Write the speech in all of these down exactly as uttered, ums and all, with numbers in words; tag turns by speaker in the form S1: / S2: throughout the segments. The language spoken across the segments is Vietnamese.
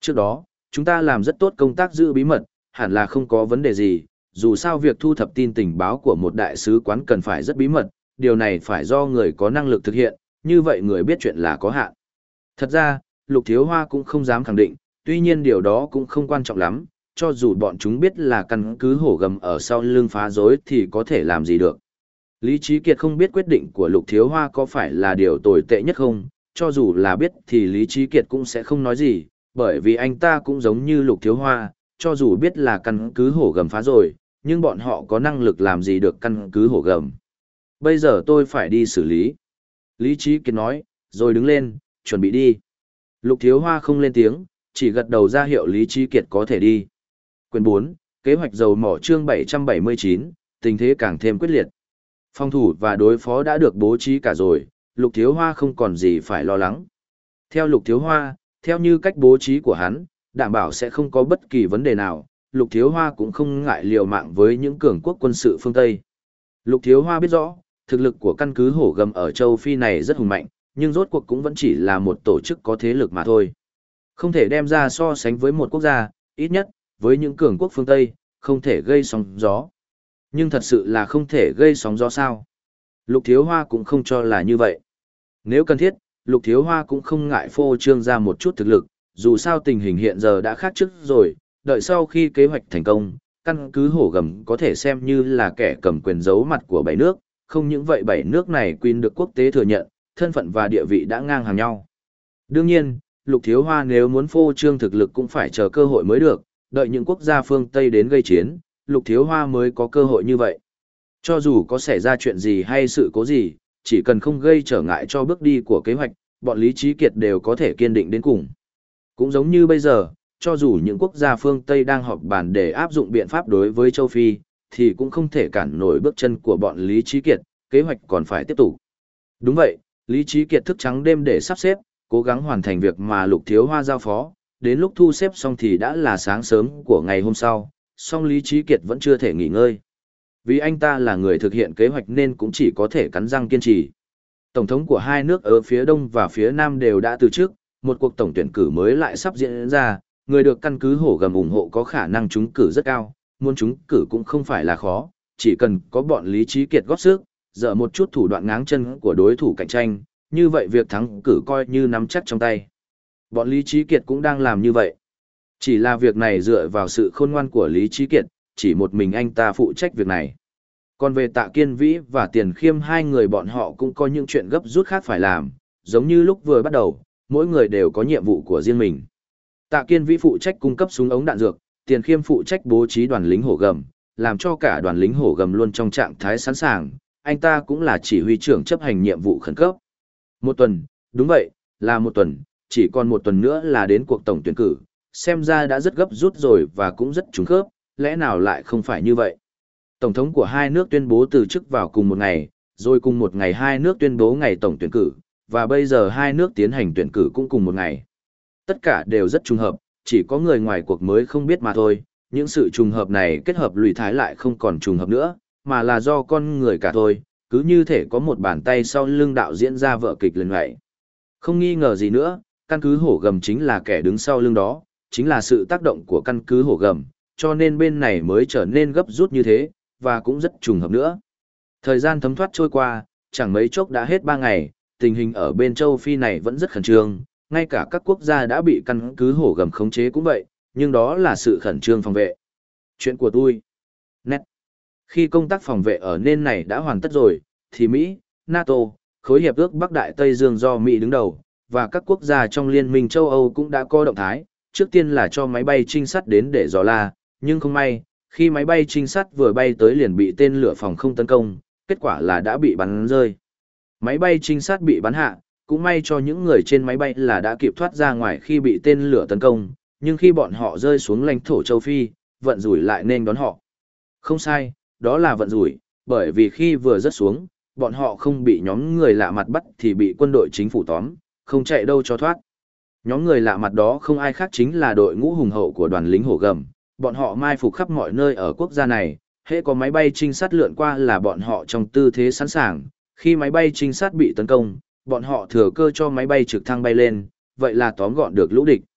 S1: Trước đó, chúng ta làm rất tốt công tác giữ bí mật, hẳn là không có vấn đề gì, dù sao việc thu thập tin tình báo của một đại sứ quán cần phải rất bí mật, điều này phải do người có năng lực thực hiện, như vậy người biết chuyện là có hạn. Thật ra, Lục Thiếu Hoa cũng không dám khẳng định, tuy nhiên điều đó cũng không quan trọng lắm, cho dù bọn chúng biết là căn cứ hổ gầm ở sau lưng phá rối thì có thể làm gì được. Lý Trí Kiệt không biết quyết định của Lục Thiếu Hoa có phải là điều tồi tệ nhất không, cho dù là biết thì Lý Trí Kiệt cũng sẽ không nói gì, bởi vì anh ta cũng giống như Lục Thiếu Hoa, cho dù biết là căn cứ hổ gầm phá rồi, nhưng bọn họ có năng lực làm gì được căn cứ hổ gầm. Bây giờ tôi phải đi xử lý. Lý Trí Kiệt nói, rồi đứng lên, chuẩn bị đi. Lục Thiếu Hoa không lên tiếng, chỉ gật đầu ra hiệu Lý Trí Kiệt có thể đi. Quyển bốn, kế hoạch dầu mỏ chương bảy trăm bảy mươi chín, tình thế càng thêm quyết liệt. Phòng thủ và đối phó đã được bố trí cả rồi, Lục Thiếu Hoa không còn gì phải lo lắng. Theo Lục Thiếu Hoa, theo như cách bố trí của hắn, đảm bảo sẽ không có bất kỳ vấn đề nào, Lục Thiếu Hoa cũng không ngại liều mạng với những cường quốc quân sự phương Tây. Lục Thiếu Hoa biết rõ, thực lực của căn cứ hổ gầm ở châu Phi này rất hùng mạnh, nhưng rốt cuộc cũng vẫn chỉ là một tổ chức có thế lực mà thôi. Không thể đem ra so sánh với một quốc gia, ít nhất, với những cường quốc phương Tây, không thể gây sóng gió. Nhưng thật sự là không thể gây sóng gió sao? Lục Thiếu Hoa cũng không cho là như vậy. Nếu cần thiết, Lục Thiếu Hoa cũng không ngại phô trương ra một chút thực lực, dù sao tình hình hiện giờ đã khác trước rồi, đợi sau khi kế hoạch thành công, căn cứ hổ gầm có thể xem như là kẻ cầm quyền giấu mặt của bảy nước, không những vậy bảy nước này quyền được quốc tế thừa nhận, thân phận và địa vị đã ngang hàng nhau. Đương nhiên, Lục Thiếu Hoa nếu muốn phô trương thực lực cũng phải chờ cơ hội mới được, đợi những quốc gia phương Tây đến gây chiến, Lục Thiếu Hoa mới có cơ hội như vậy. Cho dù có xảy ra chuyện gì hay sự cố gì, chỉ cần không gây trở ngại cho bước đi của kế hoạch, bọn Lý Trí Kiệt đều có thể kiên định đến cùng. Cũng giống như bây giờ, cho dù những quốc gia phương Tây đang họp bàn để áp dụng biện pháp đối với châu Phi, thì cũng không thể cản nổi bước chân của bọn Lý Trí Kiệt, kế hoạch còn phải tiếp tục. Đúng vậy, Lý Trí Kiệt thức trắng đêm để sắp xếp, cố gắng hoàn thành việc mà Lục Thiếu Hoa giao phó, đến lúc thu xếp xong thì đã là sáng sớm của ngày hôm sau, song Lý Trí Kiệt vẫn chưa thể nghỉ ngơi. Vì anh ta là người thực hiện kế hoạch nên cũng chỉ có thể cắn răng kiên trì. Tổng thống của hai nước ở phía Đông và phía Nam đều đã từ chức, một cuộc tổng tuyển cử mới lại sắp diễn ra, người được căn cứ hổ gầm ủng hộ có khả năng trúng cử rất cao, muốn trúng cử cũng không phải là khó, chỉ cần có bọn Lý Trí Kiệt góp sức, dở một chút thủ đoạn ngáng chân của đối thủ cạnh tranh, như vậy việc thắng cử coi như nắm chắc trong tay. Bọn Lý Trí Kiệt cũng đang làm như vậy. Chỉ là việc này dựa vào sự khôn ngoan của Lý Trí Kiệt, chỉ một mình anh ta phụ trách việc này. Còn về Tạ Kiên Vĩ và Tiền Khiêm hai người bọn họ cũng có những chuyện gấp rút khác phải làm, giống như lúc vừa bắt đầu, mỗi người đều có nhiệm vụ của riêng mình. Tạ Kiên Vĩ phụ trách cung cấp súng ống đạn dược, Tiền Khiêm phụ trách bố trí đoàn lính hổ gầm, làm cho cả đoàn lính hổ gầm luôn trong trạng thái sẵn sàng, anh ta cũng là chỉ huy trưởng chấp hành nhiệm vụ khẩn cấp. Một tuần, đúng vậy, là một tuần, chỉ còn một tuần nữa là đến cuộc tổng tuyển cử, xem ra đã rất gấp rút rồi và cũng rất trùng khớp, lẽ nào lại không phải như vậy. Tổng thống của hai nước tuyên bố từ chức vào cùng một ngày, rồi cùng một ngày hai nước tuyên bố ngày tổng tuyển cử, và bây giờ hai nước tiến hành tuyển cử cũng cùng một ngày. Tất cả đều rất trùng hợp, chỉ có người ngoài cuộc mới không biết mà thôi, những sự trùng hợp này kết hợp lùi thái lại không còn trùng hợp nữa, mà là do con người cả thôi, cứ như thể có một bàn tay sau lưng đạo diễn ra vở kịch lần vậy. Không nghi ngờ gì nữa, căn cứ hổ gầm chính là kẻ đứng sau lưng đó, chính là sự tác động của căn cứ hổ gầm, cho nên bên này mới trở nên gấp rút như thế, và cũng rất trùng hợp nữa. Thời gian thấm thoát trôi qua, chẳng mấy chốc đã hết ba ngày, tình hình ở bên châu Phi này vẫn rất khẩn trương, ngay cả các quốc gia đã bị căn cứ hổ gầm khống chế cũng vậy, nhưng đó là sự khẩn trương phòng vệ. Chuyện của tôi. Nét. Khi công tác phòng vệ ở nên này đã hoàn tất rồi, thì Mỹ, NATO, khối hiệp ước Bắc Đại Tây Dương do Mỹ đứng đầu, và các quốc gia trong Liên minh châu Âu cũng đã có động thái, trước tiên là cho máy bay trinh sát đến để dò la, nhưng không may, khi máy bay trinh sát vừa bay tới liền bị tên lửa phòng không tấn công, kết quả là đã bị bắn rơi. Máy bay trinh sát bị bắn hạ, cũng may cho những người trên máy bay là đã kịp thoát ra ngoài khi bị tên lửa tấn công, nhưng khi bọn họ rơi xuống lãnh thổ châu Phi, vận rủi lại nên đón họ. Không sai, đó là vận rủi, bởi vì khi vừa rớt xuống, bọn họ không bị nhóm người lạ mặt bắt thì bị quân đội chính phủ tóm, không chạy đâu cho thoát. Nhóm người lạ mặt đó không ai khác chính là đội ngũ hùng hậu của đoàn lính hổ gầm, bọn họ mai phục khắp mọi nơi ở quốc gia này, hễ có máy bay trinh sát lượn qua là bọn họ trong tư thế sẵn sàng, khi máy bay trinh sát bị tấn công, bọn họ thừa cơ cho máy bay trực thăng bay lên, vậy là tóm gọn được lũ địch.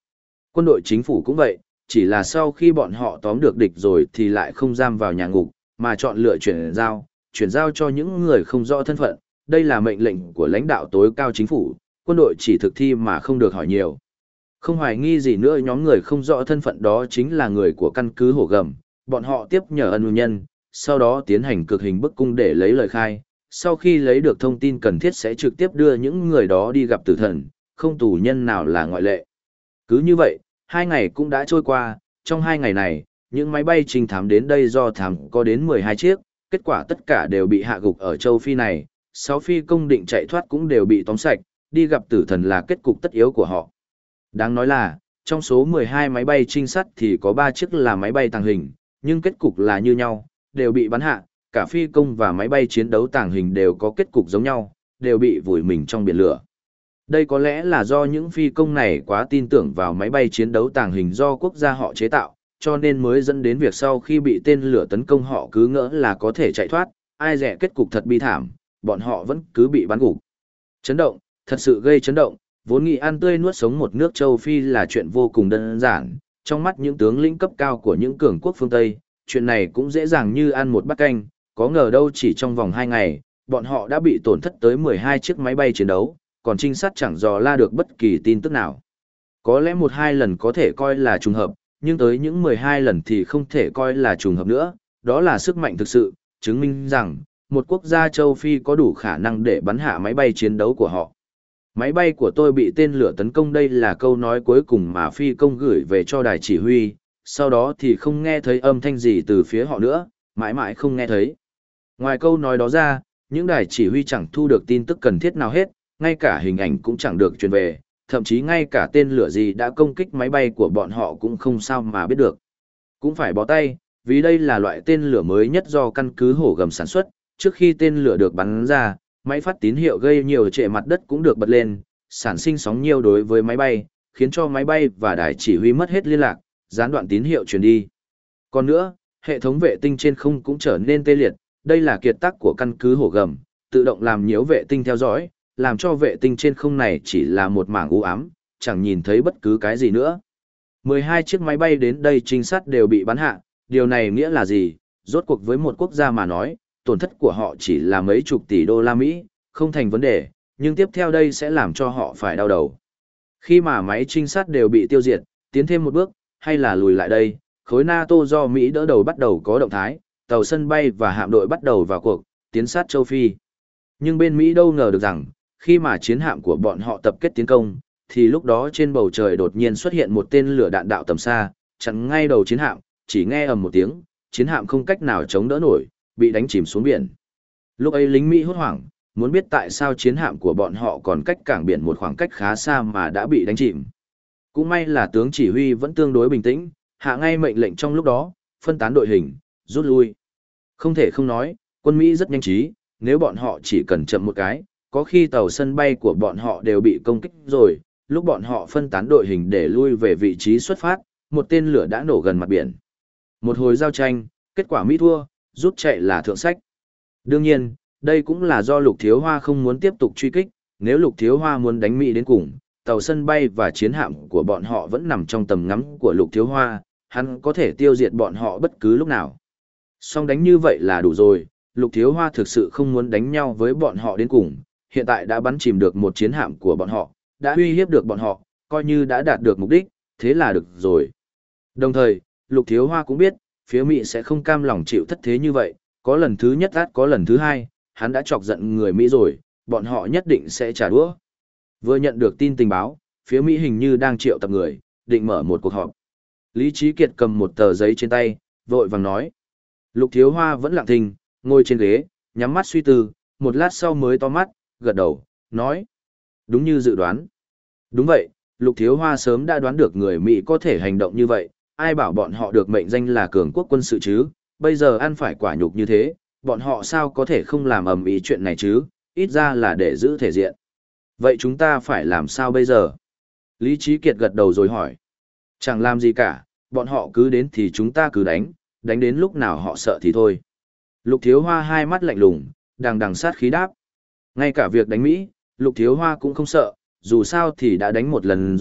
S1: Quân đội chính phủ cũng vậy, chỉ là sau khi bọn họ tóm được địch rồi thì lại không giam vào nhà ngục, mà chọn lựa chuyển giao, chuyển giao cho những người không rõ thân phận. Đây là mệnh lệnh của lãnh đạo tối cao chính phủ, quân đội chỉ thực thi mà không được hỏi nhiều. Không hoài nghi gì nữa, nhóm người không rõ thân phận đó chính là người của căn cứ Hổ Gầm, bọn họ tiếp nhờ ân nhân, sau đó tiến hành cực hình bức cung để lấy lời khai. Sau khi lấy được thông tin cần thiết sẽ trực tiếp đưa những người đó đi gặp tử thần, không tù nhân nào là ngoại lệ. Cứ như vậy, hai ngày cũng đã trôi qua, trong hai ngày này, những máy bay trinh thám đến đây do thám có đến mười hai chiếc, kết quả tất cả đều bị hạ gục ở châu Phi này, sáu phi công định chạy thoát cũng đều bị tóm sạch, đi gặp tử thần là kết cục tất yếu của họ. Đáng nói là, trong số mười hai máy bay trinh sát thì có ba chiếc là máy bay tàng hình, nhưng kết cục là như nhau, đều bị bắn hạ, cả phi công và máy bay chiến đấu tàng hình đều có kết cục giống nhau, đều bị vùi mình trong biển lửa. Đây có lẽ là do những phi công này quá tin tưởng vào máy bay chiến đấu tàng hình do quốc gia họ chế tạo, cho nên mới dẫn đến việc sau khi bị tên lửa tấn công họ cứ ngỡ là có thể chạy thoát, ai dè kết cục thật bi thảm, bọn họ vẫn cứ bị bắn gục. Chấn động, thật sự gây chấn động, vốn nghĩ ăn tươi nuốt sống một nước châu Phi là chuyện vô cùng đơn giản, trong mắt những tướng lĩnh cấp cao của những cường quốc phương Tây, chuyện này cũng dễ dàng như ăn một bát canh, có ngờ đâu chỉ trong vòng hai ngày, bọn họ đã bị tổn thất tới mười hai chiếc máy bay chiến đấu, còn trinh sát chẳng dò la được bất kỳ tin tức nào. Có lẽ một hai lần có thể coi là trùng hợp, nhưng tới những mười hai lần thì không thể coi là trùng hợp nữa, đó là sức mạnh thực sự, chứng minh rằng, một quốc gia châu Phi có đủ khả năng để bắn hạ máy bay chiến đấu của họ. Máy bay của tôi bị tên lửa tấn công, đây là câu nói cuối cùng mà phi công gửi về cho đài chỉ huy, sau đó thì không nghe thấy âm thanh gì từ phía họ nữa, mãi mãi không nghe thấy. Ngoài câu nói đó ra, những đài chỉ huy chẳng thu được tin tức cần thiết nào hết, ngay cả hình ảnh cũng chẳng được truyền về, thậm chí ngay cả tên lửa gì đã công kích máy bay của bọn họ cũng không sao mà biết được. Cũng phải bó tay, vì đây là loại tên lửa mới nhất do căn cứ Hổ Gầm sản xuất, trước khi tên lửa được bắn ra, máy phát tín hiệu gây nhiều trệ mặt đất cũng được bật lên, sản sinh sóng nhiều đối với máy bay, khiến cho máy bay và đài chỉ huy mất hết liên lạc, gián đoạn tín hiệu truyền đi. Còn nữa, hệ thống vệ tinh trên không cũng trở nên tê liệt, đây là kiệt tác của căn cứ Hổ Gầm, tự động làm nhiễu vệ tinh theo dõi, làm cho vệ tinh trên không này chỉ là một mảng u ám, chẳng nhìn thấy bất cứ cái gì nữa. mười hai chiếc máy bay đến đây trinh sát đều bị bắn hạ, điều này nghĩa là gì? Rốt cuộc với một quốc gia mà nói, tổn thất của họ chỉ là mấy chục tỷ đô la Mỹ, không thành vấn đề, nhưng tiếp theo đây sẽ làm cho họ phải đau đầu. Khi mà máy trinh sát đều bị tiêu diệt, tiến thêm một bước, hay là lùi lại đây, khối NATO do Mỹ đỡ đầu bắt đầu có động thái, tàu sân bay và hạm đội bắt đầu vào cuộc, tiến sát châu Phi. Nhưng bên Mỹ đâu ngờ được rằng, khi mà chiến hạm của bọn họ tập kết tiến công, thì lúc đó trên bầu trời đột nhiên xuất hiện một tên lửa đạn đạo tầm xa, chặn ngay đầu chiến hạm, chỉ nghe ầm một tiếng, chiến hạm không cách nào chống đỡ nổi, bị đánh chìm xuống biển. Lúc ấy lính Mỹ hốt hoảng, muốn biết tại sao chiến hạm của bọn họ còn cách cảng biển một khoảng cách khá xa mà đã bị đánh chìm. Cũng may là tướng chỉ huy vẫn tương đối bình tĩnh, hạ ngay mệnh lệnh trong lúc đó, phân tán đội hình, rút lui. Không thể không nói, quân Mỹ rất nhanh trí, nếu bọn họ chỉ cần chậm một cái, có khi tàu sân bay của bọn họ đều bị công kích rồi, lúc bọn họ phân tán đội hình để lui về vị trí xuất phát, một tên lửa đã nổ gần mặt biển. Một hồi giao tranh, kết quả Mỹ thua, rút chạy là thượng sách. Đương nhiên, đây cũng là do Lục Thiếu Hoa không muốn tiếp tục truy kích, nếu Lục Thiếu Hoa muốn đánh Mỹ đến cùng, tàu sân bay và chiến hạm của bọn họ vẫn nằm trong tầm ngắm của Lục Thiếu Hoa, hắn có thể tiêu diệt bọn họ bất cứ lúc nào. Song đánh như vậy là đủ rồi, Lục Thiếu Hoa thực sự không muốn đánh nhau với bọn họ đến cùng, hiện tại đã bắn chìm được một chiến hạm của bọn họ, đã uy hiếp được bọn họ, coi như đã đạt được mục đích, thế là được rồi. Đồng thời, Lục Thiếu Hoa cũng biết, phía Mỹ sẽ không cam lòng chịu thất thế như vậy, có lần thứ nhất át có lần thứ hai, hắn đã chọc giận người Mỹ rồi, bọn họ nhất định sẽ trả đũa. Vừa nhận được tin tình báo, phía Mỹ hình như đang triệu tập người, định mở một cuộc họp. Lý Trí Kiệt cầm một tờ giấy trên tay, vội vàng nói. Lục Thiếu Hoa vẫn lặng thinh, ngồi trên ghế, nhắm mắt suy tư, một lát sau mới to mắt, gật đầu, nói. Đúng như dự đoán. Đúng vậy, Lục Thiếu Hoa sớm đã đoán được người Mỹ có thể hành động như vậy, ai bảo bọn họ được mệnh danh là cường quốc quân sự chứ, bây giờ ăn phải quả nhục như thế, bọn họ sao có thể không làm ầm ĩ chuyện này chứ, ít ra là để giữ thể diện. Vậy chúng ta phải làm sao bây giờ? Lý Trí Kiệt gật đầu rồi hỏi. Chẳng làm gì cả, bọn họ cứ đến thì chúng ta cứ đánh, đánh đến lúc nào họ sợ thì thôi. Lục Thiếu Hoa hai mắt lạnh lùng, đằng đằng sát khí đáp. Ngay cả việc đánh Mỹ, Lục Thiếu Hoa cũng không sợ, dù sao thì đã đánh một lần rồi,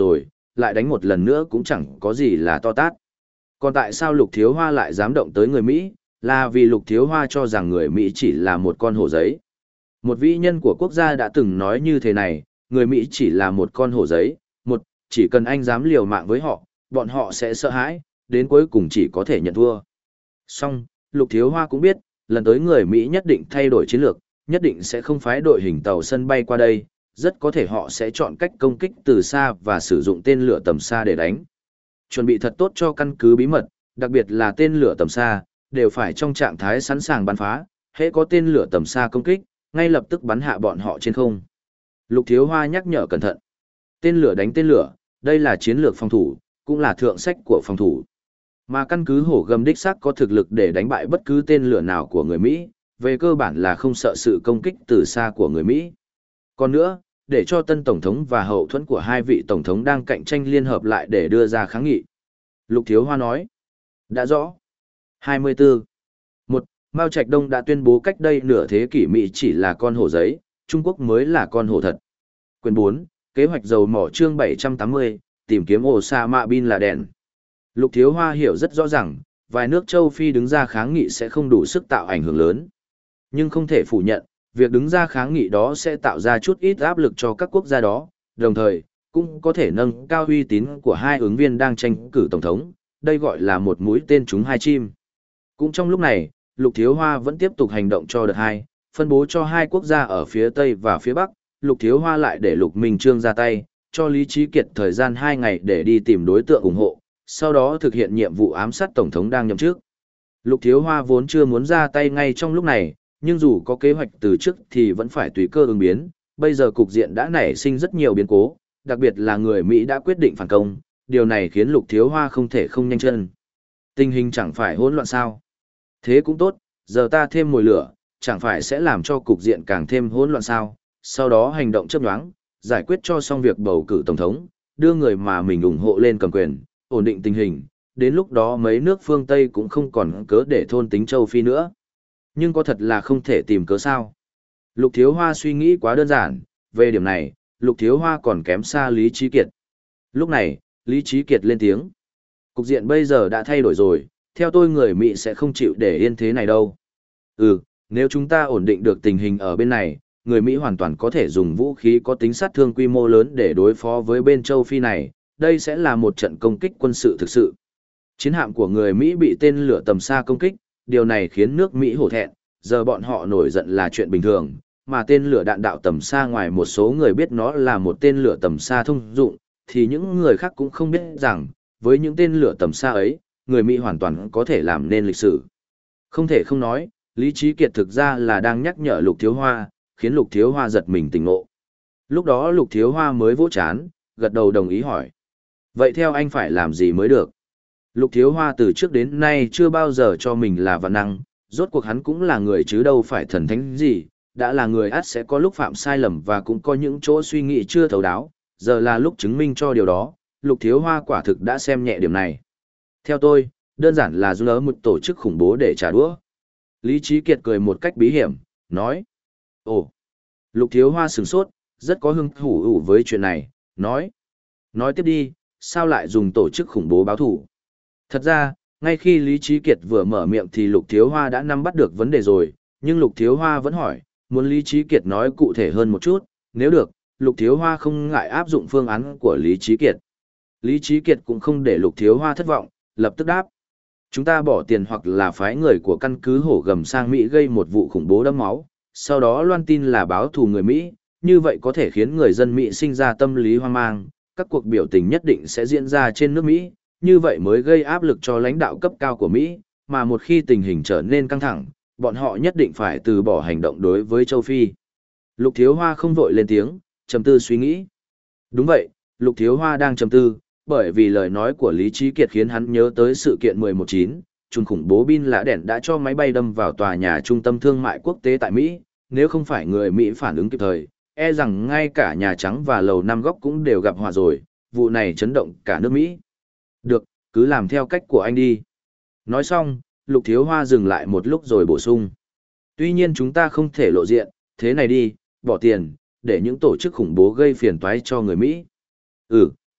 S1: lại đánh một lần nữa cũng chẳng có gì là to tát. Còn tại sao Lục Thiếu Hoa lại dám động tới người Mỹ, là vì Lục Thiếu Hoa cho rằng người Mỹ chỉ là một con hổ giấy. Một vĩ nhân của quốc gia đã từng nói như thế này, người Mỹ chỉ là một con hổ giấy, một, chỉ cần anh dám liều mạng với họ, bọn họ sẽ sợ hãi, đến cuối cùng chỉ có thể nhận thua. Song, Lục Thiếu Hoa cũng biết, lần tới người Mỹ nhất định thay đổi chiến lược, nhất định sẽ không phái đội hình tàu sân bay qua đây, rất có thể họ sẽ chọn cách công kích từ xa và sử dụng tên lửa tầm xa để đánh. Chuẩn bị thật tốt cho căn cứ bí mật, đặc biệt là tên lửa tầm xa, đều phải trong trạng thái sẵn sàng bắn phá, hễ có tên lửa tầm xa công kích, ngay lập tức bắn hạ bọn họ trên không. Lục Thiếu Hoa nhắc nhở cẩn thận. Tên lửa đánh tên lửa, đây là chiến lược phòng thủ, cũng là thượng sách của phòng thủ. Mà căn cứ hổ gầm đích xác có thực lực để đánh bại bất cứ tên lửa nào của người Mỹ, về cơ bản là không sợ sự công kích từ xa của người Mỹ. Còn nữa, để cho tân tổng thống và hậu thuẫn của hai vị tổng thống đang cạnh tranh liên hợp lại để đưa ra kháng nghị. Lục Thiếu Hoa nói. Đã rõ. hai mươi tư. một. Mao Trạch Đông đã tuyên bố cách đây nửa thế kỷ Mỹ chỉ là con hổ giấy, Trung Quốc mới là con hổ thật. Quyền bốn. Kế hoạch dầu mỏ chương bảy trăm tám mươi, tìm kiếm Osama Bin Laden. Lục Thiếu Hoa hiểu rất rõ ràng, vài nước châu Phi đứng ra kháng nghị sẽ không đủ sức tạo ảnh hưởng lớn. Nhưng không thể phủ nhận, việc đứng ra kháng nghị đó sẽ tạo ra chút ít áp lực cho các quốc gia đó, đồng thời, cũng có thể nâng cao uy tín của hai ứng viên đang tranh cử tổng thống, đây gọi là một mũi tên trúng hai chim. Cũng trong lúc này, Lục Thiếu Hoa vẫn tiếp tục hành động cho đợt hai, phân bố cho hai quốc gia ở phía Tây và phía Bắc, Lục Thiếu Hoa lại để Lục Minh Trương ra tay, cho Lý Trí Kiệt thời gian hai ngày để đi tìm đối tượng ủng hộ, sau đó thực hiện nhiệm vụ ám sát tổng thống đang nhậm chức. Lục Thiếu Hoa vốn chưa muốn ra tay ngay trong lúc này, nhưng dù có kế hoạch từ trước thì vẫn phải tùy cơ ứng biến, bây giờ cục diện đã nảy sinh rất nhiều biến cố, đặc biệt là người Mỹ đã quyết định phản công, điều này khiến Lục Thiếu Hoa không thể không nhanh chân. Tình hình chẳng phải hỗn loạn sao? Thế cũng tốt, giờ ta thêm mồi lửa, chẳng phải sẽ làm cho cục diện càng thêm hỗn loạn sao? Sau đó hành động chớp nhoáng, giải quyết cho xong việc bầu cử tổng thống, đưa người mà mình ủng hộ lên cầm quyền, ổn định tình hình, đến lúc đó mấy nước phương Tây cũng không còn cớ để thôn tính châu Phi nữa. Nhưng có thật là không thể tìm cớ sao? Lục Thiếu Hoa suy nghĩ quá đơn giản, về điểm này, Lục Thiếu Hoa còn kém xa Lý Trí Kiệt. Lúc này, Lý Trí Kiệt lên tiếng. Cục diện bây giờ đã thay đổi rồi, theo tôi người Mỹ sẽ không chịu để yên thế này đâu. Ừ, nếu chúng ta ổn định được tình hình ở bên này, người Mỹ hoàn toàn có thể dùng vũ khí có tính sát thương quy mô lớn để đối phó với bên châu Phi này, đây sẽ là một trận công kích quân sự thực sự. Chiến hạm của người Mỹ bị tên lửa tầm xa công kích, điều này khiến nước Mỹ hổ thẹn, giờ bọn họ nổi giận là chuyện bình thường, mà tên lửa đạn đạo tầm xa ngoài một số người biết nó là một tên lửa tầm xa thông dụng, thì những người khác cũng không biết rằng, với những tên lửa tầm xa ấy, người Mỹ hoàn toàn có thể làm nên lịch sử. Không thể không nói, Lý Trí Kiệt thực ra là đang nhắc nhở Lục Thiếu Hoa, khiến Lục Thiếu Hoa giật mình tỉnh ngộ. Lúc đó Lục Thiếu Hoa mới vỗ chán, gật đầu đồng ý hỏi. Vậy theo anh phải làm gì mới được? Lục Thiếu Hoa từ trước đến nay chưa bao giờ cho mình là vạn năng, rốt cuộc hắn cũng là người chứ đâu phải thần thánh gì, đã là người ắt sẽ có lúc phạm sai lầm và cũng có những chỗ suy nghĩ chưa thấu đáo, giờ là lúc chứng minh cho điều đó, Lục Thiếu Hoa quả thực đã xem nhẹ điểm này. Theo tôi, đơn giản là giúp đỡ một tổ chức khủng bố để trả đũa. Lý Trí Kiệt cười một cách bí hiểm, nói. Ồ, Lục Thiếu Hoa sửng sốt, rất có hứng thú ủ với chuyện này, nói. Nói tiếp đi, sao lại dùng tổ chức khủng bố báo thủ? Thật ra, ngay khi Lý Trí Kiệt vừa mở miệng thì Lục Thiếu Hoa đã nắm bắt được vấn đề rồi, nhưng Lục Thiếu Hoa vẫn hỏi, muốn Lý Trí Kiệt nói cụ thể hơn một chút, nếu được, Lục Thiếu Hoa không ngại áp dụng phương án của Lý Trí Kiệt. Lý Trí Kiệt cũng không để Lục Thiếu Hoa thất vọng, lập tức đáp. Chúng ta bỏ tiền hoặc là phái người của căn cứ hổ gầm sang Mỹ gây một vụ khủng bố đẫm máu, sau đó loan tin là báo thù người Mỹ, như vậy có thể khiến người dân Mỹ sinh ra tâm lý hoang mang, các cuộc biểu tình nhất định sẽ diễn ra trên nước Mỹ, như vậy mới gây áp lực cho lãnh đạo cấp cao của Mỹ, mà một khi tình hình trở nên căng thẳng, bọn họ nhất định phải từ bỏ hành động đối với châu Phi. Lục Thiếu Hoa không vội lên tiếng, trầm tư suy nghĩ. Đúng vậy, Lục Thiếu Hoa đang trầm tư, bởi vì lời nói của Lý Trí Kiệt khiến hắn nhớ tới sự kiện mười một chín, trùm khủng bố Bin Laden đã cho máy bay đâm vào tòa nhà trung tâm thương mại quốc tế tại Mỹ, nếu không phải người Mỹ phản ứng kịp thời, e rằng ngay cả Nhà Trắng và Lầu Năm Góc cũng đều gặp họa rồi, vụ này chấn động cả nước Mỹ. Được, cứ làm theo cách của anh đi. Nói xong, Lục Thiếu Hoa dừng lại một lúc rồi bổ sung. Tuy nhiên chúng ta không thể lộ diện, thế này đi, bỏ tiền, để những tổ chức khủng bố gây phiền toái cho người Mỹ. Ừ,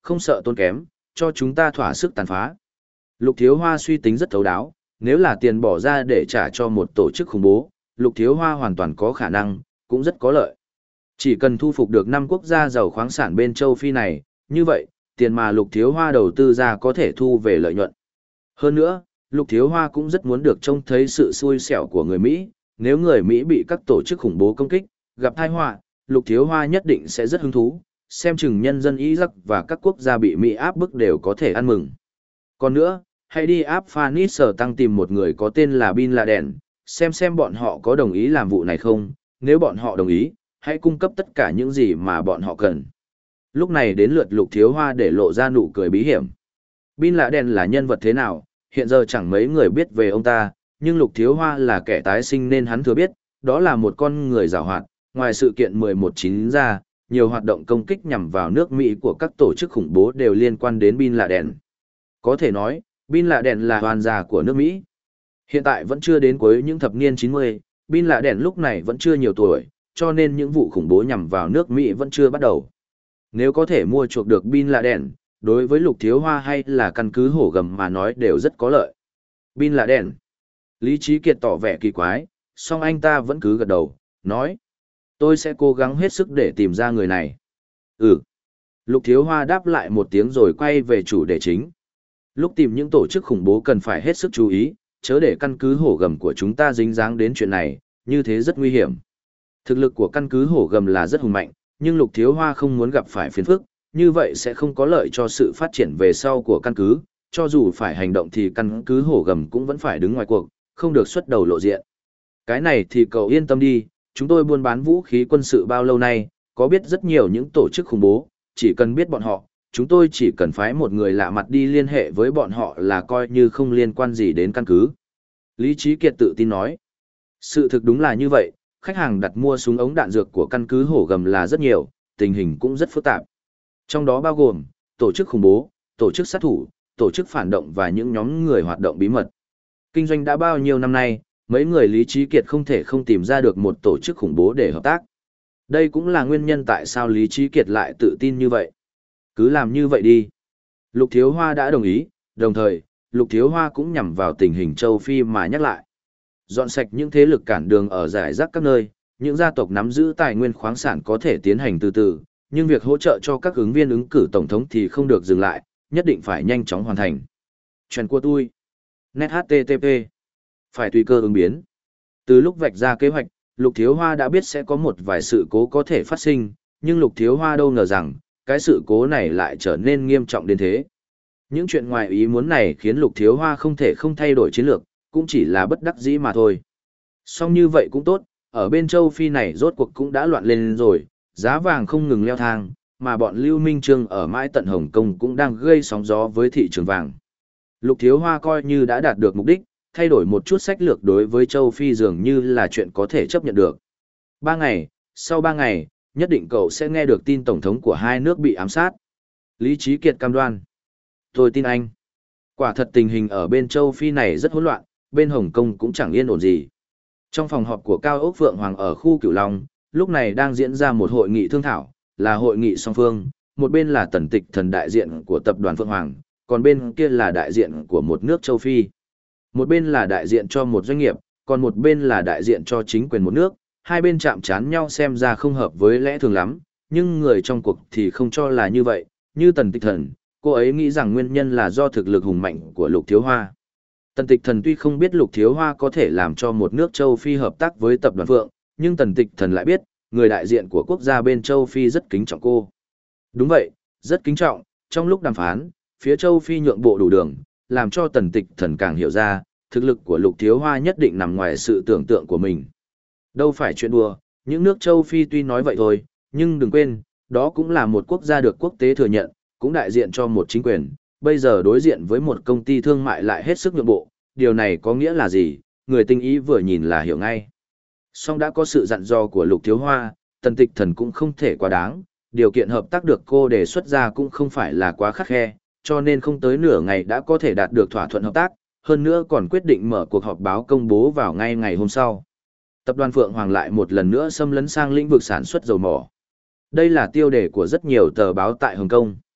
S1: không sợ tốn kém, cho chúng ta thỏa sức tàn phá. Lục Thiếu Hoa suy tính rất thấu đáo, nếu là tiền bỏ ra để trả cho một tổ chức khủng bố, Lục Thiếu Hoa hoàn toàn có khả năng, cũng rất có lợi. Chỉ cần thu phục được năm quốc gia giàu khoáng sản bên châu Phi này, như vậy, tiền mà Lục Thiếu Hoa đầu tư ra có thể thu về lợi nhuận. Hơn nữa, Lục Thiếu Hoa cũng rất muốn được trông thấy sự xui xẻo của người Mỹ, nếu người Mỹ bị các tổ chức khủng bố công kích, gặp tai họa, Lục Thiếu Hoa nhất định sẽ rất hứng thú, xem chừng nhân dân Iraq và các quốc gia bị Mỹ áp bức đều có thể ăn mừng. Còn nữa, hãy đi áp Phanis sở tăng tìm một người có tên là Bin Laden, xem xem bọn họ có đồng ý làm vụ này không, nếu bọn họ đồng ý, hãy cung cấp tất cả những gì mà bọn họ cần. Lúc này đến lượt Lục Thiếu Hoa để lộ ra nụ cười bí hiểm. Bin Laden là nhân vật thế nào, hiện giờ chẳng mấy người biết về ông ta, nhưng Lục Thiếu Hoa là kẻ tái sinh nên hắn thừa biết, đó là một con người giàu hoạt, ngoài sự kiện mười một chín ra, nhiều hoạt động công kích nhằm vào nước Mỹ của các tổ chức khủng bố đều liên quan đến Bin Laden. Có thể nói, Bin Laden là hoàn gia của nước Mỹ. Hiện tại vẫn chưa đến cuối những thập niên chín mươi, Bin Laden lúc này vẫn chưa nhiều tuổi, cho nên những vụ khủng bố nhằm vào nước Mỹ vẫn chưa bắt đầu. Nếu có thể mua chuộc được Bin Laden, đối với Lục Thiếu Hoa hay là căn cứ hổ gầm mà nói đều rất có lợi. Bin Laden. Lý Trí Kiệt tỏ vẻ kỳ quái, song anh ta vẫn cứ gật đầu, nói. Tôi sẽ cố gắng hết sức để tìm ra người này. Ừ. Lục Thiếu Hoa đáp lại một tiếng rồi quay về chủ đề chính. Lúc tìm những tổ chức khủng bố cần phải hết sức chú ý, chớ để căn cứ hổ gầm của chúng ta dính dáng đến chuyện này, như thế rất nguy hiểm. Thực lực của căn cứ hổ gầm là rất hùng mạnh, nhưng Lục Thiếu Hoa không muốn gặp phải phiền phức, như vậy sẽ không có lợi cho sự phát triển về sau của căn cứ, cho dù phải hành động thì căn cứ hổ gầm cũng vẫn phải đứng ngoài cuộc, không được xuất đầu lộ diện. Cái này thì cậu yên tâm đi, chúng tôi buôn bán vũ khí quân sự bao lâu nay, có biết rất nhiều những tổ chức khủng bố, chỉ cần biết bọn họ, chúng tôi chỉ cần phái một người lạ mặt đi liên hệ với bọn họ là coi như không liên quan gì đến căn cứ. Lý Trí Kiệt tự tin nói. Sự thực đúng là như vậy, khách hàng đặt mua súng ống đạn dược của căn cứ hổ gầm là rất nhiều, tình hình cũng rất phức tạp. Trong đó bao gồm, tổ chức khủng bố, tổ chức sát thủ, tổ chức phản động và những nhóm người hoạt động bí mật. Kinh doanh đã bao nhiêu năm nay, mấy người Lý Trí Kiệt không thể không tìm ra được một tổ chức khủng bố để hợp tác. Đây cũng là nguyên nhân tại sao Lý Trí Kiệt lại tự tin như vậy. Cứ làm như vậy đi. Lục Thiếu Hoa đã đồng ý, đồng thời, Lục Thiếu Hoa cũng nhằm vào tình hình châu Phi mà nhắc lại. Dọn sạch những thế lực cản đường ở rải rác các nơi, những gia tộc nắm giữ tài nguyên khoáng sản có thể tiến hành từ từ, nhưng việc hỗ trợ cho các ứng viên ứng cử tổng thống thì không được dừng lại, nhất định phải nhanh chóng hoàn thành. Chuyện của tôi. Net hát tê tê pê. Phải tùy cơ ứng biến. Từ lúc vạch ra kế hoạch, Lục Thiếu Hoa đã biết sẽ có một vài sự cố có thể phát sinh, nhưng Lục Thiếu Hoa đâu ngờ rằng, cái sự cố này lại trở nên nghiêm trọng đến thế. Những chuyện ngoài ý muốn này khiến Lục Thiếu Hoa không thể không thay đổi chiến lược, cũng chỉ là bất đắc dĩ mà thôi. Song như vậy cũng tốt, ở bên châu Phi này rốt cuộc cũng đã loạn lên rồi, giá vàng không ngừng leo thang, mà bọn Lưu Minh Trương ở mãi tận Hồng Kông cũng đang gây sóng gió với thị trường vàng. Lục Thiếu Hoa coi như đã đạt được mục đích, thay đổi một chút sách lược đối với châu Phi dường như là chuyện có thể chấp nhận được. Ba ngày, sau ba ngày, nhất định cậu sẽ nghe được tin tổng thống của hai nước bị ám sát. Lý Trí Kiệt cam đoan. Tôi tin anh. Quả thật tình hình ở bên châu Phi này rất hỗn loạn, bên Hồng Kông cũng chẳng yên ổn gì. Trong phòng họp của Cao ốc Phượng Hoàng ở khu Cửu Long, lúc này đang diễn ra một hội nghị thương thảo, là hội nghị song phương, một bên là Tần Tịch Thần đại diện của tập đoàn Phượng Hoàng, còn bên kia là đại diện của một nước châu Phi. Một bên là đại diện cho một doanh nghiệp, còn một bên là đại diện cho chính quyền một nước, hai bên chạm trán nhau xem ra không hợp với lẽ thường lắm, nhưng người trong cuộc thì không cho là như vậy, như Tần Tịch Thần, cô ấy nghĩ rằng nguyên nhân là do thực lực hùng mạnh của Lục Thiếu Hoa. Tần Tịch Thần tuy không biết Lục Thiếu Hoa có thể làm cho một nước châu Phi hợp tác với tập đoàn Phượng, nhưng Tần Tịch Thần lại biết, người đại diện của quốc gia bên châu Phi rất kính trọng cô. Đúng vậy, rất kính trọng, trong lúc đàm phán, phía châu Phi nhượng bộ đủ đường, làm cho Tần Tịch Thần càng hiểu ra, thực lực của Lục Thiếu Hoa nhất định nằm ngoài sự tưởng tượng của mình. Đâu phải chuyện đùa, những nước châu Phi tuy nói vậy thôi, nhưng đừng quên, đó cũng là một quốc gia được quốc tế thừa nhận, cũng đại diện cho một chính quyền, bây giờ đối diện với một công ty thương mại lại hết sức nhượng bộ, điều này có nghĩa là gì, người tinh ý vừa nhìn là hiểu ngay. Song đã có sự dặn dò của Lục Thiếu Hoa, Tần Tịch Thần cũng không thể quá đáng, điều kiện hợp tác được cô đề xuất ra cũng không phải là quá khắt khe, cho nên không tới nửa ngày đã có thể đạt được thỏa thuận hợp tác, hơn nữa còn quyết định mở cuộc họp báo công bố vào ngay ngày hôm sau. Tập đoàn Phượng Hoàng lại một lần nữa xâm lấn sang lĩnh vực sản xuất dầu mỏ. Đây là tiêu đề của rất nhiều tờ báo tại Hồng Kông.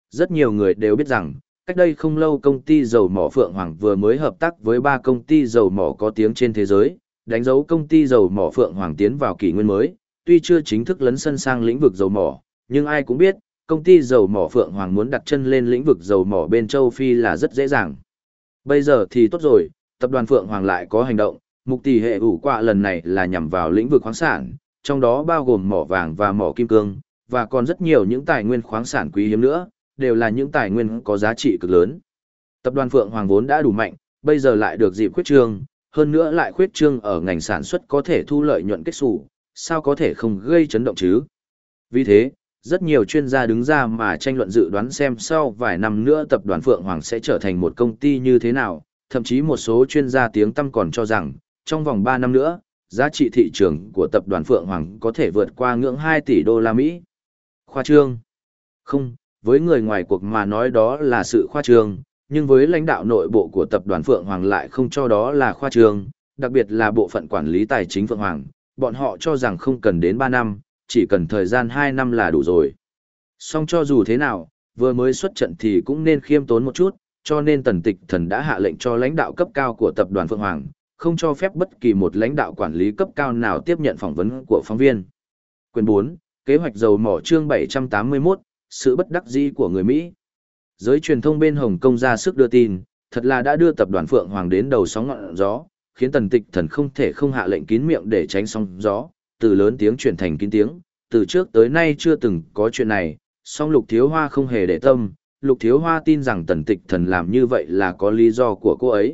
S1: Rất nhiều người đều biết rằng, cách đây không lâu công ty dầu mỏ Phượng Hoàng vừa mới hợp tác với ba công ty dầu mỏ có tiếng trên thế giới, đánh dấu công ty dầu mỏ Phượng Hoàng tiến vào kỷ nguyên mới, tuy chưa chính thức lấn sân sang lĩnh vực dầu mỏ, nhưng ai cũng biết, công ty dầu mỏ Phượng Hoàng muốn đặt chân lên lĩnh vực dầu mỏ bên châu Phi là rất dễ dàng. Bây giờ thì tốt rồi, tập đoàn Phượng Hoàng lại có hành động, mục tỷ hệ ủ quạ lần này là nhằm vào lĩnh vực khoáng sản, trong đó bao gồm mỏ vàng và mỏ kim cương, và còn rất nhiều những tài nguyên khoáng sản quý hiếm nữa, đều là những tài nguyên có giá trị cực lớn. Tập đoàn Phượng Hoàng vốn đã đủ mạnh, bây giờ lại được dịp khuyết trương, hơn nữa lại khuyết trương ở ngành sản xuất có thể thu lợi nhuận kết xù, sao có thể không gây chấn động chứ? Vì thế, rất nhiều chuyên gia đứng ra mà tranh luận dự đoán xem sau vài năm nữa tập đoàn Phượng Hoàng sẽ trở thành một công ty như thế nào, thậm chí một số chuyên gia tiếng tăm còn cho rằng, trong vòng ba năm nữa, giá trị thị trường của tập đoàn Phượng Hoàng có thể vượt qua ngưỡng hai tỷ đô la Mỹ. Khoa trương? Không, với người ngoài cuộc mà nói đó là sự khoa trương, nhưng với lãnh đạo nội bộ của tập đoàn Phượng Hoàng lại không cho đó là khoa trương, đặc biệt là bộ phận quản lý tài chính Phượng Hoàng, bọn họ cho rằng không cần đến ba năm, chỉ cần thời gian hai năm là đủ rồi. Song cho dù thế nào, vừa mới xuất trận thì cũng nên khiêm tốn một chút, cho nên Tần Tịch Thần đã hạ lệnh cho lãnh đạo cấp cao của tập đoàn Phượng Hoàng, không cho phép bất kỳ một lãnh đạo quản lý cấp cao nào tiếp nhận phỏng vấn của phóng viên. Quyền bốn, Kế hoạch dầu mỏ chương bảy trăm tám mươi mốt, sự bất đắc dĩ của người Mỹ. Giới truyền thông bên Hồng Kông ra sức đưa tin, thật là đã đưa tập đoàn Phượng Hoàng đến đầu sóng ngọn gió, khiến Tần Tịch Thần không thể không hạ lệnh kín miệng để tránh sóng gió, từ lớn tiếng chuyển thành kín tiếng, từ trước tới nay chưa từng có chuyện này, song Lục Thiếu Hoa không hề để tâm, Lục Thiếu Hoa tin rằng Tần Tịch Thần làm như vậy là có lý do của cô ấy.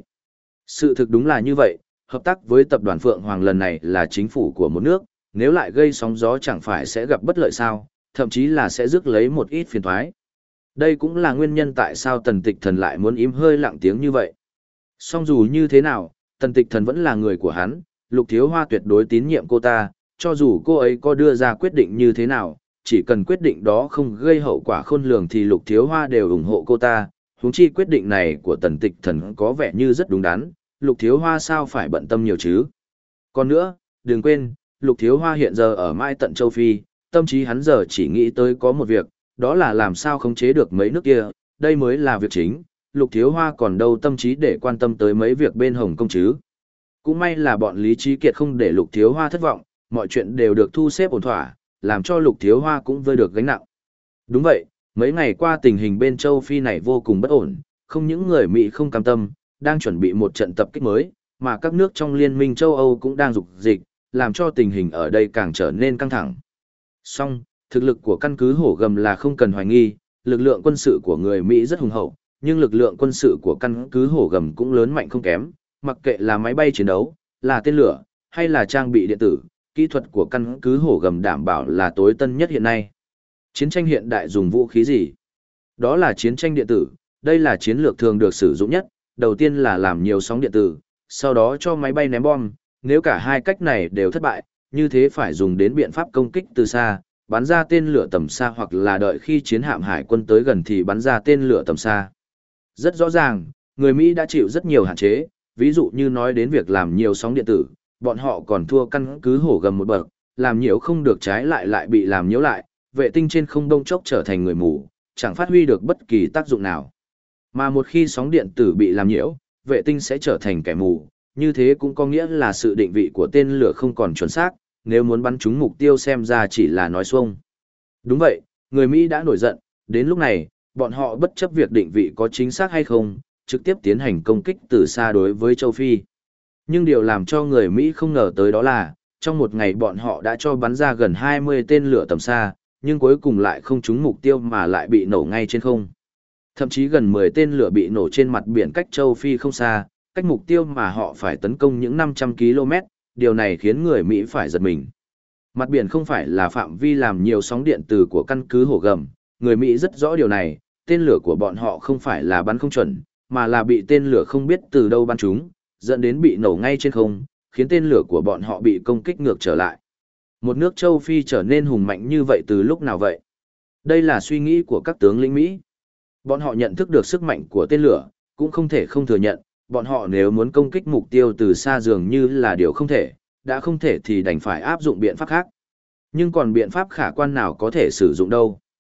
S1: Sự thực đúng là như vậy, hợp tác với tập đoàn Phượng Hoàng lần này là chính phủ của một nước, nếu lại gây sóng gió chẳng phải sẽ gặp bất lợi sao, thậm chí là sẽ rước lấy một ít phiền toái. Đây cũng là nguyên nhân tại sao Tần Tịch Thần lại muốn im hơi lặng tiếng như vậy. Song dù như thế nào, Tần Tịch Thần vẫn là người của hắn, Lục Thiếu Hoa tuyệt đối tín nhiệm cô ta, cho dù cô ấy có đưa ra quyết định như thế nào, chỉ cần quyết định đó không gây hậu quả khôn lường thì Lục Thiếu Hoa đều ủng hộ cô ta, huống chi quyết định này của Tần Tịch Thần có vẻ như rất đúng đắn, Lục Thiếu Hoa sao phải bận tâm nhiều chứ. Còn nữa, đừng quên, Lục Thiếu Hoa hiện giờ ở mãi tận châu Phi, tâm trí hắn giờ chỉ nghĩ tới có một việc, đó là làm sao khống chế được mấy nước kia, đây mới là việc chính, Lục Thiếu Hoa còn đâu tâm trí để quan tâm tới mấy việc bên Hồng Kông chứ. Cũng may là bọn Lý Trí Kiệt không để Lục Thiếu Hoa thất vọng, mọi chuyện đều được thu xếp ổn thỏa, làm cho Lục Thiếu Hoa cũng vơi được gánh nặng. Đúng vậy, mấy ngày qua tình hình bên châu Phi này vô cùng bất ổn, không những người Mỹ không cam tâm, đang chuẩn bị một trận tập kích mới, mà các nước trong Liên minh châu Âu cũng đang dục dịch, làm cho tình hình ở đây càng trở nên căng thẳng. Song, thực lực của căn cứ Hổ Gầm là không cần hoài nghi, lực lượng quân sự của người Mỹ rất hùng hậu, nhưng lực lượng quân sự của căn cứ Hổ Gầm cũng lớn mạnh không kém, mặc kệ là máy bay chiến đấu, là tên lửa, hay là trang bị điện tử, kỹ thuật của căn cứ Hổ Gầm đảm bảo là tối tân nhất hiện nay. Chiến tranh hiện đại dùng vũ khí gì? Đó là chiến tranh điện tử, đây là chiến lược thường được sử dụng nhất, đầu tiên là làm nhiều sóng điện tử, sau đó cho máy bay ném bom, nếu cả hai cách này đều thất bại, như thế phải dùng đến biện pháp công kích từ xa, bắn ra tên lửa tầm xa hoặc là đợi khi chiến hạm hải quân tới gần thì bắn ra tên lửa tầm xa. Rất rõ ràng, người Mỹ đã chịu rất nhiều hạn chế, ví dụ như nói đến việc làm nhiều sóng điện tử, bọn họ còn thua căn cứ Hổ Gầm một bậc, làm nhiễu không được trái lại lại bị làm nhiễu lại, vệ tinh trên không đông chốc trở thành người mù, chẳng phát huy được bất kỳ tác dụng nào. Mà một khi sóng điện tử bị làm nhiễu, vệ tinh sẽ trở thành kẻ mù, như thế cũng có nghĩa là sự định vị của tên lửa không còn chuẩn xác, nếu muốn bắn trúng mục tiêu xem ra chỉ là nói xuông. Đúng vậy, người Mỹ đã nổi giận, đến lúc này, bọn họ bất chấp việc định vị có chính xác hay không, trực tiếp tiến hành công kích từ xa đối với châu Phi. Nhưng điều làm cho người Mỹ không ngờ tới đó là, trong một ngày bọn họ đã cho bắn ra gần hai mươi tên lửa tầm xa, nhưng cuối cùng lại không trúng mục tiêu mà lại bị nổ ngay trên không. Thậm chí gần mười tên lửa bị nổ trên mặt biển cách châu Phi không xa, cách mục tiêu mà họ phải tấn công những năm trăm ki lô mét, điều này khiến người Mỹ phải giật mình. Mặt biển không phải là phạm vi làm nhiều sóng điện từ của căn cứ Hổ Gầm, người Mỹ rất rõ điều này, tên lửa của bọn họ không phải là bắn không chuẩn, mà là bị tên lửa không biết từ đâu bắn trúng, dẫn đến bị nổ ngay trên không, khiến tên lửa của bọn họ bị công kích ngược trở lại. Một nước châu Phi trở nên hùng mạnh như vậy từ lúc nào vậy? Đây là suy nghĩ của các tướng lĩnh Mỹ. Bọn họ nhận thức được sức mạnh của tên lửa, cũng không thể không thừa nhận, bọn họ nếu muốn công kích mục tiêu từ xa dường như là điều không thể, đã không thể thì đành phải áp dụng biện pháp khác. Nhưng còn biện pháp khả quan nào có thể sử dụng đâu?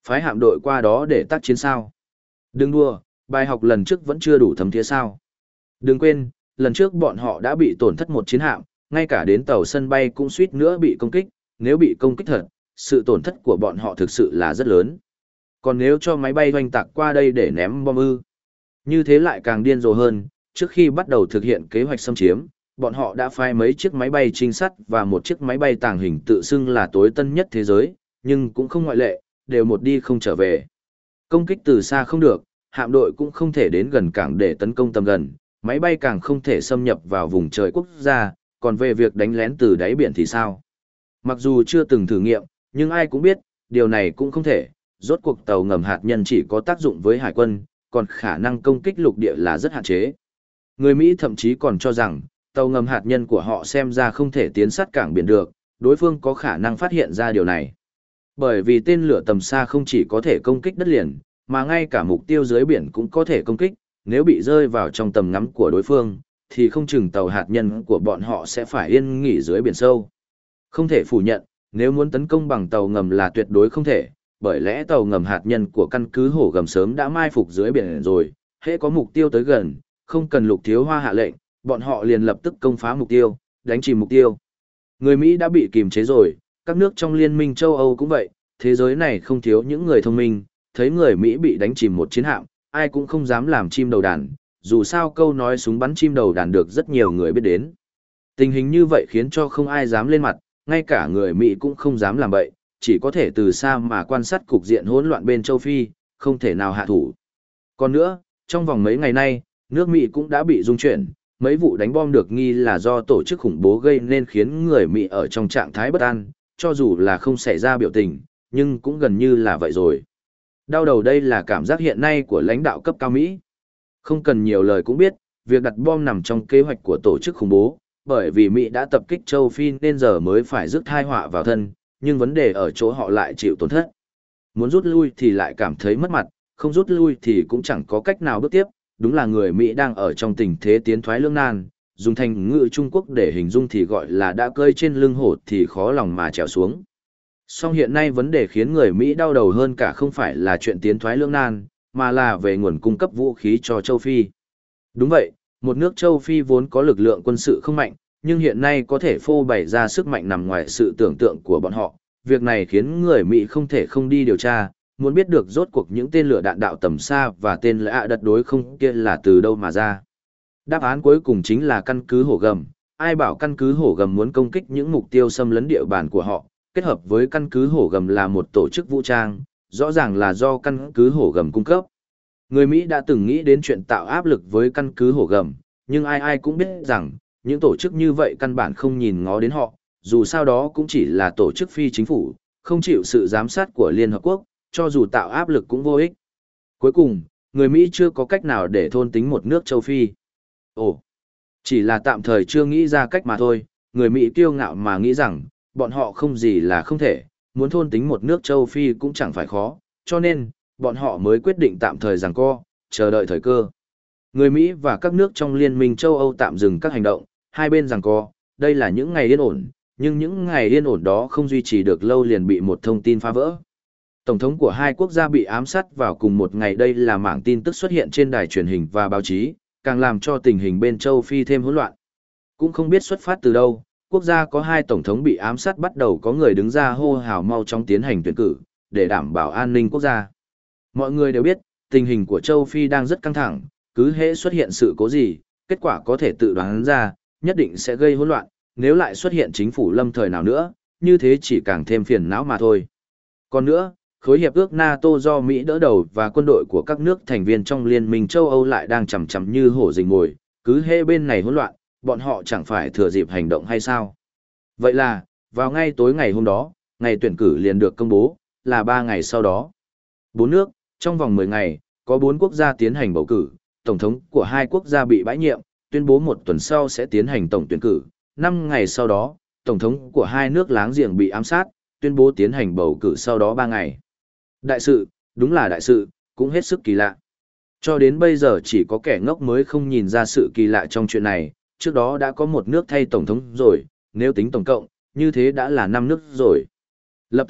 S1: Phái hạm đội qua đó để tác chiến sao? Đừng đùa, bài học lần trước vẫn chưa đủ thấm thía sao? Đừng quên, lần trước bọn họ đã bị tổn thất một chiến hạm, ngay cả đến tàu sân bay cũng suýt nữa bị công kích, nếu bị công kích thật, sự tổn thất của bọn họ thực sự là rất lớn. Còn nếu cho máy bay hoành tạc qua đây để ném bom ư, như thế lại càng điên rồ hơn. Trước khi bắt đầu thực hiện kế hoạch xâm chiếm, bọn họ đã phái mấy chiếc máy bay trinh sát và một chiếc máy bay tàng hình tự xưng là tối tân nhất thế giới, nhưng cũng không ngoại lệ, đều một đi không trở về. Công kích từ xa không được, hạm đội cũng không thể đến gần cảng để tấn công tầm gần, máy bay càng không thể xâm nhập vào vùng trời quốc gia, còn về việc đánh lén từ đáy biển thì sao? Mặc dù chưa từng thử nghiệm, nhưng ai cũng biết, điều này cũng không thể, rốt cuộc tàu ngầm hạt nhân chỉ có tác dụng với hải quân, còn khả năng công kích lục địa là rất hạn chế. Người Mỹ thậm chí còn cho rằng, tàu ngầm hạt nhân của họ xem ra không thể tiến sát cảng biển được, đối phương có khả năng phát hiện ra điều này. Bởi vì tên lửa tầm xa không chỉ có thể công kích đất liền, mà ngay cả mục tiêu dưới biển cũng có thể công kích, nếu bị rơi vào trong tầm ngắm của đối phương, thì không chừng tàu hạt nhân của bọn họ sẽ phải yên nghỉ dưới biển sâu. Không thể phủ nhận, nếu muốn tấn công bằng tàu ngầm là tuyệt đối không thể, bởi lẽ tàu ngầm hạt nhân của căn cứ hổ gầm sớm đã mai phục dưới biển rồi, hễ có mục tiêu tới gần, không cần Lục Thiếu Hoa hạ lệnh, bọn họ liền lập tức công phá mục tiêu, đánh chìm mục tiêu. Người Mỹ đã bị kìm chế rồi, các nước trong Liên minh châu Âu cũng vậy, thế giới này không thiếu những người thông minh, thấy người Mỹ bị đánh chìm một chiến hạm, ai cũng không dám làm chim đầu đàn, dù sao câu nói súng bắn chim đầu đàn được rất nhiều người biết đến. Tình hình như vậy khiến cho không ai dám lên mặt, ngay cả người Mỹ cũng không dám làm vậy, chỉ có thể từ xa mà quan sát cục diện hỗn loạn bên châu Phi, không thể nào hạ thủ. Còn nữa, trong vòng mấy ngày nay, nước Mỹ cũng đã bị rung chuyển, mấy vụ đánh bom được nghi là do tổ chức khủng bố gây nên khiến người Mỹ ở trong trạng thái bất an, cho dù là không xảy ra biểu tình, nhưng cũng gần như là vậy rồi. Đau đầu đây là cảm giác hiện nay của lãnh đạo cấp cao Mỹ. Không cần nhiều lời cũng biết, việc đặt bom nằm trong kế hoạch của tổ chức khủng bố, bởi vì Mỹ đã tập kích châu Phi nên giờ mới phải rước thai họa vào thân, nhưng vấn đề ở chỗ họ lại chịu tổn thất. Muốn rút lui thì lại cảm thấy mất mặt, không rút lui thì cũng chẳng có cách nào bước tiếp, đúng là người Mỹ đang ở trong tình thế tiến thoái lưỡng nan, dùng thành ngữ Trung Quốc để hình dung thì gọi là đã cơi trên lưng hổ thì khó lòng mà trèo xuống. Song hiện nay vấn đề khiến người Mỹ đau đầu hơn cả không phải là chuyện tiến thoái lưỡng nan, mà là về nguồn cung cấp vũ khí cho châu Phi. Đúng vậy, một nước châu Phi vốn có lực lượng quân sự không mạnh, nhưng hiện nay có thể phô bày ra sức mạnh nằm ngoài sự tưởng tượng của bọn họ. Việc này khiến người Mỹ không thể không đi điều tra, muốn biết được rốt cuộc những tên lửa đạn đạo tầm xa và tên lạ đật đối không kia là từ đâu mà ra. Đáp án cuối cùng chính là căn cứ hổ gầm. Ai bảo căn cứ hổ gầm muốn công kích những mục tiêu xâm lấn địa bàn của họ, kết hợp với căn cứ hổ gầm là một tổ chức vũ trang, rõ ràng là do căn cứ hổ gầm cung cấp. Người Mỹ đã từng nghĩ đến chuyện tạo áp lực với căn cứ hổ gầm, nhưng ai ai cũng biết rằng, những tổ chức như vậy căn bản không nhìn ngó đến họ, dù sao đó cũng chỉ là tổ chức phi chính phủ, không chịu sự giám sát của Liên Hợp Quốc, cho dù tạo áp lực cũng vô ích. Cuối cùng, người Mỹ chưa có cách nào để thôn tính một nước châu Phi. Ồ, chỉ là tạm thời chưa nghĩ ra cách mà thôi, người Mỹ kiêu ngạo mà nghĩ rằng, bọn họ không gì là không thể, muốn thôn tính một nước châu Phi cũng chẳng phải khó, cho nên, bọn họ mới quyết định tạm thời giằng co, chờ đợi thời cơ. Người Mỹ và các nước trong Liên minh châu Âu tạm dừng các hành động, hai bên giằng co, đây là những ngày yên ổn, nhưng những ngày yên ổn đó không duy trì được lâu liền bị một thông tin phá vỡ. Tổng thống của hai quốc gia bị ám sát vào cùng một ngày, đây là mảng tin tức xuất hiện trên đài truyền hình và báo chí, càng làm cho tình hình bên châu Phi thêm hỗn loạn. Cũng không biết xuất phát từ đâu, quốc gia có hai tổng thống bị ám sát bắt đầu có người đứng ra hô hào mau chóng tiến hành tuyển cử, để đảm bảo an ninh quốc gia. Mọi người đều biết, tình hình của châu Phi đang rất căng thẳng, cứ hễ xuất hiện sự cố gì, kết quả có thể tự đoán ra, nhất định sẽ gây hỗn loạn, nếu lại xuất hiện chính phủ lâm thời nào nữa, như thế chỉ càng thêm phiền não mà thôi. Còn nữa, khối hiệp ước NATO do Mỹ đỡ đầu và quân đội của các nước thành viên trong Liên minh châu Âu lại đang chằm chằm như hổ rình mồi, cứ hễ bên này hỗn loạn, bọn họ chẳng phải thừa dịp hành động hay sao? Vậy là, vào ngay tối ngày hôm đó, ngày tuyển cử liền được công bố, là ba ngày sau đó. Bốn nước, trong vòng mười ngày, có bốn quốc gia tiến hành bầu cử, tổng thống của hai quốc gia bị bãi nhiệm, tuyên bố một tuần sau sẽ tiến hành tổng tuyển cử. Năm ngày sau đó, tổng thống của hai nước láng giềng bị ám sát, tuyên bố tiến hành bầu cử sau đó ba ngày. Đại sự, đúng là đại sự, cũng hết sức kỳ lạ. Cho đến bây giờ chỉ có kẻ ngốc mới không nhìn ra sự kỳ lạ trong chuyện này, trước đó đã có một nước thay tổng thống rồi, nếu tính tổng cộng, như thế đã là năm nước rồi. Lập tức,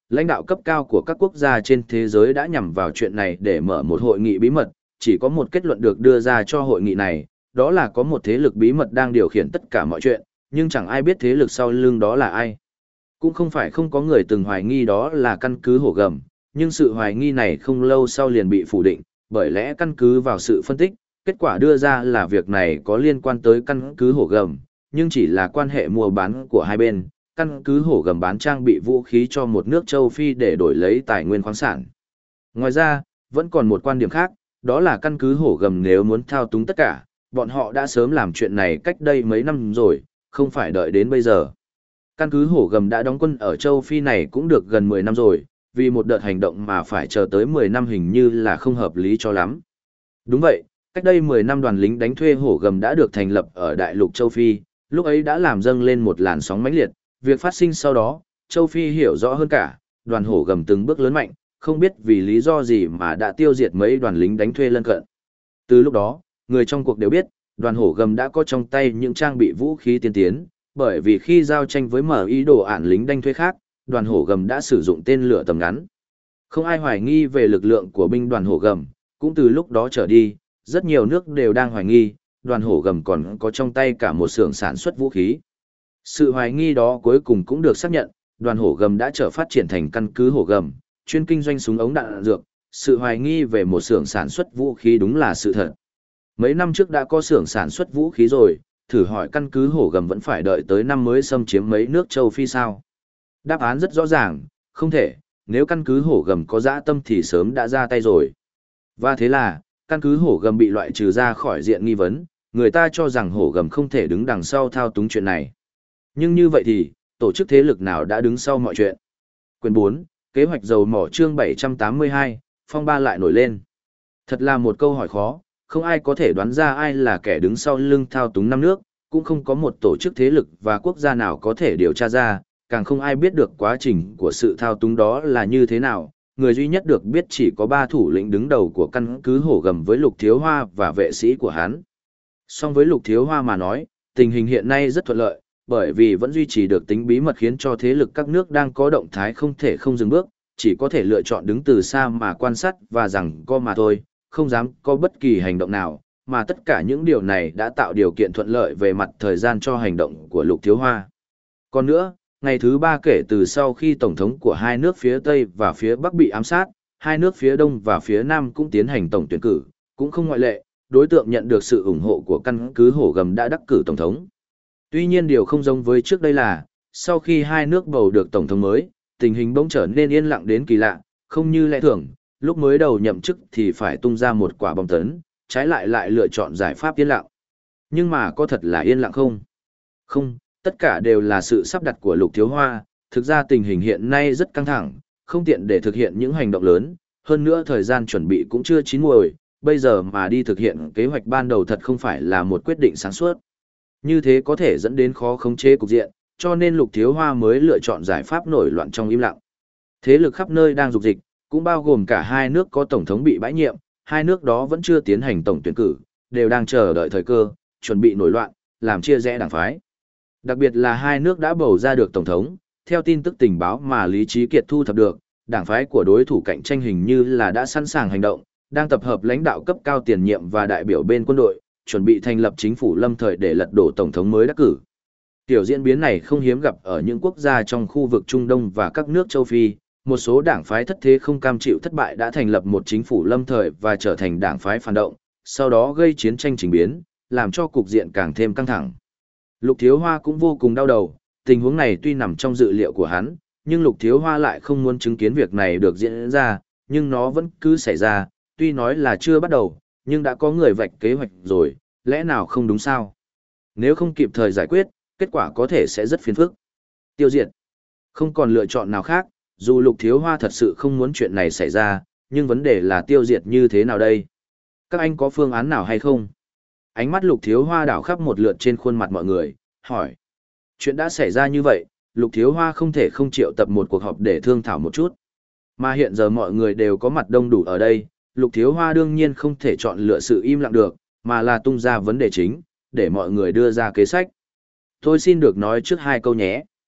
S1: Lãnh đạo cấp cao của các quốc gia trên thế giới đã nhằm vào chuyện này để mở một hội nghị bí mật, chỉ có một kết luận được đưa ra cho hội nghị này, đó là có một thế lực bí mật đang điều khiển tất cả mọi chuyện, nhưng chẳng ai biết thế lực sau lưng đó là ai. Cũng không phải không có người từng hoài nghi đó là căn cứ hổ gầm, nhưng sự hoài nghi này không lâu sau liền bị phủ định, bởi lẽ căn cứ vào sự phân tích, kết quả đưa ra là việc này có liên quan tới căn cứ hổ gầm, nhưng chỉ là quan hệ mua bán của hai bên, căn cứ hổ gầm bán trang bị vũ khí cho một nước châu Phi để đổi lấy tài nguyên khoáng sản. Ngoài ra, vẫn còn một quan điểm khác, đó là căn cứ hổ gầm nếu muốn thao túng tất cả, bọn họ đã sớm làm chuyện này cách đây mấy năm rồi, không phải đợi đến bây giờ. Căn cứ hổ gầm đã đóng quân ở châu Phi này cũng được gần mười năm rồi, vì một đợt hành động mà phải chờ tới mười năm hình như là không hợp lý cho lắm. Đúng vậy, cách đây mười năm đoàn lính đánh thuê hổ gầm đã được thành lập ở đại lục châu Phi, lúc ấy đã làm dâng lên một làn sóng mãnh liệt, việc phát sinh sau đó, châu Phi hiểu rõ hơn cả, đoàn hổ gầm từng bước lớn mạnh, không biết vì lý do gì mà đã tiêu diệt mấy đoàn lính đánh thuê lân cận. Từ lúc đó, người trong cuộc đều biết, đoàn hổ gầm đã có trong tay những trang bị vũ khí tiên tiến, bởi vì khi giao tranh với mở ý đồ ản lính đánh thuê khác, đoàn hổ gầm đã sử dụng tên lửa tầm ngắn. Không ai hoài nghi về lực lượng của binh đoàn hổ gầm, cũng từ lúc đó trở đi, rất nhiều nước đều đang hoài nghi, đoàn hổ gầm còn có trong tay cả một xưởng sản xuất vũ khí. Sự hoài nghi đó cuối cùng cũng được xác nhận, đoàn hổ gầm đã trở phát triển thành căn cứ hổ gầm, chuyên kinh doanh súng ống đạn, đạn dược, sự hoài nghi về một xưởng sản xuất vũ khí đúng là sự thật. Mấy năm trước đã có xưởng sản xuất vũ khí rồi, thử hỏi căn cứ hổ gầm vẫn phải đợi tới năm mới xâm chiếm mấy nước châu Phi sao? Đáp án rất rõ ràng, không thể, nếu căn cứ hổ gầm có dã tâm thì sớm đã ra tay rồi. Và thế là, căn cứ hổ gầm bị loại trừ ra khỏi diện nghi vấn, người ta cho rằng hổ gầm không thể đứng đằng sau thao túng chuyện này. Nhưng như vậy thì, tổ chức thế lực nào đã đứng sau mọi chuyện? Quyền bốn, kế hoạch dầu mỏ chương bảy trăm tám mươi hai, phong ba lại nổi lên. Thật là một câu hỏi khó, không ai có thể đoán ra ai là kẻ đứng sau lưng thao túng năm nước, cũng không có một tổ chức thế lực và quốc gia nào có thể điều tra ra, càng không ai biết được quá trình của sự thao túng đó là như thế nào. Người duy nhất được biết chỉ có ba thủ lĩnh đứng đầu của căn cứ hổ gầm với Lục Thiếu Hoa và vệ sĩ của hắn. Song với Lục Thiếu Hoa mà nói, tình hình hiện nay rất thuận lợi, bởi vì vẫn duy trì được tính bí mật khiến cho thế lực các nước đang có động thái không thể không dừng bước, chỉ có thể lựa chọn đứng từ xa mà quan sát và rằng co mà thôi, không dám có bất kỳ hành động nào, mà tất cả những điều này đã tạo điều kiện thuận lợi về mặt thời gian cho hành động của Lục Thiếu Hoa. Còn nữa, ngày thứ ba kể từ sau khi Tổng thống của hai nước phía Tây và phía Bắc bị ám sát, hai nước phía Đông và phía Nam cũng tiến hành tổng tuyển cử, cũng không ngoại lệ, đối tượng nhận được sự ủng hộ của căn cứ hổ gầm đã đắc cử Tổng thống. Tuy nhiên điều không giống với trước đây là, sau khi hai nước bầu được Tổng thống mới, tình hình bỗng trở nên yên lặng đến kỳ lạ, không như lẽ thường, lúc mới đầu nhậm chức thì phải tung ra một quả bom tấn, trái lại lại lựa chọn giải pháp yên lặng. Nhưng mà có thật là yên lặng không? Không, tất cả đều là sự sắp đặt của Lục Thiếu Hoa, thực ra tình hình hiện nay rất căng thẳng, không tiện để thực hiện những hành động lớn, hơn nữa thời gian chuẩn bị cũng chưa chín muồi, bây giờ mà đi thực hiện kế hoạch ban đầu thật không phải là một quyết định sáng suốt. Như thế có thể dẫn đến khó khống chế cục diện, cho nên Lục Thiếu Hoa mới lựa chọn giải pháp nổi loạn trong im lặng. Thế lực khắp nơi đang dục dịch, cũng bao gồm cả hai nước có tổng thống bị bãi nhiệm, hai nước đó vẫn chưa tiến hành tổng tuyển cử, đều đang chờ đợi thời cơ, chuẩn bị nổi loạn, làm chia rẽ đảng phái. Đặc biệt là hai nước đã bầu ra được tổng thống, theo tin tức tình báo mà Lý Trí Kiệt thu thập được, đảng phái của đối thủ cạnh tranh hình như là đã sẵn sàng hành động, đang tập hợp lãnh đạo cấp cao tiền nhiệm và đại biểu bên quân đội, chuẩn bị thành lập chính phủ lâm thời để lật đổ tổng thống mới đắc cử. Tiểu diễn biến này không hiếm gặp ở những quốc gia trong khu vực Trung Đông và các nước châu Phi, một số đảng phái thất thế không cam chịu thất bại đã thành lập một chính phủ lâm thời và trở thành đảng phái phản động, sau đó gây chiến tranh trình biến, làm cho cục diện càng thêm căng thẳng. Lục Thiếu Hoa cũng vô cùng đau đầu, tình huống này tuy nằm trong dự liệu của hắn, nhưng Lục Thiếu Hoa lại không muốn chứng kiến việc này được diễn ra, nhưng nó vẫn cứ xảy ra, tuy nói là chưa bắt đầu, nhưng đã có người vạch kế hoạch rồi, lẽ nào không đúng sao? Nếu không kịp thời giải quyết, kết quả có thể sẽ rất phiền phức. Tiêu diệt. Không còn lựa chọn nào khác, dù Lục Thiếu Hoa thật sự không muốn chuyện này xảy ra, nhưng vấn đề là tiêu diệt như thế nào đây? Các anh có phương án nào hay không? Ánh mắt Lục Thiếu Hoa đảo khắp một lượt trên khuôn mặt mọi người, hỏi. Chuyện đã xảy ra như vậy, Lục Thiếu Hoa không thể không triệu tập một cuộc họp để thương thảo một chút. Mà hiện giờ mọi người đều có mặt đông đủ ở đây, Lục Thiếu Hoa đương nhiên không thể chọn lựa sự im lặng được, mà là tung ra vấn đề chính, để mọi người đưa ra kế sách. Tôi xin được nói trước hai câu nhé.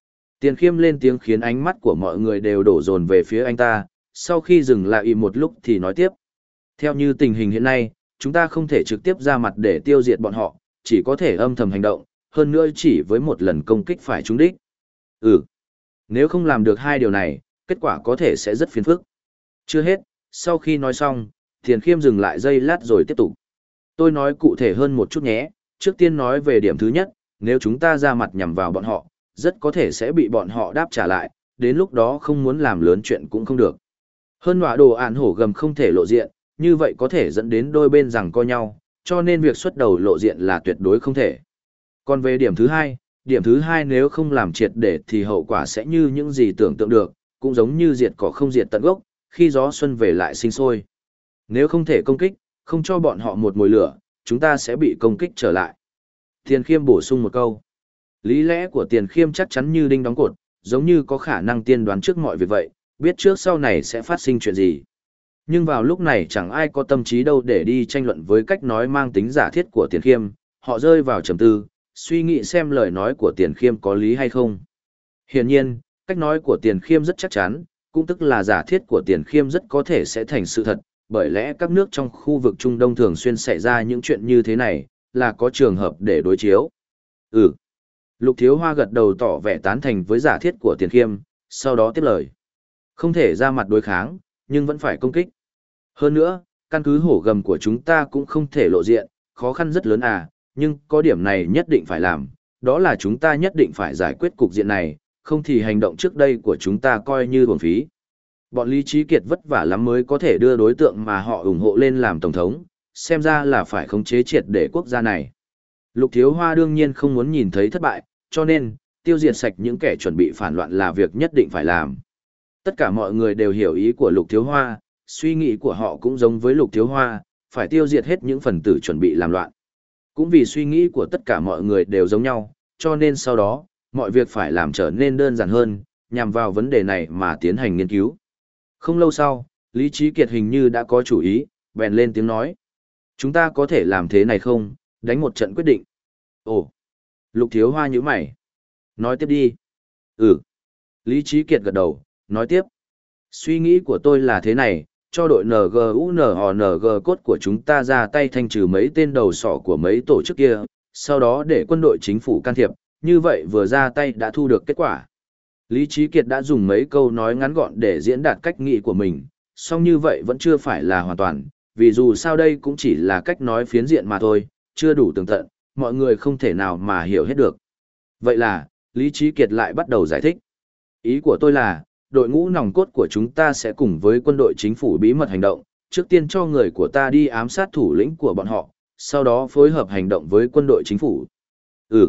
S1: Tiền Khiêm lên tiếng khiến ánh mắt của mọi người đều đổ dồn về phía anh ta, sau khi dừng lại im một lúc thì nói tiếp. Theo như tình hình hiện nay, chúng ta không thể trực tiếp ra mặt để tiêu diệt bọn họ, chỉ có thể âm thầm hành động, hơn nữa chỉ với một lần công kích phải trúng đích. Ừ, nếu không làm được hai điều này, kết quả có thể sẽ rất phiền phức. Chưa hết, sau khi nói xong, Tiền Khiêm dừng lại giây lát rồi tiếp tục. Tôi nói cụ thể hơn một chút nhé, trước tiên nói về điểm thứ nhất, nếu chúng ta ra mặt nhằm vào bọn họ, rất có thể sẽ bị bọn họ đáp trả lại, đến lúc đó không muốn làm lớn chuyện cũng không được. Hơn nọa đồ ản hổ gầm không thể lộ diện, như vậy có thể dẫn đến đôi bên rằng co nhau, cho nên việc xuất đầu lộ diện là tuyệt đối không thể. Còn về điểm thứ hai, điểm thứ hai nếu không làm triệt để thì hậu quả sẽ như những gì tưởng tượng được, cũng giống như diệt cỏ không diệt tận gốc, khi gió xuân về lại sinh sôi. Nếu không thể công kích, không cho bọn họ một mồi lửa, chúng ta sẽ bị công kích trở lại. Tiền Khiêm bổ sung một câu. Lý lẽ của Tiền Khiêm chắc chắn như đinh đóng cột, giống như có khả năng tiên đoán trước mọi việc vậy, biết trước sau này sẽ phát sinh chuyện gì. Nhưng vào lúc này chẳng ai có tâm trí đâu để đi tranh luận với cách nói mang tính giả thiết của Tiền Khiêm, họ rơi vào trầm tư, suy nghĩ xem lời nói của Tiền Khiêm có lý hay không. Hiển nhiên, cách nói của Tiền Khiêm rất chắc chắn, cũng tức là giả thiết của Tiền Khiêm rất có thể sẽ thành sự thật, bởi lẽ các nước trong khu vực Trung Đông thường xuyên xảy ra những chuyện như thế này, là có trường hợp để đối chiếu. Ừ. Lục Thiếu Hoa gật đầu tỏ vẻ tán thành với giả thiết của Tiền Khiêm, sau đó tiếp lời. Không thể ra mặt đối kháng, nhưng vẫn phải công kích. Hơn nữa, căn cứ hổ gầm của chúng ta cũng không thể lộ diện, khó khăn rất lớn à, nhưng có điểm này nhất định phải làm, đó là chúng ta nhất định phải giải quyết cục diện này, không thì hành động trước đây của chúng ta coi như uổng phí. Bọn Lý Trí Kiệt vất vả lắm mới có thể đưa đối tượng mà họ ủng hộ lên làm tổng thống, xem ra là phải khống chế triệt để quốc gia này. Lục Thiếu Hoa đương nhiên không muốn nhìn thấy thất bại, cho nên, tiêu diệt sạch những kẻ chuẩn bị phản loạn là việc nhất định phải làm. Tất cả mọi người đều hiểu ý của Lục Thiếu Hoa, suy nghĩ của họ cũng giống với Lục Thiếu Hoa, phải tiêu diệt hết những phần tử chuẩn bị làm loạn. Cũng vì suy nghĩ của tất cả mọi người đều giống nhau, cho nên sau đó, mọi việc phải làm trở nên đơn giản hơn, nhằm vào vấn đề này mà tiến hành nghiên cứu. Không lâu sau, Lý Trí Kiệt hình như đã có chủ ý, bèn lên tiếng nói. Chúng ta có thể làm thế này không, đánh một trận quyết định. Ồ, Lục Thiếu Hoa nhíu mày. Nói tiếp đi. Ừ. Lý Trí Kiệt gật đầu, nói tiếp. Suy nghĩ của tôi là thế này, cho đội en giê u en o en giê cốt của chúng ta ra tay thanh trừ mấy tên đầu sỏ của mấy tổ chức kia, sau đó để quân đội chính phủ can thiệp, như vậy vừa ra tay đã thu được kết quả. Lý Trí Kiệt đã dùng mấy câu nói ngắn gọn để diễn đạt cách nghĩ của mình, song như vậy vẫn chưa phải là hoàn toàn, vì dù sao đây cũng chỉ là cách nói phiến diện mà thôi, chưa đủ tường tận, mọi người không thể nào mà hiểu hết được. Vậy là, Lý Trí Kiệt lại bắt đầu giải thích. Ý của tôi là, đội ngũ nòng cốt của chúng ta sẽ cùng với quân đội chính phủ bí mật hành động, trước tiên cho người của ta đi ám sát thủ lĩnh của bọn họ, sau đó phối hợp hành động với quân đội chính phủ. Ừ.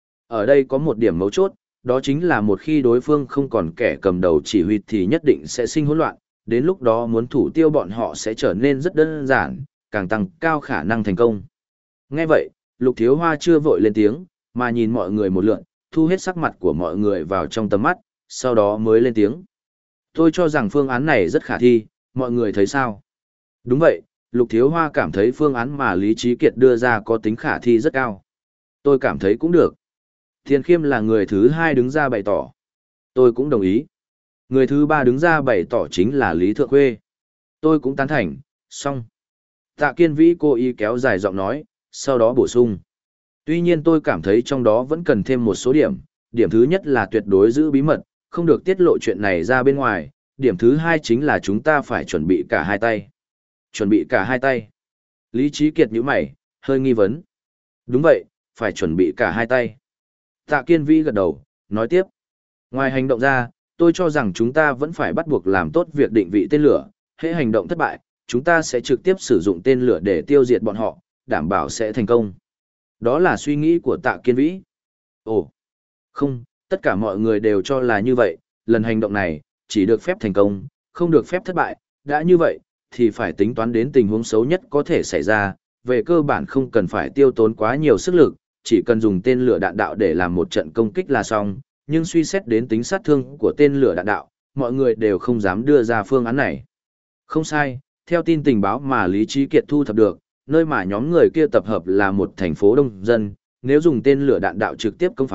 S1: Ở đây có một điểm mấu chốt, đó chính là một khi đối phương không còn kẻ cầm đầu chỉ huy thì nhất định sẽ sinh hỗn loạn, đến lúc đó muốn thủ tiêu bọn họ sẽ trở nên rất đơn giản, càng tăng cao khả năng thành công. Nghe vậy, Lục Thiếu Hoa chưa vội lên tiếng, mà nhìn mọi người một lượt, thu hết sắc mặt của mọi người vào trong tầm mắt, sau đó mới lên tiếng. Tôi cho rằng phương án này rất khả thi, mọi người thấy sao? Đúng vậy, Lục Thiếu Hoa cảm thấy phương án mà Lý Trí Kiệt đưa ra có tính khả thi rất cao. Tôi cảm thấy cũng được. Tiền Khiêm là người thứ hai đứng ra bày tỏ. Tôi cũng đồng ý. Người thứ ba đứng ra bày tỏ chính là Lý Thượng Khuê. Tôi cũng tán thành, xong. Tạ Kiên Vĩ cố ý kéo dài giọng nói, sau đó bổ sung. Tuy nhiên tôi cảm thấy trong đó vẫn cần thêm một số điểm. Điểm thứ nhất là tuyệt đối giữ bí mật, không được tiết lộ chuyện này ra bên ngoài. Điểm thứ hai chính là chúng ta phải chuẩn bị cả hai tay. Chuẩn bị cả hai tay. Lý Trí Kiệt nhíu mày, hơi nghi vấn. Đúng vậy, phải chuẩn bị cả hai tay. Tạ Kiên Vĩ gật đầu, nói tiếp. Ngoài hành động ra, tôi cho rằng chúng ta vẫn phải bắt buộc làm tốt việc định vị tên lửa. Hễ hành động thất bại, chúng ta sẽ trực tiếp sử dụng tên lửa để tiêu diệt bọn họ, đảm bảo sẽ thành công. Đó là suy nghĩ của Tạ Kiên Vĩ. Ồ, không, tất cả mọi người đều cho là như vậy, lần hành động này, chỉ được phép thành công, không được phép thất bại, đã như vậy, thì phải tính toán đến tình huống xấu nhất có thể xảy ra, về cơ bản không cần phải tiêu tốn quá nhiều sức lực, chỉ cần dùng tên lửa đạn đạo để làm một trận công kích là xong, nhưng suy xét đến tính sát thương của tên lửa đạn đạo, mọi người đều không dám đưa ra phương án này. Không sai, theo tin tình báo mà Lý Trí Kiệt thu thập được, nơi mà nhóm người kia tập hợp là một thành phố đông dân, nếu dùng tên lửa đạn đạo trực tiếp công phá,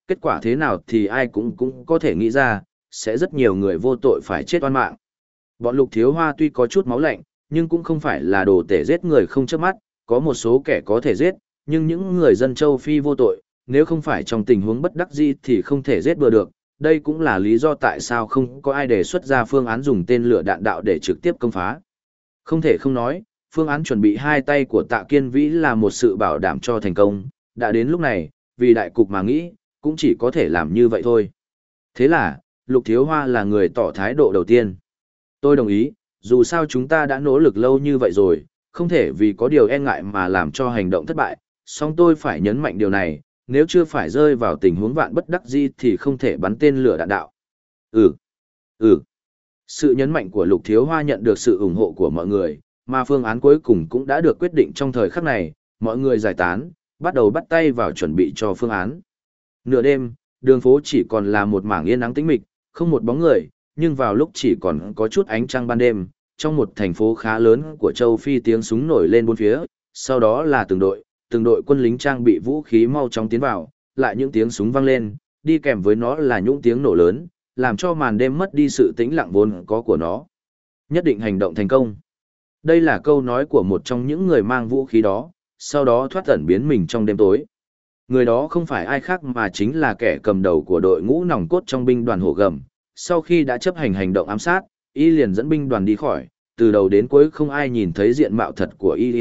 S1: Kết quả thế nào thì ai cũng cũng có thể nghĩ ra, sẽ rất nhiều người vô tội phải chết oan mạng. Bọn Lục Thiếu Hoa tuy có chút máu lạnh, nhưng cũng không phải là đồ tể giết người không chớp mắt, có một số kẻ có thể giết, nhưng những người dân châu Phi vô tội, nếu không phải trong tình huống bất đắc dĩ thì không thể giết bừa được. Đây cũng là lý do tại sao không có ai đề xuất ra phương án dùng tên lửa đạn đạo để trực tiếp công phá. Không thể không nói, phương án chuẩn bị hai tay của Tạ Kiên Vĩ là một sự bảo đảm cho thành công, đã đến lúc này, vì đại cục mà nghĩ, cũng chỉ có thể làm như vậy thôi. Thế là, Lục Thiếu Hoa là người tỏ thái độ đầu tiên. Tôi đồng ý, dù sao chúng ta đã nỗ lực lâu như vậy rồi, không thể vì có điều e ngại mà làm cho hành động thất bại, song tôi phải nhấn mạnh điều này, nếu chưa phải rơi vào tình huống vạn bất đắc dĩ thì không thể bắn tên lửa đạn đạo. Ừ, ừ. Sự nhấn mạnh của Lục Thiếu Hoa nhận được sự ủng hộ của mọi người, mà phương án cuối cùng cũng đã được quyết định trong thời khắc này, mọi người giải tán, bắt đầu bắt tay vào chuẩn bị cho phương án. Nửa đêm, đường phố chỉ còn là một mảng yên ắng tĩnh mịch, không một bóng người, nhưng vào lúc chỉ còn có chút ánh trăng ban đêm, trong một thành phố khá lớn của châu Phi tiếng súng nổi lên bốn phía, sau đó là từng đội, từng đội quân lính trang bị vũ khí mau chóng tiến vào, lại những tiếng súng vang lên, đi kèm với nó là những tiếng nổ lớn, làm cho màn đêm mất đi sự tĩnh lặng vốn có của nó. Nhất định hành động thành công. Đây là câu nói của một trong những người mang vũ khí đó, sau đó thoát ẩn biến mình trong đêm tối. Người đó không phải ai khác mà chính là kẻ cầm đầu của đội ngũ nòng cốt trong binh đoàn hổ gầm. Sau khi đã chấp hành hành động ám sát, y liền dẫn binh đoàn đi khỏi, từ đầu đến cuối không ai nhìn thấy diện mạo thật của y.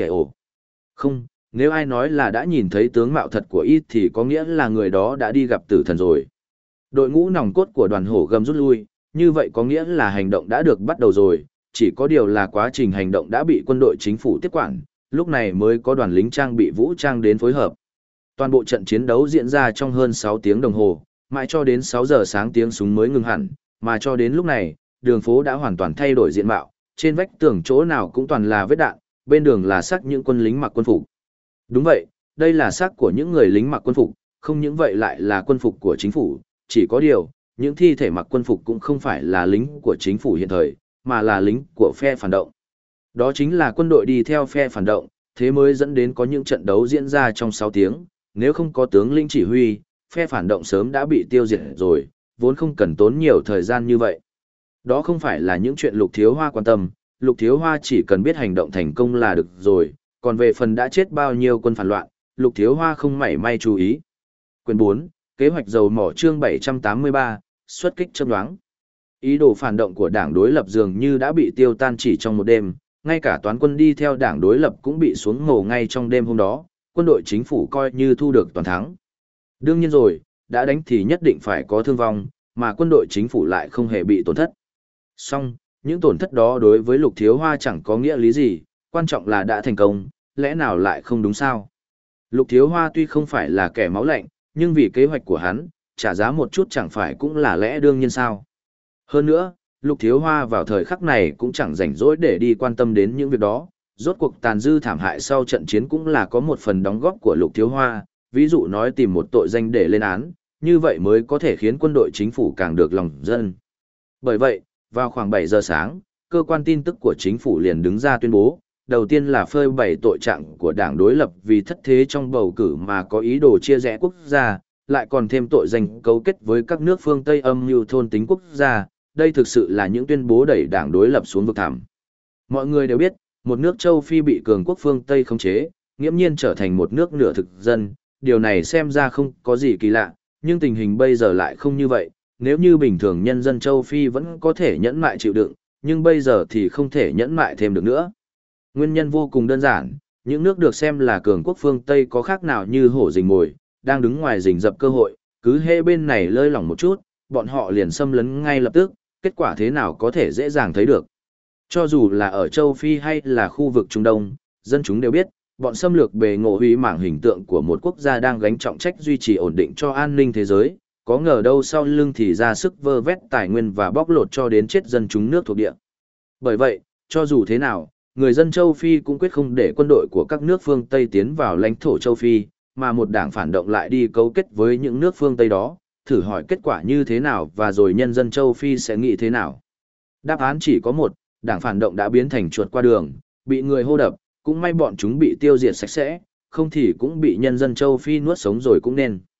S1: Không, nếu ai nói là đã nhìn thấy tướng mạo thật của y thì có nghĩa là người đó đã đi gặp tử thần rồi. Đội ngũ nòng cốt của đoàn hổ gầm rút lui, như vậy có nghĩa là hành động đã được bắt đầu rồi, chỉ có điều là quá trình hành động đã bị quân đội chính phủ tiếp quản, lúc này mới có đoàn lính trang bị vũ trang đến phối hợp. Toàn bộ trận chiến đấu diễn ra trong hơn sáu tiếng đồng hồ, mãi cho đến sáu giờ sáng tiếng súng mới ngừng hẳn, mà cho đến lúc này, đường phố đã hoàn toàn thay đổi diện mạo, trên vách tường chỗ nào cũng toàn là vết đạn, bên đường là xác những quân lính mặc quân phục. Đúng vậy, đây là xác của những người lính mặc quân phục, không những vậy lại là quân phục của chính phủ, chỉ có điều, những thi thể mặc quân phục cũng không phải là lính của chính phủ hiện thời, mà là lính của phe phản động. Đó chính là quân đội đi theo phe phản động, thế mới dẫn đến có những trận đấu diễn ra trong sáu tiếng, nếu không có tướng lĩnh chỉ huy, phe phản động sớm đã bị tiêu diệt rồi, vốn không cần tốn nhiều thời gian như vậy. Đó không phải là những chuyện Lục Thiếu Hoa quan tâm, Lục Thiếu Hoa chỉ cần biết hành động thành công là được rồi, còn về phần đã chết bao nhiêu quân phản loạn, Lục Thiếu Hoa không mảy may chú ý. Quyền bốn, Kế hoạch dầu mỏ chương bảy trăm tám mươi ba, xuất kích chớp nhoáng. Ý đồ phản động của đảng đối lập dường như đã bị tiêu tan chỉ trong một đêm, ngay cả toán quân đi theo đảng đối lập cũng bị xuống mồ ngay trong đêm hôm đó, quân đội chính phủ coi như thu được toàn thắng. Đương nhiên rồi, đã đánh thì nhất định phải có thương vong, mà quân đội chính phủ lại không hề bị tổn thất. Song, những tổn thất đó đối với Lục Thiếu Hoa chẳng có nghĩa lý gì, quan trọng là đã thành công, lẽ nào lại không đúng sao? Lục Thiếu Hoa tuy không phải là kẻ máu lạnh, nhưng vì kế hoạch của hắn, trả giá một chút chẳng phải cũng là lẽ đương nhiên sao? Hơn nữa, Lục Thiếu Hoa vào thời khắc này cũng chẳng rảnh rỗi để đi quan tâm đến những việc đó, rốt cuộc tàn dư thảm hại sau trận chiến cũng là có một phần đóng góp của Lục Thiếu Hoa, ví dụ nói tìm một tội danh để lên án, như vậy mới có thể khiến quân đội chính phủ càng được lòng dân. Bởi vậy, vào khoảng bảy giờ sáng, cơ quan tin tức của chính phủ liền đứng ra tuyên bố, đầu tiên là phơi bày tội trạng của đảng đối lập vì thất thế trong bầu cử mà có ý đồ chia rẽ quốc gia, lại còn thêm tội danh cấu kết với các nước phương Tây âm mưu thôn tính quốc gia, đây thực sự là những tuyên bố đẩy đảng đối lập xuống vực thẳm. Mọi người đều biết, một nước châu Phi bị cường quốc phương Tây khống chế, nghiễm nhiên trở thành một nước nửa thực dân, điều này xem ra không có gì kỳ lạ, nhưng tình hình bây giờ lại không như vậy, nếu như bình thường nhân dân châu Phi vẫn có thể nhẫn mại chịu đựng, nhưng bây giờ thì không thể nhẫn mại thêm được nữa. Nguyên nhân vô cùng đơn giản, những nước được xem là cường quốc phương Tây có khác nào như hổ rình mồi, đang đứng ngoài rình rập cơ hội, cứ hễ bên này lơi lỏng một chút, bọn họ liền xâm lấn ngay lập tức, kết quả thế nào có thể dễ dàng thấy được. Cho dù là ở châu Phi hay là khu vực Trung Đông, dân chúng đều biết, bọn xâm lược bề ngộ hủy mảng hình tượng của một quốc gia đang gánh trọng trách duy trì ổn định cho an ninh thế giới, có ngờ đâu sau lưng thì ra sức vơ vét tài nguyên và bóc lột cho đến chết dân chúng nước thuộc địa. Bởi vậy, cho dù thế nào, người dân châu Phi cũng quyết không để quân đội của các nước phương Tây tiến vào lãnh thổ châu Phi, mà một đảng phản động lại đi cấu kết với những nước phương Tây đó, thử hỏi kết quả như thế nào và rồi nhân dân châu Phi sẽ nghĩ thế nào. Đáp án chỉ có một, đảng phản động đã biến thành chuột qua đường, bị người hô đập, cũng may bọn chúng bị tiêu diệt sạch sẽ, không thì cũng bị nhân dân châu Phi nuốt sống rồi cũng nên.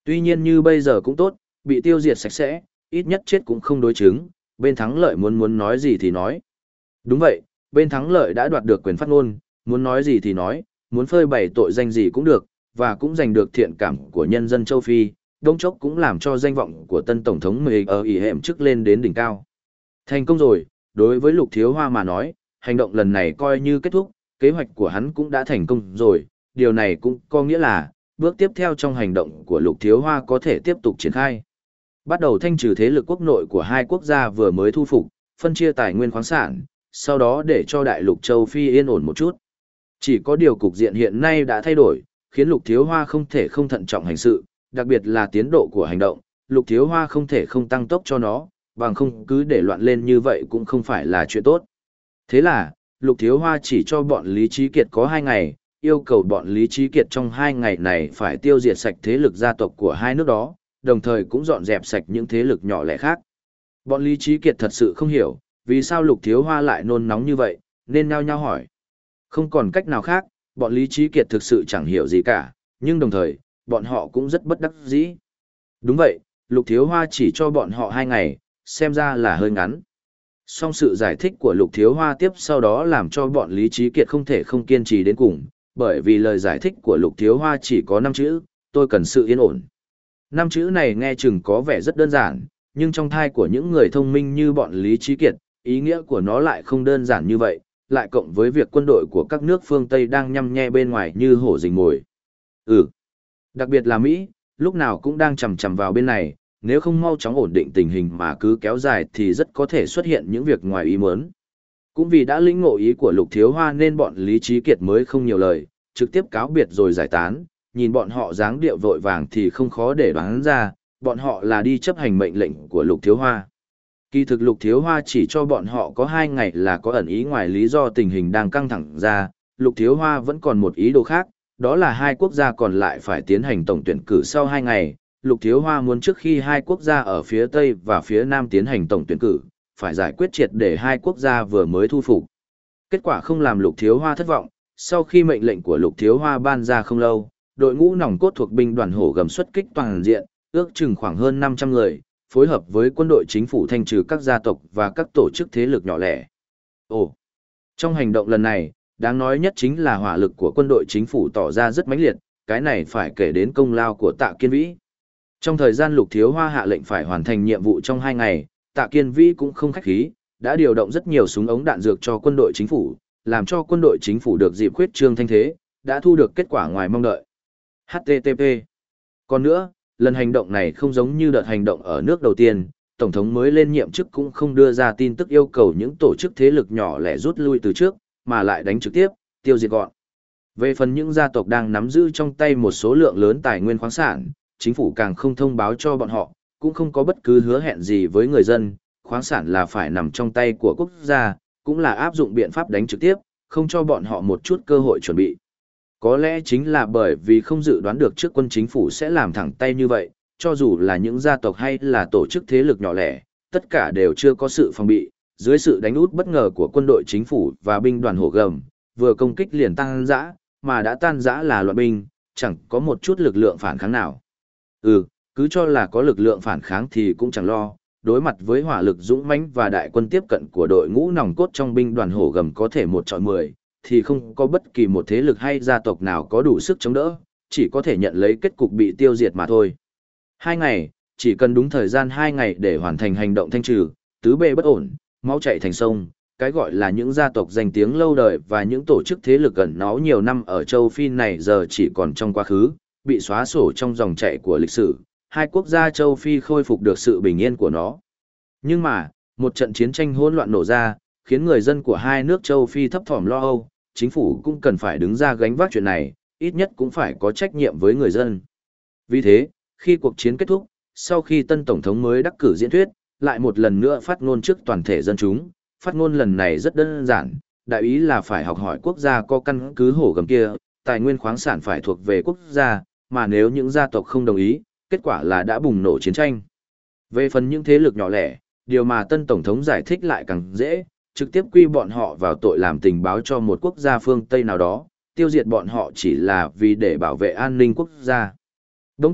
S1: Tuy nhiên như bây giờ cũng tốt, bị tiêu diệt sạch sẽ, ít nhất chết cũng không đối chứng, bên thắng lợi muốn muốn nói gì thì nói. Đúng vậy, bên thắng lợi đã đoạt được quyền phát ngôn, muốn nói gì thì nói, muốn phơi bày tội danh gì cũng được, và cũng giành được thiện cảm của nhân dân châu Phi, đông chốc cũng làm cho danh vọng của tân tổng thống Mỹ ở ỉ hẻm chức lên đến đỉnh cao. Thành công rồi, đối với Lục Thiếu Hoa mà nói, hành động lần này coi như kết thúc, kế hoạch của hắn cũng đã thành công rồi, điều này cũng có nghĩa là, bước tiếp theo trong hành động của Lục Thiếu Hoa có thể tiếp tục triển khai. Bắt đầu thanh trừ thế lực quốc nội của hai quốc gia vừa mới thu phục, phân chia tài nguyên khoáng sản, sau đó để cho đại lục châu Phi yên ổn một chút. Chỉ có điều cục diện hiện nay đã thay đổi, khiến Lục Thiếu Hoa không thể không thận trọng hành sự, đặc biệt là tiến độ của hành động, Lục Thiếu Hoa không thể không tăng tốc cho nó, bằng không cứ để loạn lên như vậy cũng không phải là chuyện tốt. Thế là, Lục Thiếu Hoa chỉ cho bọn Lý Trí Kiệt có hai ngày, yêu cầu bọn Lý Trí Kiệt trong hai ngày này phải tiêu diệt sạch thế lực gia tộc của hai nước đó, đồng thời cũng dọn dẹp sạch những thế lực nhỏ lẻ khác. Bọn Lý Trí Kiệt thật sự không hiểu, vì sao Lục Thiếu Hoa lại nôn nóng như vậy, nên nhao nhao hỏi. Không còn cách nào khác, bọn Lý Trí Kiệt thực sự chẳng hiểu gì cả, nhưng đồng thời, bọn họ cũng rất bất đắc dĩ. Đúng vậy, Lục Thiếu Hoa chỉ cho bọn họ hai ngày, xem ra là hơi ngắn. Song sự giải thích của Lục Thiếu Hoa tiếp sau đó làm cho bọn Lý Trí Kiệt không thể không kiên trì đến cùng, bởi vì lời giải thích của Lục Thiếu Hoa chỉ có năm chữ, tôi cần sự yên ổn. Năm chữ này nghe chừng có vẻ rất đơn giản, nhưng trong thai của những người thông minh như bọn Lý Trí Kiệt, ý nghĩa của nó lại không đơn giản như vậy, lại cộng với việc quân đội của các nước phương Tây đang nhăm nhe bên ngoài như hổ rình mồi. Ừ, đặc biệt là Mỹ, lúc nào cũng đang chằm chằm vào bên này, nếu không mau chóng ổn định tình hình mà cứ kéo dài thì rất có thể xuất hiện những việc ngoài ý muốn. Cũng vì đã lĩnh ngộ ý của Lục Thiếu Hoa nên bọn Lý Trí Kiệt mới không nhiều lời, trực tiếp cáo biệt rồi giải tán, nhìn bọn họ dáng điệu vội vàng thì không khó để đoán ra, bọn họ là đi chấp hành mệnh lệnh của Lục Thiếu Hoa. Kỳ thực Lục Thiếu Hoa chỉ cho bọn họ có hai ngày là có ẩn ý ngoài lý do tình hình đang căng thẳng ra, Lục Thiếu Hoa vẫn còn một ý đồ khác, đó là hai quốc gia còn lại phải tiến hành tổng tuyển cử sau hai ngày. Lục Thiếu Hoa muốn trước khi hai quốc gia ở phía Tây và phía Nam tiến hành tổng tuyển cử, phải giải quyết triệt để hai quốc gia vừa mới thu phục. Kết quả không làm Lục Thiếu Hoa thất vọng, sau khi mệnh lệnh của Lục Thiếu Hoa ban ra không lâu, đội ngũ nòng cốt thuộc binh đoàn hổ gầm xuất kích toàn diện, ước chừng khoảng hơn năm trăm người, phối hợp với quân đội chính phủ thanh trừ các gia tộc và các tổ chức thế lực nhỏ lẻ. Ồ, trong hành động lần này, đáng nói nhất chính là hỏa lực của quân đội chính phủ tỏ ra rất mãnh liệt, cái này phải kể đến công lao của Tạ Kiên Vĩ. Trong thời gian Lục Thiếu Hoa hạ lệnh phải hoàn thành nhiệm vụ trong hai ngày, Tạ Kiên Vĩ cũng không khách khí, đã điều động rất nhiều súng ống đạn dược cho quân đội chính phủ, làm cho quân đội chính phủ được dịp khuyết trương thanh thế, đã thu được kết quả ngoài mong đợi. H T T P. Còn nữa, lần hành động này không giống như đợt hành động ở nước đầu tiên, Tổng thống mới lên nhiệm chức cũng không đưa ra tin tức yêu cầu những tổ chức thế lực nhỏ lẻ rút lui từ trước, mà lại đánh trực tiếp, tiêu diệt gọn. Về phần những gia tộc đang nắm giữ trong tay một số lượng lớn tài nguyên khoáng sản, chính phủ càng không thông báo cho bọn họ, cũng không có bất cứ hứa hẹn gì với người dân, khoáng sản là phải nằm trong tay của quốc gia, cũng là áp dụng biện pháp đánh trực tiếp, không cho bọn họ một chút cơ hội chuẩn bị. Có lẽ chính là bởi vì không dự đoán được trước quân chính phủ sẽ làm thẳng tay như vậy, cho dù là những gia tộc hay là tổ chức thế lực nhỏ lẻ, tất cả đều chưa có sự phòng bị, dưới sự đánh út bất ngờ của quân đội chính phủ và binh đoàn hổ gầm, vừa công kích liền tan rã, mà đã tan rã là loạn binh, chẳng có một chút lực lượng phản kháng nào. Ừ, cứ cho là có lực lượng phản kháng thì cũng chẳng lo, đối mặt với hỏa lực dũng mãnh và đại quân tiếp cận của đội ngũ nòng cốt trong binh đoàn hổ gầm có thể một chọi mười, thì không có bất kỳ một thế lực hay gia tộc nào có đủ sức chống đỡ, chỉ có thể nhận lấy kết cục bị tiêu diệt mà thôi. Hai ngày, chỉ cần đúng thời gian hai ngày để hoàn thành hành động thanh trừ, tứ bề bất ổn, máu chảy thành sông, cái gọi là những gia tộc danh tiếng lâu đời và những tổ chức thế lực gần nó nhiều năm ở châu Phi này giờ chỉ còn trong quá khứ, bị xóa sổ trong dòng chảy của lịch sử, hai quốc gia châu Phi khôi phục được sự bình yên của nó. Nhưng mà, một trận chiến tranh hỗn loạn nổ ra, khiến người dân của hai nước châu Phi thấp thỏm lo âu, chính phủ cũng cần phải đứng ra gánh vác chuyện này, ít nhất cũng phải có trách nhiệm với người dân. Vì thế, khi cuộc chiến kết thúc, sau khi tân tổng thống mới đắc cử diễn thuyết, lại một lần nữa phát ngôn trước toàn thể dân chúng, phát ngôn lần này rất đơn giản, đại ý là phải học hỏi quốc gia có căn cứ hổ gầm kia, tài nguyên khoáng sản phải thuộc về quốc gia, mà nếu những gia tộc không đồng ý, kết quả là đã bùng nổ chiến tranh. Về phần những thế lực nhỏ lẻ, điều mà tân tổng thống giải thích lại càng dễ, trực tiếp quy bọn họ vào tội làm tình báo cho một quốc gia phương Tây nào đó, tiêu diệt bọn họ chỉ là vì để bảo vệ an ninh quốc gia. Đống chốc,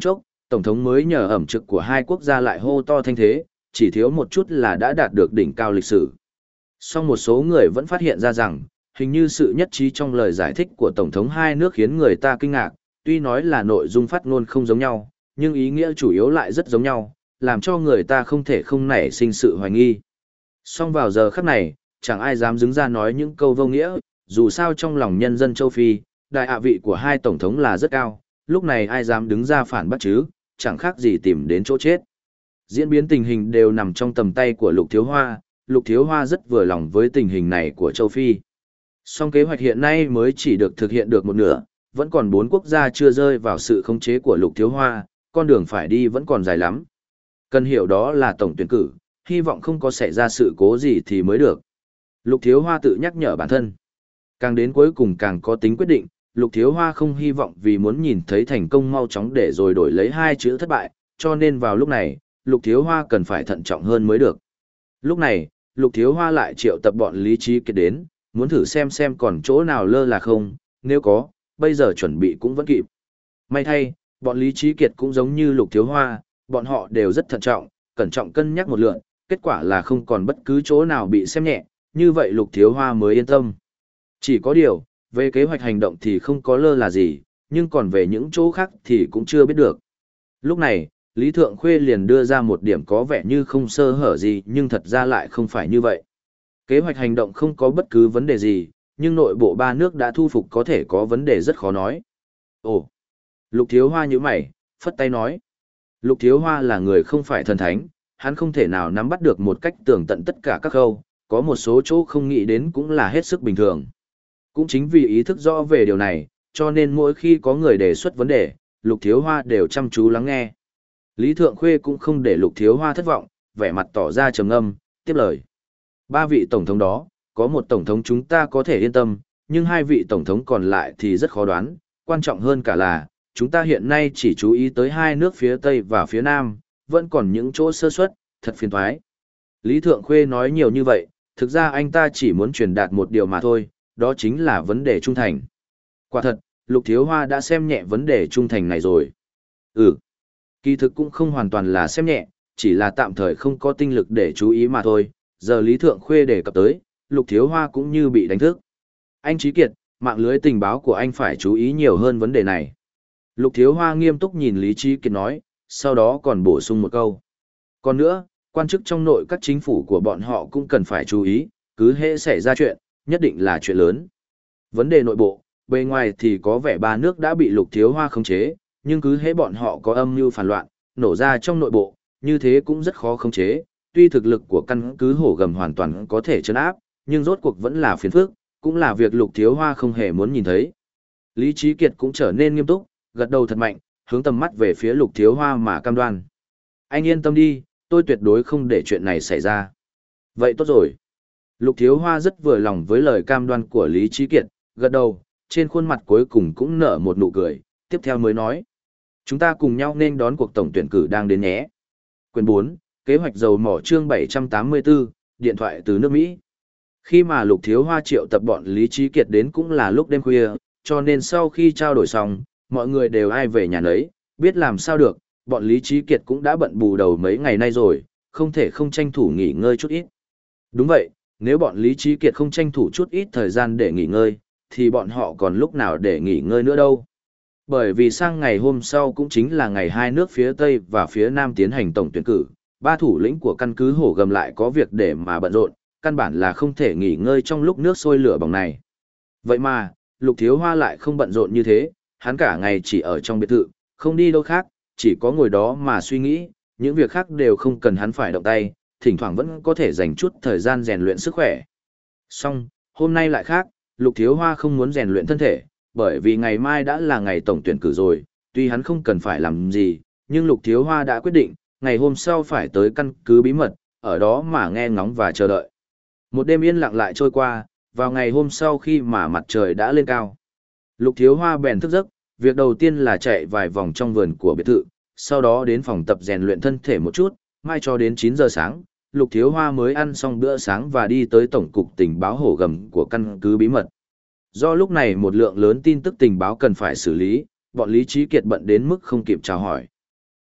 S1: Tổng thống mới nhờ ẩm trực của hai quốc gia lại hô to thanh thế, chỉ thiếu một chút là đã đạt được đỉnh cao lịch sử. Song một số người vẫn phát hiện ra rằng, hình như sự nhất trí trong lời giải thích của Tổng thống hai nước khiến người ta kinh ngạc, tuy nói là nội dung phát ngôn không giống nhau, nhưng ý nghĩa chủ yếu lại rất giống nhau, làm cho người ta không thể không nảy sinh sự hoài nghi. Song vào giờ khắc này, chẳng ai dám đứng ra nói những câu vô nghĩa, dù sao trong lòng nhân dân châu Phi, đại hạ vị của hai tổng thống là rất cao, lúc này ai dám đứng ra phản bác chứ, chẳng khác gì tìm đến chỗ chết. Diễn biến tình hình đều nằm trong tầm tay của Lục Thiếu Hoa, Lục Thiếu Hoa rất vừa lòng với tình hình này của châu Phi. Song kế hoạch hiện nay mới chỉ được thực hiện được một nửa, vẫn còn bốn quốc gia chưa rơi vào sự khống chế của Lục Thiếu Hoa, con đường phải đi vẫn còn dài lắm. Cần hiểu đó là tổng tuyển cử, hy vọng không có xảy ra sự cố gì thì mới được. Lục Thiếu Hoa tự nhắc nhở bản thân. Càng đến cuối cùng càng có tính quyết định, Lục Thiếu Hoa không hy vọng vì muốn nhìn thấy thành công mau chóng để rồi đổi lấy hai chữ thất bại, cho nên vào lúc này, Lục Thiếu Hoa cần phải thận trọng hơn mới được. Lúc này, Lục Thiếu Hoa lại triệu tập bọn Lý Trí Kiệt đến, muốn thử xem xem còn chỗ nào lơ là không, nếu có, bây giờ chuẩn bị cũng vẫn kịp. May thay, bọn Lý Trí Kiệt cũng giống như Lục Thiếu Hoa, bọn họ đều rất thận trọng, cẩn trọng cân nhắc một lượt, kết quả là không còn bất cứ chỗ nào bị xem nhẹ, như vậy Lục Thiếu Hoa mới yên tâm. Chỉ có điều, về kế hoạch hành động thì không có lơ là gì, nhưng còn về những chỗ khác thì cũng chưa biết được. Lúc này, Lý Thượng Khuê liền đưa ra một điểm có vẻ như không sơ hở gì nhưng thật ra lại không phải như vậy. Kế hoạch hành động không có bất cứ vấn đề gì, nhưng nội bộ ba nước đã thu phục có thể có vấn đề rất khó nói. Ồ! Lục Thiếu Hoa nhíu mày, phất tay nói. Lục Thiếu Hoa là người không phải thần thánh, hắn không thể nào nắm bắt được một cách tường tận tất cả các khâu, có một số chỗ không nghĩ đến cũng là hết sức bình thường. Cũng chính vì ý thức rõ về điều này, cho nên mỗi khi có người đề xuất vấn đề, Lục Thiếu Hoa đều chăm chú lắng nghe. Lý Thượng Khuê cũng không để Lục Thiếu Hoa thất vọng, vẻ mặt tỏ ra trầm ngâm, tiếp lời. Ba vị tổng thống đó, có một tổng thống chúng ta có thể yên tâm, nhưng hai vị tổng thống còn lại thì rất khó đoán, quan trọng hơn cả là, chúng ta hiện nay chỉ chú ý tới hai nước phía Tây và phía Nam, vẫn còn những chỗ sơ suất, thật phiền toái. Lý Thượng Khuê nói nhiều như vậy, thực ra anh ta chỉ muốn truyền đạt một điều mà thôi, đó chính là vấn đề trung thành. Quả thật, Lục Thiếu Hoa đã xem nhẹ vấn đề trung thành này rồi. Ừ, kỳ thực cũng không hoàn toàn là xem nhẹ, chỉ là tạm thời không có tinh lực để chú ý mà thôi. Giờ Lý Thượng Khuê đề cập tới, Lục Thiếu Hoa cũng như bị đánh thức. Anh Trí Kiệt, mạng lưới tình báo của anh phải chú ý nhiều hơn vấn đề này. Lục Thiếu Hoa nghiêm túc nhìn Lý Trí Kiệt nói, sau đó còn bổ sung một câu. Còn nữa, quan chức trong nội các chính phủ của bọn họ cũng cần phải chú ý, cứ hễ xảy ra chuyện, nhất định là chuyện lớn. Vấn đề nội bộ, bề ngoài thì có vẻ ba nước đã bị Lục Thiếu Hoa khống chế, nhưng cứ hễ bọn họ có âm mưu phản loạn, nổ ra trong nội bộ, như thế cũng rất khó khống chế. Tuy thực lực của căn cứ Hổ Gầm hoàn toàn có thể trấn áp, nhưng rốt cuộc vẫn là phiền phức, cũng là việc Lục Thiếu Hoa không hề muốn nhìn thấy. Lý Trí Kiệt cũng trở nên nghiêm túc, gật đầu thật mạnh, hướng tầm mắt về phía Lục Thiếu Hoa mà cam đoan. Anh yên tâm đi, tôi tuyệt đối không để chuyện này xảy ra. Vậy tốt rồi. Lục Thiếu Hoa rất vừa lòng với lời cam đoan của Lý Trí Kiệt, gật đầu, trên khuôn mặt cuối cùng cũng nở một nụ cười, tiếp theo mới nói. Chúng ta cùng nhau nên đón cuộc tổng tuyển cử đang đến nhé. Quyền bốn, kế hoạch dầu mỏ chương bảy trăm tám mươi tư, điện thoại từ nước Mỹ. Khi mà Lục Thiếu Hoa triệu tập bọn Lý Trí Kiệt đến cũng là lúc đêm khuya, cho nên sau khi trao đổi xong, mọi người đều ai về nhà nấy, biết làm sao được, bọn Lý Trí Kiệt cũng đã bận bù đầu mấy ngày nay rồi, không thể không tranh thủ nghỉ ngơi chút ít. Đúng vậy, nếu bọn Lý Trí Kiệt không tranh thủ chút ít thời gian để nghỉ ngơi, thì bọn họ còn lúc nào để nghỉ ngơi nữa đâu. Bởi vì sang ngày hôm sau cũng chính là ngày hai nước phía Tây và phía Nam tiến hành tổng tuyển cử, ba thủ lĩnh của căn cứ Hổ Gầm lại có việc để mà bận rộn, căn bản là không thể nghỉ ngơi trong lúc nước sôi lửa bỏng này. Vậy mà, Lục Thiếu Hoa lại không bận rộn như thế, hắn cả ngày chỉ ở trong biệt thự, không đi đâu khác, chỉ có ngồi đó mà suy nghĩ, những việc khác đều không cần hắn phải động tay, thỉnh thoảng vẫn có thể dành chút thời gian rèn luyện sức khỏe. Song, hôm nay lại khác, Lục Thiếu Hoa không muốn rèn luyện thân thể, bởi vì ngày mai đã là ngày tổng tuyển cử rồi, tuy hắn không cần phải làm gì, nhưng Lục Thiếu Hoa đã quyết định, ngày hôm sau phải tới căn cứ bí mật, ở đó mà nghe ngóng và chờ đợi. Một đêm yên lặng lại trôi qua, vào ngày hôm sau khi mà mặt trời đã lên cao. Lục Thiếu Hoa bèn thức giấc, việc đầu tiên là chạy vài vòng trong vườn của biệt thự, sau đó đến phòng tập rèn luyện thân thể một chút, mai cho đến chín giờ sáng, Lục Thiếu Hoa mới ăn xong bữa sáng và đi tới tổng cục tình báo Hổ Gầm của căn cứ bí mật. Do lúc này một lượng lớn tin tức tình báo cần phải xử lý, bọn Lý Trí Kiệt bận đến mức không kịp chào hỏi.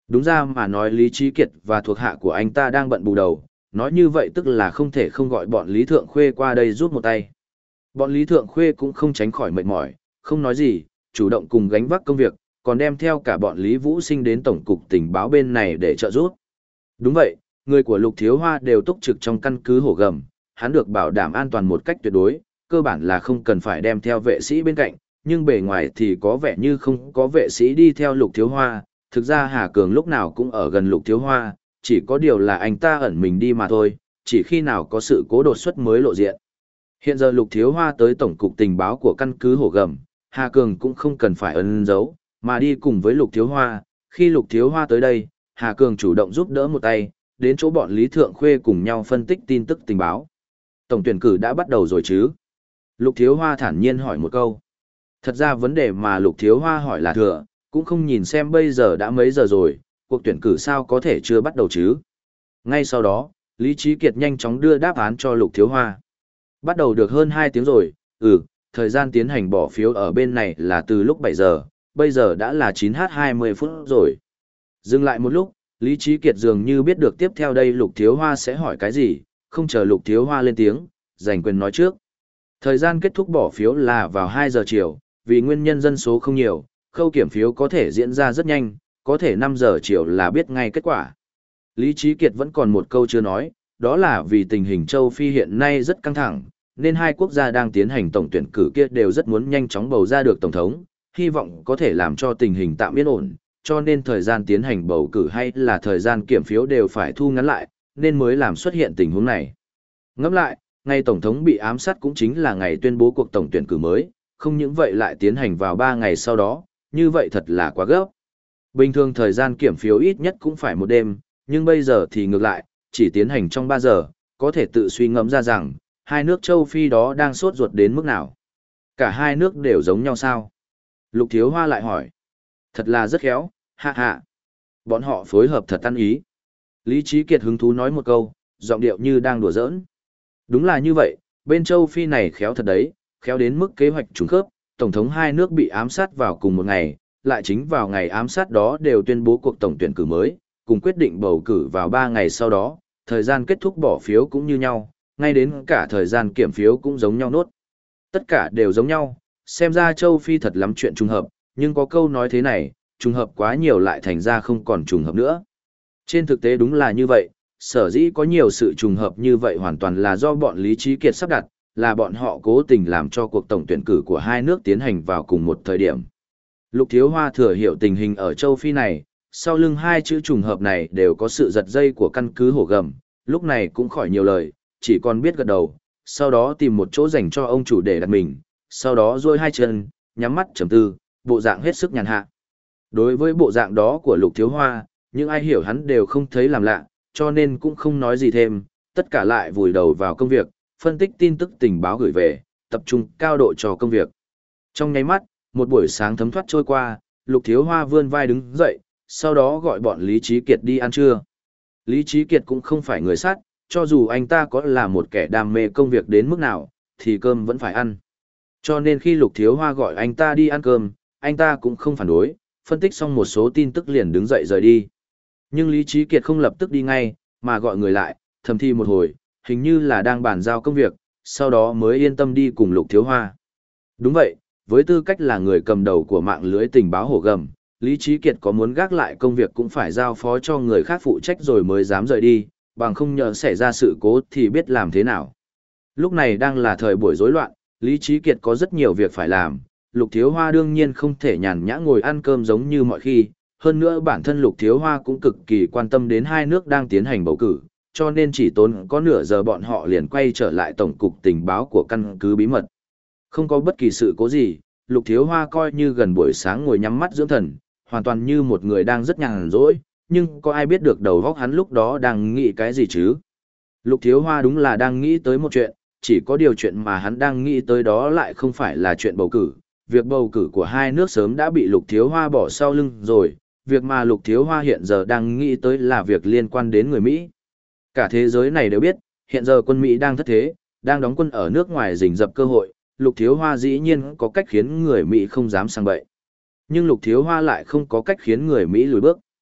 S1: Đúng ra mà nói Lý Trí Kiệt và thuộc hạ của anh ta đang bận bù đầu, nói như vậy tức là không thể không gọi bọn Lý Thượng Khuê qua đây giúp một tay. Bọn Lý Thượng Khuê cũng không tránh khỏi mệt mỏi, không nói gì, chủ động cùng gánh vác công việc, còn đem theo cả bọn Lý Vũ Sinh đến Tổng cục Tình báo bên này để trợ giúp. Đúng vậy, người của Lục Thiếu Hoa đều túc trực trong căn cứ Hổ Gầm, hắn được bảo đảm an toàn một cách tuyệt đối, cơ bản là không cần phải đem theo vệ sĩ bên cạnh, nhưng bề ngoài thì có vẻ như không có vệ sĩ đi theo Lục Thiếu Hoa, thực ra Hà Cường lúc nào cũng ở gần Lục Thiếu Hoa, chỉ có điều là anh ta ẩn mình đi mà thôi, chỉ khi nào có sự cố đột xuất mới lộ diện. Hiện giờ Lục Thiếu Hoa tới Tổng cục Tình báo của căn cứ Hổ Gầm, Hà Cường cũng không cần phải ẩn giấu, mà đi cùng với Lục Thiếu Hoa, khi Lục Thiếu Hoa tới đây, Hà Cường chủ động giúp đỡ một tay, đến chỗ bọn Lý Thượng Khuê cùng nhau phân tích tin tức tình báo. Tổng tuyển cử đã bắt đầu rồi chứ? Lục Thiếu Hoa thản nhiên hỏi một câu. Thật ra vấn đề mà Lục Thiếu Hoa hỏi là thừa, cũng không nhìn xem bây giờ đã mấy giờ rồi, cuộc tuyển cử sao có thể chưa bắt đầu chứ? Ngay sau đó, Lý Trí Kiệt nhanh chóng đưa đáp án cho Lục Thiếu Hoa. Bắt đầu được hơn hai tiếng rồi, ừ, thời gian tiến hành bỏ phiếu ở bên này là từ lúc bảy giờ, bây giờ đã là chín h hai mươi phút rồi. Dừng lại một lúc, Lý Trí Kiệt dường như biết được tiếp theo đây Lục Thiếu Hoa sẽ hỏi cái gì, không chờ Lục Thiếu Hoa lên tiếng, giành quyền nói trước. Thời gian kết thúc bỏ phiếu là vào hai giờ chiều, vì nguyên nhân dân số không nhiều, khâu kiểm phiếu có thể diễn ra rất nhanh, có thể năm giờ chiều là biết ngay kết quả. Lý Trí Kiệt vẫn còn một câu chưa nói, đó là vì tình hình châu Phi hiện nay rất căng thẳng, nên hai quốc gia đang tiến hành tổng tuyển cử kia đều rất muốn nhanh chóng bầu ra được tổng thống, hy vọng có thể làm cho tình hình tạm yên ổn, cho nên thời gian tiến hành bầu cử hay là thời gian kiểm phiếu đều phải thu ngắn lại, nên mới làm xuất hiện tình huống này. Ngẫm lại, ngày tổng thống bị ám sát cũng chính là ngày tuyên bố cuộc tổng tuyển cử mới, không những vậy lại tiến hành vào ba ngày sau đó, như vậy thật là quá gấp. Bình thường thời gian kiểm phiếu ít nhất cũng phải một đêm, nhưng bây giờ thì ngược lại, chỉ tiến hành trong ba giờ, có thể tự suy ngẫm ra rằng, hai nước châu Phi đó đang sốt ruột đến mức nào. Cả hai nước đều giống nhau sao? Lục Thiếu Hoa lại hỏi. Thật là rất khéo, hạ hạ. Bọn họ phối hợp thật ăn ý. Lý Trí Kiệt hứng thú nói một câu, giọng điệu như đang đùa giỡn. Đúng là như vậy, bên châu Phi này khéo thật đấy, khéo đến mức kế hoạch trùng khớp, tổng thống hai nước bị ám sát vào cùng một ngày, lại chính vào ngày ám sát đó đều tuyên bố cuộc tổng tuyển cử mới, cùng quyết định bầu cử vào ba ngày sau đó, thời gian kết thúc bỏ phiếu cũng như nhau, ngay đến cả thời gian kiểm phiếu cũng giống nhau nốt. Tất cả đều giống nhau, xem ra châu Phi thật lắm chuyện trùng hợp, nhưng có câu nói thế này, trùng hợp quá nhiều lại thành ra không còn trùng hợp nữa. Trên thực tế đúng là như vậy, sở dĩ có nhiều sự trùng hợp như vậy hoàn toàn là do bọn Lý Trí Kiệt sắp đặt, là bọn họ cố tình làm cho cuộc tổng tuyển cử của hai nước tiến hành vào cùng một thời điểm. Lục Thiếu Hoa thừa hiểu tình hình ở châu Phi này, sau lưng hai chữ trùng hợp này đều có sự giật dây của căn cứ Hổ Gầm, lúc này cũng khỏi nhiều lời, chỉ còn biết gật đầu, sau đó tìm một chỗ dành cho ông chủ để đặt mình, sau đó duỗi hai chân, nhắm mắt trầm tư, bộ dạng hết sức nhàn hạ. Đối với bộ dạng đó của Lục Thiếu Hoa, những ai hiểu hắn đều không thấy làm lạ, cho nên cũng không nói gì thêm, tất cả lại vùi đầu vào công việc, phân tích tin tức tình báo gửi về, tập trung cao độ cho công việc. Trong nháy mắt, một buổi sáng thấm thoát trôi qua, Lục Thiếu Hoa vươn vai đứng dậy, sau đó gọi bọn Lý Trí Kiệt đi ăn trưa. Lý Trí Kiệt cũng không phải người sát, cho dù anh ta có là một kẻ đam mê công việc đến mức nào, thì cơm vẫn phải ăn. Cho nên khi Lục Thiếu Hoa gọi anh ta đi ăn cơm, anh ta cũng không phản đối, phân tích xong một số tin tức liền đứng dậy rời đi. Nhưng Lý Trí Kiệt không lập tức đi ngay, mà gọi người lại, thầm thi một hồi, hình như là đang bàn giao công việc, sau đó mới yên tâm đi cùng Lục Thiếu Hoa. Đúng vậy, với tư cách là người cầm đầu của mạng lưới tình báo Hổ Gầm, Lý Trí Kiệt có muốn gác lại công việc cũng phải giao phó cho người khác phụ trách rồi mới dám rời đi, bằng không nhờ xảy ra sự cố thì biết làm thế nào. Lúc này đang là thời buổi rối loạn, Lý Trí Kiệt có rất nhiều việc phải làm, Lục Thiếu Hoa đương nhiên không thể nhàn nhã ngồi ăn cơm giống như mọi khi, hơn nữa bản thân Lục Thiếu Hoa cũng cực kỳ quan tâm đến hai nước đang tiến hành bầu cử, cho nên chỉ tốn có nửa giờ bọn họ liền quay trở lại tổng cục tình báo của căn cứ bí mật. Không có bất kỳ sự cố gì, Lục Thiếu Hoa coi như gần buổi sáng ngồi nhắm mắt dưỡng thần, hoàn toàn như một người đang rất nhàn rỗi, nhưng có ai biết được đầu óc hắn lúc đó đang nghĩ cái gì chứ? Lục Thiếu Hoa đúng là đang nghĩ tới một chuyện, chỉ có điều chuyện mà hắn đang nghĩ tới đó lại không phải là chuyện bầu cử. Việc bầu cử của hai nước sớm đã bị Lục Thiếu Hoa bỏ sau lưng rồi, việc mà Lục Thiếu Hoa hiện giờ đang nghĩ tới là việc liên quan đến người Mỹ. Cả thế giới này đều biết, hiện giờ quân Mỹ đang thất thế, đang đóng quân ở nước ngoài rình rập cơ hội, Lục Thiếu Hoa dĩ nhiên có cách khiến người Mỹ không dám sang bậy. Nhưng Lục Thiếu Hoa lại không có cách khiến người Mỹ lùi bước.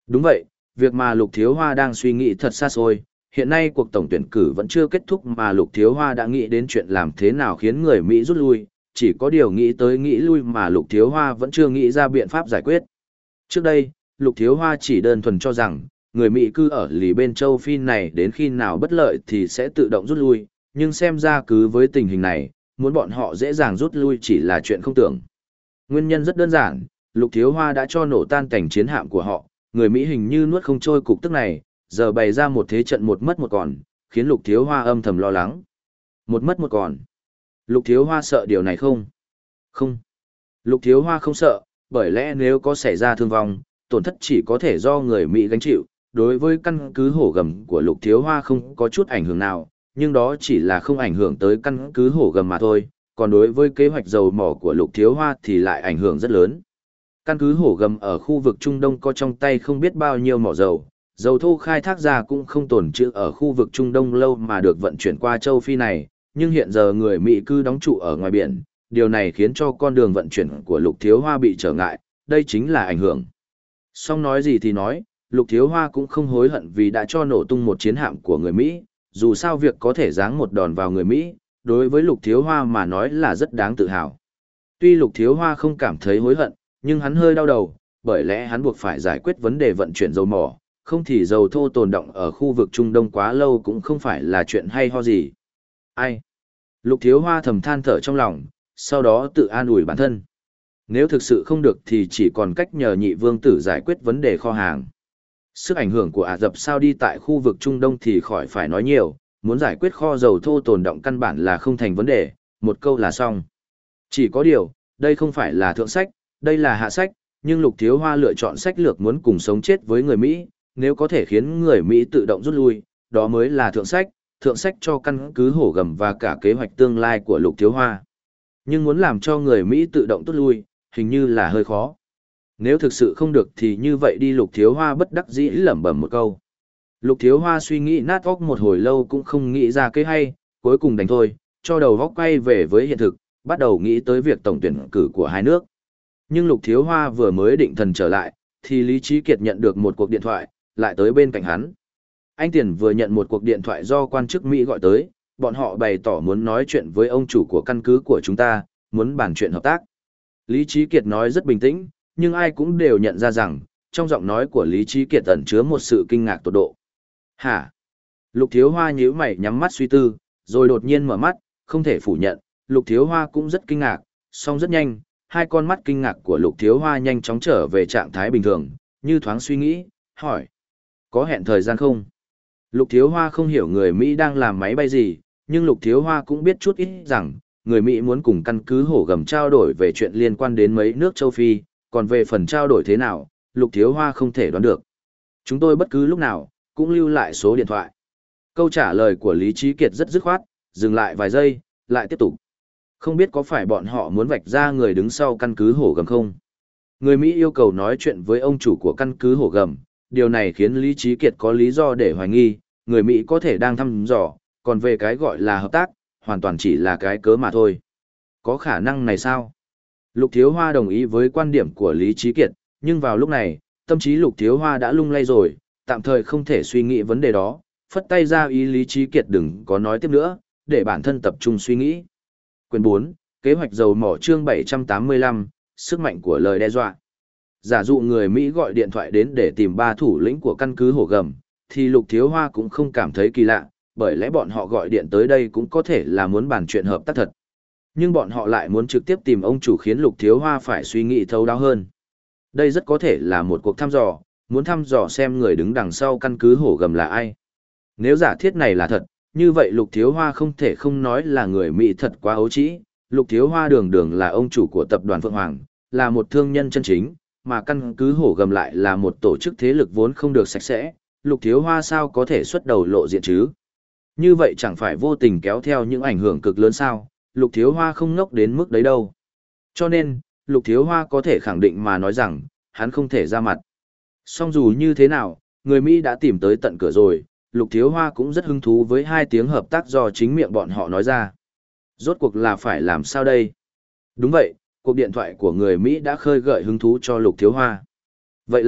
S1: Đúng vậy, việc mà Lục Thiếu Hoa đang suy nghĩ thật xa xôi, hiện nay cuộc tổng tuyển cử vẫn chưa kết thúc mà Lục Thiếu Hoa đã nghĩ đến chuyện làm thế nào khiến người Mỹ rút lui, chỉ có điều nghĩ tới nghĩ lui mà Lục Thiếu Hoa vẫn chưa nghĩ ra biện pháp giải quyết. Trước đây, Lục Thiếu Hoa chỉ đơn thuần cho rằng, người Mỹ cứ ở lì bên châu Phi này đến khi nào bất lợi thì sẽ tự động rút lui, nhưng xem ra cứ với tình hình này, muốn bọn họ dễ dàng rút lui chỉ là chuyện không tưởng. Nguyên nhân rất đơn giản, Lục Thiếu Hoa đã cho nổ tan cảnh chiến hạm của họ, người Mỹ hình như nuốt không trôi cục tức này, giờ bày ra một thế trận một mất một còn, khiến Lục Thiếu Hoa âm thầm lo lắng. Một mất một còn. Lục Thiếu Hoa sợ điều này không? Không. Lục Thiếu Hoa không sợ, bởi lẽ nếu có xảy ra thương vong, tổn thất chỉ có thể do người Mỹ gánh chịu. Đối với căn cứ hổ gầm của Lục Thiếu Hoa không có chút ảnh hưởng nào, nhưng đó chỉ là không ảnh hưởng tới căn cứ hổ gầm mà thôi, còn đối với kế hoạch dầu mỏ của Lục Thiếu Hoa thì lại ảnh hưởng rất lớn. Căn cứ hổ gầm ở khu vực Trung Đông có trong tay không biết bao nhiêu mỏ dầu, dầu thô khai thác ra cũng không tồn trữ ở khu vực Trung Đông lâu mà được vận chuyển qua châu Phi này, nhưng hiện giờ người Mỹ cứ đóng trụ ở ngoài biển, điều này khiến cho con đường vận chuyển của Lục Thiếu Hoa bị trở ngại, đây chính là ảnh hưởng. Song nói gì thì nói, Lục Thiếu Hoa cũng không hối hận vì đã cho nổ tung một chiến hạm của người Mỹ, dù sao việc có thể giáng một đòn vào người Mỹ, đối với Lục Thiếu Hoa mà nói là rất đáng tự hào. Tuy Lục Thiếu Hoa không cảm thấy hối hận, nhưng hắn hơi đau đầu, bởi lẽ hắn buộc phải giải quyết vấn đề vận chuyển dầu mỏ, không thì dầu thô tồn đọng ở khu vực Trung Đông quá lâu cũng không phải là chuyện hay ho gì. Ai? Lục Thiếu Hoa thầm than thở trong lòng, sau đó tự an ủi bản thân. Nếu thực sự không được thì chỉ còn cách nhờ nhị vương tử giải quyết vấn đề kho hàng. Sức ảnh hưởng của Ả Rập Saudi tại khu vực Trung Đông thì khỏi phải nói nhiều, muốn giải quyết kho dầu thô tồn đọng căn bản là không thành vấn đề, một câu là xong. Chỉ có điều, đây không phải là thượng sách, đây là hạ sách, nhưng Lục Thiếu Hoa lựa chọn sách lược muốn cùng sống chết với người Mỹ, nếu có thể khiến người Mỹ tự động rút lui, đó mới là thượng sách, thượng sách cho căn cứ hổ gầm và cả kế hoạch tương lai của Lục Thiếu Hoa. Nhưng muốn làm cho người Mỹ tự động rút lui, hình như là hơi khó. Nếu thực sự không được thì như vậy đi. Lục Thiếu Hoa bất đắc dĩ lẩm bẩm một câu. Lục Thiếu Hoa suy nghĩ nát óc một hồi lâu cũng không nghĩ ra cái hay, cuối cùng đánh thôi, cho đầu óc quay về với hiện thực, bắt đầu nghĩ tới việc tổng tuyển cử của hai nước. Nhưng Lục Thiếu Hoa vừa mới định thần trở lại, thì Lý Trí Kiệt nhận được một cuộc điện thoại, lại tới bên cạnh hắn. Anh Tiền vừa nhận một cuộc điện thoại do quan chức Mỹ gọi tới, bọn họ bày tỏ muốn nói chuyện với ông chủ của căn cứ của chúng ta, muốn bàn chuyện hợp tác. Lý Trí Kiệt nói rất bình tĩnh, nhưng ai cũng đều nhận ra rằng, trong giọng nói của Lý Trí Kiệt ẩn chứa một sự kinh ngạc tột độ. Hả? Lục Thiếu Hoa nhíu mày nhắm mắt suy tư, rồi đột nhiên mở mắt, không thể phủ nhận, Lục Thiếu Hoa cũng rất kinh ngạc, song rất nhanh, hai con mắt kinh ngạc của Lục Thiếu Hoa nhanh chóng trở về trạng thái bình thường, như thoáng suy nghĩ, hỏi. Có hẹn thời gian không? Lục Thiếu Hoa không hiểu người Mỹ đang làm máy bay gì, nhưng Lục Thiếu Hoa cũng biết chút ít rằng, người Mỹ muốn cùng căn cứ hổ gầm trao đổi về chuyện liên quan đến mấy nước châu Phi, còn về phần trao đổi thế nào, Lục Thiếu Hoa không thể đoán được. Chúng tôi bất cứ lúc nào, cũng lưu lại số điện thoại. Câu trả lời của Lý Trí Kiệt rất dứt khoát, dừng lại vài giây, lại tiếp tục. Không biết có phải bọn họ muốn vạch ra người đứng sau căn cứ hổ gầm không? Người Mỹ yêu cầu nói chuyện với ông chủ của căn cứ hổ gầm, điều này khiến Lý Trí Kiệt có lý do để hoài nghi, người Mỹ có thể đang thăm dò, còn về cái gọi là hợp tác, hoàn toàn chỉ là cái cớ mà thôi. Có khả năng này sao? Lục Thiếu Hoa đồng ý với quan điểm của Lý Trí Kiệt, nhưng vào lúc này, tâm trí Lục Thiếu Hoa đã lung lay rồi, tạm thời không thể suy nghĩ vấn đề đó, phất tay ra ý Lý Trí Kiệt đừng có nói tiếp nữa, để bản thân tập trung suy nghĩ. Quyền bốn, Kế hoạch dầu mỏ chương bảy trăm tám mươi lăm, Sức mạnh của lời đe dọa. Giả dụ người Mỹ gọi điện thoại đến để tìm ba thủ lĩnh của căn cứ hổ gầm, thì Lục Thiếu Hoa cũng không cảm thấy kỳ lạ, bởi lẽ bọn họ gọi điện tới đây cũng có thể là muốn bàn chuyện hợp tác thật. Nhưng bọn họ lại muốn trực tiếp tìm ông chủ khiến Lục Thiếu Hoa phải suy nghĩ thấu đáo hơn. Đây rất có thể là một cuộc thăm dò, muốn thăm dò xem người đứng đằng sau căn cứ hổ gầm là ai. Nếu giả thiết này là thật, như vậy Lục Thiếu Hoa không thể không nói là người Mỹ thật quá ấu trĩ. Lục Thiếu Hoa đường đường là ông chủ của tập đoàn Phượng Hoàng, là một thương nhân chân chính, mà căn cứ hổ gầm lại là một tổ chức thế lực vốn không được sạch sẽ. Lục Thiếu Hoa sao có thể xuất đầu lộ diện chứ? Như vậy chẳng phải vô tình kéo theo những ảnh hưởng cực lớn sao? Lục Thiếu Hoa không ngốc đến mức đấy đâu. Cho nên, Lục Thiếu Hoa có thể khẳng định mà nói rằng, hắn không thể ra mặt. Song dù như thế nào, người Mỹ đã tìm tới tận cửa rồi, Lục Thiếu Hoa cũng rất hứng thú với hai tiếng hợp tác do chính miệng bọn họ nói ra. Rốt cuộc là phải làm sao đây? Đúng vậy, cuộc điện thoại của người Mỹ đã khơi gợi hứng thú cho Lục Thiếu Hoa. Vậy là,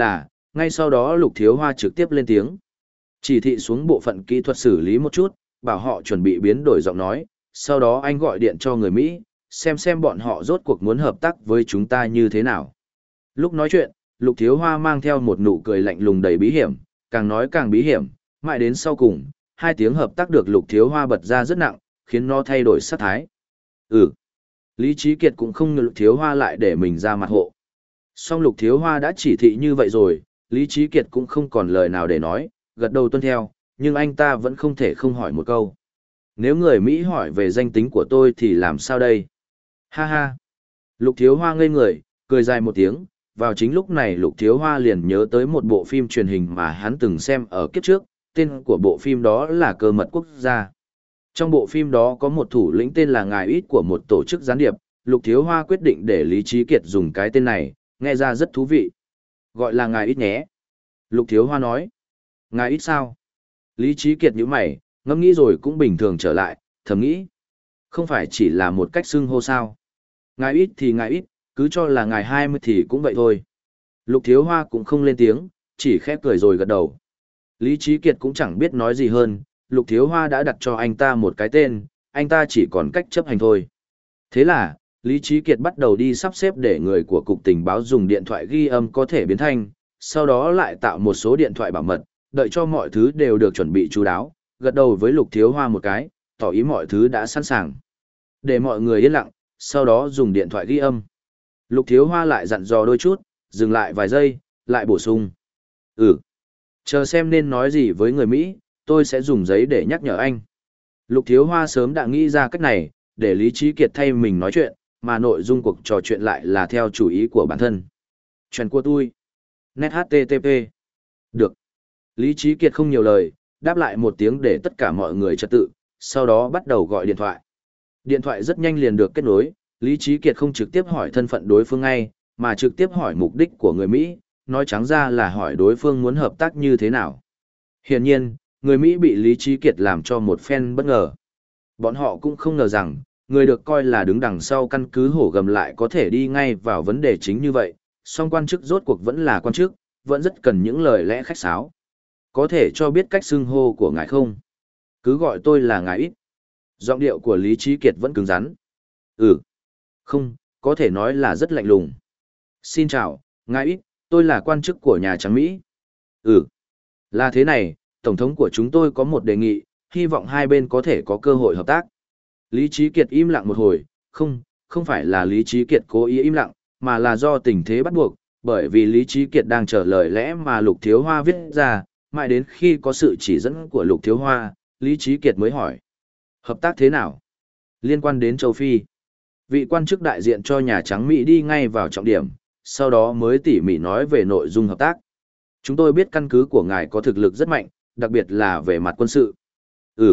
S1: ngay sau đó Lục Thiếu Hoa trực tiếp lên tiếng. Chỉ thị xuống bộ phận kỹ thuật xử lý một chút, bảo họ chuẩn bị biến đổi giọng nói, sau đó anh gọi điện cho người Mỹ, xem xem bọn họ rốt cuộc muốn hợp tác với chúng ta như thế nào. Lúc nói chuyện, Lục Thiếu Hoa mang theo một nụ cười lạnh lùng đầy bí hiểm, càng nói càng bí hiểm, mãi đến sau cùng, hai tiếng hợp tác được Lục Thiếu Hoa bật ra rất nặng, khiến nó thay đổi sát thái. Ừ. Lý Trí Kiệt cũng không ngờ Lục Thiếu Hoa lại để mình ra mặt hộ. Song Lục Thiếu Hoa đã chỉ thị như vậy rồi, Lý Trí Kiệt cũng không còn lời nào để nói, gật đầu tuân theo, nhưng anh ta vẫn không thể không hỏi một câu. Nếu người Mỹ hỏi về danh tính của tôi thì làm sao đây? Ha ha. Lục Thiếu Hoa ngây người, cười dài một tiếng, vào chính lúc này Lục Thiếu Hoa liền nhớ tới một bộ phim truyền hình mà hắn từng xem ở kiếp trước, tên của bộ phim đó là Cơ mật quốc gia. Trong bộ phim đó có một thủ lĩnh tên là Ngài Ít của một tổ chức gián điệp, Lục Thiếu Hoa quyết định để Lý Trí Kiệt dùng cái tên này, nghe ra rất thú vị. Gọi là Ngài Ít nhé. Lục Thiếu Hoa nói. Ngài Ít sao? Lý Trí Kiệt nhíu mày, ngẫm nghĩ rồi cũng bình thường trở lại, thầm nghĩ. Không phải chỉ là một cách xưng hô sao. Ngài Ít thì Ngài Ít, cứ cho là Ngài hai mươi thì cũng vậy thôi. Lục Thiếu Hoa cũng không lên tiếng, chỉ khép cười rồi gật đầu. Lý Trí Kiệt cũng chẳng biết nói gì hơn, Lục Thiếu Hoa đã đặt cho anh ta một cái tên, anh ta chỉ còn cách chấp hành thôi. Thế là, Lý Trí Kiệt bắt đầu đi sắp xếp để người của Cục Tình báo dùng điện thoại ghi âm có thể biến thanh, sau đó lại tạo một số điện thoại bảo mật, đợi cho mọi thứ đều được chuẩn bị chú đáo, gật đầu với Lục Thiếu Hoa một cái, tỏ ý mọi thứ đã sẵn sàng. Để mọi người yên lặng, sau đó dùng điện thoại ghi âm. Lục Thiếu Hoa lại dặn dò đôi chút, dừng lại vài giây, lại bổ sung. Ừ. Chờ xem nên nói gì với người Mỹ, tôi sẽ dùng giấy để nhắc nhở anh. Lục Thiếu Hoa sớm đã nghĩ ra cách này, để Lý Trí Kiệt thay mình nói chuyện, mà nội dung cuộc trò chuyện lại là theo chủ ý của bản thân. Chuyện của tôi. Net hát tê tê pê. Được. Lý Trí Kiệt không nhiều lời, đáp lại một tiếng để tất cả mọi người trật tự, sau đó bắt đầu gọi điện thoại. Điện thoại rất nhanh liền được kết nối, Lý Trí Kiệt không trực tiếp hỏi thân phận đối phương ngay, mà trực tiếp hỏi mục đích của người Mỹ, nói trắng ra là hỏi đối phương muốn hợp tác như thế nào. Hiển nhiên, người Mỹ bị Lý Trí Kiệt làm cho một phen bất ngờ. Bọn họ cũng không ngờ rằng, người được coi là đứng đằng sau căn cứ hổ gầm lại có thể đi ngay vào vấn đề chính như vậy, song quan chức rốt cuộc vẫn là quan chức, vẫn rất cần những lời lẽ khách sáo. Có thể cho biết cách xưng hô của ngài không? Cứ gọi tôi là ngài Ít. Giọng điệu của Lý Trí Kiệt vẫn cứng rắn. Ừ. Không, có thể nói là rất lạnh lùng. Xin chào, ngài Ít, tôi là quan chức của Nhà Trắng Mỹ. Ừ. Là thế này, Tổng thống của chúng tôi có một đề nghị, hy vọng hai bên có thể có cơ hội hợp tác. Lý Trí Kiệt im lặng một hồi, không, không phải là Lý Trí Kiệt cố ý im lặng, mà là do tình thế bắt buộc, bởi vì Lý Trí Kiệt đang chờ lời lẽ mà Lục Thiếu Hoa viết ra, mãi đến khi có sự chỉ dẫn của Lục Thiếu Hoa, Lý Trí Kiệt mới hỏi. Hợp tác thế nào? Liên quan đến châu Phi. Vị quan chức đại diện cho Nhà Trắng Mỹ đi ngay vào trọng điểm, sau đó mới tỉ mỉ nói về nội dung hợp tác. Chúng tôi biết căn cứ của ngài có thực lực rất mạnh, đặc biệt là về mặt quân sự. Ừ.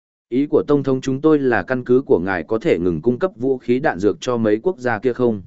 S1: Ý của Tổng thống chúng tôi là căn cứ của ngài có thể ngừng cung cấp vũ khí đạn dược cho mấy quốc gia kia không?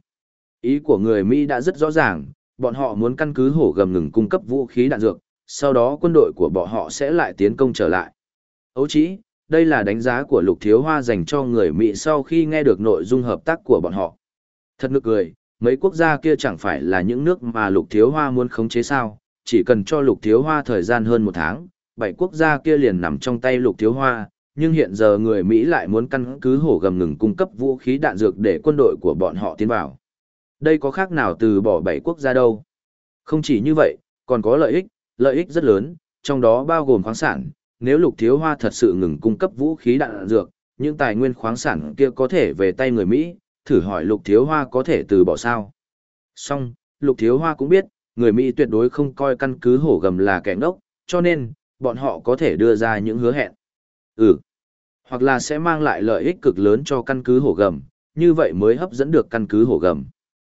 S1: Ý của người Mỹ đã rất rõ ràng, bọn họ muốn căn cứ hổ gầm ngừng cung cấp vũ khí đạn dược, sau đó quân đội của bọn họ sẽ lại tiến công trở lại. Ấu chỉ, đây là đánh giá của Lục Thiếu Hoa dành cho người Mỹ sau khi nghe được nội dung hợp tác của bọn họ. Thật nực cười, mấy quốc gia kia chẳng phải là những nước mà Lục Thiếu Hoa muốn khống chế sao, chỉ cần cho Lục Thiếu Hoa thời gian hơn một tháng, bảy quốc gia kia liền nằm trong tay Lục Thiếu Hoa, nhưng hiện giờ người Mỹ lại muốn căn cứ hổ gầm ngừng cung cấp vũ khí đạn dược để quân đội của bọn họ tiến vào. Đây có khác nào từ bỏ bảy quốc gia đâu. Không chỉ như vậy, còn có lợi ích, lợi ích rất lớn, trong đó bao gồm khoáng sản. Nếu Lục Thiếu Hoa thật sự ngừng cung cấp vũ khí đạn dược, những tài nguyên khoáng sản kia có thể về tay người Mỹ, thử hỏi Lục Thiếu Hoa có thể từ bỏ sao. Song, Lục Thiếu Hoa cũng biết, người Mỹ tuyệt đối không coi căn cứ hổ gầm là kẻ ngốc, cho nên, bọn họ có thể đưa ra những hứa hẹn. Ừ. Hoặc là sẽ mang lại lợi ích cực lớn cho căn cứ hổ gầm, như vậy mới hấp dẫn được căn cứ hổ gầm.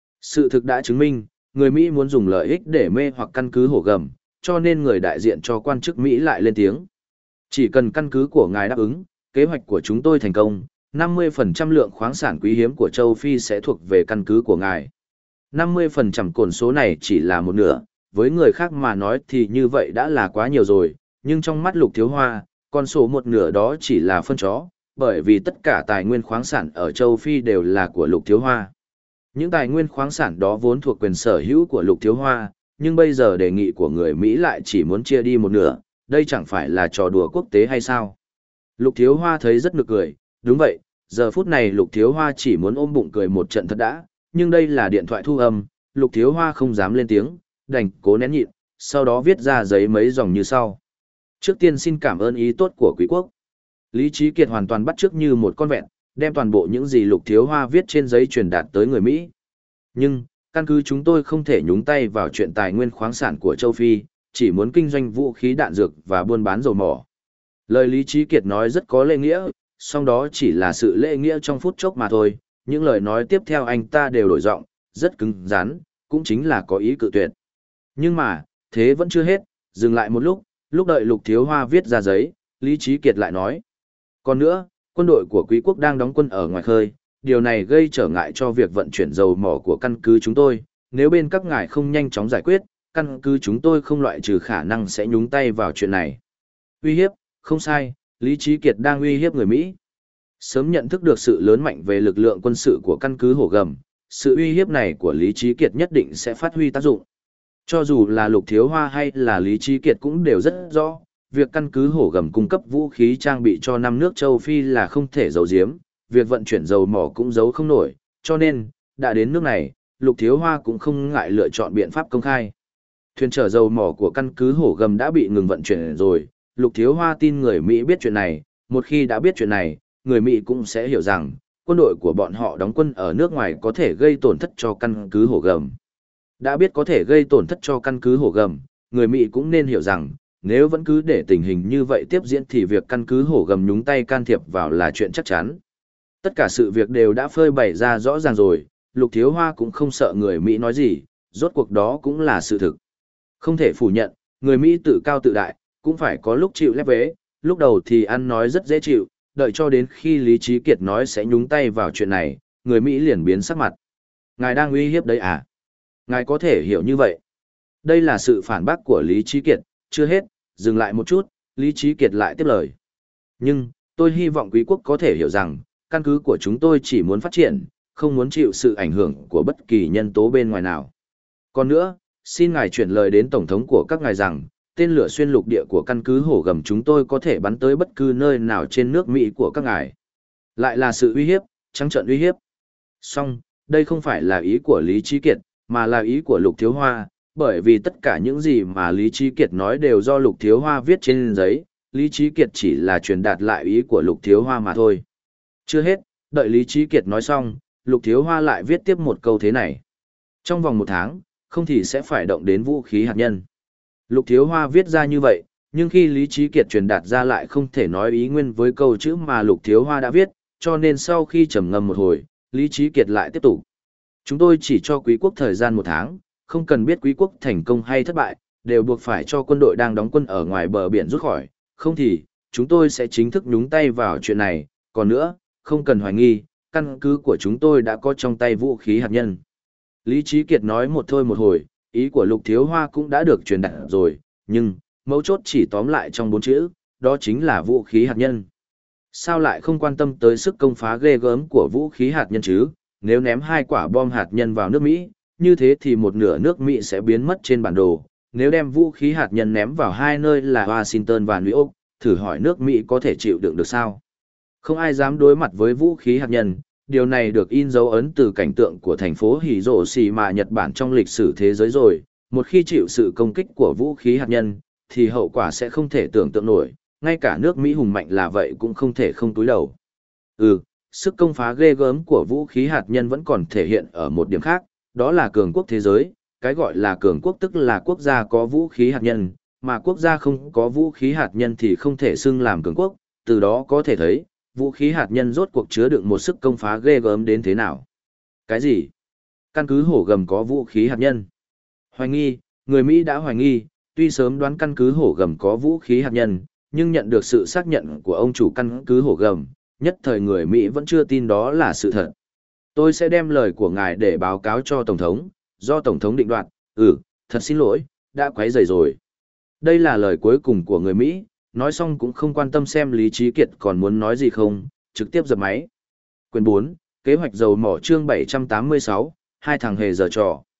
S1: Sự thực đã chứng minh, người Mỹ muốn dùng lợi ích để mê hoặc căn cứ hổ gầm, cho nên người đại diện cho quan chức Mỹ lại lên tiếng. Chỉ cần căn cứ của ngài đáp ứng, kế hoạch của chúng tôi thành công, năm mươi phần trăm lượng khoáng sản quý hiếm của châu Phi sẽ thuộc về căn cứ của ngài. năm mươi phần trăm cồn số này chỉ là một nửa, với người khác mà nói thì như vậy đã là quá nhiều rồi, nhưng trong mắt Lục Thiếu Hoa, con số một nửa đó chỉ là phân chó, bởi vì tất cả tài nguyên khoáng sản ở châu Phi đều là của Lục Thiếu Hoa. Những tài nguyên khoáng sản đó vốn thuộc quyền sở hữu của Lục Thiếu Hoa, nhưng bây giờ đề nghị của người Mỹ lại chỉ muốn chia đi một nửa, đây chẳng phải là trò đùa quốc tế hay sao? Lục Thiếu Hoa thấy rất nực cười, đúng vậy, giờ phút này Lục Thiếu Hoa chỉ muốn ôm bụng cười một trận thật đã, nhưng đây là điện thoại thu âm, Lục Thiếu Hoa không dám lên tiếng, đành cố nén nhịn, sau đó viết ra giấy mấy dòng như sau. Trước tiên xin cảm ơn ý tốt của quý quốc. Lý Trí Kiệt hoàn toàn bắt chước như một con vẹn, đem toàn bộ những gì Lục Thiếu Hoa viết trên giấy truyền đạt tới người Mỹ. Nhưng, căn cứ chúng tôi không thể nhúng tay vào chuyện tài nguyên khoáng sản của châu Phi, chỉ muốn kinh doanh vũ khí đạn dược và buôn bán dầu mỏ. Lời Lý Trí Kiệt nói rất có lễ nghĩa, song đó chỉ là sự lễ nghĩa trong phút chốc mà thôi, những lời nói tiếp theo anh ta đều đổi giọng, rất cứng rắn, cũng chính là có ý cự tuyệt. Nhưng mà, thế vẫn chưa hết, dừng lại một lúc, lúc đợi Lục Thiếu Hoa viết ra giấy, Lý Trí Kiệt lại nói. Còn nữa, quân đội của quý quốc đang đóng quân ở ngoài khơi, điều này gây trở ngại cho việc vận chuyển dầu mỏ của căn cứ chúng tôi, nếu bên các ngài không nhanh chóng giải quyết, căn cứ chúng tôi không loại trừ khả năng sẽ nhúng tay vào chuyện này. Uy hiếp, không sai, Lý Trí Kiệt đang uy hiếp người Mỹ. Sớm nhận thức được sự lớn mạnh về lực lượng quân sự của căn cứ Hổ Gầm, sự uy hiếp này của Lý Trí Kiệt nhất định sẽ phát huy tác dụng. Cho dù là Lục Thiếu Hoa hay là Lý Trí Kiệt cũng đều rất rõ, việc căn cứ Hổ Gầm cung cấp vũ khí trang bị cho năm nước châu Phi là không thể giấu giếm, việc vận chuyển dầu mỏ cũng giấu không nổi, cho nên, đã đến nước này, Lục Thiếu Hoa cũng không ngại lựa chọn biện pháp công khai. Thuyền chở dầu mỏ của căn cứ Hổ Gầm đã bị ngừng vận chuyển rồi, Lục Thiếu Hoa tin người Mỹ biết chuyện này, một khi đã biết chuyện này, người Mỹ cũng sẽ hiểu rằng, quân đội của bọn họ đóng quân ở nước ngoài có thể gây tổn thất cho căn cứ Hổ Gầm. Đã biết có thể gây tổn thất cho căn cứ Hổ Gầm, người Mỹ cũng nên hiểu rằng, nếu vẫn cứ để tình hình như vậy tiếp diễn thì việc căn cứ Hổ Gầm nhúng tay can thiệp vào là chuyện chắc chắn. Tất cả sự việc đều đã phơi bày ra rõ ràng rồi, Lục Thiếu Hoa cũng không sợ người Mỹ nói gì, rốt cuộc đó cũng là sự thực. Không thể phủ nhận, người Mỹ tự cao tự đại, cũng phải có lúc chịu lép vế, lúc đầu thì ăn nói rất dễ chịu, đợi cho đến khi Lý Trí Kiệt nói sẽ nhúng tay vào chuyện này, người Mỹ liền biến sắc mặt. Ngài đang uy hiếp đấy à? Ngài có thể hiểu như vậy. Đây là sự phản bác của Lý Trí Kiệt, chưa hết, dừng lại một chút, Lý Trí Kiệt lại tiếp lời. Nhưng, tôi hy vọng quý quốc có thể hiểu rằng, căn cứ của chúng tôi chỉ muốn phát triển, không muốn chịu sự ảnh hưởng của bất kỳ nhân tố bên ngoài nào. Còn nữa, xin ngài chuyển lời đến Tổng thống của các ngài rằng, tên lửa xuyên lục địa của căn cứ Hổ Gầm chúng tôi có thể bắn tới bất cứ nơi nào trên nước Mỹ của các ngài. Lại là sự uy hiếp, trắng trợn uy hiếp. Song, đây không phải là ý của Lý Trí Kiệt, mà là ý của Lục Thiếu Hoa, bởi vì tất cả những gì mà Lý Trí Kiệt nói đều do Lục Thiếu Hoa viết trên giấy, Lý Trí Kiệt chỉ là truyền đạt lại ý của Lục Thiếu Hoa mà thôi. Chưa hết, đợi Lý Trí Kiệt nói xong, Lục Thiếu Hoa lại viết tiếp một câu thế này. Trong vòng một tháng, không thì sẽ phải động đến vũ khí hạt nhân. Lục Thiếu Hoa viết ra như vậy, nhưng khi Lý Trí Kiệt truyền đạt ra lại không thể nói ý nguyên với câu chữ mà Lục Thiếu Hoa đã viết, cho nên sau khi trầm ngâm một hồi, Lý Trí Kiệt lại tiếp tục. Chúng tôi chỉ cho quý quốc thời gian một tháng, không cần biết quý quốc thành công hay thất bại, đều buộc phải cho quân đội đang đóng quân ở ngoài bờ biển rút khỏi, không thì, chúng tôi sẽ chính thức nhúng tay vào chuyện này, còn nữa, không cần hoài nghi, căn cứ của chúng tôi đã có trong tay vũ khí hạt nhân. Lý Trí Kiệt nói một thôi một hồi, ý của Lục Thiếu Hoa cũng đã được truyền đạt rồi, nhưng, mấu chốt chỉ tóm lại trong bốn chữ, đó chính là vũ khí hạt nhân. Sao lại không quan tâm tới sức công phá ghê gớm của vũ khí hạt nhân chứ? Nếu ném hai quả bom hạt nhân vào nước Mỹ, như thế thì một nửa nước Mỹ sẽ biến mất trên bản đồ. Nếu đem vũ khí hạt nhân ném vào hai nơi là Washington và New York, thử hỏi nước Mỹ có thể chịu đựng được sao? Không ai dám đối mặt với vũ khí hạt nhân. Điều này được in dấu ấn từ cảnh tượng của thành phố Hiroshima Nhật Bản trong lịch sử thế giới rồi. Một khi chịu sự công kích của vũ khí hạt nhân, thì hậu quả sẽ không thể tưởng tượng nổi. Ngay cả nước Mỹ hùng mạnh là vậy cũng không thể không túi đầu. Ừ, sức công phá ghê gớm của vũ khí hạt nhân vẫn còn thể hiện ở một điểm khác, đó là cường quốc thế giới. Cái gọi là cường quốc tức là quốc gia có vũ khí hạt nhân, mà quốc gia không có vũ khí hạt nhân thì không thể xưng làm cường quốc, từ đó có thể thấy, vũ khí hạt nhân rốt cuộc chứa đựng một sức công phá ghê gớm đến thế nào. Cái gì? Căn cứ Hổ Gầm có vũ khí hạt nhân? Hoài nghi, người Mỹ đã hoài nghi, tuy sớm đoán căn cứ Hổ Gầm có vũ khí hạt nhân, nhưng nhận được sự xác nhận của ông chủ căn cứ Hổ Gầm, nhất thời người Mỹ vẫn chưa tin đó là sự thật. Tôi sẽ đem lời của ngài để báo cáo cho Tổng thống, do Tổng thống định đoạt. Ừ, thật xin lỗi, đã quấy rầy rồi. Đây là lời cuối cùng của người Mỹ, nói xong cũng không quan tâm xem Lý Trí Kiệt còn muốn nói gì không, trực tiếp dập máy. Quyền bốn, kế hoạch dầu mỏ chương bảy trăm tám mươi sáu, hai thằng hề giở trò.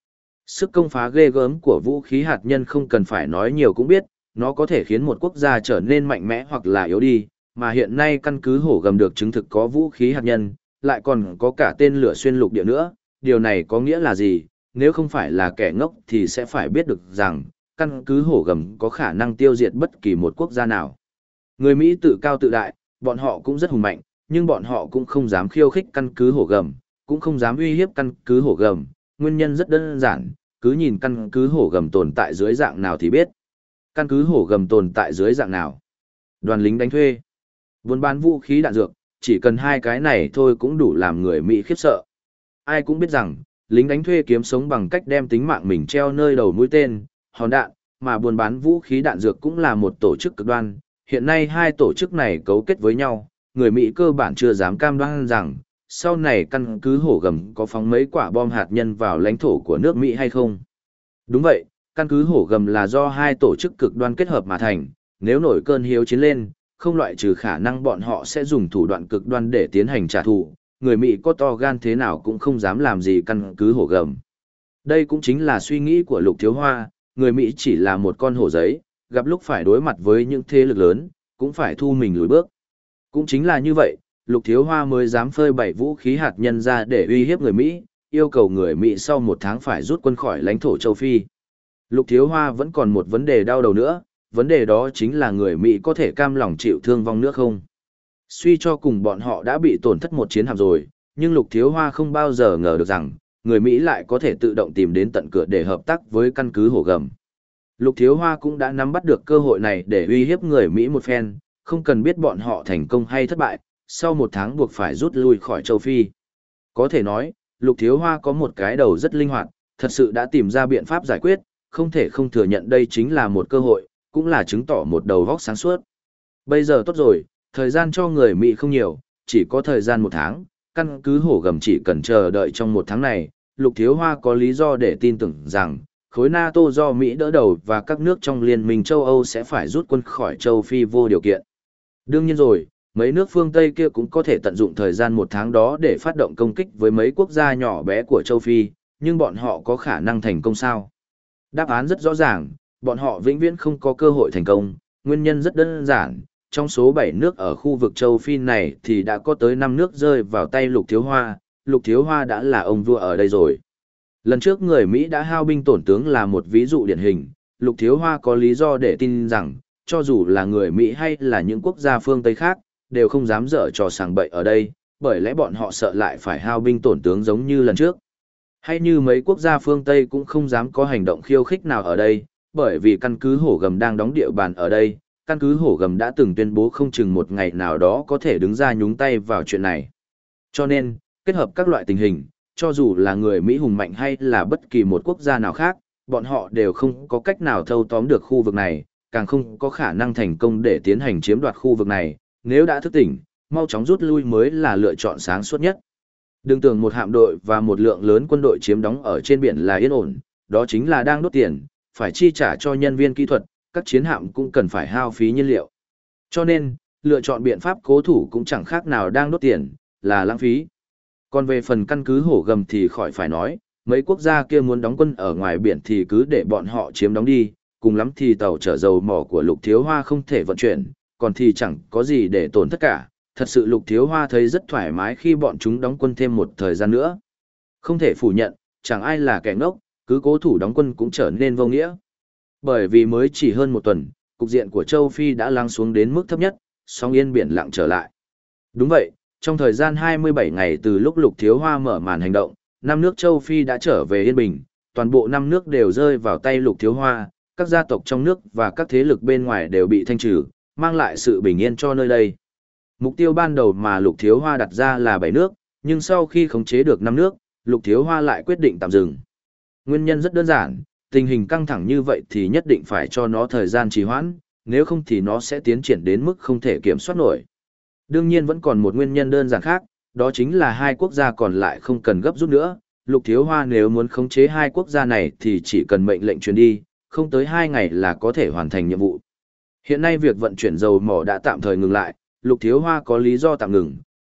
S1: Sức công phá ghê gớm của vũ khí hạt nhân không cần phải nói nhiều cũng biết, nó có thể khiến một quốc gia trở nên mạnh mẽ hoặc là yếu đi, mà hiện nay căn cứ hổ gầm được chứng thực có vũ khí hạt nhân, lại còn có cả tên lửa xuyên lục địa nữa, điều này có nghĩa là gì? Nếu không phải là kẻ ngốc thì sẽ phải biết được rằng, căn cứ hổ gầm có khả năng tiêu diệt bất kỳ một quốc gia nào. Người Mỹ tự cao tự đại, bọn họ cũng rất hùng mạnh, nhưng bọn họ cũng không dám khiêu khích căn cứ hổ gầm, cũng không dám uy hiếp căn cứ hổ gầm, nguyên nhân rất đơn giản, cứ nhìn căn cứ hổ gầm tồn tại dưới dạng nào thì biết. Căn cứ hổ gầm tồn tại dưới dạng nào? Đoàn lính đánh thuê, buôn bán vũ khí đạn dược, chỉ cần hai cái này thôi cũng đủ làm người Mỹ khiếp sợ. Ai cũng biết rằng, lính đánh thuê kiếm sống bằng cách đem tính mạng mình treo nơi đầu mũi tên, hòn đạn, mà buôn bán vũ khí đạn dược cũng là một tổ chức cực đoan. Hiện nay hai tổ chức này cấu kết với nhau, người Mỹ cơ bản chưa dám cam đoan rằng, sau này căn cứ hổ gầm có phóng mấy quả bom hạt nhân vào lãnh thổ của nước Mỹ hay không. Đúng vậy, căn cứ hổ gầm là do hai tổ chức cực đoan kết hợp mà thành, nếu nổi cơn hiếu chiến lên, không loại trừ khả năng bọn họ sẽ dùng thủ đoạn cực đoan để tiến hành trả thù, người Mỹ có to gan thế nào cũng không dám làm gì căn cứ hổ gầm. Đây cũng chính là suy nghĩ của Lục Thiếu Hoa, người Mỹ chỉ là một con hổ giấy, gặp lúc phải đối mặt với những thế lực lớn, cũng phải thu mình lùi bước. Cũng chính là như vậy, Lục Thiếu Hoa mới dám phơi bày vũ khí hạt nhân ra để uy hiếp người Mỹ, yêu cầu người Mỹ sau một tháng phải rút quân khỏi lãnh thổ châu Phi. Lục Thiếu Hoa vẫn còn một vấn đề đau đầu nữa, vấn đề đó chính là người Mỹ có thể cam lòng chịu thương vong nữa không? Suy cho cùng bọn họ đã bị tổn thất một chiến hạm rồi, nhưng Lục Thiếu Hoa không bao giờ ngờ được rằng, người Mỹ lại có thể tự động tìm đến tận cửa để hợp tác với căn cứ hổ gầm. Lục Thiếu Hoa cũng đã nắm bắt được cơ hội này để uy hiếp người Mỹ một phen, không cần biết bọn họ thành công hay thất bại, sau một tháng buộc phải rút lui khỏi châu Phi. Có thể nói, Lục Thiếu Hoa có một cái đầu rất linh hoạt, thật sự đã tìm ra biện pháp giải quyết, không thể không thừa nhận đây chính là một cơ hội, cũng là chứng tỏ một đầu óc sáng suốt. Bây giờ tốt rồi, thời gian cho người Mỹ không nhiều, chỉ có thời gian một tháng, căn cứ hổ gầm chỉ cần chờ đợi trong một tháng này, Lục Thiếu Hoa có lý do để tin tưởng rằng, khối NATO do Mỹ đỡ đầu và các nước trong Liên minh châu Âu sẽ phải rút quân khỏi châu Phi vô điều kiện. Đương nhiên rồi, mấy nước phương Tây kia cũng có thể tận dụng thời gian một tháng đó để phát động công kích với mấy quốc gia nhỏ bé của châu Phi, nhưng bọn họ có khả năng thành công sao? Đáp án rất rõ ràng, bọn họ vĩnh viễn không có cơ hội thành công, nguyên nhân rất đơn giản, trong số bảy nước ở khu vực châu Phi này thì đã có tới năm nước rơi vào tay Lục Thiếu Hoa, Lục Thiếu Hoa đã là ông vua ở đây rồi. Lần trước người Mỹ đã hao binh tổn tướng là một ví dụ điển hình, Lục Thiếu Hoa có lý do để tin rằng, cho dù là người Mỹ hay là những quốc gia phương Tây khác, đều không dám dở trò sàng bậy ở đây, bởi lẽ bọn họ sợ lại phải hao binh tổn tướng giống như lần trước. Hay như mấy quốc gia phương Tây cũng không dám có hành động khiêu khích nào ở đây, bởi vì căn cứ hổ gầm đang đóng địa bàn ở đây, căn cứ hổ gầm đã từng tuyên bố không chừng một ngày nào đó có thể đứng ra nhúng tay vào chuyện này. Cho nên, kết hợp các loại tình hình, cho dù là người Mỹ hùng mạnh hay là bất kỳ một quốc gia nào khác, bọn họ đều không có cách nào thâu tóm được khu vực này, càng không có khả năng thành công để tiến hành chiếm đoạt khu vực này, nếu đã thức tỉnh, mau chóng rút lui mới là lựa chọn sáng suốt nhất. Đừng tưởng một hạm đội và một lượng lớn quân đội chiếm đóng ở trên biển là yên ổn, đó chính là đang đốt tiền, phải chi trả cho nhân viên kỹ thuật, các chiến hạm cũng cần phải hao phí nhiên liệu. Cho nên, lựa chọn biện pháp cố thủ cũng chẳng khác nào đang đốt tiền, là lãng phí. Còn về phần căn cứ hổ gầm thì khỏi phải nói, mấy quốc gia kia muốn đóng quân ở ngoài biển thì cứ để bọn họ chiếm đóng đi, cùng lắm thì tàu chở dầu mỏ của Lục Thiếu Hoa không thể vận chuyển, còn thì chẳng có gì để tổn thất cả. Thật sự Lục Thiếu Hoa thấy rất thoải mái khi bọn chúng đóng quân thêm một thời gian nữa. Không thể phủ nhận, chẳng ai là kẻ ngốc, cứ cố thủ đóng quân cũng trở nên vô nghĩa. Bởi vì mới chỉ hơn một tuần, cục diện của châu Phi đã lắng xuống đến mức thấp nhất, sóng yên biển lặng trở lại. Đúng vậy, trong thời gian hai mươi bảy ngày từ lúc Lục Thiếu Hoa mở màn hành động, năm nước châu Phi đã trở về yên bình, toàn bộ năm nước đều rơi vào tay Lục Thiếu Hoa, các gia tộc trong nước và các thế lực bên ngoài đều bị thanh trừ, mang lại sự bình yên cho nơi đây. Mục tiêu ban đầu mà Lục Thiếu Hoa đặt ra là bảy nước, nhưng sau khi khống chế được năm nước, Lục Thiếu Hoa lại quyết định tạm dừng. Nguyên nhân rất đơn giản, tình hình căng thẳng như vậy thì nhất định phải cho nó thời gian trì hoãn, nếu không thì nó sẽ tiến triển đến mức không thể kiểm soát nổi. Đương nhiên vẫn còn một nguyên nhân đơn giản khác, đó chính là hai quốc gia còn lại không cần gấp rút nữa. Lục Thiếu Hoa nếu muốn khống chế hai quốc gia này thì chỉ cần mệnh lệnh truyền đi, không tới hai ngày là có thể hoàn thành nhiệm vụ. Hiện nay việc vận chuyển dầu mỏ đã tạm thời ngừng lại, Lục Thiếu Hoa có lý do tạm ngừng,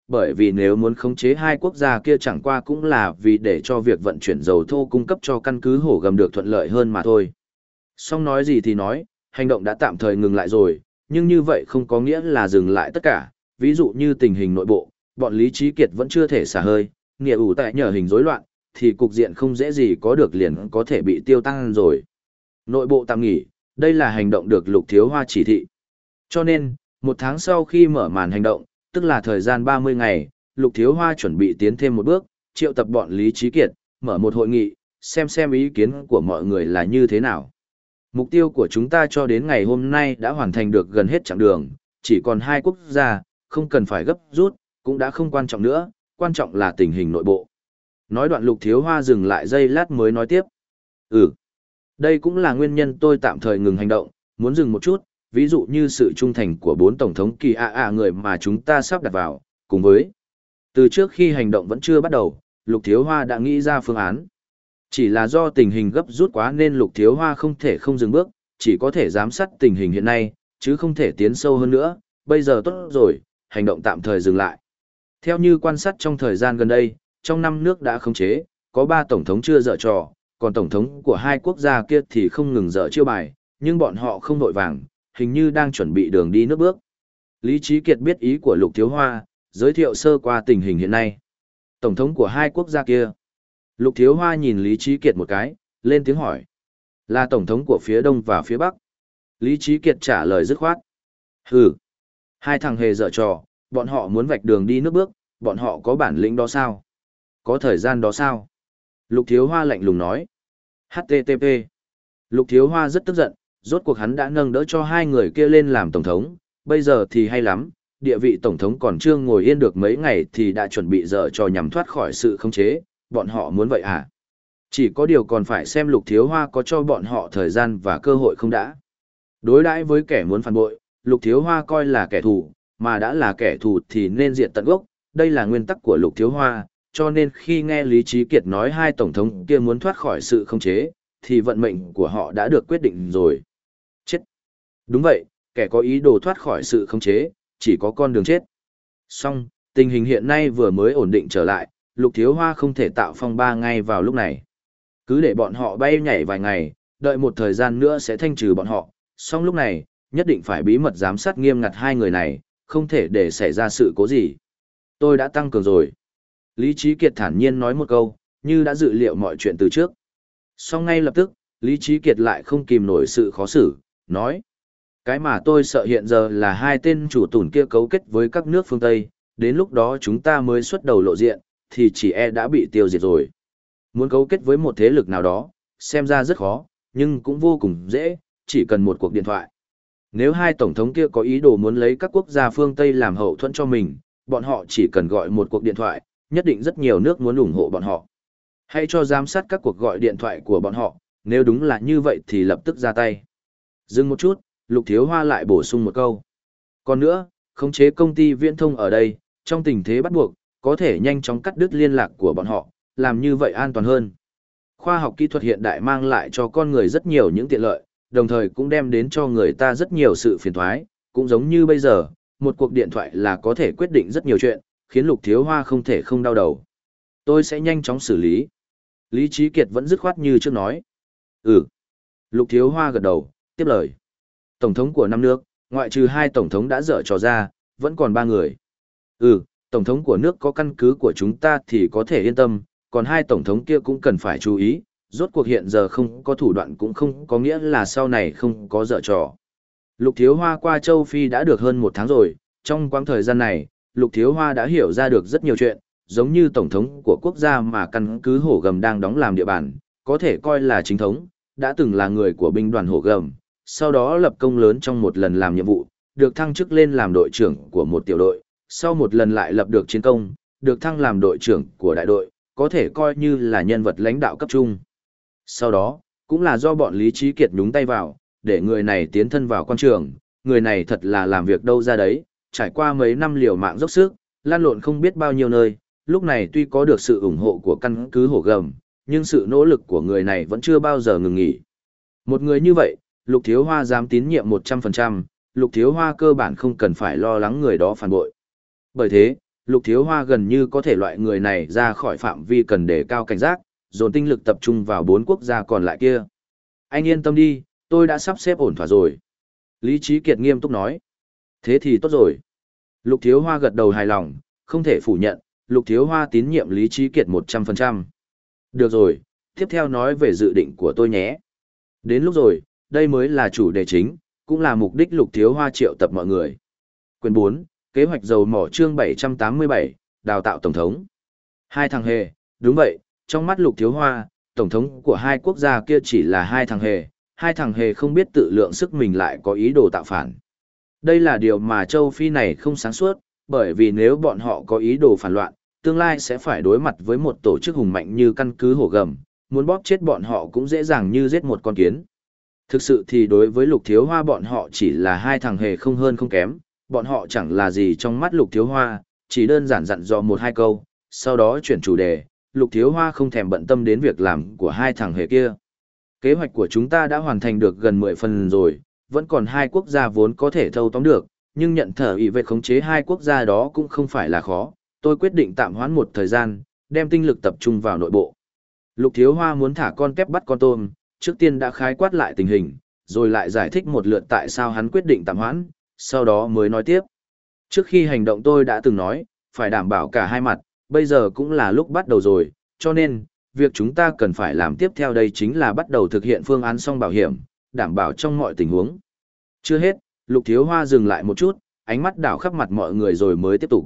S1: bởi vì nếu muốn khống chế hai quốc gia kia chẳng qua cũng là vì để cho việc vận chuyển dầu thô cung cấp cho căn cứ hổ gầm được thuận lợi hơn mà thôi. Song nói gì thì nói, hành động đã tạm thời ngừng lại rồi, nhưng như vậy không có nghĩa là dừng lại tất cả, ví dụ như tình hình nội bộ, bọn Lý Trí Kiệt vẫn chưa thể xả hơi, nghĩa ủ tại nhờ hình rối loạn, thì cục diện không dễ gì có được liền có thể bị tiêu tăng rồi. Nội bộ tạm nghỉ, đây là hành động được Lục Thiếu Hoa chỉ thị. Cho nên, một tháng sau khi mở màn hành động, tức là thời gian ba mươi ngày, Lục Thiếu Hoa chuẩn bị tiến thêm một bước, triệu tập bọn Lý Trí Kiệt, mở một hội nghị, xem xem ý kiến của mọi người là như thế nào. Mục tiêu của chúng ta cho đến ngày hôm nay đã hoàn thành được gần hết chặng đường, chỉ còn hai quốc gia, không cần phải gấp rút, cũng đã không quan trọng nữa, quan trọng là tình hình nội bộ. Nói đoạn Lục Thiếu Hoa dừng lại giây lát mới nói tiếp. Ừ, đây cũng là nguyên nhân tôi tạm thời ngừng hành động, muốn dừng một chút, ví dụ như sự trung thành của bốn tổng thống kỳ ạ ạ người mà chúng ta sắp đặt vào, cùng với. Từ trước khi hành động vẫn chưa bắt đầu, Lục Thiếu Hoa đã nghĩ ra phương án. Chỉ là do tình hình gấp rút quá nên Lục Thiếu Hoa không thể không dừng bước, chỉ có thể giám sát tình hình hiện nay, chứ không thể tiến sâu hơn nữa, bây giờ tốt rồi, hành động tạm thời dừng lại. Theo như quan sát trong thời gian gần đây, trong năm nước đã khống chế, có ba tổng thống chưa dở trò, còn tổng thống của hai quốc gia kia thì không ngừng dở chiêu bài, nhưng bọn họ không vội vàng, hình như đang chuẩn bị đường đi nước bước. Lý Trí Kiệt biết ý của Lục Thiếu Hoa, giới thiệu sơ qua tình hình hiện nay. Tổng thống của hai quốc gia kia. Lục Thiếu Hoa nhìn Lý Trí Kiệt một cái, lên tiếng hỏi. Là tổng thống của phía đông và phía bắc. Lý Trí Kiệt trả lời dứt khoát. Hừ. Hai thằng hề dở trò, bọn họ muốn vạch đường đi nước bước, bọn họ có bản lĩnh đó sao? Có thời gian đó sao? Lục Thiếu Hoa lạnh lùng nói. hát tê tê pê. Lục Thiếu Hoa rất tức giận, rốt cuộc hắn đã nâng đỡ cho hai người kia lên làm tổng thống, bây giờ thì hay lắm, địa vị tổng thống còn chưa ngồi yên được mấy ngày thì đã chuẩn bị dở trò nhằm thoát khỏi sự khống chế, bọn họ muốn vậy à? Chỉ có điều còn phải xem Lục Thiếu Hoa có cho bọn họ thời gian và cơ hội không đã. Đối đãi với kẻ muốn phản bội, Lục Thiếu Hoa coi là kẻ thù, mà đã là kẻ thù thì nên diệt tận gốc, đây là nguyên tắc của Lục Thiếu Hoa, cho nên khi nghe Lý Trí Kiệt nói hai tổng thống kia muốn thoát khỏi sự khống chế, thì vận mệnh của họ đã được quyết định rồi. Chết! Đúng vậy, kẻ có ý đồ thoát khỏi sự khống chế, chỉ có con đường chết. Song, tình hình hiện nay vừa mới ổn định trở lại, Lục Thiếu Hoa không thể tạo phong ba ngay vào lúc này. Cứ để bọn họ bay nhảy vài ngày, đợi một thời gian nữa sẽ thanh trừ bọn họ, song lúc này, nhất định phải bí mật giám sát nghiêm ngặt hai người này, không thể để xảy ra sự cố gì. Tôi đã tăng cường rồi. Lý Trí Kiệt thản nhiên nói một câu, như đã dự liệu mọi chuyện từ trước. Song ngay lập tức, Lý Trí Kiệt lại không kìm nổi sự khó xử, nói. Cái mà tôi sợ hiện giờ là hai tên chủ tủn kia cấu kết với các nước phương Tây, đến lúc đó chúng ta mới xuất đầu lộ diện, thì chỉ e đã bị tiêu diệt rồi. Muốn cấu kết với một thế lực nào đó, xem ra rất khó, nhưng cũng vô cùng dễ, chỉ cần một cuộc điện thoại. Nếu hai tổng thống kia có ý đồ muốn lấy các quốc gia phương Tây làm hậu thuẫn cho mình, bọn họ chỉ cần gọi một cuộc điện thoại, nhất định rất nhiều nước muốn ủng hộ bọn họ. Hãy cho giám sát các cuộc gọi điện thoại của bọn họ, nếu đúng là như vậy thì lập tức ra tay. Dừng một chút, Lục Thiếu Hoa lại bổ sung một câu. Còn nữa, khống chế công ty viễn thông ở đây, trong tình thế bắt buộc, có thể nhanh chóng cắt đứt liên lạc của bọn họ, làm như vậy an toàn hơn. Khoa học kỹ thuật hiện đại mang lại cho con người rất nhiều những tiện lợi, đồng thời cũng đem đến cho người ta rất nhiều sự phiền toái, cũng giống như bây giờ, một cuộc điện thoại là có thể quyết định rất nhiều chuyện, khiến Lục Thiếu Hoa không thể không đau đầu. Tôi sẽ nhanh chóng xử lý. Lý Trí Kiệt vẫn dứt khoát như trước nói. Ừ. Lục Thiếu Hoa gật đầu, tiếp lời. Tổng thống của năm nước, ngoại trừ hai tổng thống đã dở trò ra, vẫn còn ba người. Ừ, tổng thống của nước có căn cứ của chúng ta thì có thể yên tâm, còn hai tổng thống kia cũng cần phải chú ý, rốt cuộc hiện giờ không có thủ đoạn cũng không có nghĩa là sau này không có dở trò. Lục Thiếu Hoa qua châu Phi đã được hơn một tháng rồi, trong quãng thời gian này, Lục Thiếu Hoa đã hiểu ra được rất nhiều chuyện, giống như tổng thống của quốc gia mà căn cứ Hổ Gầm đang đóng làm địa bàn, có thể coi là chính thống, đã từng là người của binh đoàn Hổ Gầm, sau đó lập công lớn trong một lần làm nhiệm vụ, được thăng chức lên làm đội trưởng của một tiểu đội, sau một lần lại lập được chiến công, được thăng làm đội trưởng của đại đội, có thể coi như là nhân vật lãnh đạo cấp trung. Sau đó, cũng là do bọn Lý Trí Kiệt nhúng tay vào, để người này tiến thân vào quan trường, người này thật là làm việc đâu ra đấy, trải qua mấy năm liều mạng dốc sức, lan lộn không biết bao nhiêu nơi, lúc này tuy có được sự ủng hộ của căn cứ Hổ Gầm, nhưng sự nỗ lực của người này vẫn chưa bao giờ ngừng nghỉ. Một người như vậy, Lục Thiếu Hoa dám tín nhiệm một trăm phần trăm, Lục Thiếu Hoa cơ bản không cần phải lo lắng người đó phản bội. Bởi thế, Lục Thiếu Hoa gần như có thể loại người này ra khỏi phạm vi cần đề cao cảnh giác, dồn tinh lực tập trung vào bốn quốc gia còn lại kia. Anh yên tâm đi, tôi đã sắp xếp ổn thỏa rồi. Lý Trí Kiệt nghiêm túc nói. Thế thì tốt rồi. Lục Thiếu Hoa gật đầu hài lòng, không thể phủ nhận, Lục Thiếu Hoa tín nhiệm Lý Trí Kiệt một trăm phần trăm. Được rồi, tiếp theo nói về dự định của tôi nhé. Đến lúc rồi, đây mới là chủ đề chính, cũng là mục đích Lục Thiếu Hoa triệu tập mọi người. Quyền bốn, kế hoạch dầu mỏ chương bảy trăm tám mươi bảy, đào tạo tổng thống. Hai thằng hề, đúng vậy, trong mắt Lục Thiếu Hoa, tổng thống của hai quốc gia kia chỉ là hai thằng hề, hai thằng hề không biết tự lượng sức mình lại có ý đồ tạo phản. Đây là điều mà châu Phi này không sáng suốt, bởi vì nếu bọn họ có ý đồ phản loạn, tương lai sẽ phải đối mặt với một tổ chức hùng mạnh như căn cứ hổ gầm, muốn bóp chết bọn họ cũng dễ dàng như giết một con kiến. Thực sự thì đối với Lục Thiếu Hoa bọn họ chỉ là hai thằng hề không hơn không kém, bọn họ chẳng là gì trong mắt Lục Thiếu Hoa, chỉ đơn giản dặn dò một hai câu, sau đó chuyển chủ đề, Lục Thiếu Hoa không thèm bận tâm đến việc làm của hai thằng hề kia. Kế hoạch của chúng ta đã hoàn thành được gần mười phần rồi, vẫn còn hai quốc gia vốn có thể thâu tóm được, nhưng nhận thở ý về khống chế hai quốc gia đó cũng không phải là khó, tôi quyết định tạm hoãn một thời gian, đem tinh lực tập trung vào nội bộ. Lục Thiếu Hoa muốn thả con tép bắt con tôm, trước tiên đã khái quát lại tình hình, rồi lại giải thích một lượt tại sao hắn quyết định tạm hoãn, sau đó mới nói tiếp. Trước khi hành động tôi đã từng nói, phải đảm bảo cả hai mặt, bây giờ cũng là lúc bắt đầu rồi, cho nên, việc chúng ta cần phải làm tiếp theo đây chính là bắt đầu thực hiện phương án song bảo hiểm, đảm bảo trong mọi tình huống. Chưa hết, Lục Thiếu Hoa dừng lại một chút, ánh mắt đảo khắp mặt mọi người rồi mới tiếp tục.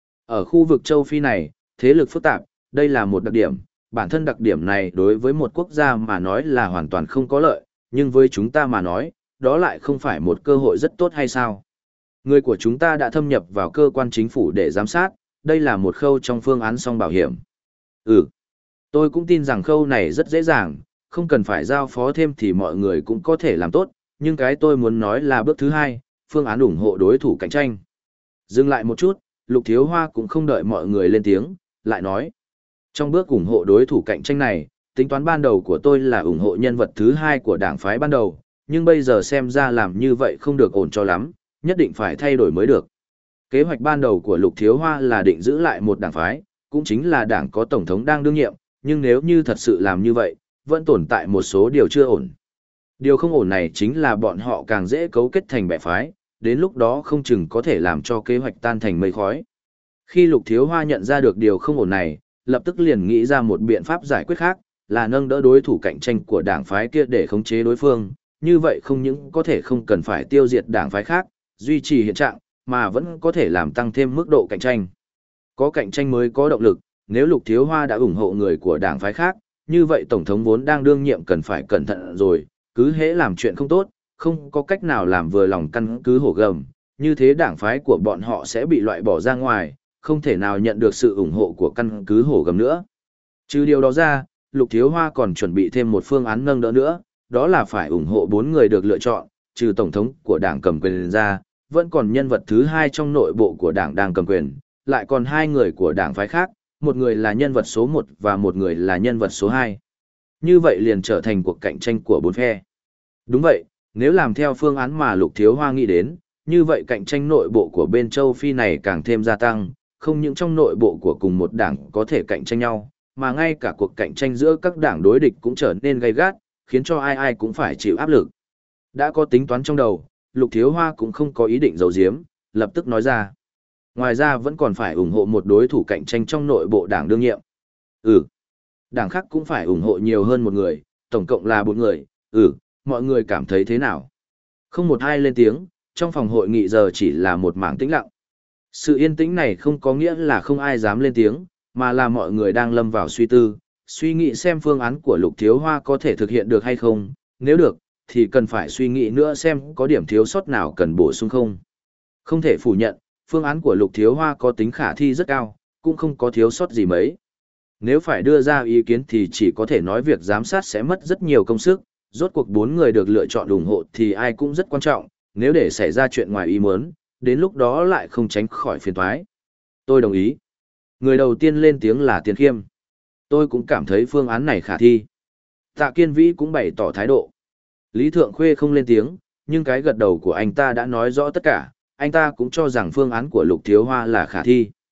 S1: Ở khu vực châu Phi này, thế lực phức tạp, đây là một đặc điểm, bản thân đặc điểm này đối với một quốc gia mà nói là hoàn toàn không có lợi, nhưng với chúng ta mà nói, đó lại không phải một cơ hội rất tốt hay sao? Người của chúng ta đã thâm nhập vào cơ quan chính phủ để giám sát, đây là một khâu trong phương án song bảo hiểm. Ừ, tôi cũng tin rằng khâu này rất dễ dàng, không cần phải giao phó thêm thì mọi người cũng có thể làm tốt, nhưng cái tôi muốn nói là bước thứ hai, phương án ủng hộ đối thủ cạnh tranh. Dừng lại một chút, Lục Thiếu Hoa cũng không đợi mọi người lên tiếng, lại nói. Trong bước ủng hộ đối thủ cạnh tranh này, tính toán ban đầu của tôi là ủng hộ nhân vật thứ hai của đảng phái ban đầu, nhưng bây giờ xem ra làm như vậy không được ổn cho lắm, nhất định phải thay đổi mới được. Kế hoạch ban đầu của Lục Thiếu Hoa là định giữ lại một đảng phái, cũng chính là đảng có tổng thống đang đương nhiệm, nhưng nếu như thật sự làm như vậy, vẫn tồn tại một số điều chưa ổn. Điều không ổn này chính là bọn họ càng dễ cấu kết thành bè phái, đến lúc đó không chừng có thể làm cho kế hoạch tan thành mây khói. Khi Lục Thiếu Hoa nhận ra được điều không ổn này, lập tức liền nghĩ ra một biện pháp giải quyết khác, là nâng đỡ đối thủ cạnh tranh của đảng phái kia để khống chế đối phương, như vậy không những có thể không cần phải tiêu diệt đảng phái khác, duy trì hiện trạng, mà vẫn có thể làm tăng thêm mức độ cạnh tranh. Có cạnh tranh mới có động lực, nếu Lục Thiếu Hoa đã ủng hộ người của đảng phái khác, như vậy Tổng thống vốn đang đương nhiệm cần phải cẩn thận rồi, cứ hễ làm chuyện không tốt, không có cách nào làm vừa lòng căn cứ hổ gầm, như thế đảng phái của bọn họ sẽ bị loại bỏ ra ngoài, không thể nào nhận được sự ủng hộ của căn cứ hổ gầm nữa. Trừ điều đó ra, Lục Thiếu Hoa còn chuẩn bị thêm một phương án nâng đỡ nữa, đó là phải ủng hộ bốn người được lựa chọn, trừ tổng thống của đảng cầm quyền ra, vẫn còn nhân vật thứ hai trong nội bộ của đảng đang cầm quyền, lại còn hai người của đảng phái khác, một người là nhân vật số một và một người là nhân vật số hai. Như vậy liền trở thành cuộc cạnh tranh của bốn phe. Đúng vậy, nếu làm theo phương án mà Lục Thiếu Hoa nghĩ đến, như vậy cạnh tranh nội bộ của bên châu Phi này càng thêm gia tăng, không những trong nội bộ của cùng một đảng có thể cạnh tranh nhau, mà ngay cả cuộc cạnh tranh giữa các đảng đối địch cũng trở nên gay gắt, khiến cho ai ai cũng phải chịu áp lực. Đã có tính toán trong đầu, Lục Thiếu Hoa cũng không có ý định giấu giếm, lập tức nói ra. Ngoài ra vẫn còn phải ủng hộ một đối thủ cạnh tranh trong nội bộ đảng đương nhiệm. Ừ, đảng khác cũng phải ủng hộ nhiều hơn một người, tổng cộng là bốn người. Ừ, mọi người cảm thấy thế nào? Không một ai lên tiếng, trong phòng hội nghị giờ chỉ là một mảng tĩnh lặng. Sự yên tĩnh này không có nghĩa là không ai dám lên tiếng, mà là mọi người đang lâm vào suy tư, suy nghĩ xem phương án của Lục Thiếu Hoa có thể thực hiện được hay không, nếu được, thì cần phải suy nghĩ nữa xem có điểm thiếu sót nào cần bổ sung không. Không thể phủ nhận, phương án của Lục Thiếu Hoa có tính khả thi rất cao, cũng không có thiếu sót gì mấy. Nếu phải đưa ra ý kiến thì chỉ có thể nói việc giám sát sẽ mất rất nhiều công sức, rốt cuộc bốn người được lựa chọn ủng hộ thì ai cũng rất quan trọng, nếu để xảy ra chuyện ngoài ý muốn, đến lúc đó lại không tránh khỏi phiền toái. Tôi đồng ý. Người đầu tiên lên tiếng là Tiền Khiêm. Tôi cũng cảm thấy phương án này khả thi. Tạ Kiên Vĩ cũng bày tỏ thái độ. Lý Thượng Khuê không lên tiếng, nhưng cái gật đầu của anh ta đã nói rõ tất cả, anh ta cũng cho rằng phương án của Lục Thiếu Hoa là khả thi.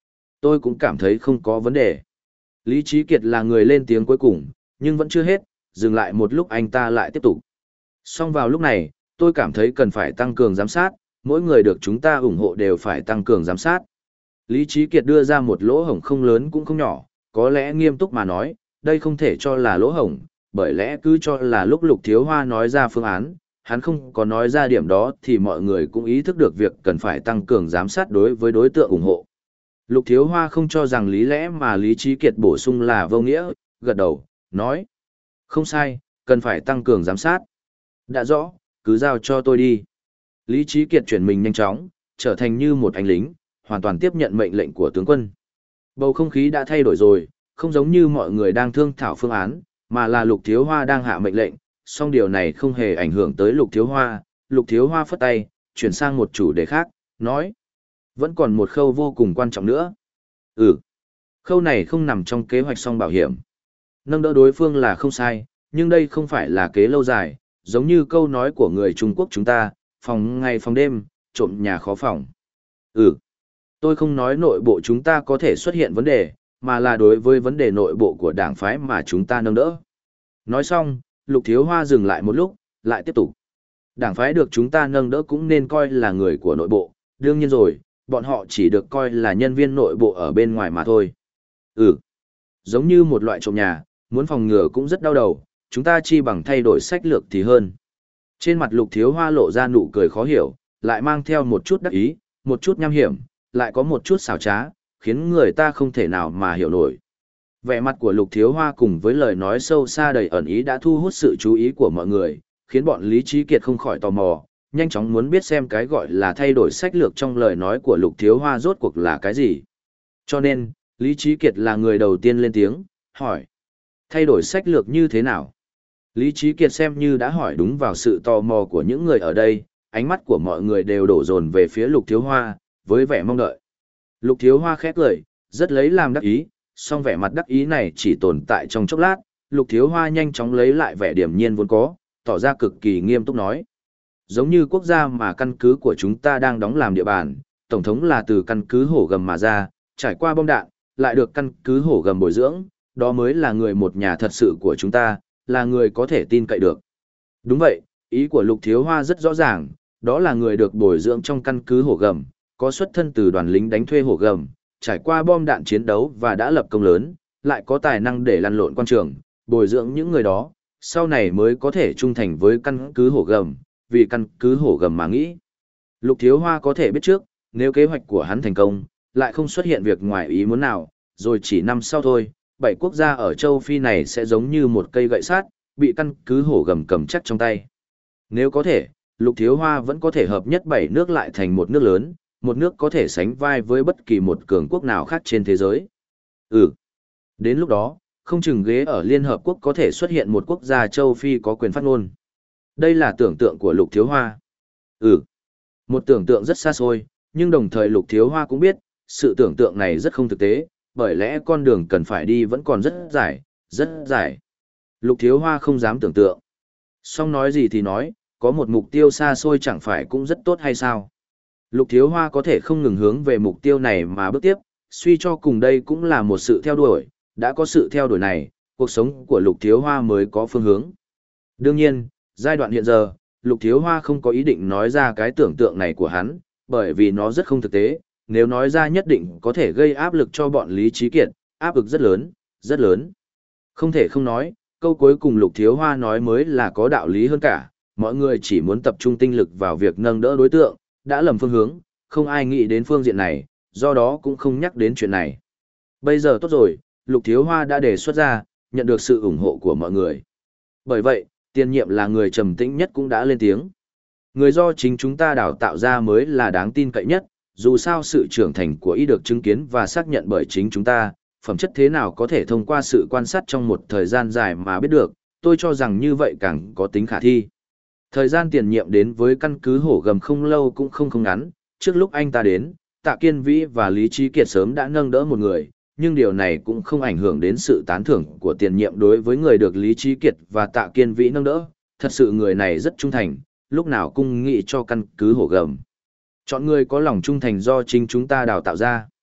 S1: Tôi cũng cảm thấy không có vấn đề. Lý Trí Kiệt là người lên tiếng cuối cùng, nhưng vẫn chưa hết, dừng lại một lúc anh ta lại tiếp tục. Xong vào lúc này, tôi cảm thấy cần phải tăng cường giám sát, mỗi người được chúng ta ủng hộ đều phải tăng cường giám sát. Lý Trí Kiệt đưa ra một lỗ hổng không lớn cũng không nhỏ, có lẽ nghiêm túc mà nói, đây không thể cho là lỗ hổng, bởi lẽ cứ cho là lúc Lục Thiếu Hoa nói ra phương án, hắn không có nói ra điểm đó thì mọi người cũng ý thức được việc cần phải tăng cường giám sát đối với đối tượng ủng hộ. Lục Thiếu Hoa không cho rằng lý lẽ mà Lý Trí Kiệt bổ sung là vô nghĩa, gật đầu, nói. Không sai, cần phải tăng cường giám sát. Đã rõ, cứ giao cho tôi đi. Lý Trí Kiệt chuyển mình nhanh chóng, trở thành như một anh lính, hoàn toàn tiếp nhận mệnh lệnh của tướng quân. Bầu không khí đã thay đổi rồi, không giống như mọi người đang thương thảo phương án, mà là Lục Thiếu Hoa đang hạ mệnh lệnh, song điều này không hề ảnh hưởng tới Lục Thiếu Hoa. Lục Thiếu Hoa phất tay, chuyển sang một chủ đề khác, nói. Vẫn còn một khâu vô cùng quan trọng nữa. Ừ, khâu này không nằm trong kế hoạch song bảo hiểm. Nâng đỡ đối phương là không sai, nhưng đây không phải là kế lâu dài, giống như câu nói của người Trung Quốc chúng ta, phòng ngày phòng đêm, trộm nhà khó phòng. Ừ, tôi không nói nội bộ chúng ta có thể xuất hiện vấn đề, mà là đối với vấn đề nội bộ của đảng phái mà chúng ta nâng đỡ. Nói xong, Lục Thiếu Hoa dừng lại một lúc, lại tiếp tục. Đảng phái được chúng ta nâng đỡ cũng nên coi là người của nội bộ, đương nhiên rồi, bọn họ chỉ được coi là nhân viên nội bộ ở bên ngoài mà thôi. Ừ, giống như một loại trộm nhà, muốn phòng ngừa cũng rất đau đầu, chúng ta chi bằng thay đổi sách lược thì hơn. Trên mặt Lục Thiếu Hoa lộ ra nụ cười khó hiểu, lại mang theo một chút đắc ý, một chút nham hiểm, lại có một chút xảo trá, khiến người ta không thể nào mà hiểu nổi. Vẻ mặt của Lục Thiếu Hoa cùng với lời nói sâu xa đầy ẩn ý đã thu hút sự chú ý của mọi người, khiến bọn Lý Trí Kiệt không khỏi tò mò, nhanh chóng muốn biết xem cái gọi là thay đổi sách lược trong lời nói của Lục Thiếu Hoa rốt cuộc là cái gì. Cho nên, Lý Trí Kiệt là người đầu tiên lên tiếng, hỏi. Thay đổi sách lược như thế nào? Lý Trí Kiệt xem như đã hỏi đúng vào sự tò mò của những người ở đây, ánh mắt của mọi người đều đổ dồn về phía Lục Thiếu Hoa, với vẻ mong đợi. Lục Thiếu Hoa khẽ cười, rất lấy làm đắc ý, song vẻ mặt đắc ý này chỉ tồn tại trong chốc lát, Lục Thiếu Hoa nhanh chóng lấy lại vẻ điềm nhiên vốn có, tỏ ra cực kỳ nghiêm túc nói. Giống như quốc gia mà căn cứ của chúng ta đang đóng làm địa bàn, tổng thống là từ căn cứ hổ gầm mà ra, trải qua bom đạn, lại được căn cứ hổ gầm bồi dưỡng, đó mới là người một nhà thật sự của chúng ta, là người có thể tin cậy được. Đúng vậy, ý của Lục Thiếu Hoa rất rõ ràng, đó là người được bồi dưỡng trong căn cứ hổ gầm, có xuất thân từ đoàn lính đánh thuê hổ gầm, trải qua bom đạn chiến đấu và đã lập công lớn, lại có tài năng để lăn lộn quan trường, bồi dưỡng những người đó, sau này mới có thể trung thành với căn cứ hổ gầm, vì căn cứ hổ gầm mà nghĩ. Lục Thiếu Hoa có thể biết trước, nếu kế hoạch của hắn thành công, lại không xuất hiện việc ngoài ý muốn nào, rồi chỉ năm sau thôi, bảy quốc gia ở châu Phi này sẽ giống như một cây gậy sắt, bị căn cứ hổ gầm cầm chắc trong tay. Nếu có thể, Lục Thiếu Hoa vẫn có thể hợp nhất bảy nước lại thành một nước lớn, một nước có thể sánh vai với bất kỳ một cường quốc nào khác trên thế giới. Ừ. Đến lúc đó, không chừng ghế ở Liên Hợp Quốc có thể xuất hiện một quốc gia châu Phi có quyền phát ngôn. Đây là tưởng tượng của Lục Thiếu Hoa. Ừ. Một tưởng tượng rất xa xôi, nhưng đồng thời Lục Thiếu Hoa cũng biết, sự tưởng tượng này rất không thực tế, bởi lẽ con đường cần phải đi vẫn còn rất dài, rất dài. Lục Thiếu Hoa không dám tưởng tượng. Song nói gì thì nói, có một mục tiêu xa xôi chẳng phải cũng rất tốt hay sao? Lục Thiếu Hoa có thể không ngừng hướng về mục tiêu này mà bước tiếp, suy cho cùng đây cũng là một sự theo đuổi, đã có sự theo đuổi này, cuộc sống của Lục Thiếu Hoa mới có phương hướng. Đương nhiên, giai đoạn hiện giờ, Lục Thiếu Hoa không có ý định nói ra cái tưởng tượng này của hắn, bởi vì nó rất không thực tế, nếu nói ra nhất định có thể gây áp lực cho bọn Lý Trí Kiệt, áp lực rất lớn, rất lớn. Không thể không nói, câu cuối cùng Lục Thiếu Hoa nói mới là có đạo lý hơn cả, mọi người chỉ muốn tập trung tinh lực vào việc nâng đỡ đối tượng, đã lầm phương hướng, không ai nghĩ đến phương diện này, do đó cũng không nhắc đến chuyện này. Bây giờ tốt rồi, Lục Thiếu Hoa đã đề xuất ra, nhận được sự ủng hộ của mọi người. Bởi vậy, tiền nhiệm là người trầm tĩnh nhất cũng đã lên tiếng. Người do chính chúng ta đào tạo ra mới là đáng tin cậy nhất, dù sao sự trưởng thành của y được chứng kiến và xác nhận bởi chính chúng ta, phẩm chất thế nào có thể thông qua sự quan sát trong một thời gian dài mà biết được, tôi cho rằng như vậy càng có tính khả thi. Thời gian tiền nhiệm đến với căn cứ hổ gầm không lâu cũng không không ngắn, trước lúc anh ta đến, Tạ Kiên Vĩ và Lý Trí Kiệt sớm đã nâng đỡ một người, nhưng điều này cũng không ảnh hưởng đến sự tán thưởng của tiền nhiệm đối với người được Lý Trí Kiệt và Tạ Kiên Vĩ nâng đỡ, thật sự người này rất trung thành, lúc nào cũng nghĩ cho căn cứ hổ gầm. Chọn người có lòng trung thành do chính chúng ta đào tạo ra.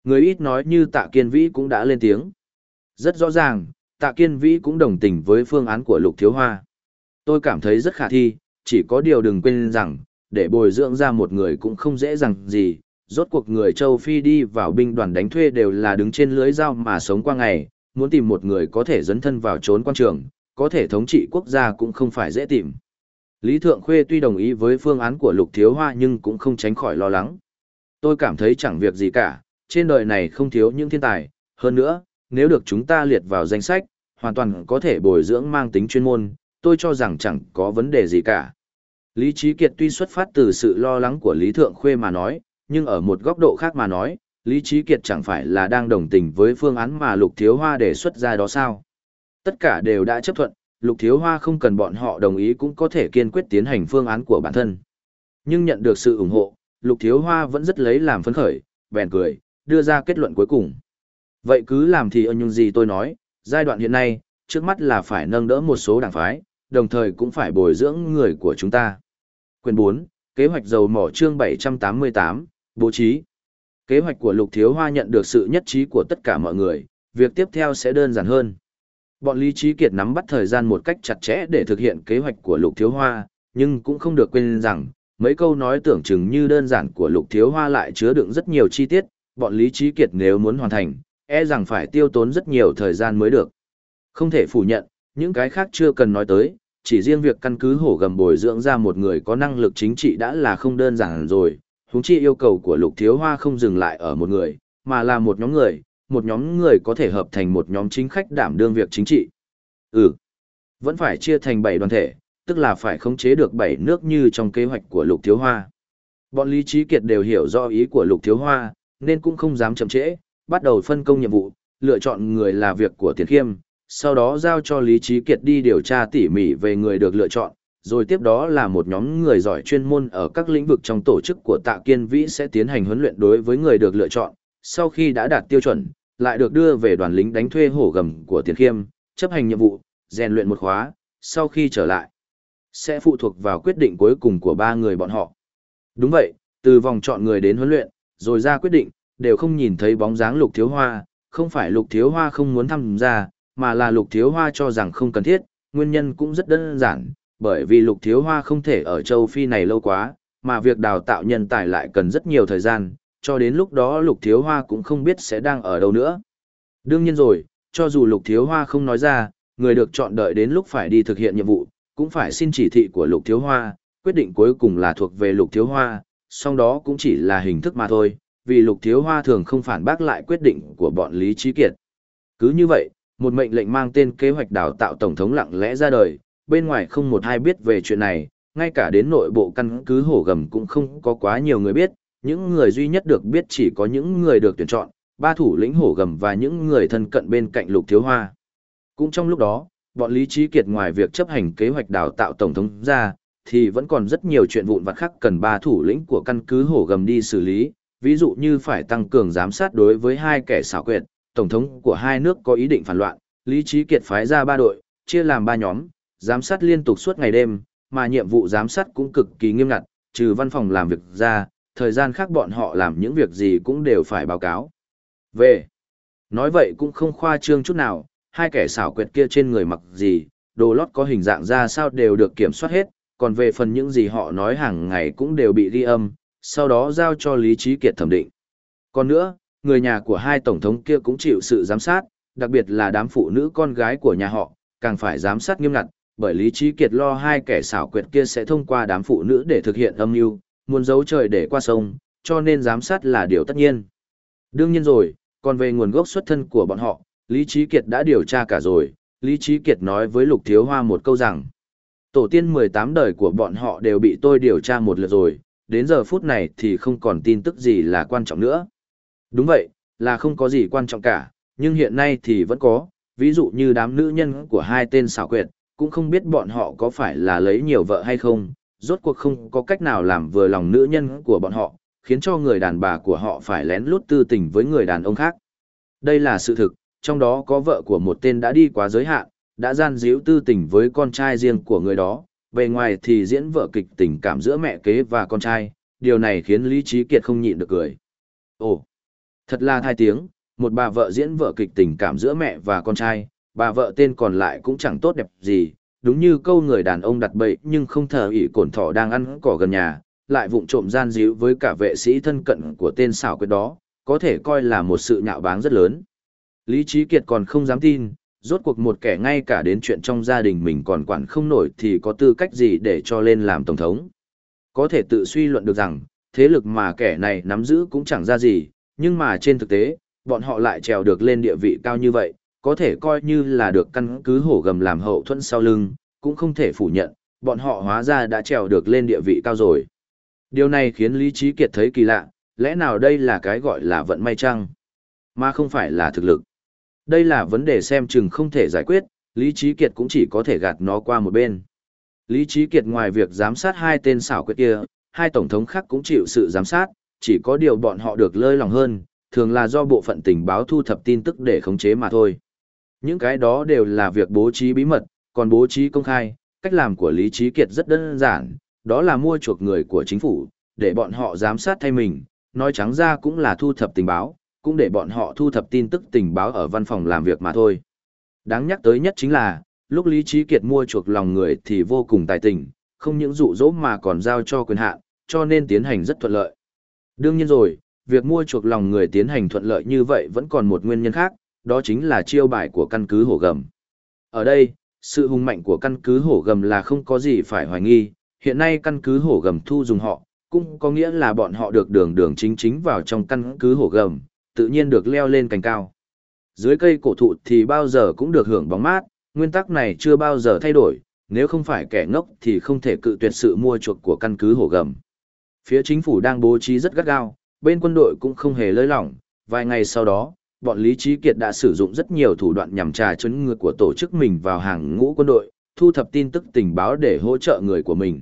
S1: Người ít nói như Tạ Kiên Vĩ cũng đã lên tiếng. Rất rõ ràng, Tạ Kiên Vĩ cũng đồng tình với phương án của Lục Thiếu Hoa. Tôi cảm thấy rất khả thi, chỉ có điều đừng quên rằng, để bồi dưỡng ra một người cũng không dễ dàng gì. Rốt cuộc người châu Phi đi vào binh đoàn đánh thuê đều là đứng trên lưới dao mà sống qua ngày, muốn tìm một người có thể dấn thân vào trốn quan trường, có thể thống trị quốc gia cũng không phải dễ tìm. Lý Thượng Khuê tuy đồng ý với phương án của Lục Thiếu Hoa nhưng cũng không tránh khỏi lo lắng. Tôi cảm thấy chẳng việc gì cả, trên đời này không thiếu những thiên tài, hơn nữa, nếu được chúng ta liệt vào danh sách, hoàn toàn có thể bồi dưỡng mang tính chuyên môn, tôi cho rằng chẳng có vấn đề gì cả. Lý Trí Kiệt tuy xuất phát từ sự lo lắng của Lý Thượng Khuê mà nói, nhưng ở một góc độ khác mà nói, Lý Trí Kiệt chẳng phải là đang đồng tình với phương án mà Lục Thiếu Hoa đề xuất ra đó sao. Tất cả đều đã chấp thuận, Lục Thiếu Hoa không cần bọn họ đồng ý cũng có thể kiên quyết tiến hành phương án của bản thân. Nhưng nhận được sự ủng hộ, Lục Thiếu Hoa vẫn rất lấy làm phấn khởi, bèn cười, đưa ra kết luận cuối cùng. Vậy cứ làm thì ơn những gì tôi nói, giai đoạn hiện nay, trước mắt là phải nâng đỡ một số đảng phái, đồng thời cũng phải bồi dưỡng người của chúng ta. Quyền bốn, Kế hoạch dầu mỏ chương bảy trăm tám mươi tám, bố trí. Kế hoạch của Lục Thiếu Hoa nhận được sự nhất trí của tất cả mọi người, việc tiếp theo sẽ đơn giản hơn. Bọn Lý Trí Kiệt nắm bắt thời gian một cách chặt chẽ để thực hiện kế hoạch của Lục Thiếu Hoa, nhưng cũng không được quên rằng, mấy câu nói tưởng chừng như đơn giản của Lục Thiếu Hoa lại chứa đựng rất nhiều chi tiết, bọn Lý Trí Kiệt nếu muốn hoàn thành, e rằng phải tiêu tốn rất nhiều thời gian mới được. Không thể phủ nhận, những cái khác chưa cần nói tới, chỉ riêng việc căn cứ hổ gầm bồi dưỡng ra một người có năng lực chính trị đã là không đơn giản rồi, huống chi yêu cầu của Lục Thiếu Hoa không dừng lại ở một người, mà là một nhóm người, một nhóm người có thể hợp thành một nhóm chính khách đảm đương việc chính trị. Ừ, vẫn phải chia thành bảy đoàn thể, tức là phải khống chế được bảy nước như trong kế hoạch của Lục Thiếu Hoa. Bọn Lý Trí Kiệt đều hiểu rõ ý của Lục Thiếu Hoa, nên cũng không dám chậm trễ, bắt đầu phân công nhiệm vụ, lựa chọn người là việc của Tiền Khiêm, sau đó giao cho Lý Trí Kiệt đi điều tra tỉ mỉ về người được lựa chọn, rồi tiếp đó là một nhóm người giỏi chuyên môn ở các lĩnh vực trong tổ chức của Tạ Kiên Vĩ sẽ tiến hành huấn luyện đối với người được lựa chọn, sau khi đã đạt tiêu chuẩn, lại được đưa về đoàn lính đánh thuê hổ gầm của Tiền Khiêm, chấp hành nhiệm vụ, rèn luyện một khóa, sau khi trở lại, sẽ phụ thuộc vào quyết định cuối cùng của ba người bọn họ. Đúng vậy, từ vòng chọn người đến huấn luyện, rồi ra quyết định, đều không nhìn thấy bóng dáng Lục Thiếu Hoa, không phải Lục Thiếu Hoa không muốn tham gia, mà là Lục Thiếu Hoa cho rằng không cần thiết, nguyên nhân cũng rất đơn giản, bởi vì Lục Thiếu Hoa không thể ở châu Phi này lâu quá, mà việc đào tạo nhân tài lại cần rất nhiều thời gian, cho đến lúc đó Lục Thiếu Hoa cũng không biết sẽ đang ở đâu nữa. Đương nhiên rồi, cho dù Lục Thiếu Hoa không nói ra, người được chọn đợi đến lúc phải đi thực hiện nhiệm vụ, cũng phải xin chỉ thị của Lục Thiếu Hoa, quyết định cuối cùng là thuộc về Lục Thiếu Hoa, song đó cũng chỉ là hình thức mà thôi, vì Lục Thiếu Hoa thường không phản bác lại quyết định của bọn Lý Trí Kiệt. Cứ như vậy, một mệnh lệnh mang tên kế hoạch đào tạo tổng thống lặng lẽ ra đời, bên ngoài không một ai biết về chuyện này, ngay cả đến nội bộ căn cứ hổ gầm cũng không có quá nhiều người biết, những người duy nhất được biết chỉ có những người được tuyển chọn, ba thủ lĩnh hổ gầm và những người thân cận bên cạnh Lục Thiếu Hoa. Cũng trong lúc đó, bọn Lý Trí Kiệt ngoài việc chấp hành kế hoạch đào tạo tổng thống ra, thì vẫn còn rất nhiều chuyện vụn vặt khác cần ba thủ lĩnh của căn cứ hổ gầm đi xử lý, ví dụ như phải tăng cường giám sát đối với hai kẻ xảo quyệt, tổng thống của hai nước có ý định phản loạn, Lý Trí Kiệt phái ra ba đội, chia làm ba nhóm, giám sát liên tục suốt ngày đêm, mà nhiệm vụ giám sát cũng cực kỳ nghiêm ngặt, trừ văn phòng làm việc ra, thời gian khác bọn họ làm những việc gì cũng đều phải báo cáo. Về, nói vậy cũng không khoa trương chút nào, hai kẻ xảo quyệt kia trên người mặc gì, đồ lót có hình dạng ra sao đều được kiểm soát hết, còn về phần những gì họ nói hàng ngày cũng đều bị ghi âm, sau đó giao cho Lý Trí Kiệt thẩm định. Còn nữa, người nhà của hai tổng thống kia cũng chịu sự giám sát, đặc biệt là đám phụ nữ con gái của nhà họ, càng phải giám sát nghiêm ngặt, bởi Lý Trí Kiệt lo hai kẻ xảo quyệt kia sẽ thông qua đám phụ nữ để thực hiện âm mưu, muốn giấu trời để qua sông, cho nên giám sát là điều tất nhiên. Đương nhiên rồi, còn về nguồn gốc xuất thân của bọn họ, Lý Trí Kiệt đã điều tra cả rồi, Lý Trí Kiệt nói với Lục Thiếu Hoa một câu rằng, tổ tiên mười tám đời của bọn họ đều bị tôi điều tra một lượt rồi, đến giờ phút này thì không còn tin tức gì là quan trọng nữa. Đúng vậy, là không có gì quan trọng cả, nhưng hiện nay thì vẫn có, ví dụ như đám nữ nhân của hai tên xảo quyệt, cũng không biết bọn họ có phải là lấy nhiều vợ hay không, rốt cuộc không có cách nào làm vừa lòng nữ nhân của bọn họ, khiến cho người đàn bà của họ phải lén lút tư tình với người đàn ông khác. Đây là sự thực, trong đó có vợ của một tên đã đi quá giới hạn, đã gian díu tư tình với con trai riêng của người đó, bề ngoài thì diễn vở kịch tình cảm giữa mẹ kế và con trai, điều này khiến Lý Trí Kiệt không nhịn được cười. Ồ, Thật là thai tiếng, một bà vợ diễn vợ kịch tình cảm giữa mẹ và con trai, bà vợ tên còn lại cũng chẳng tốt đẹp gì, đúng như câu người đàn ông đặt bẫy nhưng không thờ ỷ cổn thỏ đang ăn cỏ gần nhà, lại vụng trộm gian díu với cả vệ sĩ thân cận của tên xảo quyệt đó, có thể coi là một sự nhạo báng rất lớn. Lý Trí Kiệt còn không dám tin, rốt cuộc một kẻ ngay cả đến chuyện trong gia đình mình còn quản không nổi thì có tư cách gì để cho lên làm tổng thống. Có thể tự suy luận được rằng, thế lực mà kẻ này nắm giữ cũng chẳng ra gì, nhưng mà trên thực tế, bọn họ lại trèo được lên địa vị cao như vậy, có thể coi như là được căn cứ hổ gầm làm hậu thuẫn sau lưng, cũng không thể phủ nhận, bọn họ hóa ra đã trèo được lên địa vị cao rồi. Điều này khiến Lý Trí Kiệt thấy kỳ lạ, lẽ nào đây là cái gọi là vận may chăng? Mà không phải là thực lực. Đây là vấn đề xem chừng không thể giải quyết, Lý Trí Kiệt cũng chỉ có thể gạt nó qua một bên. Lý Trí Kiệt ngoài việc giám sát hai tên xảo quyệt kia, hai tổng thống khác cũng chịu sự giám sát, chỉ có điều bọn họ được lơi lòng hơn, thường là do bộ phận tình báo thu thập tin tức để khống chế mà thôi. Những cái đó đều là việc bố trí bí mật, còn bố trí công khai, cách làm của Lý Trí Kiệt rất đơn giản, đó là mua chuộc người của chính phủ, để bọn họ giám sát thay mình, nói trắng ra cũng là thu thập tình báo, cũng để bọn họ thu thập tin tức tình báo ở văn phòng làm việc mà thôi. Đáng nhắc tới nhất chính là, lúc Lý Trí Kiệt mua chuộc lòng người thì vô cùng tài tình, không những dụ dỗ mà còn giao cho quyền hạn, cho nên tiến hành rất thuận lợi. Đương nhiên rồi, việc mua chuộc lòng người tiến hành thuận lợi như vậy vẫn còn một nguyên nhân khác, đó chính là chiêu bài của căn cứ hổ gầm. Ở đây, sự hùng mạnh của căn cứ hổ gầm là không có gì phải hoài nghi, hiện nay căn cứ hổ gầm thu dùng họ, cũng có nghĩa là bọn họ được đường đường chính chính vào trong căn cứ hổ gầm, tự nhiên được leo lên cành cao. Dưới cây cổ thụ thì bao giờ cũng được hưởng bóng mát, nguyên tắc này chưa bao giờ thay đổi, nếu không phải kẻ ngốc thì không thể cự tuyệt sự mua chuộc của căn cứ hổ gầm. Phía chính phủ đang bố trí rất gắt gao, bên quân đội cũng không hề lơi lỏng, vài ngày sau đó, bọn Lý Trí Kiệt đã sử dụng rất nhiều thủ đoạn nhằm trà trấn ngược của tổ chức mình vào hàng ngũ quân đội, thu thập tin tức tình báo để hỗ trợ người của mình.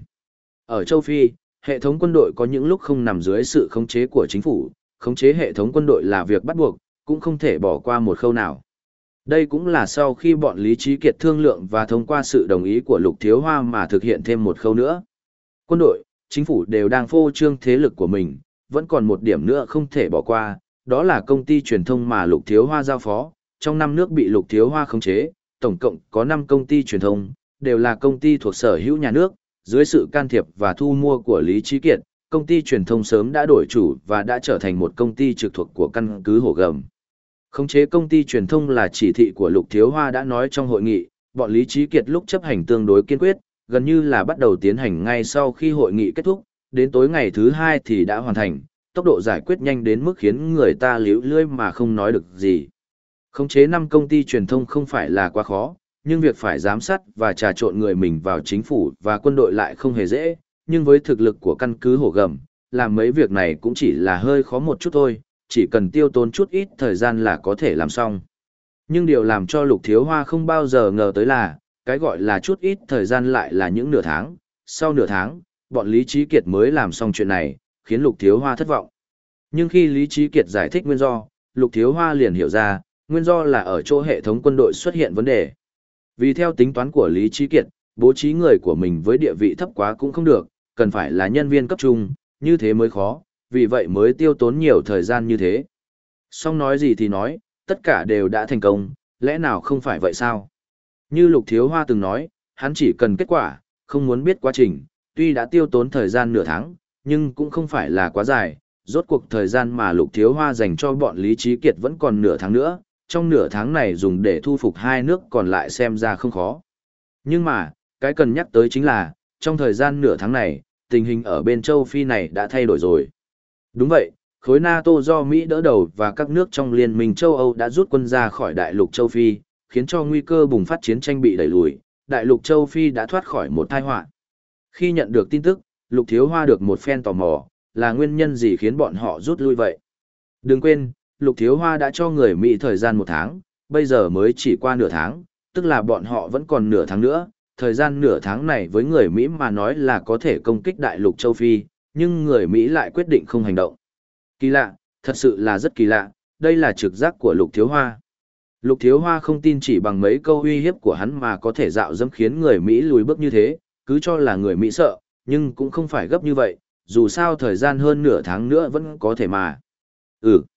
S1: Ở châu Phi, hệ thống quân đội có những lúc không nằm dưới sự khống chế của chính phủ, khống chế hệ thống quân đội là việc bắt buộc, cũng không thể bỏ qua một khâu nào. Đây cũng là sau khi bọn Lý Trí Kiệt thương lượng và thông qua sự đồng ý của Lục Thiếu Hoa mà thực hiện thêm một khâu nữa. Quân đội, chính phủ đều đang phô trương thế lực của mình, vẫn còn một điểm nữa không thể bỏ qua, đó là công ty truyền thông mà Lục Thiếu Hoa giao phó. Trong năm nước bị Lục Thiếu Hoa khống chế, tổng cộng có năm công ty truyền thông, đều là công ty thuộc sở hữu nhà nước, dưới sự can thiệp và thu mua của Lý Trí Kiệt, công ty truyền thông sớm đã đổi chủ và đã trở thành một công ty trực thuộc của căn cứ hổ gầm. Khống chế công ty truyền thông là chỉ thị của Lục Thiếu Hoa đã nói trong hội nghị, bọn Lý Trí Kiệt lúc chấp hành tương đối kiên quyết, gần như là bắt đầu tiến hành ngay sau khi hội nghị kết thúc, đến tối ngày thứ hai thì đã hoàn thành, tốc độ giải quyết nhanh đến mức khiến người ta liễu lưỡi mà không nói được gì. Khống chế năm công ty truyền thông không phải là quá khó, nhưng việc phải giám sát và trà trộn người mình vào chính phủ và quân đội lại không hề dễ, nhưng với thực lực của căn cứ hổ gầm, làm mấy việc này cũng chỉ là hơi khó một chút thôi, chỉ cần tiêu tốn chút ít thời gian là có thể làm xong. Nhưng điều làm cho Lục Thiếu Hoa không bao giờ ngờ tới là, cái gọi là chút ít thời gian lại là những nửa tháng, sau nửa tháng, bọn Lý Trí Kiệt mới làm xong chuyện này, khiến Lục Thiếu Hoa thất vọng. Nhưng khi Lý Trí Kiệt giải thích nguyên do, Lục Thiếu Hoa liền hiểu ra, nguyên do là ở chỗ hệ thống quân đội xuất hiện vấn đề. Vì theo tính toán của Lý Trí Kiệt, bố trí người của mình với địa vị thấp quá cũng không được, cần phải là nhân viên cấp trung, như thế mới khó, vì vậy mới tiêu tốn nhiều thời gian như thế. Xong nói gì thì nói, tất cả đều đã thành công, lẽ nào không phải vậy sao? Như Lục Thiếu Hoa từng nói, hắn chỉ cần kết quả, không muốn biết quá trình, tuy đã tiêu tốn thời gian nửa tháng, nhưng cũng không phải là quá dài, rốt cuộc thời gian mà Lục Thiếu Hoa dành cho bọn Lý Trí Kiệt vẫn còn nửa tháng nữa, trong nửa tháng này dùng để thu phục hai nước còn lại xem ra không khó. Nhưng mà, cái cần nhắc tới chính là, trong thời gian nửa tháng này, tình hình ở bên châu Phi này đã thay đổi rồi. Đúng vậy, khối NATO do Mỹ đỡ đầu và các nước trong Liên minh châu Âu đã rút quân ra khỏi đại lục châu Phi, khiến cho nguy cơ bùng phát chiến tranh bị đẩy lùi, đại lục châu Phi đã thoát khỏi một tai họa. Khi nhận được tin tức, Lục Thiếu Hoa được một phen tò mò, là nguyên nhân gì khiến bọn họ rút lui vậy? Đừng quên, Lục Thiếu Hoa đã cho người Mỹ thời gian một tháng, bây giờ mới chỉ qua nửa tháng, tức là bọn họ vẫn còn nửa tháng nữa. Thời gian nửa tháng này với người Mỹ mà nói là có thể công kích đại lục châu Phi, nhưng người Mỹ lại quyết định không hành động. Kỳ lạ, thật sự là rất kỳ lạ, đây là trực giác của Lục Thiếu Hoa. Lục Thiếu Hoa không tin chỉ bằng mấy câu uy hiếp của hắn mà có thể dạo dẫm khiến người Mỹ lùi bước như thế, cứ cho là người Mỹ sợ, nhưng cũng không phải gấp như vậy, dù sao thời gian hơn nửa tháng nữa vẫn có thể mà. Ừ.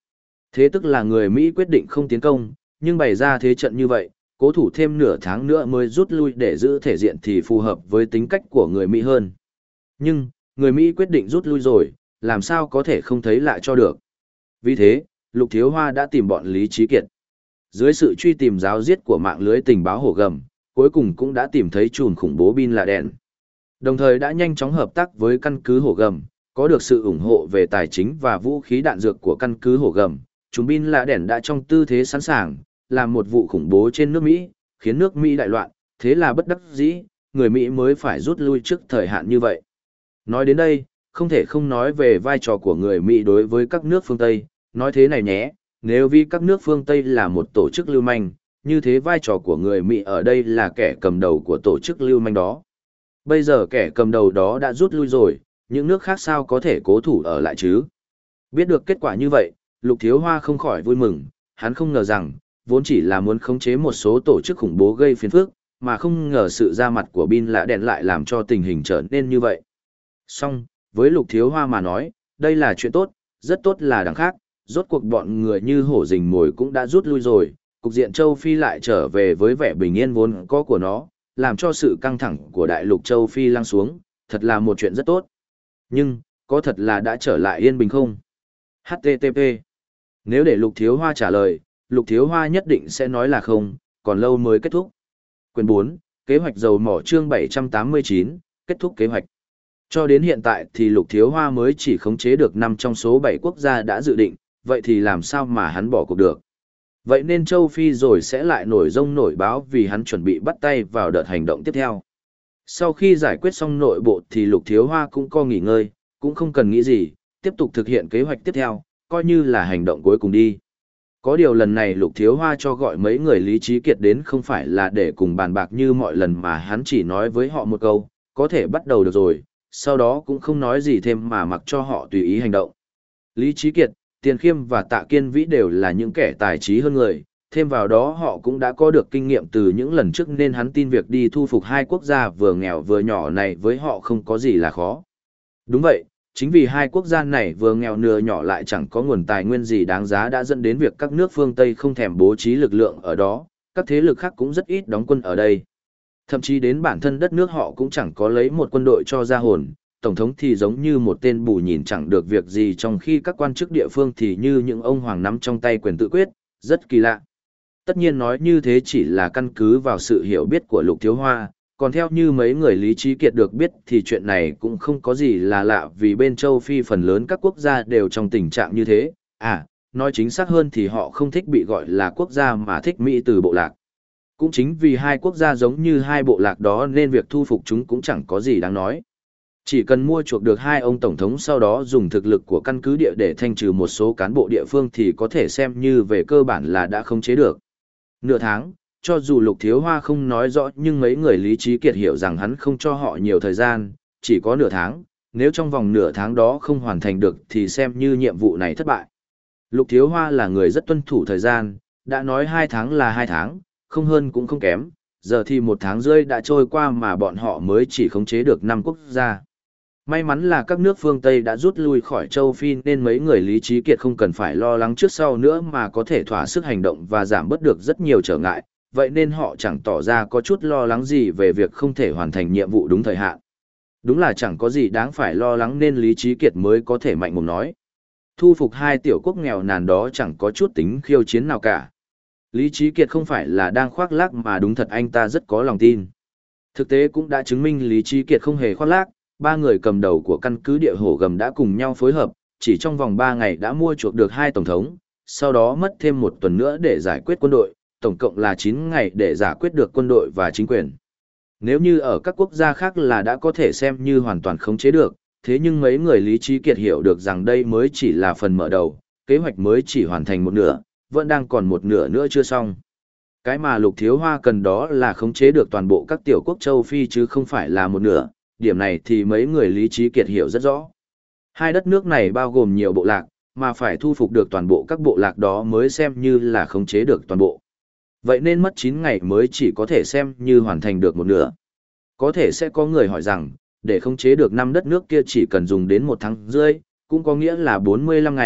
S1: Thế tức là người Mỹ quyết định không tiến công, nhưng bày ra thế trận như vậy, cố thủ thêm nửa tháng nữa mới rút lui để giữ thể diện thì phù hợp với tính cách của người Mỹ hơn. Nhưng, người Mỹ quyết định rút lui rồi, làm sao có thể không thấy lạ cho được. Vì thế, Lục Thiếu Hoa đã tìm bọn Lý Trí Kiệt. Dưới sự truy tìm giáo giết của mạng lưới tình báo hổ gầm, cuối cùng cũng đã tìm thấy chùm khủng bố Bin Laden. Đồng thời đã nhanh chóng hợp tác với căn cứ hổ gầm, có được sự ủng hộ về tài chính và vũ khí đạn dược của căn cứ hổ gầm. Chúng Bin Laden đã trong tư thế sẵn sàng, làm một vụ khủng bố trên nước Mỹ, khiến nước Mỹ đại loạn, thế là bất đắc dĩ, người Mỹ mới phải rút lui trước thời hạn như vậy. Nói đến đây, không thể không nói về vai trò của người Mỹ đối với các nước phương Tây, nói thế này nhé, nếu vì các nước phương Tây là một tổ chức lưu manh, như thế vai trò của người Mỹ ở đây là kẻ cầm đầu của tổ chức lưu manh đó. Bây giờ kẻ cầm đầu đó đã rút lui rồi, những nước khác sao có thể cố thủ ở lại chứ? Biết được kết quả như vậy, Lục Thiếu Hoa không khỏi vui mừng, hắn không ngờ rằng, vốn chỉ là muốn khống chế một số tổ chức khủng bố gây phiền phức, mà không ngờ sự ra mặt của Bin Laden lại làm cho tình hình trở nên như vậy. Song, với Lục Thiếu Hoa mà nói, đây là chuyện tốt, rất tốt là đằng khác, rốt cuộc bọn người như hổ rình mồi cũng đã rút lui rồi, cục diện châu Phi lại trở về với vẻ bình yên vốn có của nó, làm cho sự căng thẳng của đại lục châu Phi lắng xuống, thật là một chuyện rất tốt. Nhưng, có thật là đã trở lại yên bình không? hát tê tê pê. Nếu để Lục Thiếu Hoa trả lời, Lục Thiếu Hoa nhất định sẽ nói là không, còn lâu mới kết thúc. Quyền bốn, kế hoạch dầu mỏ chương bảy trăm tám mươi chín, kết thúc kế hoạch. Cho đến hiện tại thì Lục Thiếu Hoa mới chỉ khống chế được năm trong số bảy quốc gia đã dự định, vậy thì làm sao mà hắn bỏ cuộc được. Vậy nên châu Phi rồi sẽ lại nổi rông nổi báo vì hắn chuẩn bị bắt tay vào đợt hành động tiếp theo. Sau khi giải quyết xong nội bộ thì Lục Thiếu Hoa cũng có nghỉ ngơi, cũng không cần nghĩ gì, tiếp tục thực hiện kế hoạch tiếp theo, coi như là hành động cuối cùng đi. Có điều lần này Lục Thiếu Hoa cho gọi mấy người Lý Trí Kiệt đến không phải là để cùng bàn bạc như mọi lần mà hắn chỉ nói với họ một câu, có thể bắt đầu được rồi, sau đó cũng không nói gì thêm mà mặc cho họ tùy ý hành động. Lý Trí Kiệt, Tiền Khiêm và Tạ Kiên Vĩ đều là những kẻ tài trí hơn người, thêm vào đó họ cũng đã có được kinh nghiệm từ những lần trước nên hắn tin việc đi thu phục hai quốc gia vừa nghèo vừa nhỏ này với họ không có gì là khó. Đúng vậy, chính vì hai quốc gia này vừa nghèo nửa nhỏ lại chẳng có nguồn tài nguyên gì đáng giá đã dẫn đến việc các nước phương Tây không thèm bố trí lực lượng ở đó, các thế lực khác cũng rất ít đóng quân ở đây. Thậm chí đến bản thân đất nước họ cũng chẳng có lấy một quân đội cho ra hồn, tổng thống thì giống như một tên bù nhìn chẳng được việc gì trong khi các quan chức địa phương thì như những ông hoàng nắm trong tay quyền tự quyết, rất kỳ lạ. Tất nhiên nói như thế chỉ là căn cứ vào sự hiểu biết của Lục Thiếu Hoa, còn theo như mấy người Lý Trí Kiệt được biết thì chuyện này cũng không có gì là lạ vì bên châu Phi phần lớn các quốc gia đều trong tình trạng như thế. À, nói chính xác hơn thì họ không thích bị gọi là quốc gia mà thích Mỹ từ bộ lạc. Cũng chính vì hai quốc gia giống như hai bộ lạc đó nên việc thu phục chúng cũng chẳng có gì đáng nói. Chỉ cần mua chuộc được hai ông tổng thống sau đó dùng thực lực của căn cứ địa để thanh trừ một số cán bộ địa phương thì có thể xem như về cơ bản là đã khống chế được. Nửa tháng, cho dù Lục Thiếu Hoa không nói rõ nhưng mấy người Lý Trí Kiệt hiểu rằng hắn không cho họ nhiều thời gian, chỉ có nửa tháng, nếu trong vòng nửa tháng đó không hoàn thành được thì xem như nhiệm vụ này thất bại. Lục Thiếu Hoa là người rất tuân thủ thời gian, đã nói hai tháng là hai tháng, không hơn cũng không kém, giờ thì một tháng rưỡi đã trôi qua mà bọn họ mới chỉ khống chế được năm quốc gia. May mắn là các nước phương Tây đã rút lui khỏi châu Phi nên mấy người Lý Trí Kiệt không cần phải lo lắng trước sau nữa mà có thể thỏa sức hành động và giảm bớt được rất nhiều trở ngại, vậy nên họ chẳng tỏ ra có chút lo lắng gì về việc không thể hoàn thành nhiệm vụ đúng thời hạn. Đúng là chẳng có gì đáng phải lo lắng nên Lý Trí Kiệt mới có thể mạnh mồm nói. Thu phục hai tiểu quốc nghèo nàn đó chẳng có chút tính khiêu chiến nào cả. Lý Trí Kiệt không phải là đang khoác lác mà đúng thật anh ta rất có lòng tin. Thực tế cũng đã chứng minh Lý Trí Kiệt không hề khoác lác, ba người cầm đầu của căn cứ địa hổ gầm đã cùng nhau phối hợp, chỉ trong vòng ba ngày đã mua chuộc được hai tổng thống, sau đó mất thêm một tuần nữa để giải quyết quân đội, tổng cộng là chín ngày để giải quyết được quân đội và chính quyền. Nếu như ở các quốc gia khác là đã có thể xem như hoàn toàn khống chế được, thế nhưng mấy người Lý Trí Kiệt hiểu được rằng đây mới chỉ là phần mở đầu, kế hoạch mới chỉ hoàn thành một nửa, vẫn đang còn một nửa nữa chưa xong. Cái mà Lục Thiếu Hoa cần đó là khống chế được toàn bộ các tiểu quốc châu Phi chứ không phải là một nửa, điểm này thì mấy người Lý Trí Kiệt hiểu rất rõ. Hai đất nước này bao gồm nhiều bộ lạc, mà phải thu phục được toàn bộ các bộ lạc đó mới xem như là khống chế được toàn bộ. Vậy nên mất chín ngày mới chỉ có thể xem như hoàn thành được một nửa. Có thể sẽ có người hỏi rằng, để khống chế được năm đất nước kia chỉ cần dùng đến một tháng rưỡi, cũng có nghĩa là bốn mươi lăm ngày,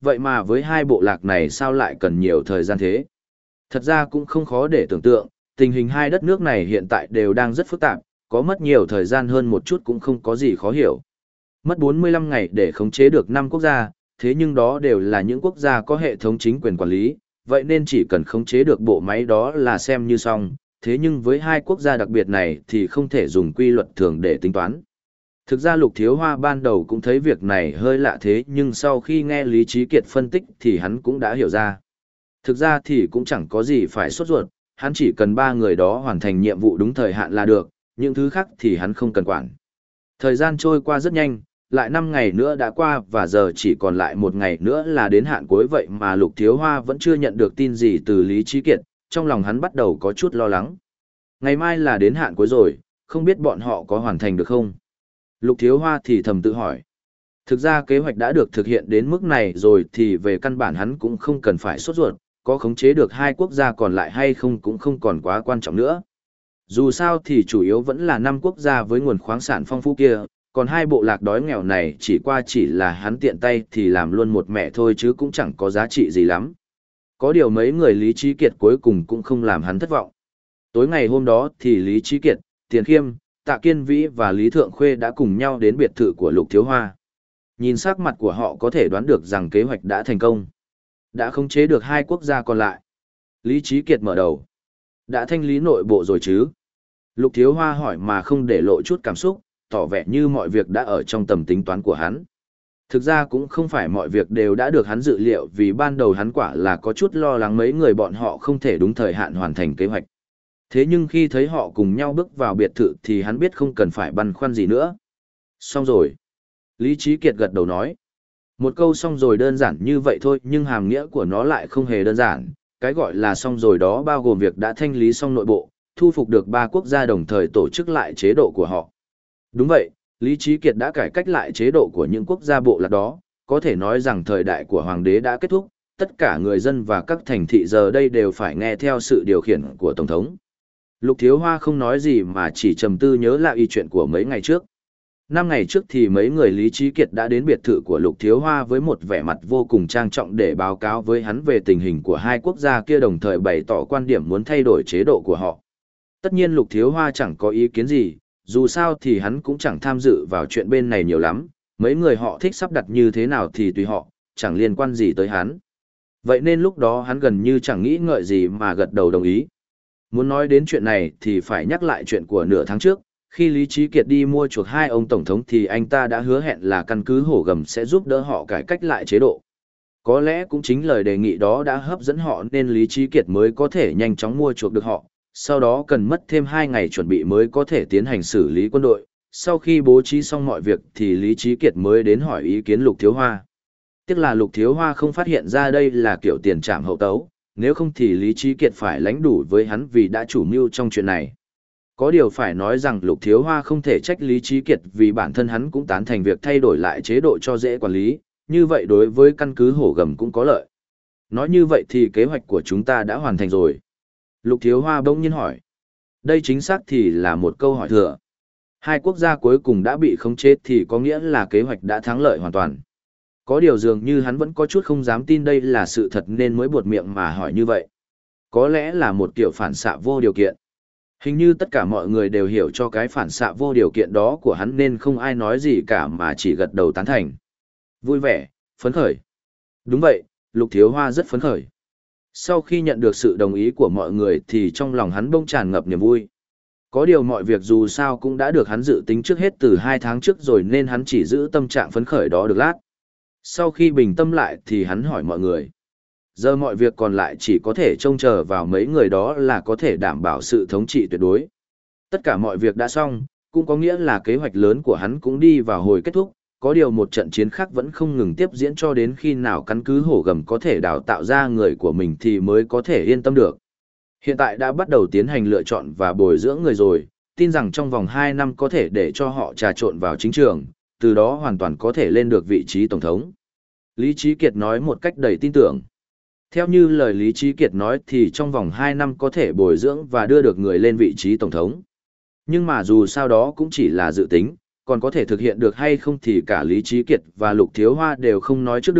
S1: vậy mà với hai bộ lạc này sao lại cần nhiều thời gian thế? Thật ra cũng không khó để tưởng tượng, tình hình hai đất nước này hiện tại đều đang rất phức tạp, có mất nhiều thời gian hơn một chút cũng không có gì khó hiểu. Mất bốn mươi lăm ngày để khống chế được năm quốc gia, thế nhưng đó đều là những quốc gia có hệ thống chính quyền quản lý, vậy nên chỉ cần khống chế được bộ máy đó là xem như xong, thế nhưng với hai quốc gia đặc biệt này thì không thể dùng quy luật thường để tính toán. Thực ra Lục Thiếu Hoa ban đầu cũng thấy việc này hơi lạ thế nhưng sau khi nghe Lý Trí Kiệt phân tích thì hắn cũng đã hiểu ra. Thực ra thì cũng chẳng có gì phải sốt ruột, hắn chỉ cần ba người đó hoàn thành nhiệm vụ đúng thời hạn là được, những thứ khác thì hắn không cần quản. Thời gian trôi qua rất nhanh, lại năm ngày nữa đã qua và giờ chỉ còn lại một ngày nữa là đến hạn cuối vậy mà Lục Thiếu Hoa vẫn chưa nhận được tin gì từ Lý Trí Kiệt, trong lòng hắn bắt đầu có chút lo lắng. Ngày mai là đến hạn cuối rồi, không biết bọn họ có hoàn thành được không? Lục Thiếu Hoa thì thầm tự hỏi. Thực ra kế hoạch đã được thực hiện đến mức này rồi thì về căn bản hắn cũng không cần phải sốt ruột, có khống chế được hai quốc gia còn lại hay không cũng không còn quá quan trọng nữa. Dù sao thì chủ yếu vẫn là năm quốc gia với nguồn khoáng sản phong phú kia, còn hai bộ lạc đói nghèo này chỉ qua chỉ là hắn tiện tay thì làm luôn một mẹ thôi chứ cũng chẳng có giá trị gì lắm. Có điều mấy người Lý Trí Kiệt cuối cùng cũng không làm hắn thất vọng. Tối ngày hôm đó thì Lý Trí Kiệt, Tiền Khiêm, Tạ Kiên Vĩ và Lý Thượng Khuê đã cùng nhau đến biệt thự của Lục Thiếu Hoa. Nhìn sắc mặt của họ có thể đoán được rằng kế hoạch đã thành công. Đã khống chế được hai quốc gia còn lại. Lý Trí Kiệt mở đầu. Đã thanh lý nội bộ rồi chứ? Lục Thiếu Hoa hỏi mà không để lộ chút cảm xúc, tỏ vẻ như mọi việc đã ở trong tầm tính toán của hắn. Thực ra cũng không phải mọi việc đều đã được hắn dự liệu vì ban đầu hắn quả là có chút lo lắng mấy người bọn họ không thể đúng thời hạn hoàn thành kế hoạch. Thế nhưng khi thấy họ cùng nhau bước vào biệt thự thì hắn biết không cần phải băn khoăn gì nữa. Xong rồi. Lý Trí Kiệt gật đầu nói. Một câu xong rồi đơn giản như vậy thôi nhưng hàm nghĩa của nó lại không hề đơn giản. Cái gọi là xong rồi đó bao gồm việc đã thanh lý xong nội bộ, thu phục được ba quốc gia đồng thời tổ chức lại chế độ của họ. Đúng vậy, Lý Trí Kiệt đã cải cách lại chế độ của những quốc gia bộ lạc đó, có thể nói rằng thời đại của hoàng đế đã kết thúc, tất cả người dân và các thành thị giờ đây đều phải nghe theo sự điều khiển của Tổng thống. Lục Thiếu Hoa không nói gì mà chỉ trầm tư nhớ lại y chuyện của mấy ngày trước. Năm ngày trước thì mấy người Lý Trí Kiệt đã đến biệt thự của Lục Thiếu Hoa với một vẻ mặt vô cùng trang trọng để báo cáo với hắn về tình hình của hai quốc gia kia đồng thời bày tỏ quan điểm muốn thay đổi chế độ của họ. Tất nhiên Lục Thiếu Hoa chẳng có ý kiến gì, dù sao thì hắn cũng chẳng tham dự vào chuyện bên này nhiều lắm, mấy người họ thích sắp đặt như thế nào thì tùy họ, chẳng liên quan gì tới hắn. Vậy nên lúc đó hắn gần như chẳng nghĩ ngợi gì mà gật đầu đồng ý. Muốn nói đến chuyện này thì phải nhắc lại chuyện của nửa tháng trước, khi Lý Trí Kiệt đi mua chuộc hai ông tổng thống thì anh ta đã hứa hẹn là căn cứ Hổ Gầm sẽ giúp đỡ họ cải cách lại chế độ. Có lẽ cũng chính lời đề nghị đó đã hấp dẫn họ nên Lý Trí Kiệt mới có thể nhanh chóng mua chuộc được họ, sau đó cần mất thêm hai ngày chuẩn bị mới có thể tiến hành xử lý quân đội. Sau khi bố trí xong mọi việc thì Lý Trí Kiệt mới đến hỏi ý kiến Lục Thiếu Hoa. Tiếc là Lục Thiếu Hoa không phát hiện ra đây là kiểu tiền trảm hậu tấu, nếu không thì Lý Trí Kiệt phải lãnh đủ với hắn vì đã chủ mưu trong chuyện này. Có điều phải nói rằng Lục Thiếu Hoa không thể trách Lý Trí Kiệt vì bản thân hắn cũng tán thành việc thay đổi lại chế độ cho dễ quản lý, như vậy đối với căn cứ Hổ Gầm cũng có lợi. Nói như vậy thì kế hoạch của chúng ta đã hoàn thành rồi. Lục Thiếu Hoa bỗng nhiên hỏi. Đây chính xác thì là một câu hỏi thừa. Hai quốc gia cuối cùng đã bị khống chế thì có nghĩa là kế hoạch đã thắng lợi hoàn toàn. Có điều dường như hắn vẫn có chút không dám tin đây là sự thật nên mới buột miệng mà hỏi như vậy. Có lẽ là một kiểu phản xạ vô điều kiện. Hình như tất cả mọi người đều hiểu cho cái phản xạ vô điều kiện đó của hắn nên không ai nói gì cả mà chỉ gật đầu tán thành. Vui vẻ, phấn khởi. Đúng vậy, Lục Thiếu Hoa rất phấn khởi. Sau khi nhận được sự đồng ý của mọi người thì trong lòng hắn bỗng tràn ngập niềm vui. Có điều mọi việc dù sao cũng đã được hắn dự tính trước hết từ hai tháng trước rồi nên hắn chỉ giữ tâm trạng phấn khởi đó được lát. Sau khi bình tâm lại thì hắn hỏi mọi người. Giờ mọi việc còn lại chỉ có thể trông chờ vào mấy người đó là có thể đảm bảo sự thống trị tuyệt đối. Tất cả mọi việc đã xong, cũng có nghĩa là kế hoạch lớn của hắn cũng đi vào hồi kết thúc, có điều một trận chiến khác vẫn không ngừng tiếp diễn cho đến khi nào căn cứ Hổ Gầm có thể đào tạo ra người của mình thì mới có thể yên tâm được. Hiện tại đã bắt đầu tiến hành lựa chọn và bồi dưỡng người rồi, tin rằng trong vòng hai năm có thể để cho họ trà trộn vào chính trường, từ đó hoàn toàn có thể lên được vị trí tổng thống. Lý Trí Kiệt nói một cách đầy tin tưởng. Theo như lời Lý Trí Kiệt nói thì trong vòng hai năm có thể bồi dưỡng và đưa được người lên vị trí tổng thống. Nhưng mà dù sao đó cũng chỉ là dự tính, còn có thể thực hiện được hay không thì cả Lý Trí Kiệt và Lục Thiếu Hoa đều không nói trước được,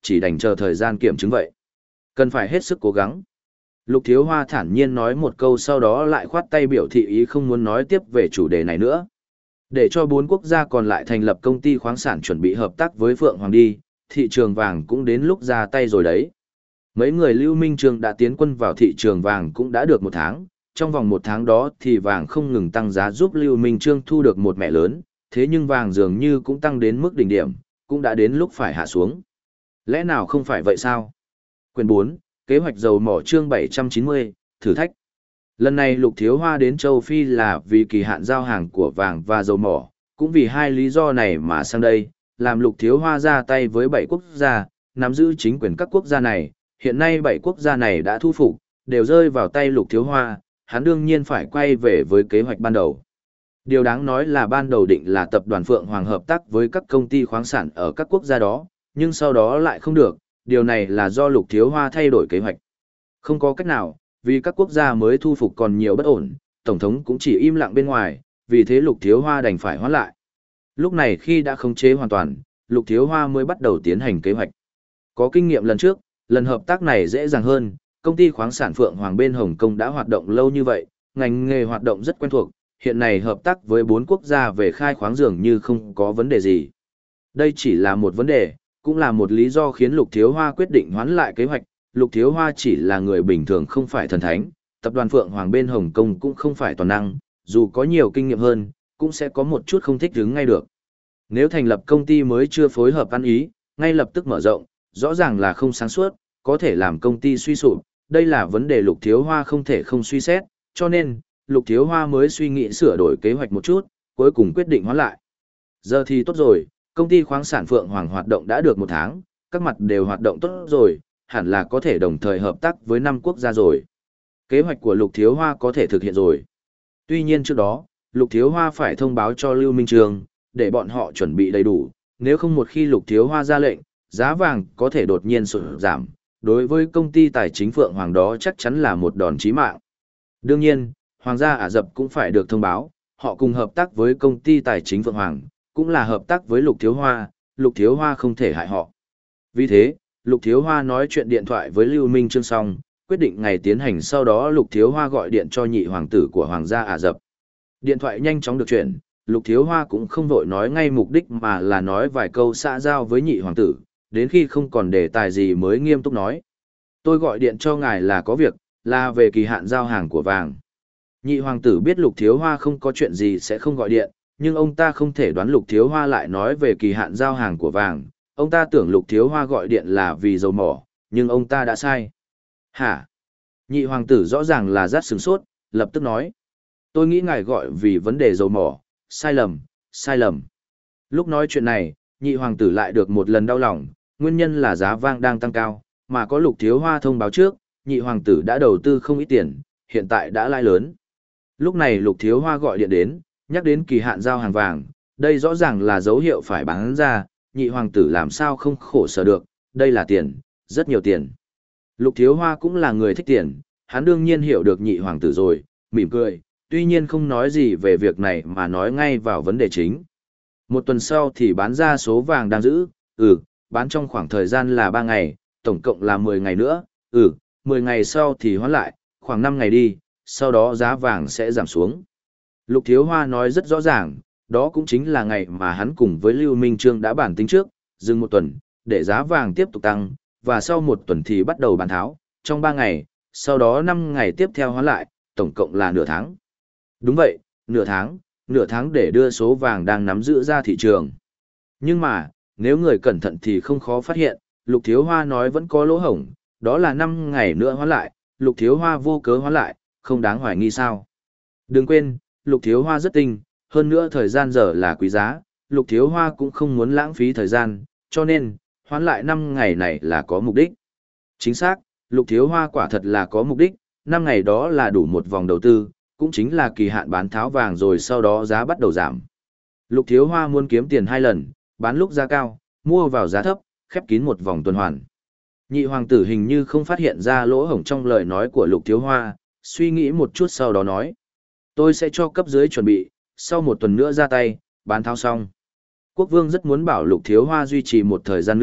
S1: chỉ đành chờ thời gian kiểm chứng vậy. Cần phải hết sức cố gắng. Lục Thiếu Hoa thản nhiên nói một câu sau đó lại khoát tay biểu thị ý không muốn nói tiếp về chủ đề này nữa. Để cho bốn quốc gia còn lại thành lập công ty khoáng sản chuẩn bị hợp tác với Phượng Hoàng đi, thị trường vàng cũng đến lúc ra tay rồi đấy. Mấy người Lưu Minh Trương đã tiến quân vào thị trường vàng cũng đã được một tháng, trong vòng một tháng đó thì vàng không ngừng tăng giá giúp Lưu Minh Trương thu được một mẻ lớn, thế nhưng vàng dường như cũng tăng đến mức đỉnh điểm, cũng đã đến lúc phải hạ xuống. Lẽ nào không phải vậy sao? Quyển bốn, Kế hoạch dầu mỏ chương bảy trăm chín mươi, thử thách. Lần này Lục Thiếu Hoa đến châu Phi là vì kỳ hạn giao hàng của vàng và dầu mỏ, cũng vì hai lý do này mà sang đây, làm Lục Thiếu Hoa ra tay với bảy quốc gia, nắm giữ chính quyền các quốc gia này. Hiện nay bảy quốc gia này đã thu phục, đều rơi vào tay Lục Thiếu Hoa, hắn đương nhiên phải quay về với kế hoạch ban đầu. Điều đáng nói là ban đầu định là tập đoàn Phượng Hoàng hợp tác với các công ty khoáng sản ở các quốc gia đó, nhưng sau đó lại không được, điều này là do Lục Thiếu Hoa thay đổi kế hoạch. Không có cách nào, vì các quốc gia mới thu phục còn nhiều bất ổn, Tổng thống cũng chỉ im lặng bên ngoài, vì thế Lục Thiếu Hoa đành phải hoãn lại. Lúc này khi đã khống chế hoàn toàn, Lục Thiếu Hoa mới bắt đầu tiến hành kế hoạch. Có kinh nghiệm lần trước, lần hợp tác này dễ dàng hơn, công ty khoáng sản Phượng Hoàng bên Hồng Kông đã hoạt động lâu như vậy, ngành nghề hoạt động rất quen thuộc, hiện nay hợp tác với bốn quốc gia về khai khoáng dường như không có vấn đề gì. Đây chỉ là một vấn đề, cũng là một lý do khiến Lục Thiếu Hoa quyết định hoãn lại kế hoạch. Lục Thiếu Hoa chỉ là người bình thường không phải thần thánh, tập đoàn Phượng Hoàng bên Hồng Kông cũng không phải toàn năng, dù có nhiều kinh nghiệm hơn, cũng sẽ có một chút không thích ứng ngay được. Nếu thành lập công ty mới chưa phối hợp ăn ý, ngay lập tức mở rộng, rõ ràng là không sáng suốt, có thể làm công ty suy sụp, đây là vấn đề Lục Thiếu Hoa không thể không suy xét, cho nên, Lục Thiếu Hoa mới suy nghĩ sửa đổi kế hoạch một chút, cuối cùng quyết định hoãn lại. Giờ thì tốt rồi, công ty khoáng sản Phượng Hoàng hoạt động đã được một tháng, các mặt đều hoạt động tốt rồi, hẳn là có thể đồng thời hợp tác với năm quốc gia rồi. Kế hoạch của Lục Thiếu Hoa có thể thực hiện rồi. Tuy nhiên trước đó, Lục Thiếu Hoa phải thông báo cho Lưu Minh Trương, để bọn họ chuẩn bị đầy đủ, nếu không một khi Lục Thiếu Hoa ra lệnh, giá vàng có thể đột nhiên sụt giảm, đối với công ty tài chính Phượng Hoàng đó chắc chắn là một đòn chí mạng. Đương nhiên, Hoàng gia Ả Rập cũng phải được thông báo, họ cùng hợp tác với công ty tài chính Phượng Hoàng, cũng là hợp tác với Lục Thiếu Hoa, Lục Thiếu Hoa không thể hại họ. Vì thế, Lục Thiếu Hoa nói chuyện điện thoại với Lưu Minh Trương xong, quyết định ngày tiến hành sau đó Lục Thiếu Hoa gọi điện cho nhị hoàng tử của Hoàng gia Ả Rập. Điện thoại nhanh chóng được chuyển, Lục Thiếu Hoa cũng không vội nói ngay mục đích mà là nói vài câu xã giao với nhị hoàng tử, đến khi không còn đề tài gì mới nghiêm túc nói. Tôi gọi điện cho ngài là có việc, là về kỳ hạn giao hàng của vàng. Nhị hoàng tử biết Lục Thiếu Hoa không có chuyện gì sẽ không gọi điện, nhưng ông ta không thể đoán Lục Thiếu Hoa lại nói về kỳ hạn giao hàng của vàng. Ông ta tưởng Lục Thiếu Hoa gọi điện là vì dầu mỏ, nhưng ông ta đã sai. Hả? Nhị hoàng tử rõ ràng là rất sửng sốt, lập tức nói. Tôi nghĩ ngài gọi vì vấn đề dầu mỏ, sai lầm, sai lầm. Lúc nói chuyện này, nhị hoàng tử lại được một lần đau lòng, nguyên nhân là giá vàng đang tăng cao, mà có Lục Thiếu Hoa thông báo trước, nhị hoàng tử đã đầu tư không ít tiền, hiện tại đã lãi lớn. Lúc này Lục Thiếu Hoa gọi điện đến, nhắc đến kỳ hạn giao hàng vàng, đây rõ ràng là dấu hiệu phải bán ra, nhị hoàng tử làm sao không khổ sở được, đây là tiền, rất nhiều tiền. Lục Thiếu Hoa cũng là người thích tiền, hắn đương nhiên hiểu được nhị hoàng tử rồi, mỉm cười, tuy nhiên không nói gì về việc này mà nói ngay vào vấn đề chính. Một tuần sau thì bán ra số vàng đang giữ, ừ, bán trong khoảng thời gian là ba ngày, tổng cộng là mười ngày nữa, ừ, mười ngày sau thì hoãn lại, khoảng năm ngày đi, sau đó giá vàng sẽ giảm xuống. Lục Thiếu Hoa nói rất rõ ràng, đó cũng chính là ngày mà hắn cùng với Lưu Minh Trương đã bản tính trước, dừng một tuần, để giá vàng tiếp tục tăng, và sau một tuần thì bắt đầu bán tháo, trong ba ngày, sau đó năm ngày tiếp theo hoãn lại, tổng cộng là nửa tháng. Đúng vậy, nửa tháng, nửa tháng để đưa số vàng đang nắm giữ ra thị trường. Nhưng mà, nếu người cẩn thận thì không khó phát hiện, Lục Thiếu Hoa nói vẫn có lỗ hổng, đó là năm ngày nữa hoãn lại, Lục Thiếu Hoa vô cớ hoãn lại, không đáng hoài nghi sao. Đừng quên, Lục Thiếu Hoa rất tinh, hơn nữa thời gian giờ là quý giá, Lục Thiếu Hoa cũng không muốn lãng phí thời gian, cho nên, hoãn lại năm ngày này là có mục đích. Chính xác, Lục Thiếu Hoa quả thật là có mục đích, năm ngày đó là đủ một vòng đầu tư, cũng chính là kỳ hạn bán tháo vàng rồi sau đó giá bắt đầu giảm. Lục Thiếu Hoa muốn kiếm tiền hai lần, bán lúc giá cao, mua vào giá thấp, khép kín một vòng tuần hoàn. Nhị hoàng tử hình như không phát hiện ra lỗ hổng trong lời nói của Lục Thiếu Hoa, suy nghĩ một chút sau đó nói. Tôi sẽ cho cấp dưới chuẩn bị, sau một tuần nữa ra tay, bán tháo xong. Quốc vương rất muốn bảo Lục Thiếu Hoa duy trì một thời gian nữa,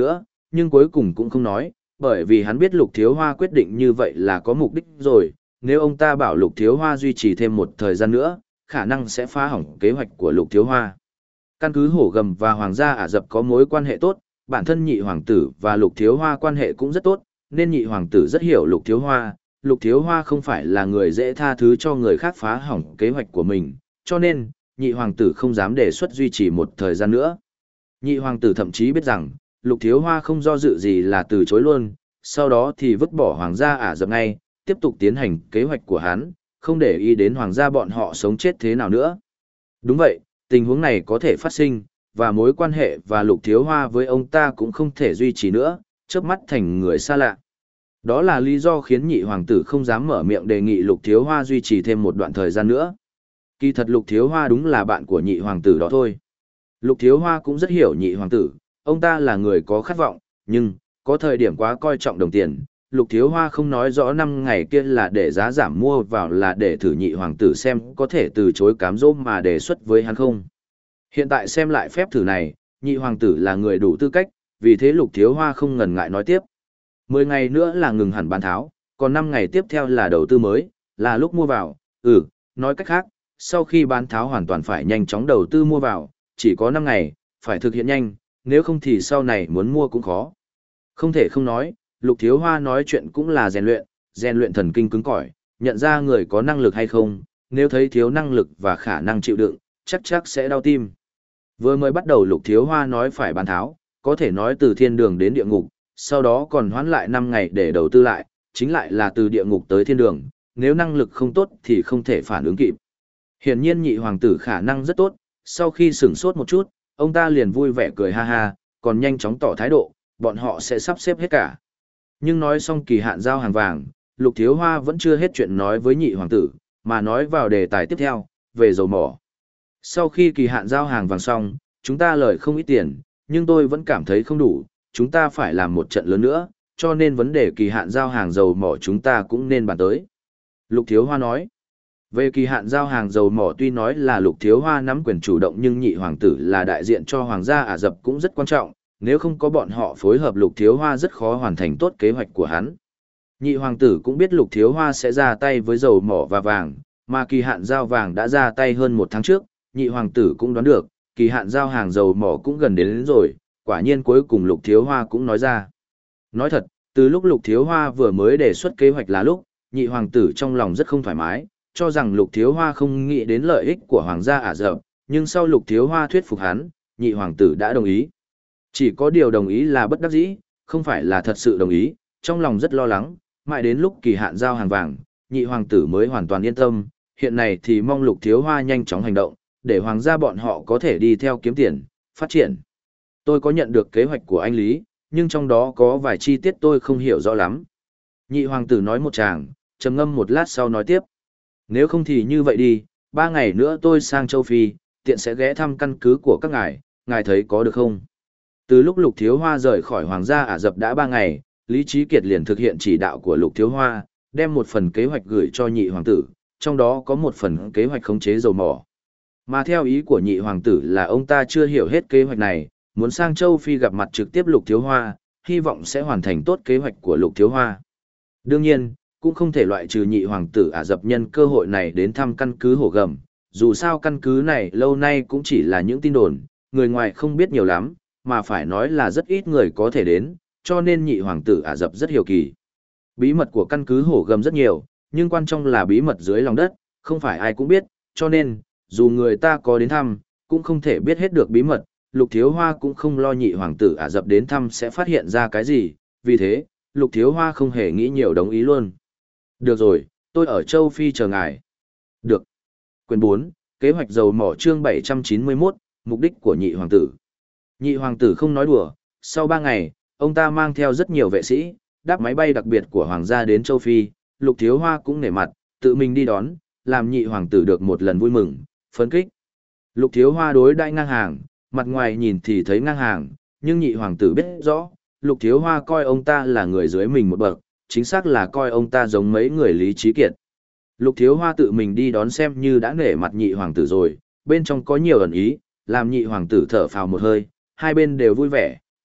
S1: nhưng cuối cùng cũng không nói, bởi vì hắn biết Lục Thiếu Hoa quyết định như vậy là có mục đích rồi, nếu ông ta bảo Lục Thiếu Hoa duy trì thêm một thời gian nữa, khả năng sẽ phá hỏng kế hoạch của Lục Thiếu Hoa. Căn cứ Hổ Gầm và Hoàng gia Ả Rập có mối quan hệ tốt, bản thân nhị hoàng tử và Lục Thiếu Hoa quan hệ cũng rất tốt, nên nhị hoàng tử rất hiểu Lục Thiếu Hoa. Lục Thiếu Hoa không phải là người dễ tha thứ cho người khác phá hỏng kế hoạch của mình, cho nên, nhị hoàng tử không dám đề xuất duy trì một thời gian nữa. Nhị hoàng tử thậm chí biết rằng, Lục Thiếu Hoa không do dự gì là từ chối luôn, sau đó thì vứt bỏ Hoàng gia Ả Rập ngay, tiếp tục tiến hành kế hoạch của hắn, không để ý đến Hoàng gia bọn họ sống chết thế nào nữa. Đúng vậy, tình huống này có thể phát sinh, và mối quan hệ và Lục Thiếu Hoa với ông ta cũng không thể duy trì nữa, chớp mắt thành người xa lạ. Đó là lý do khiến nhị hoàng tử không dám mở miệng đề nghị Lục Thiếu Hoa duy trì thêm một đoạn thời gian nữa. Kỳ thật Lục Thiếu Hoa đúng là bạn của nhị hoàng tử đó thôi. Lục Thiếu Hoa cũng rất hiểu nhị hoàng tử, ông ta là người có khát vọng, nhưng, có thời điểm quá coi trọng đồng tiền. Lục Thiếu Hoa không nói rõ năm ngày kia là để giá giảm mua vào là để thử nhị hoàng tử xem có thể từ chối cám dỗ mà đề xuất với hắn không. Hiện tại xem lại phép thử này, nhị hoàng tử là người đủ tư cách, vì thế Lục Thiếu Hoa không ngần ngại nói tiếp. Mười ngày nữa là ngừng hẳn bán tháo, còn năm ngày tiếp theo là đầu tư mới, là lúc mua vào. Ừ, nói cách khác, sau khi bán tháo hoàn toàn phải nhanh chóng đầu tư mua vào, chỉ có năm ngày, phải thực hiện nhanh, nếu không thì sau này muốn mua cũng khó. Không thể không nói, Lục Thiếu Hoa nói chuyện cũng là rèn luyện, rèn luyện thần kinh cứng cỏi, nhận ra người có năng lực hay không, nếu thấy thiếu năng lực và khả năng chịu đựng, chắc chắc sẽ đau tim. Vừa mới bắt đầu Lục Thiếu Hoa nói phải bán tháo, có thể nói từ thiên đường đến địa ngục, sau đó còn hoãn lại năm ngày để đầu tư lại, chính lại là từ địa ngục tới thiên đường, nếu năng lực không tốt thì không thể phản ứng kịp. Hiển nhiên nhị hoàng tử khả năng rất tốt, sau khi sửng sốt một chút, ông ta liền vui vẻ cười ha ha, còn nhanh chóng tỏ thái độ, bọn họ sẽ sắp xếp hết cả. Nhưng nói xong kỳ hạn giao hàng vàng, Lục Thiếu Hoa vẫn chưa hết chuyện nói với nhị hoàng tử, mà nói vào đề tài tiếp theo, về dầu mỏ. Sau khi kỳ hạn giao hàng vàng xong, chúng ta lời không ít tiền, nhưng tôi vẫn cảm thấy không đủ, chúng ta phải làm một trận lớn nữa, cho nên vấn đề kỳ hạn giao hàng dầu mỏ chúng ta cũng nên bàn tới. Lục Thiếu Hoa nói, về kỳ hạn giao hàng dầu mỏ tuy nói là Lục Thiếu Hoa nắm quyền chủ động nhưng nhị hoàng tử là đại diện cho Hoàng gia Ả Rập cũng rất quan trọng, nếu không có bọn họ phối hợp Lục Thiếu Hoa rất khó hoàn thành tốt kế hoạch của hắn. Nhị hoàng tử cũng biết Lục Thiếu Hoa sẽ ra tay với dầu mỏ và vàng, mà kỳ hạn giao vàng đã ra tay hơn một tháng trước, nhị hoàng tử cũng đoán được, kỳ hạn giao hàng dầu mỏ cũng gần đến, đến rồi, quả nhiên cuối cùng Lục Thiếu Hoa cũng nói ra. Nói thật, từ lúc Lục Thiếu Hoa vừa mới đề xuất kế hoạch là lúc, nhị hoàng tử trong lòng rất không thoải mái, cho rằng Lục Thiếu Hoa không nghĩ đến lợi ích của Hoàng gia Ả Rập, nhưng sau Lục Thiếu Hoa thuyết phục hắn, nhị hoàng tử đã đồng ý. Chỉ có điều đồng ý là bất đắc dĩ, không phải là thật sự đồng ý, trong lòng rất lo lắng, mãi đến lúc kỳ hạn giao hàng vàng, nhị hoàng tử mới hoàn toàn yên tâm, hiện này thì mong Lục Thiếu Hoa nhanh chóng hành động, để hoàng gia bọn họ có thể đi theo kiếm tiền, phát triển. Tôi có nhận được kế hoạch của anh Lý, nhưng trong đó có vài chi tiết tôi không hiểu rõ lắm. Nhị hoàng tử nói một tràng, trầm ngâm một lát sau nói tiếp. Nếu không thì như vậy đi, ba ngày nữa tôi sang châu Phi, tiện sẽ ghé thăm căn cứ của các ngài, ngài thấy có được không? Từ lúc Lục Thiếu Hoa rời khỏi Hoàng gia Ả Rập đã ba ngày, Lý Trí Kiệt liền thực hiện chỉ đạo của Lục Thiếu Hoa, đem một phần kế hoạch gửi cho nhị hoàng tử, trong đó có một phần kế hoạch khống chế dầu mỏ. Mà theo ý của nhị hoàng tử là ông ta chưa hiểu hết kế hoạch này, muốn sang châu Phi gặp mặt trực tiếp Lục Thiếu Hoa, hy vọng sẽ hoàn thành tốt kế hoạch của Lục Thiếu Hoa. Đương nhiên, cũng không thể loại trừ nhị hoàng tử Ả Rập nhân cơ hội này đến thăm căn cứ Hổ Gầm, dù sao căn cứ này lâu nay cũng chỉ là những tin đồn, người ngoài không biết nhiều lắm, mà phải nói là rất ít người có thể đến, cho nên nhị hoàng tử Ả Rập rất hiếu kỳ. Bí mật của căn cứ Hổ Gầm rất nhiều, nhưng quan trọng là bí mật dưới lòng đất, không phải ai cũng biết, cho nên, dù người ta có đến thăm, cũng không thể biết hết được bí mật, Lục Thiếu Hoa cũng không lo nhị hoàng tử Ả Rập đến thăm sẽ phát hiện ra cái gì, vì thế, Lục Thiếu Hoa không hề nghĩ nhiều đồng ý luôn. Được rồi, tôi ở châu Phi chờ ngài. Được. Quyền bốn, kế hoạch dầu mỏ chương bảy trăm chín mươi mốt, mục đích của nhị hoàng tử. Nhị hoàng tử không nói đùa, sau ba ngày, ông ta mang theo rất nhiều vệ sĩ, đáp máy bay đặc biệt của hoàng gia đến châu Phi, Lục Thiếu Hoa cũng nể mặt, tự mình đi đón, làm nhị hoàng tử được một lần vui mừng, phấn kích. Lục Thiếu Hoa đối đãi ngang hàng, mặt ngoài nhìn thì thấy ngang hàng, nhưng nhị hoàng tử biết rõ, Lục Thiếu Hoa coi ông ta là người dưới mình một bậc, chính xác là coi ông ta giống mấy người Lý Trí Kiệt. Lục Thiếu Hoa tự mình đi đón xem như đã nể mặt nhị hoàng tử rồi, bên trong có nhiều ẩn ý, làm nhị hoàng tử thở phào một hơi, hai bên đều vui vẻ,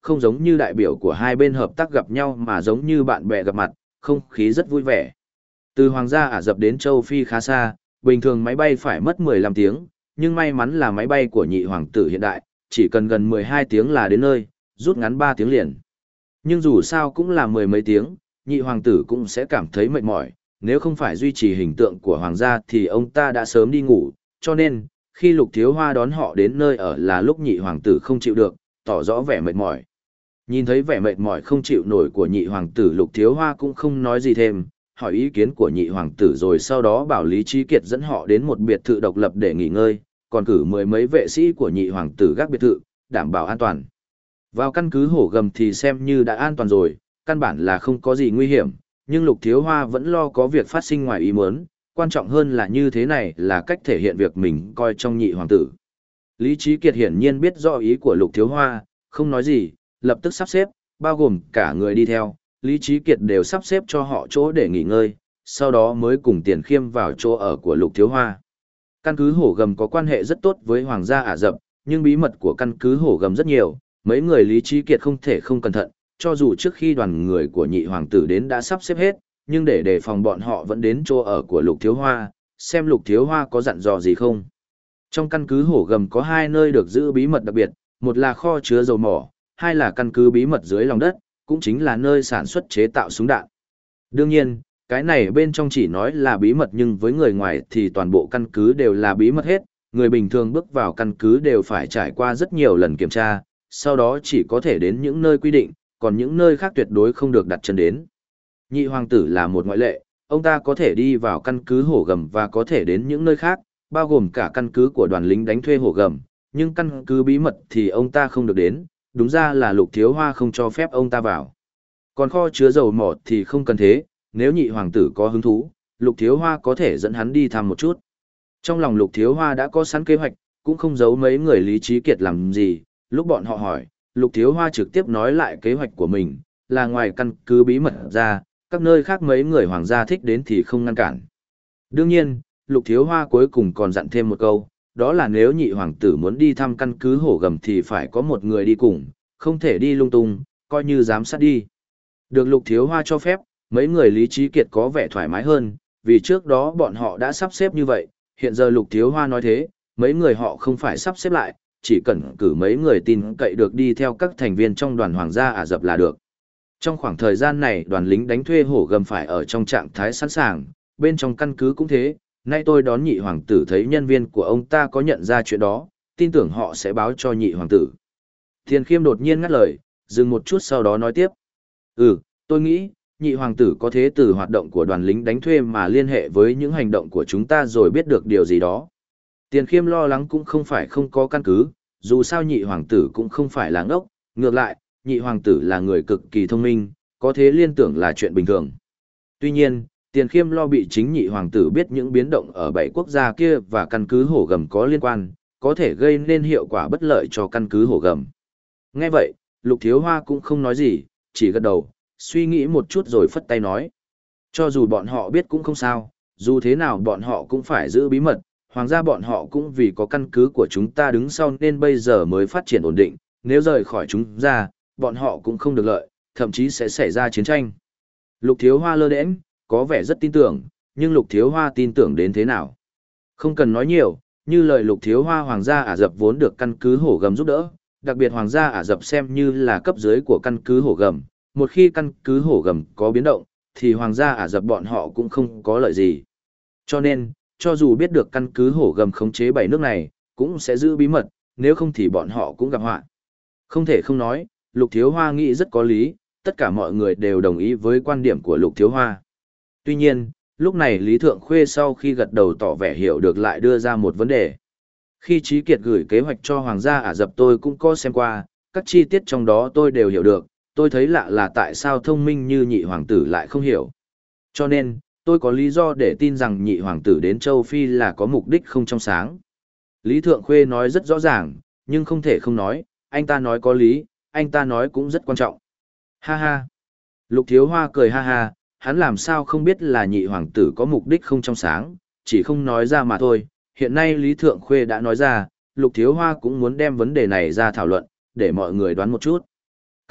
S1: không giống như đại biểu của hai bên hợp tác gặp nhau mà giống như bạn bè gặp mặt, không khí rất vui vẻ. Từ Hoàng gia Ả Rập đến châu Phi khá xa, bình thường máy bay phải mất mười lăm tiếng, nhưng may mắn là máy bay của nhị hoàng tử hiện đại, chỉ cần gần mười hai tiếng là đến nơi, rút ngắn ba tiếng liền. Nhưng dù sao cũng là mười mấy tiếng, nhị hoàng tử cũng sẽ cảm thấy mệt mỏi, nếu không phải duy trì hình tượng của hoàng gia thì ông ta đã sớm đi ngủ, cho nên, khi Lục Thiếu Hoa đón họ đến nơi ở là lúc nhị hoàng tử không chịu được, tỏ rõ vẻ mệt mỏi. Nhìn thấy vẻ mệt mỏi không chịu nổi của nhị hoàng tử, Lục Thiếu Hoa cũng không nói gì thêm, hỏi ý kiến của nhị hoàng tử rồi sau đó bảo Lý Trí Kiệt dẫn họ đến một biệt thự độc lập để nghỉ ngơi, còn cử mười mấy vệ sĩ của nhị hoàng tử gác biệt thự, đảm bảo an toàn. Vào căn cứ Hổ Gầm thì xem như đã an toàn rồi, căn bản là không có gì nguy hiểm, nhưng Lục Thiếu Hoa vẫn lo có việc phát sinh ngoài ý muốn, quan trọng hơn là như thế này là cách thể hiện việc mình coi trong nhị hoàng tử. Lý Trí Kiệt hiển nhiên biết rõ ý của Lục Thiếu Hoa, không nói gì, lập tức sắp xếp, bao gồm cả người đi theo, Lý Trí Kiệt đều sắp xếp cho họ chỗ để nghỉ ngơi, sau đó mới cùng Tiền Khiêm vào chỗ ở của Lục Thiếu Hoa. Căn cứ Hổ Gầm có quan hệ rất tốt với Hoàng gia Ả Rập, nhưng bí mật của căn cứ Hổ Gầm rất nhiều, mấy người Lý Trí Kiệt không thể không cẩn thận, cho dù trước khi đoàn người của nhị hoàng tử đến đã sắp xếp hết, nhưng để đề phòng bọn họ vẫn đến chỗ ở của Lục Thiếu Hoa, xem Lục Thiếu Hoa có dặn dò gì không. Trong căn cứ Hổ Gầm có hai nơi được giữ bí mật đặc biệt, một là kho chứa dầu mỏ, hai là căn cứ bí mật dưới lòng đất, cũng chính là nơi sản xuất chế tạo súng đạn. Đương nhiên, cái này bên trong chỉ nói là bí mật nhưng với người ngoài thì toàn bộ căn cứ đều là bí mật hết, người bình thường bước vào căn cứ đều phải trải qua rất nhiều lần kiểm tra, sau đó chỉ có thể đến những nơi quy định, còn những nơi khác tuyệt đối không được đặt chân đến. Nhị hoàng tử là một ngoại lệ, ông ta có thể đi vào căn cứ Hổ Gầm và có thể đến những nơi khác, bao gồm cả căn cứ của đoàn lính đánh thuê Hổ Gầm, nhưng căn cứ bí mật thì ông ta không được đến, đúng ra là Lục Thiếu Hoa không cho phép ông ta vào. Còn kho chứa dầu mỏ thì không cần thế, nếu nhị hoàng tử có hứng thú, Lục Thiếu Hoa có thể dẫn hắn đi thăm một chút. Trong lòng Lục Thiếu Hoa đã có sẵn kế hoạch, cũng không giấu mấy người Lý Trí Kiệt làm gì, lúc bọn họ hỏi, Lục Thiếu Hoa trực tiếp nói lại kế hoạch của mình, là ngoài căn cứ bí mật ra, các nơi khác mấy người hoàng gia thích đến thì không ngăn cản. Đương nhiên, Lục Thiếu Hoa cuối cùng còn dặn thêm một câu, đó là nếu nhị hoàng tử muốn đi thăm căn cứ Hổ Gầm thì phải có một người đi cùng, không thể đi lung tung, coi như giám sát đi. Được Lục Thiếu Hoa cho phép, mấy người Lý Trí Kiệt có vẻ thoải mái hơn, vì trước đó bọn họ đã sắp xếp như vậy, hiện giờ Lục Thiếu Hoa nói thế, mấy người họ không phải sắp xếp lại, chỉ cần cử mấy người tin cậy được đi theo các thành viên trong đoàn Hoàng gia Ả Rập là được. Trong khoảng thời gian này đoàn lính đánh thuê Hổ Gầm phải ở trong trạng thái sẵn sàng, bên trong căn cứ cũng thế, nay tôi đón nhị hoàng tử thấy nhân viên của ông ta có nhận ra chuyện đó, tin tưởng họ sẽ báo cho nhị hoàng tử. Tiền Khiêm đột nhiên ngắt lời, dừng một chút sau đó nói tiếp. Ừ, tôi nghĩ, nhị hoàng tử có thế từ hoạt động của đoàn lính đánh thuê mà liên hệ với những hành động của chúng ta rồi biết được điều gì đó. Tiền Khiêm lo lắng cũng không phải không có căn cứ, dù sao nhị hoàng tử cũng không phải là ngốc, ngược lại, nhị hoàng tử là người cực kỳ thông minh, có thế liên tưởng là chuyện bình thường. Tuy nhiên, Tiền Khiêm lo bị chính nhị hoàng tử biết những biến động ở bảy quốc gia kia và căn cứ Hổ Gầm có liên quan, có thể gây nên hiệu quả bất lợi cho căn cứ Hổ Gầm. Nghe vậy, Lục Thiếu Hoa cũng không nói gì, chỉ gật đầu, suy nghĩ một chút rồi phất tay nói. Cho dù bọn họ biết cũng không sao, dù thế nào bọn họ cũng phải giữ bí mật, hoàng gia bọn họ cũng vì có căn cứ của chúng ta đứng sau nên bây giờ mới phát triển ổn định, nếu rời khỏi chúng ra, bọn họ cũng không được lợi, thậm chí sẽ xảy ra chiến tranh. Lục Thiếu Hoa lơ đễnh, có vẻ rất tin tưởng, nhưng Lục Thiếu Hoa tin tưởng đến thế nào? Không cần nói nhiều, như lời Lục Thiếu Hoa Hoàng gia Ả Rập vốn được căn cứ Hổ Gầm giúp đỡ, đặc biệt Hoàng gia Ả Rập xem như là cấp dưới của căn cứ Hổ Gầm, một khi căn cứ Hổ Gầm có biến động, thì Hoàng gia Ả Rập bọn họ cũng không có lợi gì. Cho nên, cho dù biết được căn cứ Hổ Gầm khống chế bảy nước này, cũng sẽ giữ bí mật, nếu không thì bọn họ cũng gặp họa. Không thể không nói, Lục Thiếu Hoa nghĩ rất có lý, tất cả mọi người đều đồng ý với quan điểm của Lục Thiếu Hoa. Tuy nhiên, lúc này Lý Thượng Khuê sau khi gật đầu tỏ vẻ hiểu được lại đưa ra một vấn đề. Khi Trí Kiệt gửi kế hoạch cho Hoàng gia Ả Rập tôi cũng có xem qua, các chi tiết trong đó tôi đều hiểu được, tôi thấy lạ là tại sao thông minh như nhị hoàng tử lại không hiểu. Cho nên, tôi có lý do để tin rằng nhị hoàng tử đến châu Phi là có mục đích không trong sáng. Lý Thượng Khuê nói rất rõ ràng, nhưng không thể không nói, anh ta nói có lý, anh ta nói cũng rất quan trọng. Ha ha. Lục Thiếu Hoa cười ha ha, hắn làm sao không biết là nhị hoàng tử có mục đích không trong sáng, chỉ không nói ra mà thôi. Hiện nay Lý Thượng Khuê đã nói ra, Lục Thiếu Hoa cũng muốn đem vấn đề này ra thảo luận, để mọi người đoán một chút.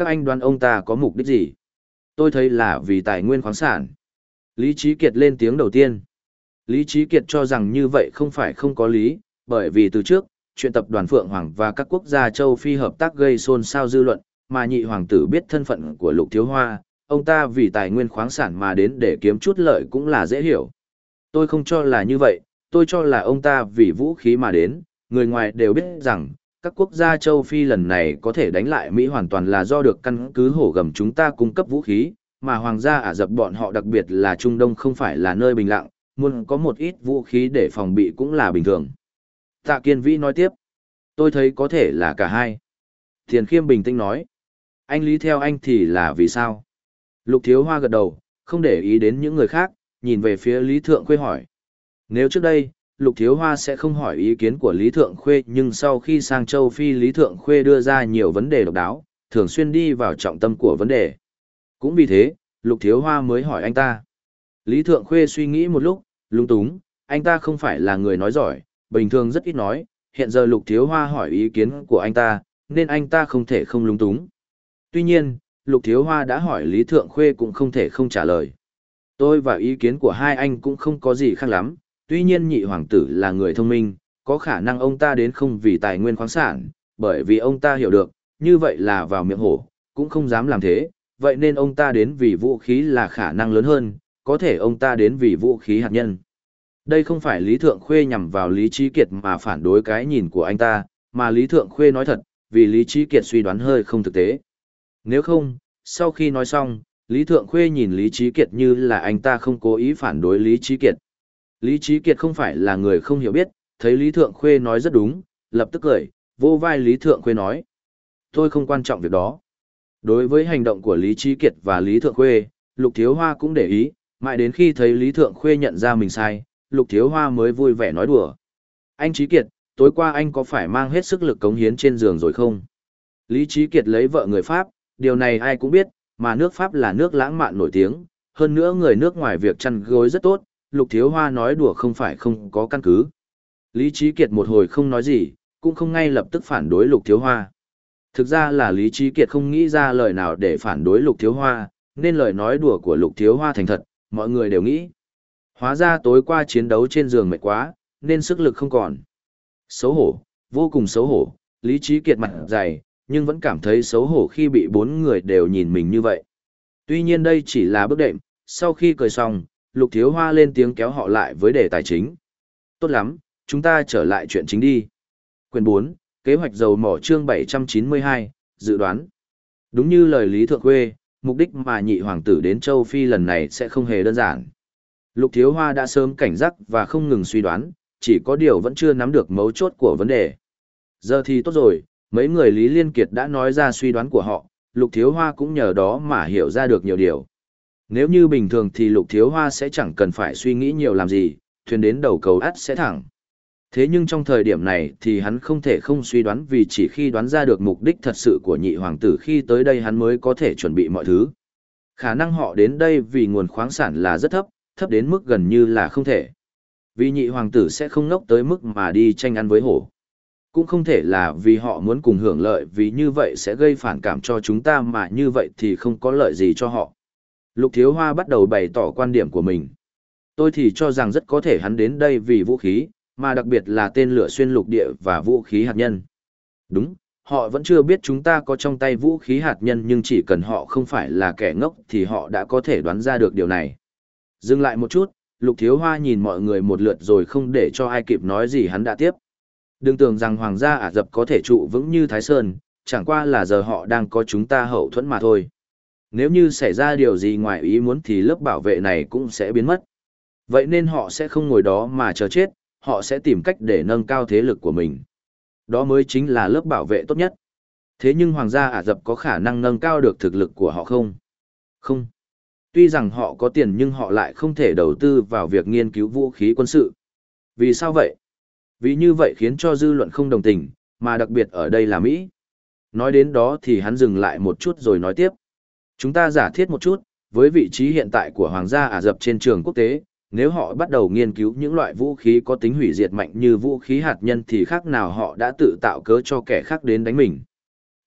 S1: Các anh đoán ông ta có mục đích gì? Tôi thấy là vì tài nguyên khoáng sản. Lý Trí Kiệt lên tiếng đầu tiên. Lý Trí Kiệt cho rằng như vậy không phải không có lý, bởi vì từ trước, chuyện tập đoàn Phượng Hoàng và các quốc gia châu Phi hợp tác gây xôn xao dư luận, mà nhị hoàng tử biết thân phận của Lục Thiếu Hoa, ông ta vì tài nguyên khoáng sản mà đến để kiếm chút lợi cũng là dễ hiểu. Tôi không cho là như vậy, tôi cho là ông ta vì vũ khí mà đến, người ngoài đều biết rằng, các quốc gia châu Phi lần này có thể đánh lại Mỹ hoàn toàn là do được căn cứ hổ gầm chúng ta cung cấp vũ khí, mà hoàng gia Ả Rập bọn họ đặc biệt là Trung Đông không phải là nơi bình lặng, muốn có một ít vũ khí để phòng bị cũng là bình thường. Tạ Kiên Vĩ nói tiếp, tôi thấy có thể là cả hai. Thiền Khiêm bình tĩnh nói, anh Lý theo anh thì là vì sao? Lục Thiếu Hoa gật đầu, không để ý đến những người khác, nhìn về phía Lý Thượng Khuê hỏi. Nếu trước đây, Lục Thiếu Hoa sẽ không hỏi ý kiến của Lý Thượng Khuê, nhưng sau khi sang châu Phi Lý Thượng Khuê đưa ra nhiều vấn đề độc đáo, thường xuyên đi vào trọng tâm của vấn đề. Cũng vì thế, Lục Thiếu Hoa mới hỏi anh ta. Lý Thượng Khuê suy nghĩ một lúc, lung túng, anh ta không phải là người nói giỏi, bình thường rất ít nói, hiện giờ Lục Thiếu Hoa hỏi ý kiến của anh ta, nên anh ta không thể không lung túng. Tuy nhiên, Lục Thiếu Hoa đã hỏi Lý Thượng Khuê cũng không thể không trả lời. Tôi và ý kiến của hai anh cũng không có gì khác lắm, tuy nhiên nhị hoàng tử là người thông minh, có khả năng ông ta đến không vì tài nguyên khoáng sản, bởi vì ông ta hiểu được, như vậy là vào miệng hổ, cũng không dám làm thế, vậy nên ông ta đến vì vũ khí là khả năng lớn hơn, có thể ông ta đến vì vũ khí hạt nhân. Đây không phải Lý Thượng Khuê nhằm vào Lý Trí Kiệt mà phản đối cái nhìn của anh ta, mà Lý Thượng Khuê nói thật, vì Lý Trí Kiệt suy đoán hơi không thực tế. Nếu không, sau khi nói xong, Lý Thượng Khuê nhìn Lý Trí Kiệt như là anh ta không cố ý phản đối Lý Trí Kiệt. Lý Trí Kiệt không phải là người không hiểu biết, thấy Lý Thượng Khuê nói rất đúng, lập tức cười, vô vai Lý Thượng Khuê nói. Tôi không quan trọng việc đó. Đối với hành động của Lý Trí Kiệt và Lý Thượng Khuê, Lục Thiếu Hoa cũng để ý, mãi đến khi thấy Lý Thượng Khuê nhận ra mình sai, Lục Thiếu Hoa mới vui vẻ nói đùa. Anh Trí Kiệt, tối qua anh có phải mang hết sức lực cống hiến trên giường rồi không? Lý Trí Kiệt lấy vợ người Pháp, điều này ai cũng biết, mà nước Pháp là nước lãng mạn nổi tiếng, hơn nữa người nước ngoài việc chăn gối rất tốt, Lục Thiếu Hoa nói đùa không phải không có căn cứ. Lý Trí Kiệt một hồi không nói gì, cũng không ngay lập tức phản đối Lục Thiếu Hoa. Thực ra là Lý Trí Kiệt không nghĩ ra lời nào để phản đối Lục Thiếu Hoa, nên lời nói đùa của Lục Thiếu Hoa thành thật, mọi người đều nghĩ. Hóa ra tối qua chiến đấu trên giường mệt quá, nên sức lực không còn. Xấu hổ, vô cùng xấu hổ, Lý Trí Kiệt mặt dày, nhưng vẫn cảm thấy xấu hổ khi bị bốn người đều nhìn mình như vậy. Tuy nhiên đây chỉ là bước đệm, sau khi cười xong, Lục Thiếu Hoa lên tiếng kéo họ lại với đề tài chính. Tốt lắm, chúng ta trở lại chuyện chính đi. Quyền bốn, kế hoạch dầu mỏ chương bảy trăm chín mươi hai, dự đoán. Đúng như lời Lý Thượng Khuê, mục đích mà nhị hoàng tử đến châu Phi lần này sẽ không hề đơn giản. Lục Thiếu Hoa đã sớm cảnh giác và không ngừng suy đoán, chỉ có điều vẫn chưa nắm được mấu chốt của vấn đề. Giờ thì tốt rồi, mấy người Lý Liên Kiệt đã nói ra suy đoán của họ, Lục Thiếu Hoa cũng nhờ đó mà hiểu ra được nhiều điều. Nếu như bình thường thì Lục Thiếu Hoa sẽ chẳng cần phải suy nghĩ nhiều làm gì, thuyền đến đầu cầu ắt sẽ thẳng. Thế nhưng trong thời điểm này thì hắn không thể không suy đoán, vì chỉ khi đoán ra được mục đích thật sự của nhị hoàng tử khi tới đây hắn mới có thể chuẩn bị mọi thứ. Khả năng họ đến đây vì nguồn khoáng sản là rất thấp, thấp đến mức gần như là không thể. Vì nhị hoàng tử sẽ không ngốc tới mức mà đi tranh ăn với hổ. Cũng không thể là vì họ muốn cùng hưởng lợi, vì như vậy sẽ gây phản cảm cho chúng ta, mà như vậy thì không có lợi gì cho họ. Lục Thiếu Hoa bắt đầu bày tỏ quan điểm của mình. Tôi thì cho rằng rất có thể hắn đến đây vì vũ khí, mà đặc biệt là tên lửa xuyên lục địa và vũ khí hạt nhân. Đúng, họ vẫn chưa biết chúng ta có trong tay vũ khí hạt nhân, nhưng chỉ cần họ không phải là kẻ ngốc thì họ đã có thể đoán ra được điều này. Dừng lại một chút, Lục Thiếu Hoa nhìn mọi người một lượt rồi không để cho ai kịp nói gì hắn đã tiếp. Đừng tưởng rằng hoàng gia Ả Rập có thể trụ vững như Thái Sơn, chẳng qua là giờ họ đang có chúng ta hậu thuẫn mà thôi. Nếu như xảy ra điều gì ngoài ý muốn thì lớp bảo vệ này cũng sẽ biến mất. Vậy nên họ sẽ không ngồi đó mà chờ chết, họ sẽ tìm cách để nâng cao thế lực của mình. Đó mới chính là lớp bảo vệ tốt nhất. Thế nhưng hoàng gia Ả Rập có khả năng nâng cao được thực lực của họ không? Không. Tuy rằng họ có tiền nhưng họ lại không thể đầu tư vào việc nghiên cứu vũ khí quân sự. Vì sao vậy? Vì như vậy khiến cho dư luận không đồng tình, mà đặc biệt ở đây là Mỹ. Nói đến đó thì hắn dừng lại một chút rồi nói tiếp. Chúng ta giả thiết một chút, với vị trí hiện tại của Hoàng gia Ả Rập trên trường quốc tế, nếu họ bắt đầu nghiên cứu những loại vũ khí có tính hủy diệt mạnh như vũ khí hạt nhân thì khác nào họ đã tự tạo cớ cho kẻ khác đến đánh mình.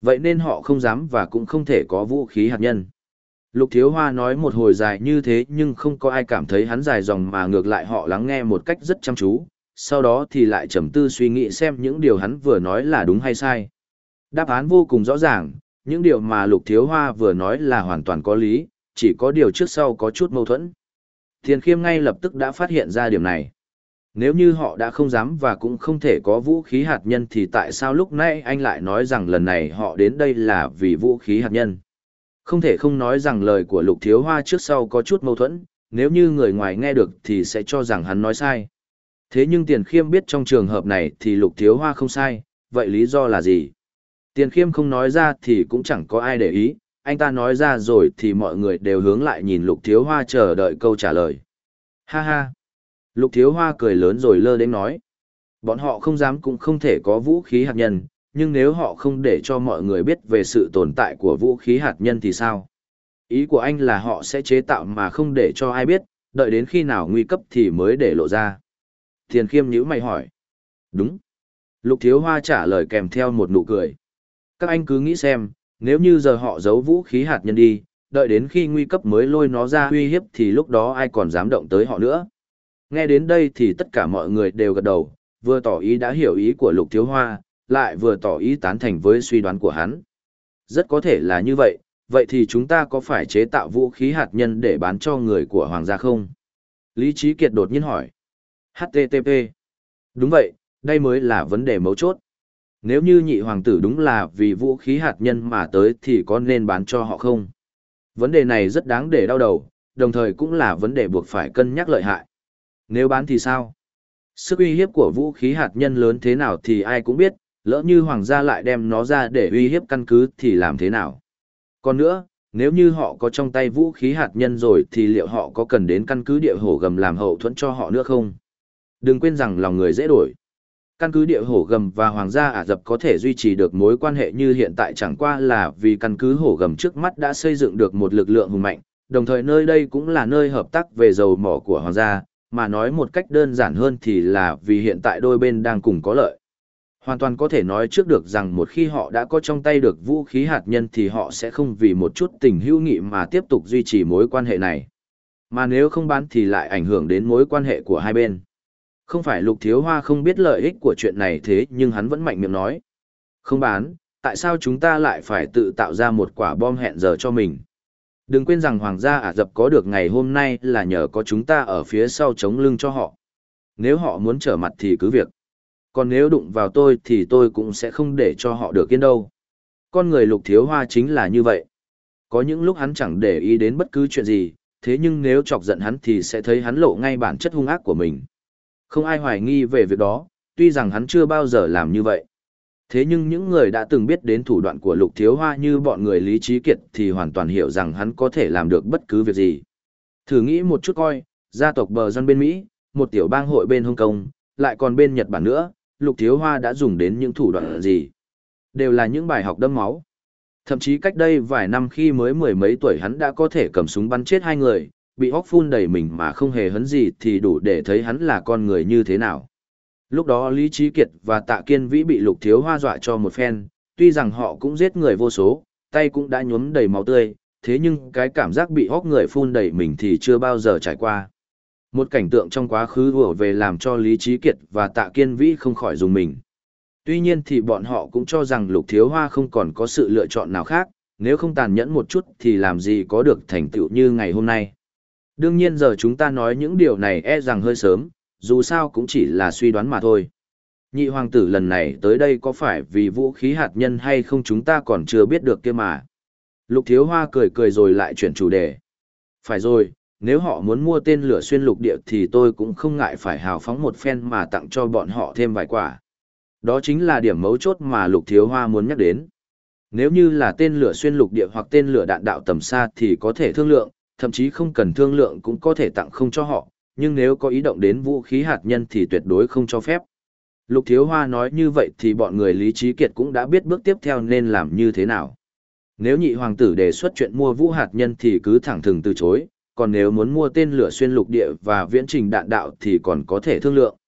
S1: Vậy nên họ không dám và cũng không thể có vũ khí hạt nhân. Lục Thiếu Hoa nói một hồi dài như thế nhưng không có ai cảm thấy hắn dài dòng mà ngược lại họ lắng nghe một cách rất chăm chú, sau đó thì lại trầm tư suy nghĩ xem những điều hắn vừa nói là đúng hay sai. Đáp án vô cùng rõ ràng, những điều mà Lục Thiếu Hoa vừa nói là hoàn toàn có lý, chỉ có điều trước sau có chút mâu thuẫn. Tiền Khiêm ngay lập tức đã phát hiện ra điểm này. Nếu như họ đã không dám và cũng không thể có vũ khí hạt nhân thì tại sao lúc nãy anh lại nói rằng lần này họ đến đây là vì vũ khí hạt nhân? Không thể không nói rằng lời của Lục Thiếu Hoa trước sau có chút mâu thuẫn, nếu như người ngoài nghe được thì sẽ cho rằng hắn nói sai. Thế nhưng Tiền Khiêm biết trong trường hợp này thì Lục Thiếu Hoa không sai, vậy lý do là gì? Tiền Khiêm không nói ra thì cũng chẳng có ai để ý, anh ta nói ra rồi thì mọi người đều hướng lại nhìn Lục Thiếu Hoa chờ đợi câu trả lời. Ha ha! Lục Thiếu Hoa cười lớn rồi lơ đến nói. Bọn họ không dám cũng không thể có vũ khí hạt nhân, nhưng nếu họ không để cho mọi người biết về sự tồn tại của vũ khí hạt nhân thì sao? Ý của anh là họ sẽ chế tạo mà không để cho ai biết, đợi đến khi nào nguy cấp thì mới để lộ ra. Tiền Khiêm nhíu mày hỏi. Đúng. Lục Thiếu Hoa trả lời kèm theo một nụ cười. Các anh cứ nghĩ xem, nếu như giờ họ giấu vũ khí hạt nhân đi, đợi đến khi nguy cấp mới lôi nó ra uy hiếp thì lúc đó ai còn dám động tới họ nữa. Nghe đến đây thì tất cả mọi người đều gật đầu, vừa tỏ ý đã hiểu ý của Lục Thiếu Hoa, lại vừa tỏ ý tán thành với suy đoán của hắn. Rất có thể là như vậy, vậy thì chúng ta có phải chế tạo vũ khí hạt nhân để bán cho người của Hoàng gia không? Lý Trí Kiệt đột nhiên hỏi. hát tê tê pê. Đúng vậy, đây mới là vấn đề mấu chốt. Nếu như nhị hoàng tử đúng là vì vũ khí hạt nhân mà tới thì có nên bán cho họ không? Vấn đề này rất đáng để đau đầu, đồng thời cũng là vấn đề buộc phải cân nhắc lợi hại. Nếu bán thì sao? Sức uy hiếp của vũ khí hạt nhân lớn thế nào thì ai cũng biết, lỡ như hoàng gia lại đem nó ra để uy hiếp căn cứ thì làm thế nào? Còn nữa, nếu như họ có trong tay vũ khí hạt nhân rồi thì liệu họ có cần đến căn cứ địa hổ gầm làm hậu thuẫn cho họ nữa không? Đừng quên rằng lòng người dễ đổi. Căn cứ địa hổ gầm và hoàng gia Ả Rập có thể duy trì được mối quan hệ như hiện tại chẳng qua là vì căn cứ hổ gầm trước mắt đã xây dựng được một lực lượng hùng mạnh, đồng thời nơi đây cũng là nơi hợp tác về dầu mỏ của hoàng gia, mà nói một cách đơn giản hơn thì là vì hiện tại đôi bên đang cùng có lợi. Hoàn toàn có thể nói trước được rằng một khi họ đã có trong tay được vũ khí hạt nhân thì họ sẽ không vì một chút tình hữu nghị mà tiếp tục duy trì mối quan hệ này. Mà nếu không bán thì lại ảnh hưởng đến mối quan hệ của hai bên. Không phải Lục Thiếu Hoa không biết lợi ích của chuyện này thế nhưng hắn vẫn mạnh miệng nói. Không bán, tại sao chúng ta lại phải tự tạo ra một quả bom hẹn giờ cho mình? Đừng quên rằng Hoàng gia Ả Rập có được ngày hôm nay là nhờ có chúng ta ở phía sau chống lưng cho họ. Nếu họ muốn trở mặt thì cứ việc. Còn nếu đụng vào tôi thì tôi cũng sẽ không để cho họ được yên đâu. Con người Lục Thiếu Hoa chính là như vậy. Có những lúc hắn chẳng để ý đến bất cứ chuyện gì, thế nhưng nếu chọc giận hắn thì sẽ thấy hắn lộ ngay bản chất hung ác của mình. Không ai hoài nghi về việc đó, tuy rằng hắn chưa bao giờ làm như vậy. Thế nhưng những người đã từng biết đến thủ đoạn của Lục Thiếu Hoa như bọn người Lý Trí Kiệt thì hoàn toàn hiểu rằng hắn có thể làm được bất cứ việc gì. Thử nghĩ một chút coi, gia tộc bờ dân bên Mỹ, một tiểu bang hội bên Hồng Kông, lại còn bên Nhật Bản nữa, Lục Thiếu Hoa đã dùng đến những thủ đoạn gì? Đều là những bài học đẫm máu. Thậm chí cách đây vài năm khi mới mười mấy tuổi hắn đã có thể cầm súng bắn chết hai người, bị hóc phun đầy mình mà không hề hấn gì thì đủ để thấy hắn là con người như thế nào. Lúc đó Lý Trí Kiệt và Tạ Kiên Vĩ bị Lục Thiếu Hoa dọa cho một phen, tuy rằng họ cũng giết người vô số, tay cũng đã nhuốm đầy máu tươi, thế nhưng cái cảm giác bị hóc người phun đầy mình thì chưa bao giờ trải qua. Một cảnh tượng trong quá khứ ùa về làm cho Lý Trí Kiệt và Tạ Kiên Vĩ không khỏi dùng mình. Tuy nhiên thì bọn họ cũng cho rằng Lục Thiếu Hoa không còn có sự lựa chọn nào khác, nếu không tàn nhẫn một chút thì làm gì có được thành tựu như ngày hôm nay. Đương nhiên giờ chúng ta nói những điều này e rằng hơi sớm, dù sao cũng chỉ là suy đoán mà thôi. Nhị hoàng tử lần này tới đây có phải vì vũ khí hạt nhân hay không chúng ta còn chưa biết được kia mà. Lục Thiếu Hoa cười cười rồi lại chuyển chủ đề. Phải rồi, nếu họ muốn mua tên lửa xuyên lục địa thì tôi cũng không ngại phải hào phóng một phen mà tặng cho bọn họ thêm vài quả. Đó chính là điểm mấu chốt mà Lục Thiếu Hoa muốn nhắc đến. Nếu như là tên lửa xuyên lục địa hoặc tên lửa đạn đạo tầm xa thì có thể thương lượng, thậm chí không cần thương lượng cũng có thể tặng không cho họ, nhưng nếu có ý động đến vũ khí hạt nhân thì tuyệt đối không cho phép. Lục Thiếu Hoa nói như vậy thì bọn người Lý Trí Kiệt cũng đã biết bước tiếp theo nên làm như thế nào. Nếu nhị hoàng tử đề xuất chuyện mua vũ hạt nhân thì cứ thẳng thừng từ chối, còn nếu muốn mua tên lửa xuyên lục địa và viễn trình đạn đạo thì còn có thể thương lượng.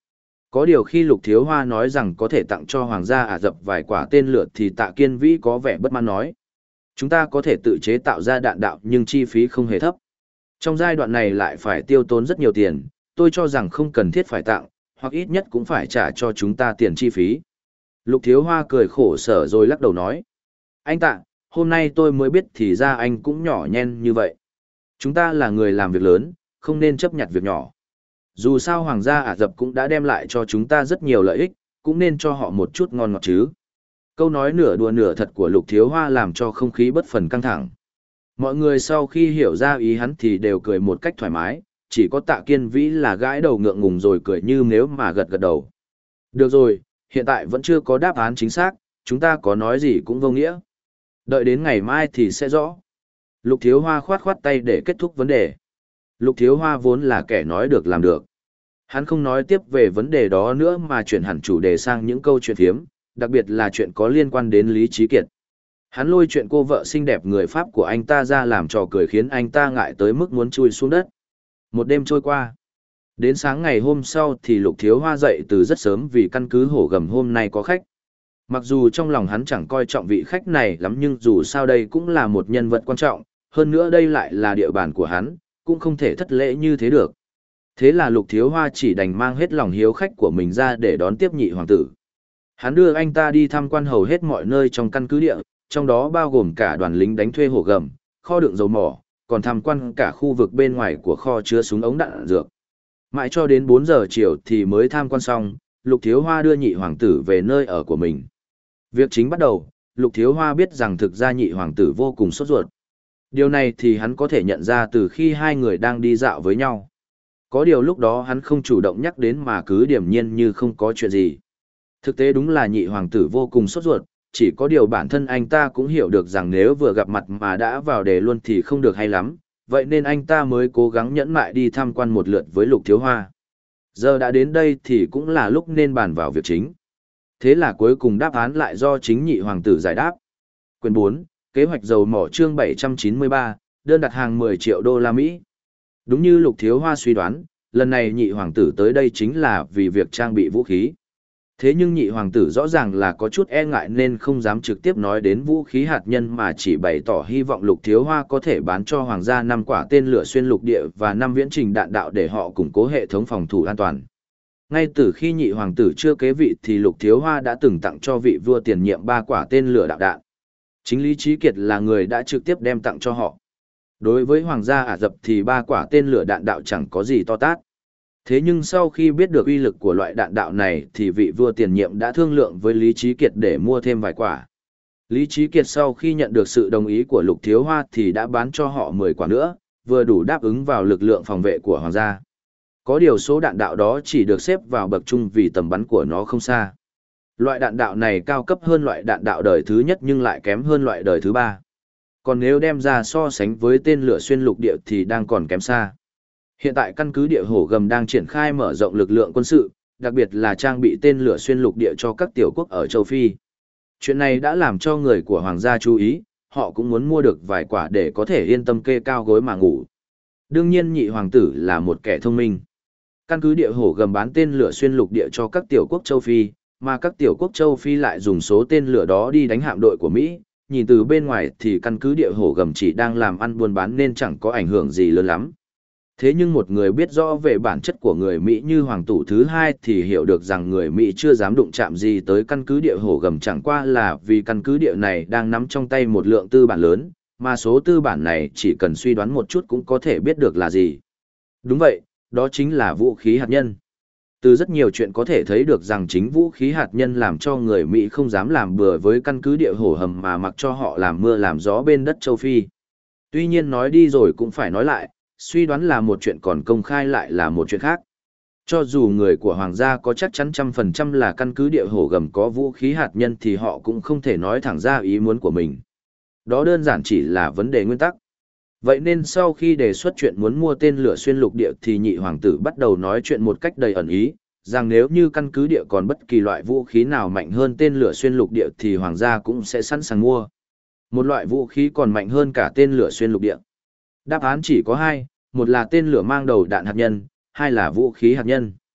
S1: Có điều khi Lục Thiếu Hoa nói rằng có thể tặng cho Hoàng gia Ả Rập vài quả tên lửa thì Tạ Kiên Vĩ có vẻ bất mãn nói. Chúng ta có thể tự chế tạo ra đạn đạo nhưng chi phí không hề thấp. Trong giai đoạn này lại phải tiêu tốn rất nhiều tiền, tôi cho rằng không cần thiết phải tặng, hoặc ít nhất cũng phải trả cho chúng ta tiền chi phí. Lục Thiếu Hoa cười khổ sở rồi lắc đầu nói. Anh Tạ, hôm nay tôi mới biết thì ra anh cũng nhỏ nhen như vậy. Chúng ta là người làm việc lớn, không nên chấp nhặt việc nhỏ. Dù sao Hoàng gia Ả Rập cũng đã đem lại cho chúng ta rất nhiều lợi ích, cũng nên cho họ một chút ngon ngọt chứ. Câu nói nửa đùa nửa thật của Lục Thiếu Hoa làm cho không khí bất phần căng thẳng. Mọi người sau khi hiểu ra ý hắn thì đều cười một cách thoải mái, chỉ có Tạ Kiên Vĩ là gãi đầu ngượng ngùng rồi cười như nếu mà gật gật đầu. Được rồi, hiện tại vẫn chưa có đáp án chính xác, chúng ta có nói gì cũng vô nghĩa. Đợi đến ngày mai thì sẽ rõ. Lục Thiếu Hoa khoát khoát tay để kết thúc vấn đề. Lục Thiếu Hoa vốn là kẻ nói được làm được. Hắn không nói tiếp về vấn đề đó nữa mà chuyển hẳn chủ đề sang những câu chuyện thiếm, đặc biệt là chuyện có liên quan đến Lý Trí Kiệt. Hắn lôi chuyện cô vợ xinh đẹp người Pháp của anh ta ra làm trò cười khiến anh ta ngại tới mức muốn chui xuống đất. Một đêm trôi qua. Đến sáng ngày hôm sau thì Lục Thiếu Hoa dậy từ rất sớm vì căn cứ Hổ Gầm hôm nay có khách. Mặc dù trong lòng hắn chẳng coi trọng vị khách này lắm nhưng dù sao đây cũng là một nhân vật quan trọng, hơn nữa đây lại là địa bàn của hắn, cũng không thể thất lễ như thế được. Thế là Lục Thiếu Hoa chỉ đành mang hết lòng hiếu khách của mình ra để đón tiếp nhị hoàng tử. Hắn đưa anh ta đi tham quan hầu hết mọi nơi trong căn cứ địa, trong đó bao gồm cả đoàn lính đánh thuê Hổ Gầm, kho đựng dầu mỏ, còn tham quan cả khu vực bên ngoài của kho chứa súng ống đạn dược. Mãi cho đến bốn giờ chiều thì mới tham quan xong, Lục Thiếu Hoa đưa nhị hoàng tử về nơi ở của mình. Việc chính bắt đầu, Lục Thiếu Hoa biết rằng thực ra nhị hoàng tử vô cùng sốt ruột. Điều này thì hắn có thể nhận ra từ khi hai người đang đi dạo với nhau. Có điều lúc đó hắn không chủ động nhắc đến mà cứ điềm nhiên như không có chuyện gì. Thực tế đúng là nhị hoàng tử vô cùng sốt ruột, chỉ có điều bản thân anh ta cũng hiểu được rằng nếu vừa gặp mặt mà đã vào đề luôn thì không được hay lắm, vậy nên anh ta mới cố gắng nhẫn mại đi tham quan một lượt với Lục Thiếu Hoa. Giờ đã đến đây thì cũng là lúc nên bàn vào việc chính. Thế là cuối cùng đáp án lại do chính nhị hoàng tử giải đáp. Quyển bốn, Kế hoạch dầu mỏ chương bảy trăm chín mươi ba, đơn đặt hàng mười triệu đô la Mỹ. Đúng như Lục Thiếu Hoa suy đoán, lần này nhị hoàng tử tới đây chính là vì việc trang bị vũ khí. Thế nhưng nhị hoàng tử rõ ràng là có chút e ngại nên không dám trực tiếp nói đến vũ khí hạt nhân mà chỉ bày tỏ hy vọng Lục Thiếu Hoa có thể bán cho hoàng gia năm quả tên lửa xuyên lục địa và năm viễn trình đạn đạo để họ củng cố hệ thống phòng thủ an toàn. Ngay từ khi nhị hoàng tử chưa kế vị thì Lục Thiếu Hoa đã từng tặng cho vị vua tiền nhiệm ba quả tên lửa đạo đạn. Chính Lý Trí Kiệt là người đã trực tiếp đem tặng cho họ. Đối với hoàng gia Ả Rập thì ba quả tên lửa đạn đạo chẳng có gì to tát. Thế nhưng sau khi biết được uy lực của loại đạn đạo này thì vị vua tiền nhiệm đã thương lượng với Lý Trí Kiệt để mua thêm vài quả. Lý Trí Kiệt sau khi nhận được sự đồng ý của Lục Thiếu Hoa thì đã bán cho họ mười quả nữa, vừa đủ đáp ứng vào lực lượng phòng vệ của hoàng gia. Có điều số đạn đạo đó chỉ được xếp vào bậc trung vì tầm bắn của nó không xa. Loại đạn đạo này cao cấp hơn loại đạn đạo đời thứ nhất nhưng lại kém hơn loại đời thứ ba. Còn nếu đem ra so sánh với tên lửa xuyên lục địa thì đang còn kém xa. Hiện tại căn cứ địa Hổ Gầm đang triển khai mở rộng lực lượng quân sự, đặc biệt là trang bị tên lửa xuyên lục địa cho các tiểu quốc ở châu Phi. Chuyện này đã làm cho người của hoàng gia chú ý, họ cũng muốn mua được vài quả để có thể yên tâm kê cao gối mà ngủ. Đương nhiên nhị hoàng tử là một kẻ thông minh. Căn cứ địa Hổ Gầm bán tên lửa xuyên lục địa cho các tiểu quốc châu Phi, mà các tiểu quốc châu Phi lại dùng số tên lửa đó đi đánh hạm đội của Mỹ. Nhìn từ bên ngoài thì căn cứ địa Hổ Gầm chỉ đang làm ăn buôn bán nên chẳng có ảnh hưởng gì lớn lắm. Thế nhưng một người biết rõ về bản chất của người Mỹ như Hoàng Tủ thứ hai thì hiểu được rằng người Mỹ chưa dám đụng chạm gì tới căn cứ địa Hổ Gầm chẳng qua là vì căn cứ địa này đang nắm trong tay một lượng tư bản lớn, mà số tư bản này chỉ cần suy đoán một chút cũng có thể biết được là gì. Đúng vậy, đó chính là vũ khí hạt nhân. Từ rất nhiều chuyện có thể thấy được rằng chính vũ khí hạt nhân làm cho người Mỹ không dám làm bừa với căn cứ địa Hổ Hầm mà mặc cho họ làm mưa làm gió bên đất châu Phi. Tuy nhiên nói đi rồi cũng phải nói lại, suy đoán là một chuyện còn công khai lại là một chuyện khác. Cho dù người của hoàng gia có chắc chắn trăm phần trăm là căn cứ địa Hổ Gầm có vũ khí hạt nhân thì họ cũng không thể nói thẳng ra ý muốn của mình. Đó đơn giản chỉ là vấn đề nguyên tắc. Vậy nên sau khi đề xuất chuyện muốn mua tên lửa xuyên lục địa thì nhị hoàng tử bắt đầu nói chuyện một cách đầy ẩn ý, rằng nếu như căn cứ địa còn bất kỳ loại vũ khí nào mạnh hơn tên lửa xuyên lục địa thì hoàng gia cũng sẽ sẵn sàng mua. Một loại vũ khí còn mạnh hơn cả tên lửa xuyên lục địa. Đáp án chỉ có hai, một là tên lửa mang đầu đạn hạt nhân, hai là vũ khí hạt nhân.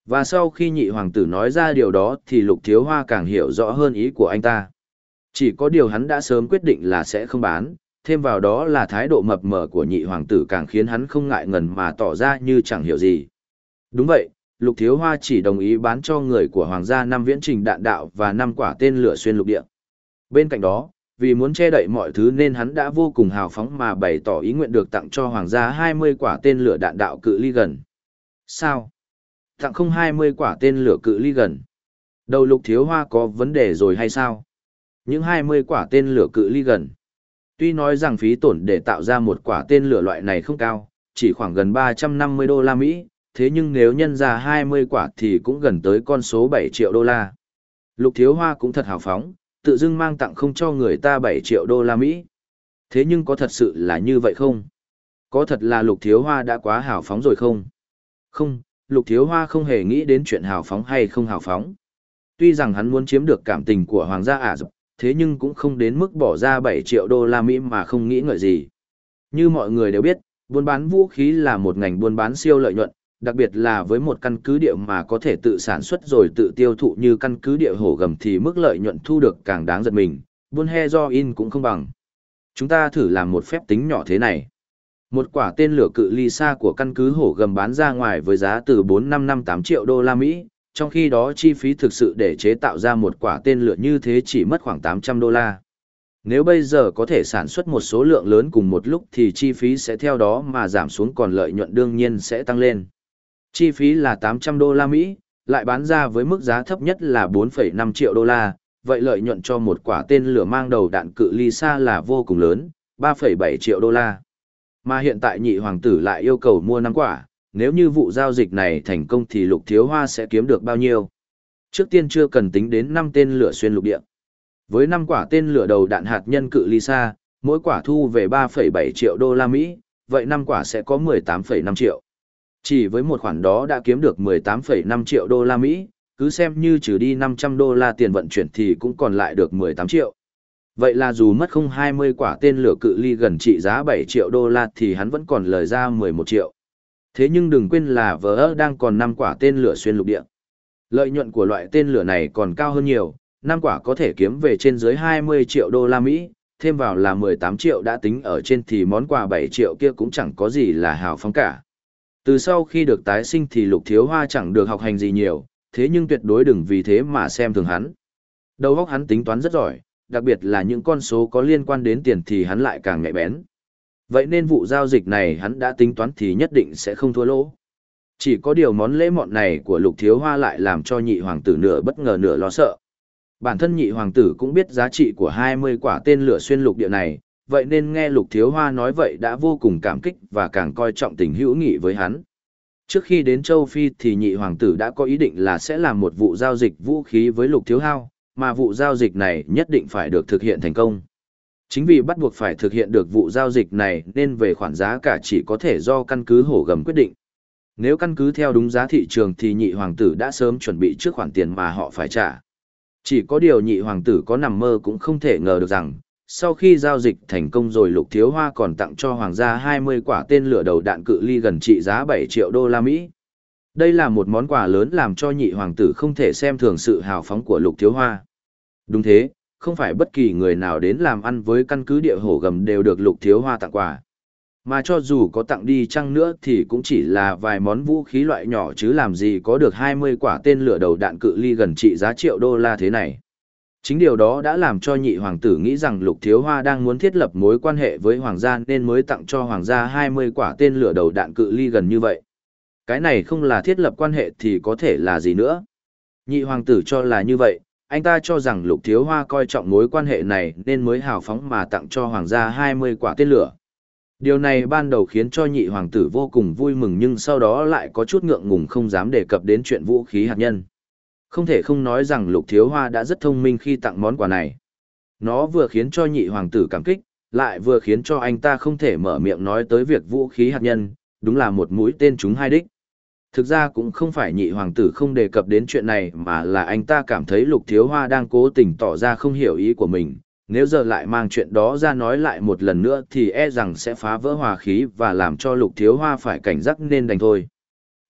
S1: Và sau khi nhị hoàng tử nói ra điều đó thì Lục Thiếu Hoa càng hiểu rõ hơn ý của anh ta. Chỉ có điều hắn đã sớm quyết định là sẽ không bán, thêm vào đó là thái độ mập mờ của nhị hoàng tử càng khiến hắn không ngại ngần mà tỏ ra như chẳng hiểu gì. Đúng vậy, Lục Thiếu Hoa chỉ đồng ý bán cho người của hoàng gia năm viễn trình đạn đạo và năm quả tên lửa xuyên lục địa. Bên cạnh đó, vì muốn che đậy mọi thứ nên hắn đã vô cùng hào phóng mà bày tỏ ý nguyện được tặng cho hoàng gia hai mươi quả tên lửa đạn đạo cự ly gần. Sao? Tặng không hai mươi quả tên lửa cự ly gần. Đầu Lục Thiếu Hoa có vấn đề rồi hay sao? Những hai mươi quả tên lửa cự ly gần. Tuy nói rằng phí tổn để tạo ra một quả tên lửa loại này không cao, chỉ khoảng gần ba trăm năm mươi đô la Mỹ, thế nhưng nếu nhân ra hai mươi quả thì cũng gần tới con số bảy triệu đô la. Lục Thiếu Hoa cũng thật hào phóng, tự dưng mang tặng không cho người ta bảy triệu đô la Mỹ. Thế nhưng có thật sự là như vậy không? Có thật là Lục Thiếu Hoa đã quá hào phóng rồi không? Không, Lục Thiếu Hoa không hề nghĩ đến chuyện hào phóng hay không hào phóng. Tuy rằng hắn muốn chiếm được cảm tình của Hoàng gia Ả Rập, thế nhưng cũng không đến mức bỏ ra bảy triệu đô la Mỹ mà không nghĩ ngợi gì. Như mọi người đều biết, buôn bán vũ khí là một ngành buôn bán siêu lợi nhuận, đặc biệt là với một căn cứ địa mà có thể tự sản xuất rồi tự tiêu thụ như căn cứ địa Hổ Gầm thì mức lợi nhuận thu được càng đáng giật mình, buôn heroin cũng không bằng. Chúng ta thử làm một phép tính nhỏ thế này. Một quả tên lửa cự ly xa của căn cứ Hổ Gầm bán ra ngoài với giá từ bốn năm năm tám triệu đô la Mỹ, trong khi đó chi phí thực sự để chế tạo ra một quả tên lửa như thế chỉ mất khoảng tám trăm đô la. Nếu bây giờ có thể sản xuất một số lượng lớn cùng một lúc thì chi phí sẽ theo đó mà giảm xuống, còn lợi nhuận đương nhiên sẽ tăng lên. Chi phí là tám trăm đô la Mỹ, lại bán ra với mức giá thấp nhất là bốn phẩy năm triệu đô la, vậy lợi nhuận cho một quả tên lửa mang đầu đạn cự ly xa là vô cùng lớn, ba phẩy bảy triệu đô la. Mà hiện tại nhị hoàng tử lại yêu cầu mua năm quả, nếu như vụ giao dịch này thành công thì Lục Thiếu Hoa sẽ kiếm được bao nhiêu? Trước tiên chưa cần tính đến năm tên lửa xuyên lục địa. Với năm quả tên lửa đầu đạn hạt nhân cự ly xa, mỗi quả thu về ba phẩy bảy triệu đô la Mỹ, vậy năm quả sẽ có mười tám phẩy năm triệu. Chỉ với một khoản đó đã kiếm được mười tám phẩy năm triệu đô la Mỹ, cứ xem như trừ đi năm trăm đô la tiền vận chuyển thì cũng còn lại được mười tám triệu. Vậy là dù mất không hai mươi quả tên lửa cự ly gần trị giá bảy triệu đô la thì hắn vẫn còn lời ra mười một triệu. Thế nhưng đừng quên là vờ đang còn năm quả tên lửa xuyên lục địa. Lợi nhuận của loại tên lửa này còn cao hơn nhiều, năm quả có thể kiếm về trên dưới hai mươi triệu đô la Mỹ, thêm vào là mười tám triệu đã tính ở trên thì món quà bảy triệu kia cũng chẳng có gì là hào phóng cả. Từ sau khi được tái sinh thì Lục Thiếu Hoa chẳng được học hành gì nhiều, thế nhưng tuyệt đối đừng vì thế mà xem thường hắn. Đầu óc hắn tính toán rất giỏi, đặc biệt là những con số có liên quan đến tiền thì hắn lại càng nhạy bén. Vậy nên vụ giao dịch này hắn đã tính toán thì nhất định sẽ không thua lỗ. Chỉ có điều món lễ mọn này của Lục Thiếu Hoa lại làm cho nhị hoàng tử nửa bất ngờ nửa lo sợ. Bản thân nhị hoàng tử cũng biết giá trị của hai mươi quả tên lửa xuyên lục địa này, vậy nên nghe Lục Thiếu Hoa nói vậy đã vô cùng cảm kích và càng coi trọng tình hữu nghị với hắn. Trước khi đến châu Phi thì nhị hoàng tử đã có ý định là sẽ làm một vụ giao dịch vũ khí với Lục Thiếu Hao, mà vụ giao dịch này nhất định phải được thực hiện thành công. Chính vì bắt buộc phải thực hiện được vụ giao dịch này nên về khoản giá cả chỉ có thể do căn cứ Hổ Gầm quyết định. Nếu căn cứ theo đúng giá thị trường thì nhị hoàng tử đã sớm chuẩn bị trước khoản tiền mà họ phải trả. Chỉ có điều nhị hoàng tử có nằm mơ cũng không thể ngờ được rằng, sau khi giao dịch thành công rồi Lục Thiếu Hoa còn tặng cho hoàng gia hai mươi quả tên lửa đầu đạn cự ly gần trị giá bảy triệu đô la Mỹ. Đây là một món quà lớn làm cho nhị hoàng tử không thể xem thường sự hào phóng của Lục Thiếu Hoa. Đúng thế, không phải bất kỳ người nào đến làm ăn với căn cứ địa Hổ Gầm đều được Lục Thiếu Hoa tặng quà. Mà cho dù có tặng đi chăng nữa thì cũng chỉ là vài món vũ khí loại nhỏ chứ làm gì có được hai mươi quả tên lửa đầu đạn cự ly gần trị giá triệu đô la thế này. Chính điều đó đã làm cho nhị hoàng tử nghĩ rằng Lục Thiếu Hoa đang muốn thiết lập mối quan hệ với hoàng gia nên mới tặng cho hoàng gia hai mươi quả tên lửa đầu đạn cự ly gần như vậy. Cái này không là thiết lập quan hệ thì có thể là gì nữa. Nhị hoàng tử cho là như vậy, anh ta cho rằng Lục Thiếu Hoa coi trọng mối quan hệ này nên mới hào phóng mà tặng cho hoàng gia hai mươi quả tên lửa. Điều này ban đầu khiến cho nhị hoàng tử vô cùng vui mừng nhưng sau đó lại có chút ngượng ngùng không dám đề cập đến chuyện vũ khí hạt nhân. Không thể không nói rằng Lục Thiếu Hoa đã rất thông minh khi tặng món quà này. Nó vừa khiến cho nhị hoàng tử cảm kích, lại vừa khiến cho anh ta không thể mở miệng nói tới việc vũ khí hạt nhân, đúng là một mũi tên trúng hai đích. Thực ra cũng không phải nhị hoàng tử không đề cập đến chuyện này mà là anh ta cảm thấy Lục Thiếu Hoa đang cố tình tỏ ra không hiểu ý của mình. Nếu giờ lại mang chuyện đó ra nói lại một lần nữa thì e rằng sẽ phá vỡ hòa khí và làm cho Lục Thiếu Hoa phải cảnh giác nên đành thôi.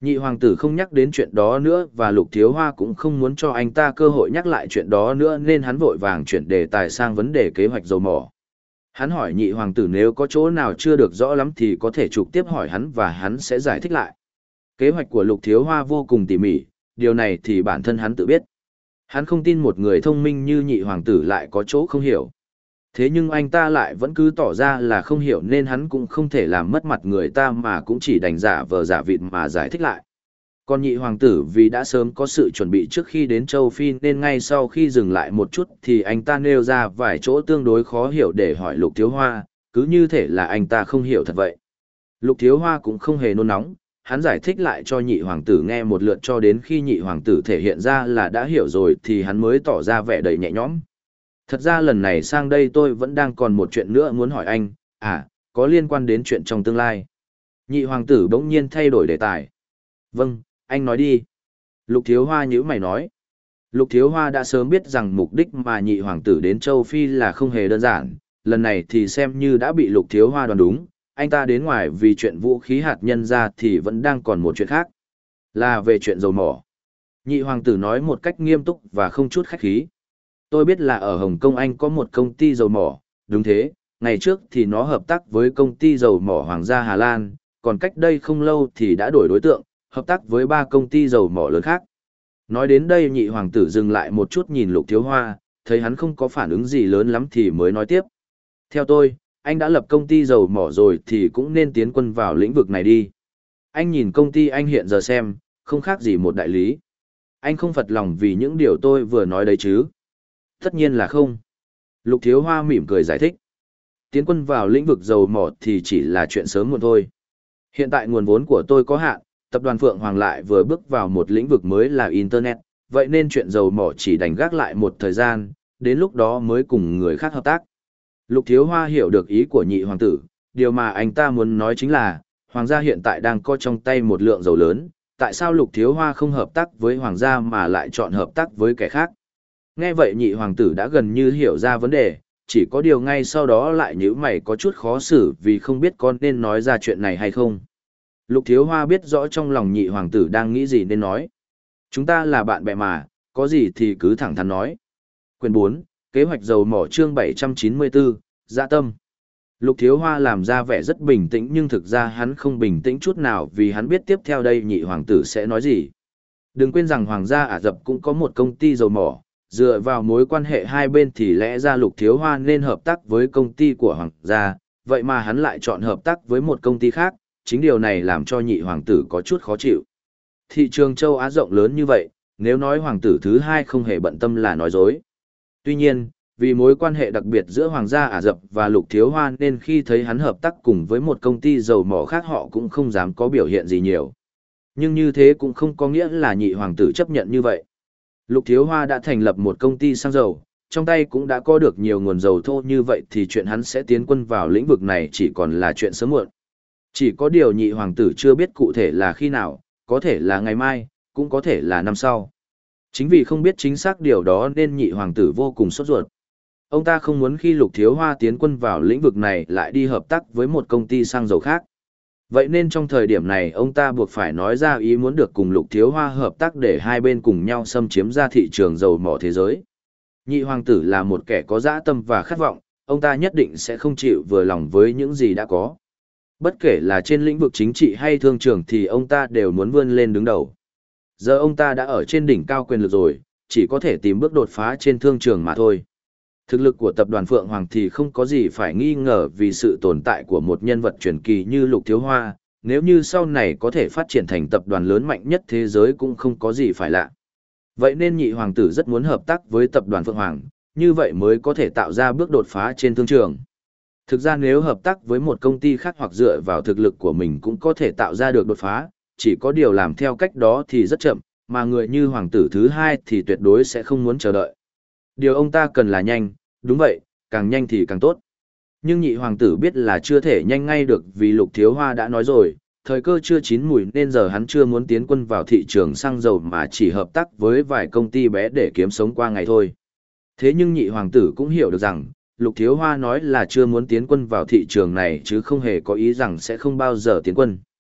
S1: Nhị hoàng tử không nhắc đến chuyện đó nữa và Lục Thiếu Hoa cũng không muốn cho anh ta cơ hội nhắc lại chuyện đó nữa nên hắn vội vàng chuyển đề tài sang vấn đề kế hoạch dầu mỏ. Hắn hỏi nhị hoàng tử nếu có chỗ nào chưa được rõ lắm thì có thể trực tiếp hỏi hắn và hắn sẽ giải thích lại. Kế hoạch của Lục Thiếu Hoa vô cùng tỉ mỉ, điều này thì bản thân hắn tự biết. Hắn không tin một người thông minh như nhị hoàng tử lại có chỗ không hiểu. Thế nhưng anh ta lại vẫn cứ tỏ ra là không hiểu nên hắn cũng không thể làm mất mặt người ta mà cũng chỉ đành giả vờ giả vịt mà giải thích lại. Còn nhị hoàng tử vì đã sớm có sự chuẩn bị trước khi đến châu Phi nên ngay sau khi dừng lại một chút thì anh ta nêu ra vài chỗ tương đối khó hiểu để hỏi Lục Thiếu Hoa, cứ như thể là anh ta không hiểu thật vậy. Lục Thiếu Hoa cũng không hề nôn nóng, hắn giải thích lại cho nhị hoàng tử nghe một lượt cho đến khi nhị hoàng tử thể hiện ra là đã hiểu rồi thì hắn mới tỏ ra vẻ đầy nhẹ nhõm. Thật ra lần này sang đây tôi vẫn đang còn một chuyện nữa muốn hỏi anh, à, có liên quan đến chuyện trong tương lai. Nhị hoàng tử bỗng nhiên thay đổi đề tài. Vâng, anh nói đi. Lục Thiếu Hoa nhíu mày nói. Lục Thiếu Hoa đã sớm biết rằng mục đích mà nhị hoàng tử đến châu Phi là không hề đơn giản, lần này thì xem như đã bị Lục Thiếu Hoa đoán đúng, anh ta đến ngoài vì chuyện vũ khí hạt nhân ra thì vẫn đang còn một chuyện khác. Là về chuyện dầu mỏ. Nhị hoàng tử nói một cách nghiêm túc và không chút khách khí. Tôi biết là ở Hồng Kông Anh có một công ty dầu mỏ, đúng thế, ngày trước thì nó hợp tác với công ty dầu mỏ Hoàng gia Hà Lan, còn cách đây không lâu thì đã đổi đối tượng, hợp tác với ba công ty dầu mỏ lớn khác. Nói đến đây nhị hoàng tử dừng lại một chút nhìn Lục Thiếu Hoa, thấy hắn không có phản ứng gì lớn lắm thì mới nói tiếp. Theo tôi, anh đã lập công ty dầu mỏ rồi thì cũng nên tiến quân vào lĩnh vực này đi. Anh nhìn công ty anh hiện giờ xem, không khác gì một đại lý. Anh không phật lòng vì những điều tôi vừa nói đấy chứ. Tất nhiên là không. Lục Thiếu Hoa mỉm cười giải thích. Tiến quân vào lĩnh vực dầu mỏ thì chỉ là chuyện sớm muộn thôi. Hiện tại nguồn vốn của tôi có hạn, tập đoàn Phượng Hoàng lại vừa bước vào một lĩnh vực mới là Internet, vậy nên chuyện dầu mỏ chỉ đành gác lại một thời gian, đến lúc đó mới cùng người khác hợp tác. Lục Thiếu Hoa hiểu được ý của nhị hoàng tử, điều mà anh ta muốn nói chính là, Hoàng gia hiện tại đang có trong tay một lượng dầu lớn, tại sao Lục Thiếu Hoa không hợp tác với Hoàng gia mà lại chọn hợp tác với kẻ khác? Nghe vậy nhị hoàng tử đã gần như hiểu ra vấn đề, chỉ có điều ngay sau đó lại nhíu mày có chút khó xử vì không biết con nên nói ra chuyện này hay không. Lục Thiếu Hoa biết rõ trong lòng nhị hoàng tử đang nghĩ gì nên nói. Chúng ta là bạn bè mà, có gì thì cứ thẳng thắn nói. Quyền bốn, Kế hoạch dầu mỏ chương bảy trăm chín mươi bốn, Dạ tâm. Lục Thiếu Hoa làm ra vẻ rất bình tĩnh nhưng thực ra hắn không bình tĩnh chút nào vì hắn biết tiếp theo đây nhị hoàng tử sẽ nói gì. Đừng quên rằng Hoàng gia Ả Rập cũng có một công ty dầu mỏ, dựa vào mối quan hệ hai bên thì lẽ ra Lục Thiếu Hoa nên hợp tác với công ty của Hoàng gia, vậy mà hắn lại chọn hợp tác với một công ty khác, chính điều này làm cho nhị hoàng tử có chút khó chịu. Thị trường châu Á rộng lớn như vậy, nếu nói hoàng tử thứ hai không hề bận tâm là nói dối. Tuy nhiên, vì mối quan hệ đặc biệt giữa Hoàng gia Ả Rập và Lục Thiếu Hoa nên khi thấy hắn hợp tác cùng với một công ty dầu mỏ khác họ cũng không dám có biểu hiện gì nhiều. Nhưng như thế cũng không có nghĩa là nhị hoàng tử chấp nhận như vậy. Lục Thiếu Hoa đã thành lập một công ty xăng dầu, trong tay cũng đã có được nhiều nguồn dầu thô như vậy thì chuyện hắn sẽ tiến quân vào lĩnh vực này chỉ còn là chuyện sớm muộn. Chỉ có điều nhị hoàng tử chưa biết cụ thể là khi nào, có thể là ngày mai, cũng có thể là năm sau. Chính vì không biết chính xác điều đó nên nhị hoàng tử vô cùng sốt ruột. Ông ta không muốn khi Lục Thiếu Hoa tiến quân vào lĩnh vực này lại đi hợp tác với một công ty xăng dầu khác. Vậy nên trong thời điểm này ông ta buộc phải nói ra ý muốn được cùng Lục Thiếu Hoa hợp tác để hai bên cùng nhau xâm chiếm ra thị trường dầu mỏ thế giới. Nhị hoàng tử là một kẻ có dã tâm và khát vọng, ông ta nhất định sẽ không chịu vừa lòng với những gì đã có. Bất kể là trên lĩnh vực chính trị hay thương trường thì ông ta đều muốn vươn lên đứng đầu. Giờ ông ta đã ở trên đỉnh cao quyền lực rồi, chỉ có thể tìm bước đột phá trên thương trường mà thôi. Thực lực của tập đoàn Phượng Hoàng thì không có gì phải nghi ngờ vì sự tồn tại của một nhân vật truyền kỳ như Lục Thiếu Hoa, nếu như sau này có thể phát triển thành tập đoàn lớn mạnh nhất thế giới cũng không có gì phải lạ. Vậy nên nhị hoàng tử rất muốn hợp tác với tập đoàn Phượng Hoàng, như vậy mới có thể tạo ra bước đột phá trên thương trường. Thực ra nếu hợp tác với một công ty khác hoặc dựa vào thực lực của mình cũng có thể tạo ra được đột phá, chỉ có điều làm theo cách đó thì rất chậm, mà người như hoàng tử thứ hai thì tuyệt đối sẽ không muốn chờ đợi. Điều ông ta cần là nhanh, đúng vậy, càng nhanh thì càng tốt. Nhưng nhị hoàng tử biết là chưa thể nhanh ngay được vì Lục Thiếu Hoa đã nói rồi, thời cơ chưa chín mùi nên giờ hắn chưa muốn tiến quân vào thị trường xăng dầu mà chỉ hợp tác với vài công ty bé để kiếm sống qua ngày thôi. Thế nhưng nhị hoàng tử cũng hiểu được rằng, Lục Thiếu Hoa nói là chưa muốn tiến quân vào thị trường này chứ không hề có ý rằng sẽ không bao giờ tiến quân.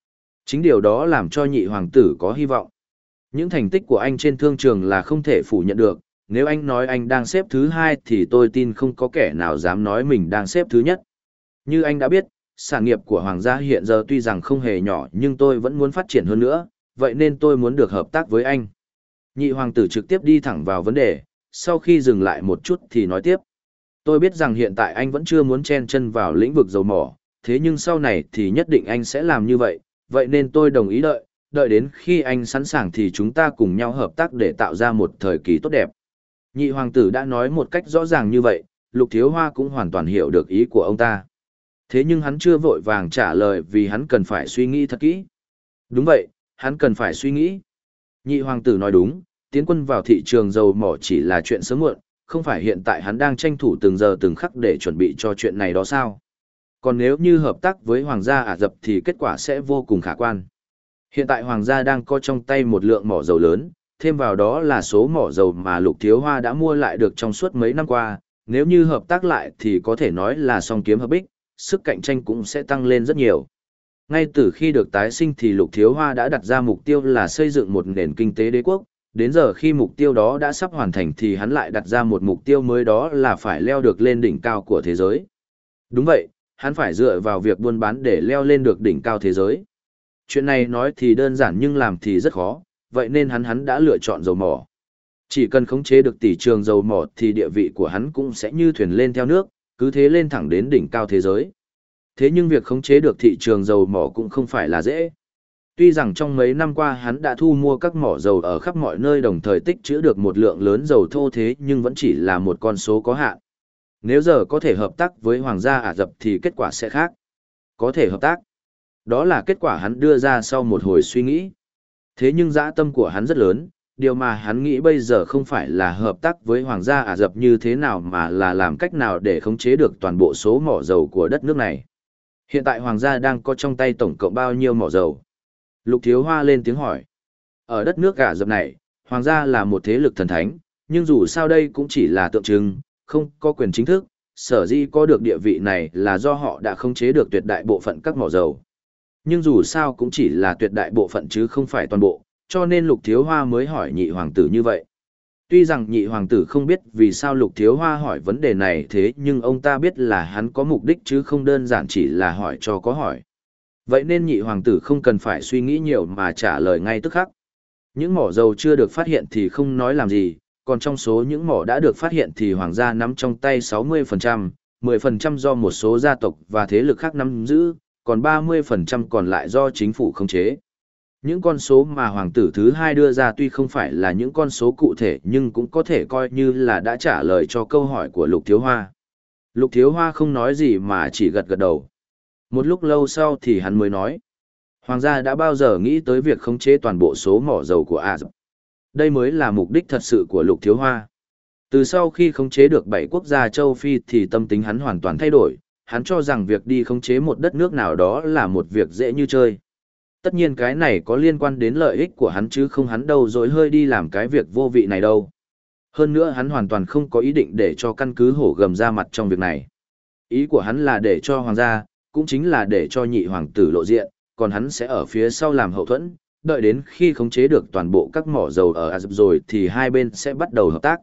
S1: Chính điều đó làm cho nhị hoàng tử có hy vọng. Những thành tích của anh trên thương trường là không thể phủ nhận được, nếu anh nói anh đang xếp thứ hai thì tôi tin không có kẻ nào dám nói mình đang xếp thứ nhất. Như anh đã biết, sản nghiệp của Hoàng gia hiện giờ tuy rằng không hề nhỏ nhưng tôi vẫn muốn phát triển hơn nữa, vậy nên tôi muốn được hợp tác với anh. Nhị hoàng tử trực tiếp đi thẳng vào vấn đề, sau khi dừng lại một chút thì nói tiếp. Tôi biết rằng hiện tại anh vẫn chưa muốn chen chân vào lĩnh vực dầu mỏ, thế nhưng sau này thì nhất định anh sẽ làm như vậy, vậy nên tôi đồng ý đợi, đợi đến khi anh sẵn sàng thì chúng ta cùng nhau hợp tác để tạo ra một thời kỳ tốt đẹp. Nhị hoàng tử đã nói một cách rõ ràng như vậy, Lục Thiếu Hoa cũng hoàn toàn hiểu được ý của ông ta. Thế nhưng hắn chưa vội vàng trả lời vì hắn cần phải suy nghĩ thật kỹ. Đúng vậy, hắn cần phải suy nghĩ. Nhị hoàng tử nói đúng, tiến quân vào thị trường dầu mỏ chỉ là chuyện sớm muộn, không phải hiện tại hắn đang tranh thủ từng giờ từng khắc để chuẩn bị cho chuyện này đó sao. Còn nếu như hợp tác với Hoàng gia Ả Rập thì kết quả sẽ vô cùng khả quan. Hiện tại Hoàng gia đang có trong tay một lượng mỏ dầu lớn, thêm vào đó là số mỏ dầu mà Lục Thiếu Hoa đã mua lại được trong suốt mấy năm qua, nếu như hợp tác lại thì có thể nói là song kiếm hợp bích, sức cạnh tranh cũng sẽ tăng lên rất nhiều. Ngay từ khi được tái sinh thì Lục Thiếu Hoa đã đặt ra mục tiêu là xây dựng một nền kinh tế đế quốc, đến giờ khi mục tiêu đó đã sắp hoàn thành thì hắn lại đặt ra một mục tiêu mới, đó là phải leo được lên đỉnh cao của thế giới. Đúng vậy, hắn phải dựa vào việc buôn bán để leo lên được đỉnh cao thế giới. Chuyện này nói thì đơn giản nhưng làm thì rất khó, vậy nên hắn hắn đã lựa chọn dầu mỏ. Chỉ cần khống chế được tỷ trường dầu mỏ thì địa vị của hắn cũng sẽ như thuyền lên theo nước, cứ thế lên thẳng đến đỉnh cao thế giới. Thế nhưng việc khống chế được thị trường dầu mỏ cũng không phải là dễ. Tuy rằng trong mấy năm qua hắn đã thu mua các mỏ dầu ở khắp mọi nơi đồng thời tích trữ được một lượng lớn dầu thô, thế nhưng vẫn chỉ là một con số có hạn. Nếu giờ có thể hợp tác với Hoàng gia Ả Rập thì kết quả sẽ khác. Có thể hợp tác. Đó là kết quả hắn đưa ra sau một hồi suy nghĩ. Thế nhưng dã tâm của hắn rất lớn, điều mà hắn nghĩ bây giờ không phải là hợp tác với Hoàng gia Ả Rập như thế nào mà là làm cách nào để khống chế được toàn bộ số mỏ dầu của đất nước này. Hiện tại Hoàng gia đang có trong tay tổng cộng bao nhiêu mỏ dầu? Lục Thiếu Hoa lên tiếng hỏi. Ở đất nước Ả Rập này, Hoàng gia là một thế lực thần thánh, nhưng dù sao đây cũng chỉ là tượng trưng, không có quyền chính thức, sở dĩ có được địa vị này là do họ đã khống chế được tuyệt đại bộ phận các mỏ dầu. Nhưng dù sao cũng chỉ là tuyệt đại bộ phận chứ không phải toàn bộ, cho nên Lục Thiếu Hoa mới hỏi nhị hoàng tử như vậy. Tuy rằng nhị hoàng tử không biết vì sao Lục Thiếu Hoa hỏi vấn đề này, thế nhưng ông ta biết là hắn có mục đích chứ không đơn giản chỉ là hỏi cho có hỏi. Vậy nên nhị hoàng tử không cần phải suy nghĩ nhiều mà trả lời ngay tức khắc. Những mỏ dầu chưa được phát hiện thì không nói làm gì, còn trong số những mỏ đã được phát hiện thì hoàng gia nắm trong tay sáu mươi phần trăm, mười phần trăm do một số gia tộc và thế lực khác nắm giữ, còn ba mươi phần trăm còn lại do chính phủ khống chế. Những con số mà hoàng tử thứ hai đưa ra tuy không phải là những con số cụ thể nhưng cũng có thể coi như là đã trả lời cho câu hỏi của Lục Thiếu Hoa. Lục Thiếu Hoa không nói gì mà chỉ gật gật đầu. Một lúc lâu sau thì hắn mới nói. Hoàng gia đã bao giờ nghĩ tới việc khống chế toàn bộ số mỏ dầu của Ả Rập? Đây mới là mục đích thật sự của Lục Thiếu Hoa. Từ sau khi khống chế được bảy quốc gia châu Phi thì tâm tính hắn hoàn toàn thay đổi, hắn cho rằng việc đi khống chế một đất nước nào đó là một việc dễ như chơi. Tất nhiên cái này có liên quan đến lợi ích của hắn chứ không hắn đâu dối hơi đi làm cái việc vô vị này đâu. Hơn nữa hắn hoàn toàn không có ý định để cho căn cứ hổ gầm ra mặt trong việc này. Ý của hắn là để cho hoàng gia, cũng chính là để cho nhị hoàng tử lộ diện, còn hắn sẽ ở phía sau làm hậu thuẫn, đợi đến khi khống chế được toàn bộ các mỏ dầu ở Ả Rập rồi thì hai bên sẽ bắt đầu hợp tác.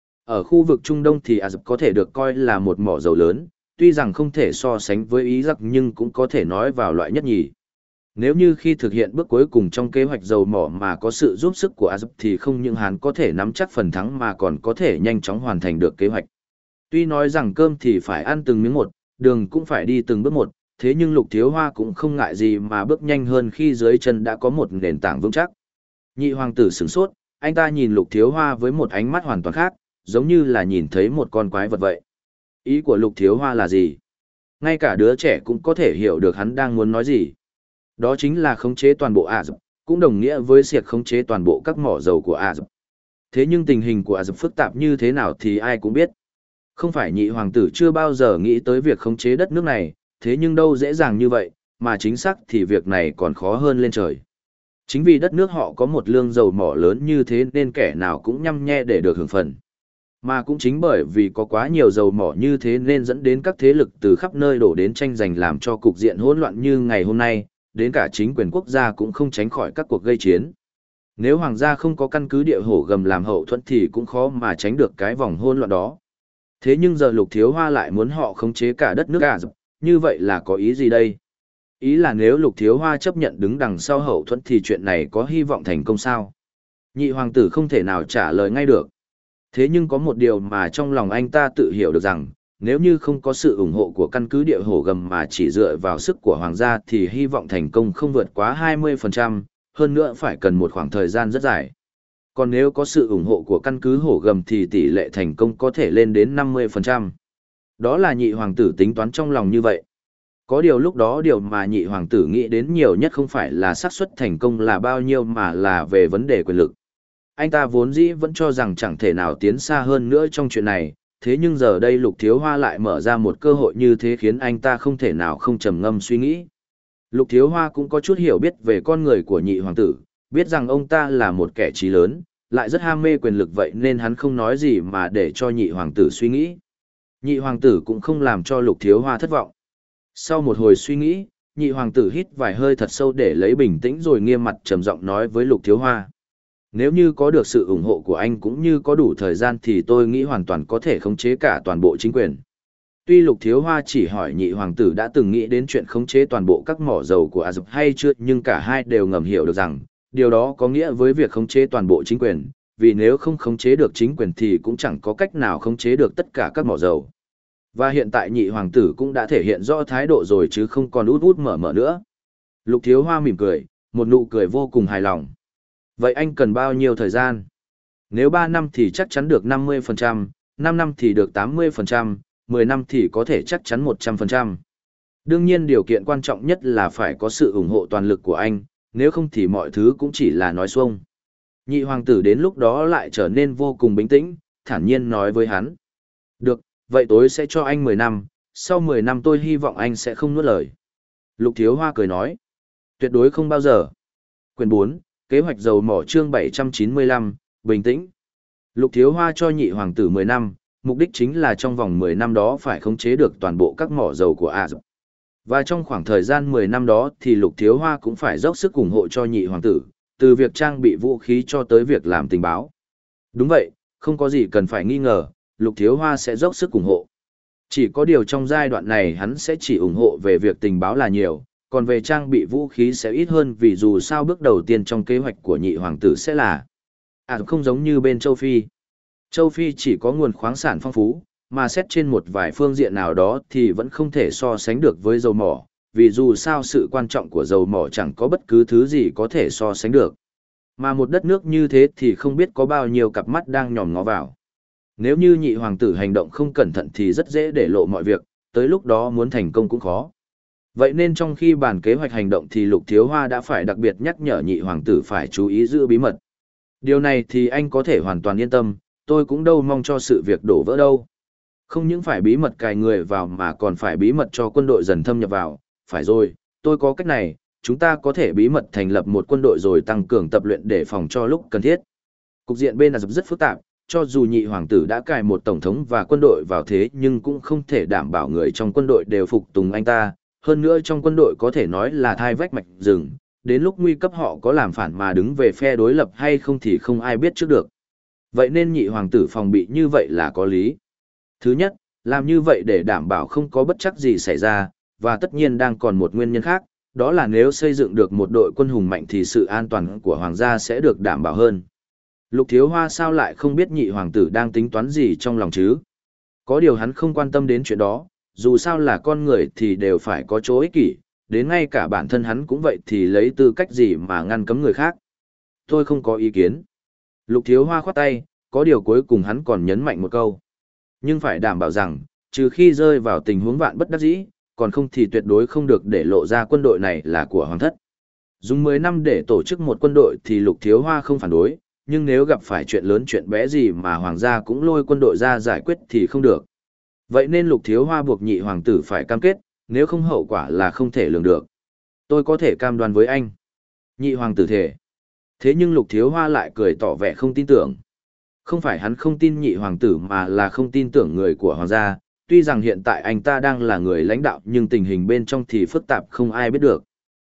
S1: Ở khu vực Trung Đông thì Ả Rập có thể được coi là một mỏ dầu lớn, tuy rằng không thể so sánh với Iraq nhưng cũng có thể nói vào loại nhất nhì. Nếu như khi thực hiện bước cuối cùng trong kế hoạch dầu mỏ mà có sự giúp sức của Ả Rập thì không những hắn có thể nắm chắc phần thắng mà còn có thể nhanh chóng hoàn thành được kế hoạch. Tuy nói rằng cơm thì phải ăn từng miếng một, đường cũng phải đi từng bước một, thế nhưng Lục Thiếu Hoa cũng không ngại gì mà bước nhanh hơn khi dưới chân đã có một nền tảng vững chắc. Nhị hoàng tử sửng sốt, anh ta nhìn Lục Thiếu Hoa với một ánh mắt hoàn toàn khác, giống như là nhìn thấy một con quái vật vậy. Ý của Lục Thiếu Hoa là gì? Ngay cả đứa trẻ cũng có thể hiểu được hắn đang muốn nói gì. Đó chính là khống chế toàn bộ Ả Rập, cũng đồng nghĩa với việc khống chế toàn bộ các mỏ dầu của Ả Rập. Thế nhưng tình hình của Ả Rập phức tạp như thế nào thì ai cũng biết. Không phải nhị hoàng tử chưa bao giờ nghĩ tới việc khống chế đất nước này, thế nhưng đâu dễ dàng như vậy, mà chính xác thì việc này còn khó hơn lên trời. Chính vì đất nước họ có một lượng dầu mỏ lớn như thế nên kẻ nào cũng nhăm nhe để được hưởng phần. Mà cũng chính bởi vì có quá nhiều dầu mỏ như thế nên dẫn đến các thế lực từ khắp nơi đổ đến tranh giành làm cho cục diện hỗn loạn như ngày hôm nay, đến cả chính quyền quốc gia cũng không tránh khỏi các cuộc gây chiến. Nếu hoàng gia không có căn cứ địa hổ gầm làm hậu thuẫn thì cũng khó mà tránh được cái vòng hỗn loạn đó. Thế nhưng giờ Lục Thiếu Hoa lại muốn họ khống chế cả đất nước Ả Rập, như vậy là có ý gì đây? Ý là nếu Lục Thiếu Hoa chấp nhận đứng đằng sau hậu thuẫn thì chuyện này có hy vọng thành công sao? Nhị hoàng tử không thể nào trả lời ngay được. Thế nhưng có một điều mà trong lòng anh ta tự hiểu được rằng, nếu như không có sự ủng hộ của căn cứ địa hổ gầm mà chỉ dựa vào sức của hoàng gia thì hy vọng thành công không vượt quá hai mươi phần trăm, hơn nữa phải cần một khoảng thời gian rất dài. Còn nếu có sự ủng hộ của căn cứ hổ gầm thì tỷ lệ thành công có thể lên đến năm mươi phần trăm. Đó là nhị hoàng tử tính toán trong lòng như vậy. Có điều lúc đó điều mà nhị hoàng tử nghĩ đến nhiều nhất không phải là xác suất thành công là bao nhiêu mà là về vấn đề quyền lực. Anh ta vốn dĩ vẫn cho rằng chẳng thể nào tiến xa hơn nữa trong chuyện này, thế nhưng giờ đây Lục Thiếu Hoa lại mở ra một cơ hội như thế khiến anh ta không thể nào không trầm ngâm suy nghĩ. Lục Thiếu Hoa cũng có chút hiểu biết về con người của nhị hoàng tử, biết rằng ông ta là một kẻ trí lớn, lại rất ham mê quyền lực vậy nên hắn không nói gì mà để cho nhị hoàng tử suy nghĩ. Nhị hoàng tử cũng không làm cho Lục Thiếu Hoa thất vọng. Sau một hồi suy nghĩ, nhị hoàng tử hít vài hơi thật sâu để lấy bình tĩnh rồi nghiêm mặt trầm giọng nói với Lục Thiếu Hoa. Nếu như có được sự ủng hộ của anh cũng như có đủ thời gian thì tôi nghĩ hoàn toàn có thể khống chế cả toàn bộ chính quyền. Tuy Lục Thiếu Hoa chỉ hỏi nhị hoàng tử đã từng nghĩ đến chuyện khống chế toàn bộ các mỏ dầu của Ả Rập hay chưa, nhưng cả hai đều ngầm hiểu được rằng, điều đó có nghĩa với việc khống chế toàn bộ chính quyền, vì nếu không khống chế được chính quyền thì cũng chẳng có cách nào khống chế được tất cả các mỏ dầu. Và hiện tại nhị hoàng tử cũng đã thể hiện rõ thái độ rồi chứ không còn út út mở mở nữa. Lục Thiếu Hoa mỉm cười, một nụ cười vô cùng hài lòng. Vậy anh cần bao nhiêu thời gian? Nếu ba năm thì chắc chắn được năm mươi phần trăm, năm năm thì được tám mươi phần trăm, mười năm thì có thể chắc chắn một trăm phần trăm. Đương nhiên điều kiện quan trọng nhất là phải có sự ủng hộ toàn lực của anh, nếu không thì mọi thứ cũng chỉ là nói xuông. Nhị hoàng tử đến lúc đó lại trở nên vô cùng bình tĩnh, thản nhiên nói với hắn. Được, vậy tôi sẽ cho anh mười năm, sau mười năm tôi hy vọng anh sẽ không nuốt lời. Lục Thiếu Hoa cười nói. Tuyệt đối không bao giờ. Quyển bốn, Kế hoạch dầu mỏ chương bảy trăm chín mươi lăm, bình tĩnh. Lục Thiếu Hoa cho nhị hoàng tử mười năm, mục đích chính là trong vòng mười năm đó phải khống chế được toàn bộ các mỏ dầu của Ả Rập. Và trong khoảng thời gian mười năm đó thì Lục Thiếu Hoa cũng phải dốc sức ủng hộ cho nhị hoàng tử, từ việc trang bị vũ khí cho tới việc làm tình báo. Đúng vậy, không có gì cần phải nghi ngờ, Lục Thiếu Hoa sẽ dốc sức ủng hộ. Chỉ có điều trong giai đoạn này hắn sẽ chỉ ủng hộ về việc tình báo là nhiều, còn về trang bị vũ khí sẽ ít hơn vì dù sao bước đầu tiên trong kế hoạch của nhị hoàng tử sẽ là à không giống như bên châu Phi. Châu Phi chỉ có nguồn khoáng sản phong phú, mà xét trên một vài phương diện nào đó thì vẫn không thể so sánh được với dầu mỏ, vì dù sao sự quan trọng của dầu mỏ chẳng có bất cứ thứ gì có thể so sánh được. Mà một đất nước như thế thì không biết có bao nhiêu cặp mắt đang nhòm ngó vào. Nếu như nhị hoàng tử hành động không cẩn thận thì rất dễ để lộ mọi việc, tới lúc đó muốn thành công cũng khó. Vậy nên trong khi bàn kế hoạch hành động thì Lục Thiếu Hoa đã phải đặc biệt nhắc nhở nhị hoàng tử phải chú ý giữ bí mật. Điều này thì anh có thể hoàn toàn yên tâm, tôi cũng đâu mong cho sự việc đổ vỡ đâu. Không những phải bí mật cài người vào mà còn phải bí mật cho quân đội dần thâm nhập vào, phải rồi, tôi có cách này, chúng ta có thể bí mật thành lập một quân đội rồi tăng cường tập luyện để phòng cho lúc cần thiết. Cục diện bên Ả Rập rất phức tạp, cho dù nhị hoàng tử đã cài một tổng thống và quân đội vào thế nhưng cũng không thể đảm bảo người trong quân đội đều phục tùng anh ta. Hơn nữa trong quân đội có thể nói là thai vách mạch rừng, đến lúc nguy cấp họ có làm phản mà đứng về phe đối lập hay không thì không ai biết trước được. Vậy nên nhị hoàng tử phòng bị như vậy là có lý. Thứ nhất, làm như vậy để đảm bảo không có bất trắc gì xảy ra, và tất nhiên đang còn một nguyên nhân khác, đó là nếu xây dựng được một đội quân hùng mạnh thì sự an toàn của hoàng gia sẽ được đảm bảo hơn. Lục Thiếu Hoa sao lại không biết nhị hoàng tử đang tính toán gì trong lòng chứ? Có điều hắn không quan tâm đến chuyện đó, dù sao là con người thì đều phải có chỗ ích kỷ, đến ngay cả bản thân hắn cũng vậy thì lấy tư cách gì mà ngăn cấm người khác. Tôi không có ý kiến. Lục Thiếu Hoa khoát tay, có điều cuối cùng hắn còn nhấn mạnh một câu. Nhưng phải đảm bảo rằng, trừ khi rơi vào tình huống vạn bất đắc dĩ, còn không thì tuyệt đối không được để lộ ra quân đội này là của hoàng thất. Dùng mười năm để tổ chức một quân đội thì Lục Thiếu Hoa không phản đối, nhưng nếu gặp phải chuyện lớn chuyện bé gì mà hoàng gia cũng lôi quân đội ra giải quyết thì không được. Vậy nên Lục Thiếu Hoa buộc nhị hoàng tử phải cam kết, nếu không hậu quả là không thể lường được. Tôi có thể cam đoan với anh. Nhị hoàng tử thề. Thế nhưng Lục Thiếu Hoa lại cười tỏ vẻ không tin tưởng. Không phải hắn không tin nhị hoàng tử mà là không tin tưởng người của hoàng gia, tuy rằng hiện tại anh ta đang là người lãnh đạo nhưng tình hình bên trong thì phức tạp không ai biết được.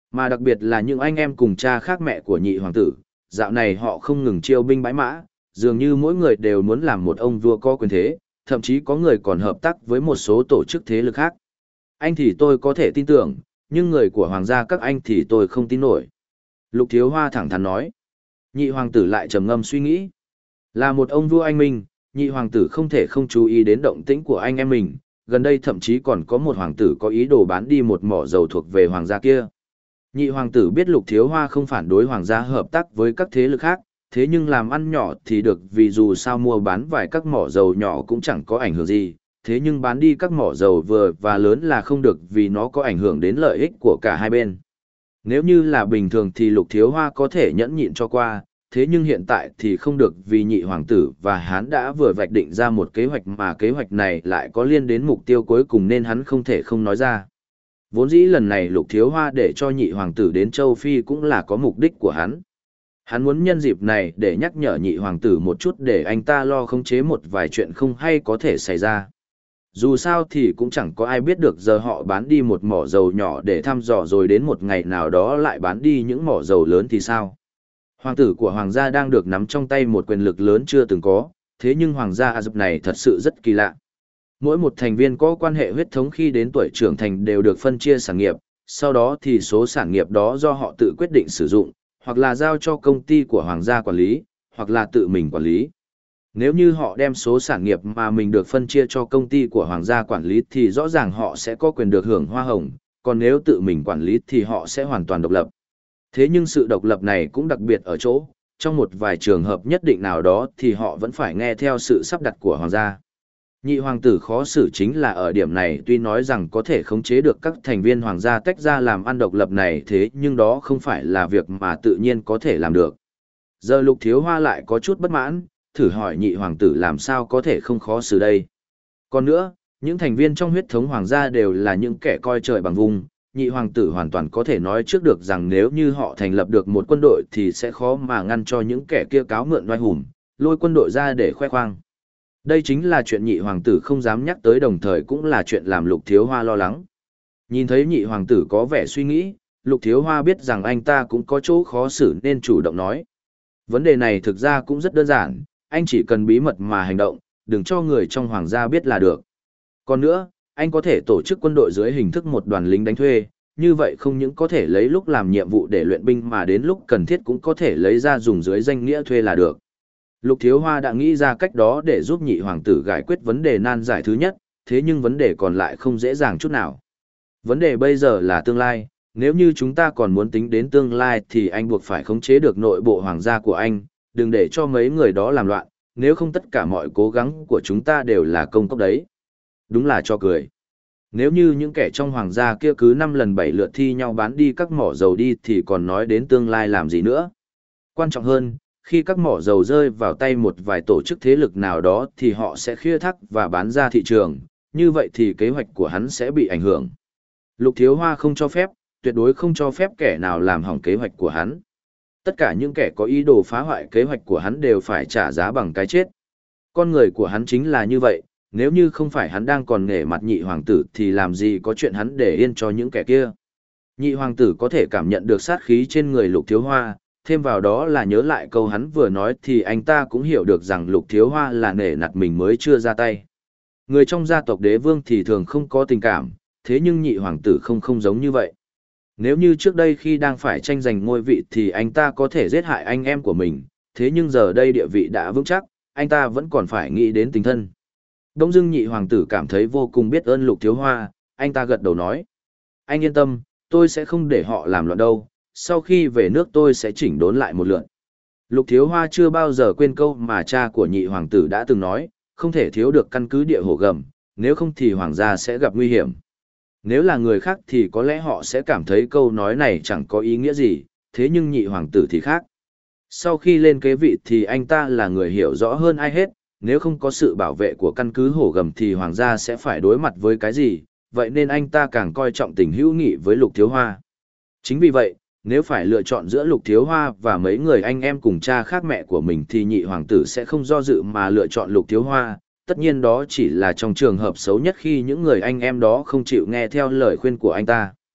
S1: Mà đặc biệt là những anh em cùng cha khác mẹ của nhị hoàng tử, dạo này họ không ngừng chiêu binh bãi mã, dường như mỗi người đều muốn làm một ông vua có quyền thế, thậm chí có người còn hợp tác với một số tổ chức thế lực khác. Anh thì tôi có thể tin tưởng, nhưng người của hoàng gia các anh thì tôi không tin nổi. Lục Thiếu Hoa thẳng thắn nói. Nhị hoàng tử lại trầm ngâm suy nghĩ. Là một ông vua anh minh, nhị hoàng tử không thể không chú ý đến động tĩnh của anh em mình, gần đây thậm chí còn có một hoàng tử có ý đồ bán đi một mỏ dầu thuộc về hoàng gia kia. Nhị hoàng tử biết Lục Thiếu Hoa không phản đối hoàng gia hợp tác với các thế lực khác, thế nhưng làm ăn nhỏ thì được vì dù sao mua bán vài các mỏ dầu nhỏ cũng chẳng có ảnh hưởng gì, thế nhưng bán đi các mỏ dầu vừa và lớn là không được vì nó có ảnh hưởng đến lợi ích của cả hai bên. Nếu như là bình thường thì Lục Thiếu Hoa có thể nhẫn nhịn cho qua, thế nhưng hiện tại thì không được vì nhị hoàng tử và hắn đã vừa vạch định ra một kế hoạch mà kế hoạch này lại có liên đến mục tiêu cuối cùng nên hắn không thể không nói ra. Vốn dĩ lần này Lục Thiếu Hoa để cho nhị hoàng tử đến châu Phi cũng là có mục đích của hắn. Hắn muốn nhân dịp này để nhắc nhở nhị hoàng tử một chút để anh ta lo khống chế một vài chuyện không hay có thể xảy ra. Dù sao thì cũng chẳng có ai biết được giờ họ bán đi một mỏ dầu nhỏ để thăm dò rồi đến một ngày nào đó lại bán đi những mỏ dầu lớn thì sao. Hoàng tử của hoàng gia đang được nắm trong tay một quyền lực lớn chưa từng có, thế nhưng hoàng gia Ả Rập này thật sự rất kỳ lạ. Mỗi một thành viên có quan hệ huyết thống khi đến tuổi trưởng thành đều được phân chia sản nghiệp, sau đó thì số sản nghiệp đó do họ tự quyết định sử dụng, hoặc là giao cho công ty của hoàng gia quản lý, hoặc là tự mình quản lý. Nếu như họ đem số sản nghiệp mà mình được phân chia cho công ty của hoàng gia quản lý thì rõ ràng họ sẽ có quyền được hưởng hoa hồng, còn nếu tự mình quản lý thì họ sẽ hoàn toàn độc lập. Thế nhưng sự độc lập này cũng đặc biệt ở chỗ, trong một vài trường hợp nhất định nào đó thì họ vẫn phải nghe theo sự sắp đặt của hoàng gia. Nhị hoàng tử khó xử chính là ở điểm này, tuy nói rằng có thể khống chế được các thành viên hoàng gia tách ra làm ăn độc lập này, thế nhưng đó không phải là việc mà tự nhiên có thể làm được. Giờ Lục Thiếu Hoa lại có chút bất mãn, thử hỏi nhị hoàng tử làm sao có thể không khó xử đây. Còn nữa, những thành viên trong huyết thống hoàng gia đều là những kẻ coi trời bằng vùng, nhị hoàng tử hoàn toàn có thể nói trước được rằng nếu như họ thành lập được một quân đội thì sẽ khó mà ngăn cho những kẻ kia cáo mượn oai hùng, lôi quân đội ra để khoe khoang. Đây chính là chuyện nhị hoàng tử không dám nhắc tới, đồng thời cũng là chuyện làm Lục Thiếu Hoa lo lắng. Nhìn thấy nhị hoàng tử có vẻ suy nghĩ, Lục Thiếu Hoa biết rằng anh ta cũng có chỗ khó xử nên chủ động nói. Vấn đề này thực ra cũng rất đơn giản, anh chỉ cần bí mật mà hành động, đừng cho người trong hoàng gia biết là được. Còn nữa, anh có thể tổ chức quân đội dưới hình thức một đoàn lính đánh thuê, như vậy không những có thể lấy lúc làm nhiệm vụ để luyện binh mà đến lúc cần thiết cũng có thể lấy ra dùng dưới danh nghĩa thuê là được. Lục Thiếu Hoa đã nghĩ ra cách đó để giúp nhị hoàng tử giải quyết vấn đề nan giải thứ nhất, thế nhưng vấn đề còn lại không dễ dàng chút nào. Vấn đề bây giờ là tương lai, nếu như chúng ta còn muốn tính đến tương lai thì anh buộc phải khống chế được nội bộ hoàng gia của anh, đừng để cho mấy người đó làm loạn, nếu không tất cả mọi cố gắng của chúng ta đều là công cốc đấy. Đúng là cho cười. Nếu như những kẻ trong hoàng gia kia cứ năm lần bảy lượt thi nhau bán đi các mỏ dầu đi thì còn nói đến tương lai làm gì nữa. Quan trọng hơn, khi các mỏ dầu rơi vào tay một vài tổ chức thế lực nào đó thì họ sẽ khai thác và bán ra thị trường, như vậy thì kế hoạch của hắn sẽ bị ảnh hưởng. Lục Thiếu Hoa không cho phép, tuyệt đối không cho phép kẻ nào làm hỏng kế hoạch của hắn. Tất cả những kẻ có ý đồ phá hoại kế hoạch của hắn đều phải trả giá bằng cái chết. Con người của hắn chính là như vậy, nếu như không phải hắn đang còn nể mặt nhị hoàng tử thì làm gì có chuyện hắn để yên cho những kẻ kia. Nhị hoàng tử có thể cảm nhận được sát khí trên người Lục Thiếu Hoa, thêm vào đó là nhớ lại câu hắn vừa nói thì anh ta cũng hiểu được rằng Lục Thiếu Hoa là nể nặt mình mới chưa ra tay. Người trong gia tộc đế vương thì thường không có tình cảm, thế nhưng nhị hoàng tử không không giống như vậy. Nếu như trước đây khi đang phải tranh giành ngôi vị thì anh ta có thể giết hại anh em của mình, thế nhưng giờ đây địa vị đã vững chắc, anh ta vẫn còn phải nghĩ đến tình thân. Đông dưng nhị hoàng tử cảm thấy vô cùng biết ơn Lục Thiếu Hoa, anh ta gật đầu nói. Anh yên tâm, tôi sẽ không để họ làm loạn đâu, sau khi về nước tôi sẽ chỉnh đốn lại một lượt. Lục Thiếu Hoa chưa bao giờ quên câu mà cha của nhị hoàng tử đã từng nói, không thể thiếu được căn cứ địa hổ gầm, nếu không thì hoàng gia sẽ gặp nguy hiểm. Nếu là người khác thì có lẽ họ sẽ cảm thấy câu nói này chẳng có ý nghĩa gì, thế nhưng nhị hoàng tử thì khác. Sau khi lên kế vị thì anh ta là người hiểu rõ hơn ai hết, nếu không có sự bảo vệ của căn cứ hổ gầm thì hoàng gia sẽ phải đối mặt với cái gì, vậy nên anh ta càng coi trọng tình hữu nghị với Lục Thiếu Hoa. Chính vì vậy, nếu phải lựa chọn giữa Lục Thiếu Hoa và mấy người anh em cùng cha khác mẹ của mình thì nhị hoàng tử sẽ không do dự mà lựa chọn Lục Thiếu Hoa, tất nhiên đó chỉ là trong trường hợp xấu nhất khi những người anh em đó không chịu nghe theo lời khuyên của anh ta.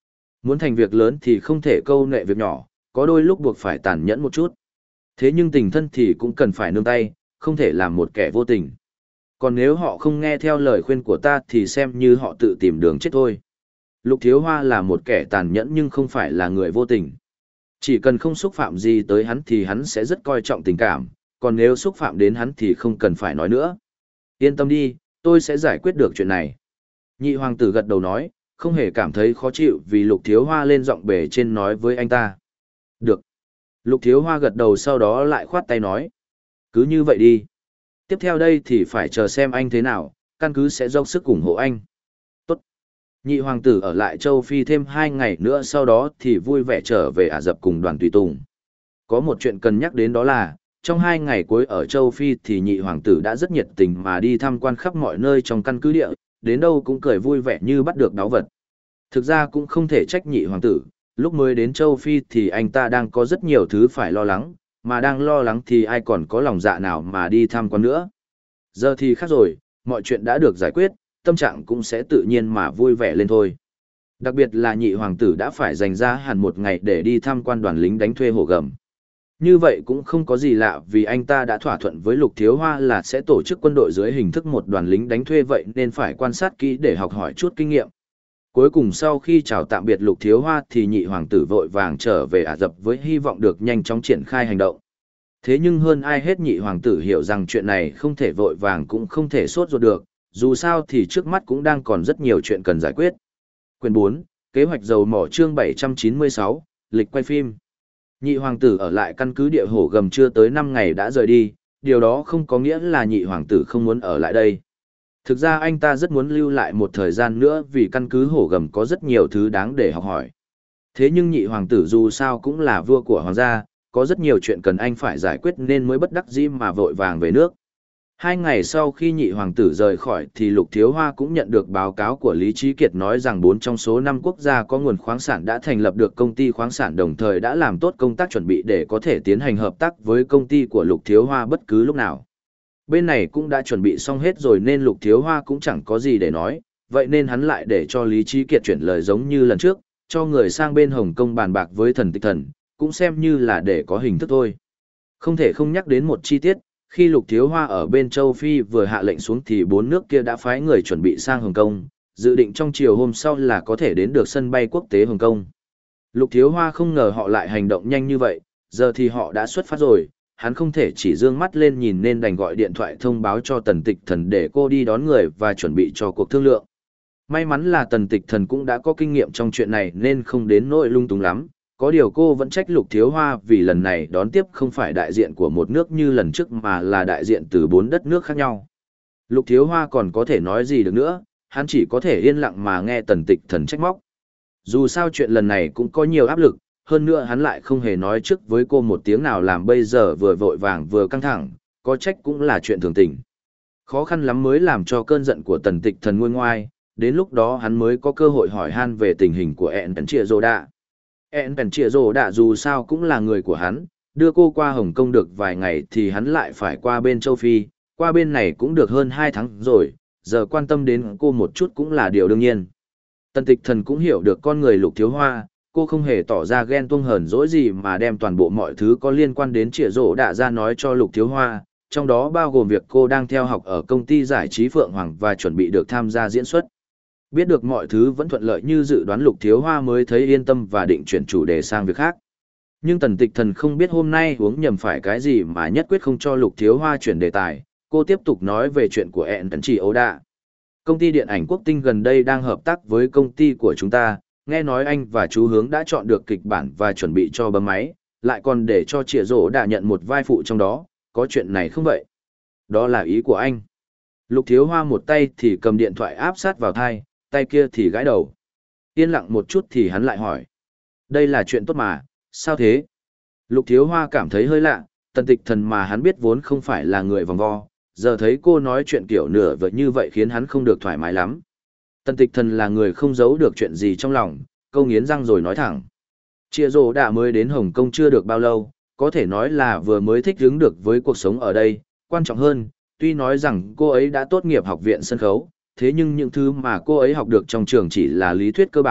S1: Muốn thành việc lớn thì không thể câu nệ việc nhỏ, có đôi lúc buộc phải tàn nhẫn một chút. Thế nhưng tình thân thì cũng cần phải nương tay, không thể làm một kẻ vô tình. Còn nếu họ không nghe theo lời khuyên của ta thì xem như họ tự tìm đường chết thôi. Lục Thiếu Hoa là một kẻ tàn nhẫn nhưng không phải là người vô tình. Chỉ cần không xúc phạm gì tới hắn thì hắn sẽ rất coi trọng tình cảm, còn nếu xúc phạm đến hắn thì không cần phải nói nữa. Yên tâm đi, tôi sẽ giải quyết được chuyện này. Nhị hoàng tử gật đầu nói, không hề cảm thấy khó chịu vì Lục Thiếu Hoa lên giọng bề trên nói với anh ta. Được. Lục Thiếu Hoa gật đầu sau đó lại khoát tay nói. Cứ như vậy đi. Tiếp theo đây thì phải chờ xem anh thế nào, căn cứ sẽ dốc sức ủng hộ anh. Tốt. Nhị hoàng tử ở lại châu Phi thêm hai ngày nữa sau đó thì vui vẻ trở về Ả Rập cùng đoàn tùy tùng. Có một chuyện cần nhắc đến đó là, trong hai ngày cuối ở châu Phi thì nhị hoàng tử đã rất nhiệt tình mà đi tham quan khắp mọi nơi trong căn cứ địa, đến đâu cũng cười vui vẻ như bắt được đáo vật. Thực ra cũng không thể trách nhị hoàng tử, lúc mới đến châu Phi thì anh ta đang có rất nhiều thứ phải lo lắng, mà đang lo lắng thì ai còn có lòng dạ nào mà đi tham quan nữa. Giờ thì khác rồi, mọi chuyện đã được giải quyết, tâm trạng cũng sẽ tự nhiên mà vui vẻ lên thôi. Đặc biệt là nhị hoàng tử đã phải dành ra hẳn một ngày để đi tham quan đoàn lính đánh thuê Hổ Gầm. Như vậy cũng không có gì lạ vì anh ta đã thỏa thuận với Lục Thiếu Hoa là sẽ tổ chức quân đội dưới hình thức một đoàn lính đánh thuê, vậy nên phải quan sát kỹ để học hỏi chút kinh nghiệm. Cuối cùng sau khi chào tạm biệt Lục Thiếu Hoa thì nhị hoàng tử vội vàng trở về Ả Rập với hy vọng được nhanh chóng triển khai hành động. Thế nhưng hơn ai hết nhị hoàng tử hiểu rằng chuyện này không thể vội vàng cũng không thể sốt ruột được, dù sao thì trước mắt cũng đang còn rất nhiều chuyện cần giải quyết. Quyển bốn, Kế hoạch dầu mỏ chương bảy trăm chín mươi sáu, lịch quay phim. Nhị hoàng tử ở lại căn cứ địa Hổ Gầm chưa tới năm ngày đã rời đi, điều đó không có nghĩa là nhị hoàng tử không muốn ở lại đây. Thực ra anh ta rất muốn lưu lại một thời gian nữa vì căn cứ Hổ Gầm có rất nhiều thứ đáng để học hỏi. Thế nhưng nhị hoàng tử dù sao cũng là vua của hoàng gia, có rất nhiều chuyện cần anh phải giải quyết nên mới bất đắc dĩ mà vội vàng về nước. Hai ngày sau khi nhị hoàng tử rời khỏi thì Lục Thiếu Hoa cũng nhận được báo cáo của Lý Trí Kiệt nói rằng bốn trong số năm quốc gia có nguồn khoáng sản đã thành lập được công ty khoáng sản, đồng thời đã làm tốt công tác chuẩn bị để có thể tiến hành hợp tác với công ty của Lục Thiếu Hoa bất cứ lúc nào. Bên này cũng đã chuẩn bị xong hết rồi nên Lục Thiếu Hoa cũng chẳng có gì để nói, vậy nên hắn lại để cho Lý Trí Kiệt chuyển lời giống như lần trước, cho người sang bên Hồng Kông bàn bạc với Thần Tịch Thần, cũng xem như là để có hình thức thôi. Không thể không nhắc đến một chi tiết, khi Lục Thiếu Hoa ở bên châu Phi vừa hạ lệnh xuống thì bốn nước kia đã phái người chuẩn bị sang Hồng Kông, dự định trong chiều hôm sau là có thể đến được sân bay quốc tế Hồng Kông. Lục Thiếu Hoa không ngờ họ lại hành động nhanh như vậy, giờ thì họ đã xuất phát rồi, hắn không thể chỉ dương mắt lên nhìn nên đành gọi điện thoại thông báo cho Tần Tịch Thần để cô đi đón người và chuẩn bị cho cuộc thương lượng. May mắn là Tần Tịch Thần cũng đã có kinh nghiệm trong chuyện này nên không đến nỗi lung túng lắm, có điều cô vẫn trách Lục Thiếu Hoa vì lần này đón tiếp không phải đại diện của một nước như lần trước mà là đại diện từ bốn đất nước khác nhau. Lục Thiếu Hoa còn có thể nói gì được nữa, hắn chỉ có thể yên lặng mà nghe Tần Tịch Thần trách móc. Dù sao chuyện lần này cũng có nhiều áp lực, hơn nữa hắn lại không hề nói trước với cô một tiếng nào làm bây giờ vừa vội vàng vừa căng thẳng, có trách cũng là chuyện thường tình. Khó khăn lắm mới làm cho cơn giận của Tần Tịch Thần nguôi ngoai, đến lúc đó hắn mới có cơ hội hỏi han về tình hình của En Penchia Zoda. En Penchia Zoda dù sao cũng là người của hắn, đưa cô qua Hồng Kông được vài ngày thì hắn lại phải qua bên châu Phi, qua bên này cũng được hơn hai tháng rồi, giờ quan tâm đến cô một chút cũng là điều đương nhiên. Tần Tịch Thần cũng hiểu được con người Lục Thiếu Hoa, cô không hề tỏ ra ghen tuông hờn dỗi gì mà đem toàn bộ mọi thứ có liên quan đến Chĩa Rổ Đạ ra nói cho Lục Thiếu Hoa, trong đó bao gồm việc cô đang theo học ở công ty giải trí Phượng Hoàng và chuẩn bị được tham gia diễn xuất. Biết được mọi thứ vẫn thuận lợi như dự đoán, Lục Thiếu Hoa mới thấy yên tâm và định chuyển chủ đề sang việc khác. Nhưng Tần Tịch Thần không biết hôm nay uống nhầm phải cái gì mà nhất quyết không cho Lục Thiếu Hoa chuyển đề tài, cô tiếp tục nói về chuyện của En Penchia Zoda. Công ty điện ảnh Quốc Tinh gần đây đang hợp tác với công ty của chúng ta, nghe nói anh và chú Hướng đã chọn được kịch bản và chuẩn bị cho bấm máy, lại còn để cho Chĩa Rổ Đạ nhận một vai phụ trong đó, có chuyện này không vậy? Đó là ý của anh. Lục Thiếu Hoa một tay thì cầm điện thoại áp sát vào tai, tay kia thì gãi đầu. Yên lặng một chút thì hắn lại hỏi. Đây là chuyện tốt mà, sao thế? Lục Thiếu Hoa cảm thấy hơi lạ, Tần Tịch Thần mà hắn biết vốn không phải là người vòng vo, giờ thấy cô nói chuyện kiểu nửa vời như vậy khiến hắn không được thoải mái lắm. Tần Tịch Thần là người không giấu được chuyện gì trong lòng, câu nghiến răng rồi nói thẳng. Chĩa Rổ Đạ mới đến Hồng Kông chưa được bao lâu, có thể nói là vừa mới thích ứng được với cuộc sống ở đây, quan trọng hơn, tuy nói rằng cô ấy đã tốt nghiệp học viện sân khấu, thế nhưng những thứ mà cô ấy học được trong trường chỉ là lý thuyết cơ bản,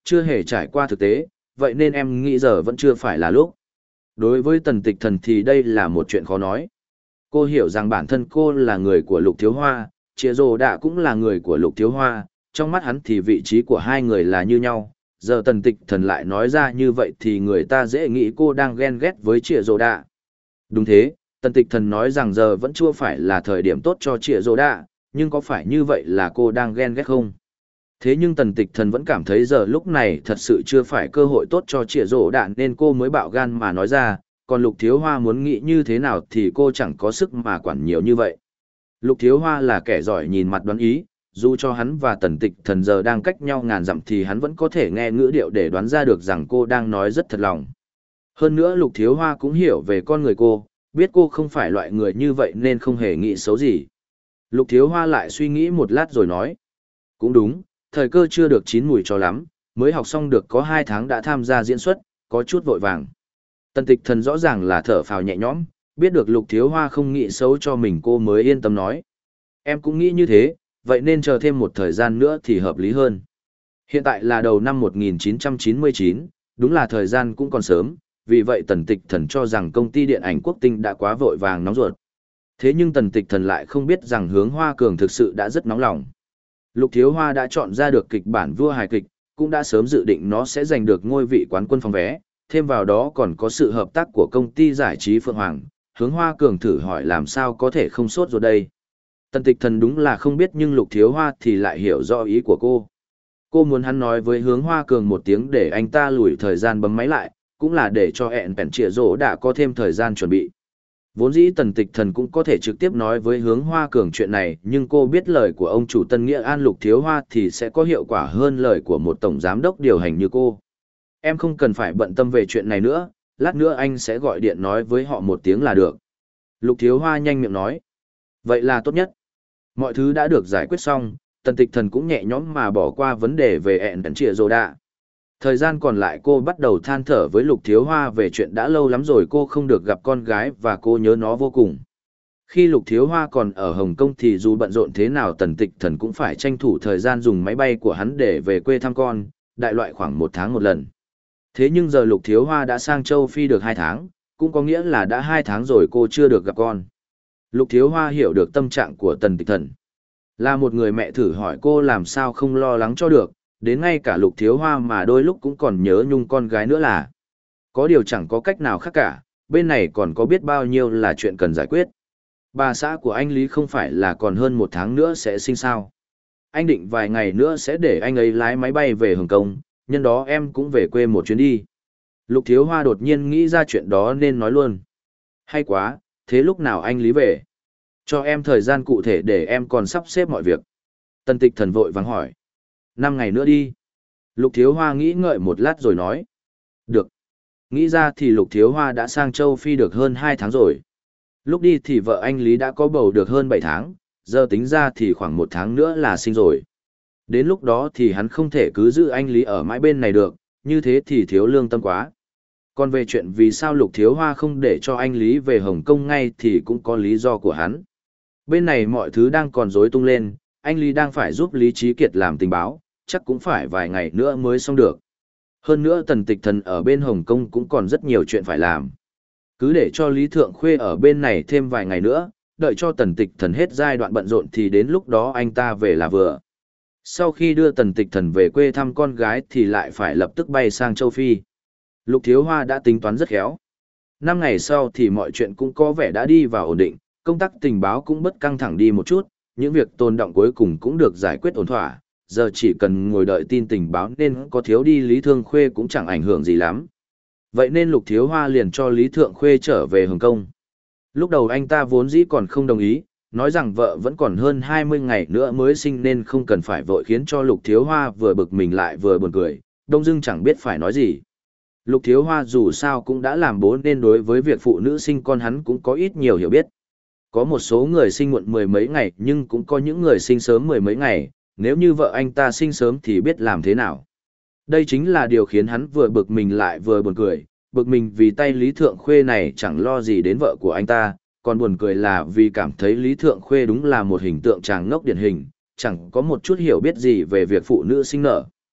S1: chưa hề trải qua thực tế, vậy nên em nghĩ giờ vẫn chưa phải là lúc. Đối với tần tịch thần thì đây là một chuyện khó nói. Cô hiểu rằng bản thân cô là người của Lục Thiếu Hoa, Triệu Dồ Đạ cũng là người của Lục Thiếu Hoa, trong mắt hắn thì vị trí của hai người là như nhau. Giờ tần tịch thần lại nói ra như vậy thì người ta dễ nghĩ cô đang ghen ghét với Triệu Dồ Đạ. Đúng thế, tần tịch thần nói rằng giờ vẫn chưa phải là thời điểm tốt cho Triệu Dồ Đạ, nhưng có phải như vậy là cô đang ghen ghét không? Thế nhưng tần tịch thần vẫn cảm thấy giờ lúc này thật sự chưa phải cơ hội tốt cho Triệu Dồ Đạ nên cô mới bạo gan mà nói ra, còn Lục Thiếu Hoa muốn nghĩ như thế nào thì cô chẳng có sức mà quản nhiều như vậy. Lục Thiếu Hoa là kẻ giỏi nhìn mặt đoán ý, dù cho hắn và tần tịch thần giờ đang cách nhau ngàn dặm thì hắn vẫn có thể nghe ngữ điệu để đoán ra được rằng cô đang nói rất thật lòng. Hơn nữa Lục Thiếu Hoa cũng hiểu về con người cô, biết cô không phải loại người như vậy nên không hề nghĩ xấu gì. Lục Thiếu Hoa lại suy nghĩ một lát rồi nói. Cũng đúng, thời cơ chưa được chín mùi cho lắm, mới học xong được có hai tháng đã tham gia diễn xuất, có chút vội vàng. Tần tịch thần rõ ràng là thở phào nhẹ nhõm, biết được Lục Thiếu Hoa không nghĩ xấu cho mình cô mới yên tâm nói. Em cũng nghĩ như thế, vậy nên chờ thêm một thời gian nữa thì hợp lý hơn. Hiện tại là đầu năm một nghìn chín trăm chín mươi chín, đúng là thời gian cũng còn sớm, vì vậy tần tịch thần cho rằng công ty điện ảnh Quốc Tinh đã quá vội vàng nóng ruột. Thế nhưng tần tịch thần lại không biết rằng Hướng Hoa Cường thực sự đã rất nóng lòng. Lục Thiếu Hoa đã chọn ra được kịch bản vua hài kịch, cũng đã sớm dự định nó sẽ giành được ngôi vị quán quân phòng vé, thêm vào đó còn có sự hợp tác của công ty giải trí Phượng Hoàng. Hướng Hoa Cường thử hỏi làm sao có thể không sốt rồi đây. Tần tịch thần đúng là không biết nhưng Lục Thiếu Hoa thì lại hiểu rõ ý của cô. Cô muốn hắn nói với Hướng Hoa Cường một tiếng để anh ta lùi thời gian bấm máy lại, cũng là để cho hẹn bèn Triệu Dồ đã có thêm thời gian chuẩn bị. Vốn dĩ tần tịch thần cũng có thể trực tiếp nói với Hướng Hoa Cường chuyện này, nhưng cô biết lời của ông chủ Tân Nghĩa An Lục Thiếu Hoa thì sẽ có hiệu quả hơn lời của một tổng giám đốc điều hành như cô. Em không cần phải bận tâm về chuyện này nữa, lát nữa anh sẽ gọi điện nói với họ một tiếng là được. Lục Thiếu Hoa nhanh miệng nói. Vậy là tốt nhất. Mọi thứ đã được giải quyết xong, tần tịch thần cũng nhẹ nhõm mà bỏ qua vấn đề về hẹn bèn Triệu Dồ đạ. Thời gian còn lại cô bắt đầu than thở với Lục Thiếu Hoa về chuyện đã lâu lắm rồi cô không được gặp con gái và cô nhớ nó vô cùng. Khi Lục Thiếu Hoa còn ở Hồng Kông thì dù bận rộn thế nào tần tịch thần cũng phải tranh thủ thời gian dùng máy bay của hắn để về quê thăm con, đại loại khoảng một tháng một lần. Thế nhưng giờ Lục Thiếu Hoa đã sang châu Phi được hai tháng, cũng có nghĩa là đã hai tháng rồi cô chưa được gặp con. Lục Thiếu Hoa hiểu được tâm trạng của tần tịch thần. Là một người mẹ thử hỏi cô làm sao không lo lắng cho được, đến ngay cả Lục Thiếu Hoa mà đôi lúc cũng còn nhớ nhung con gái nữa là. Có điều chẳng có cách nào khác cả, bên này còn có biết bao nhiêu là chuyện cần giải quyết. Bà xã của anh Lý không phải là còn hơn một tháng nữa sẽ sinh sao. Anh định vài ngày nữa sẽ để anh ấy lái máy bay về Hồng Kông, nhân đó em cũng về quê một chuyến đi. Lục Thiếu Hoa đột nhiên nghĩ ra chuyện đó nên nói luôn. Hay quá, thế lúc nào anh Lý về? Cho em thời gian cụ thể để em còn sắp xếp mọi việc. Tần tịch thần vội vàng hỏi. Năm ngày nữa đi. Lục Thiếu Hoa nghĩ ngợi một lát rồi nói. Được. Nghĩ ra thì Lục Thiếu Hoa đã sang châu Phi được hơn hai tháng rồi. Lúc đi thì vợ anh Lý đã có bầu được hơn bảy tháng, giờ tính ra thì khoảng một tháng nữa là sinh rồi. Đến lúc đó thì hắn không thể cứ giữ anh Lý ở mãi bên này được, như thế thì thiếu lương tâm quá. Còn về chuyện vì sao Lục Thiếu Hoa không để cho anh Lý về Hồng Kông ngay thì cũng có lý do của hắn. Bên này mọi thứ đang còn rối tung lên, anh Lý đang phải giúp Lý Trí Kiệt làm tình báo, chắc cũng phải vài ngày nữa mới xong được. Hơn nữa tần tịch thần ở bên Hồng Kông cũng còn rất nhiều chuyện phải làm. Cứ để cho Lý Thượng Khuê ở bên này thêm vài ngày nữa, đợi cho tần tịch thần hết giai đoạn bận rộn thì đến lúc đó anh ta về là vừa. Sau khi đưa tần tịch thần về quê thăm con gái thì lại phải lập tức bay sang châu Phi. Lục Thiếu Hoa đã tính toán rất khéo. Năm ngày sau thì mọi chuyện cũng có vẻ đã đi vào ổn định, công tác tình báo cũng bất căng thẳng đi một chút, những việc tồn đọng cuối cùng cũng được giải quyết ổn thỏa, giờ chỉ cần ngồi đợi tin tình báo nên có thiếu đi Lý Thương Khuê cũng chẳng ảnh hưởng gì lắm. Vậy nên Lục Thiếu Hoa liền cho Lý Thượng Khuê trở về Hồng Kông. Lúc đầu anh ta vốn dĩ còn không đồng ý, nói rằng vợ vẫn còn hơn hai mươi ngày nữa mới sinh nên không cần phải vội khiến cho Lục Thiếu Hoa vừa bực mình lại vừa buồn cười, đông dưng chẳng biết phải nói gì. Lục Thiếu Hoa dù sao cũng đã làm bố nên đối với việc phụ nữ sinh con hắn cũng có ít nhiều hiểu biết. Có một số người sinh muộn mười mấy ngày nhưng cũng có những người sinh sớm mười mấy ngày, nếu như vợ anh ta sinh sớm thì biết làm thế nào. Đây chính là điều khiến hắn vừa bực mình lại vừa buồn cười, bực mình vì tay Lý Thượng Khuê này chẳng lo gì đến vợ của anh ta, còn buồn cười là vì cảm thấy Lý Thượng Khuê đúng là một hình tượng chàng ngốc điển hình, chẳng có một chút hiểu biết gì về việc phụ nữ sinh nở.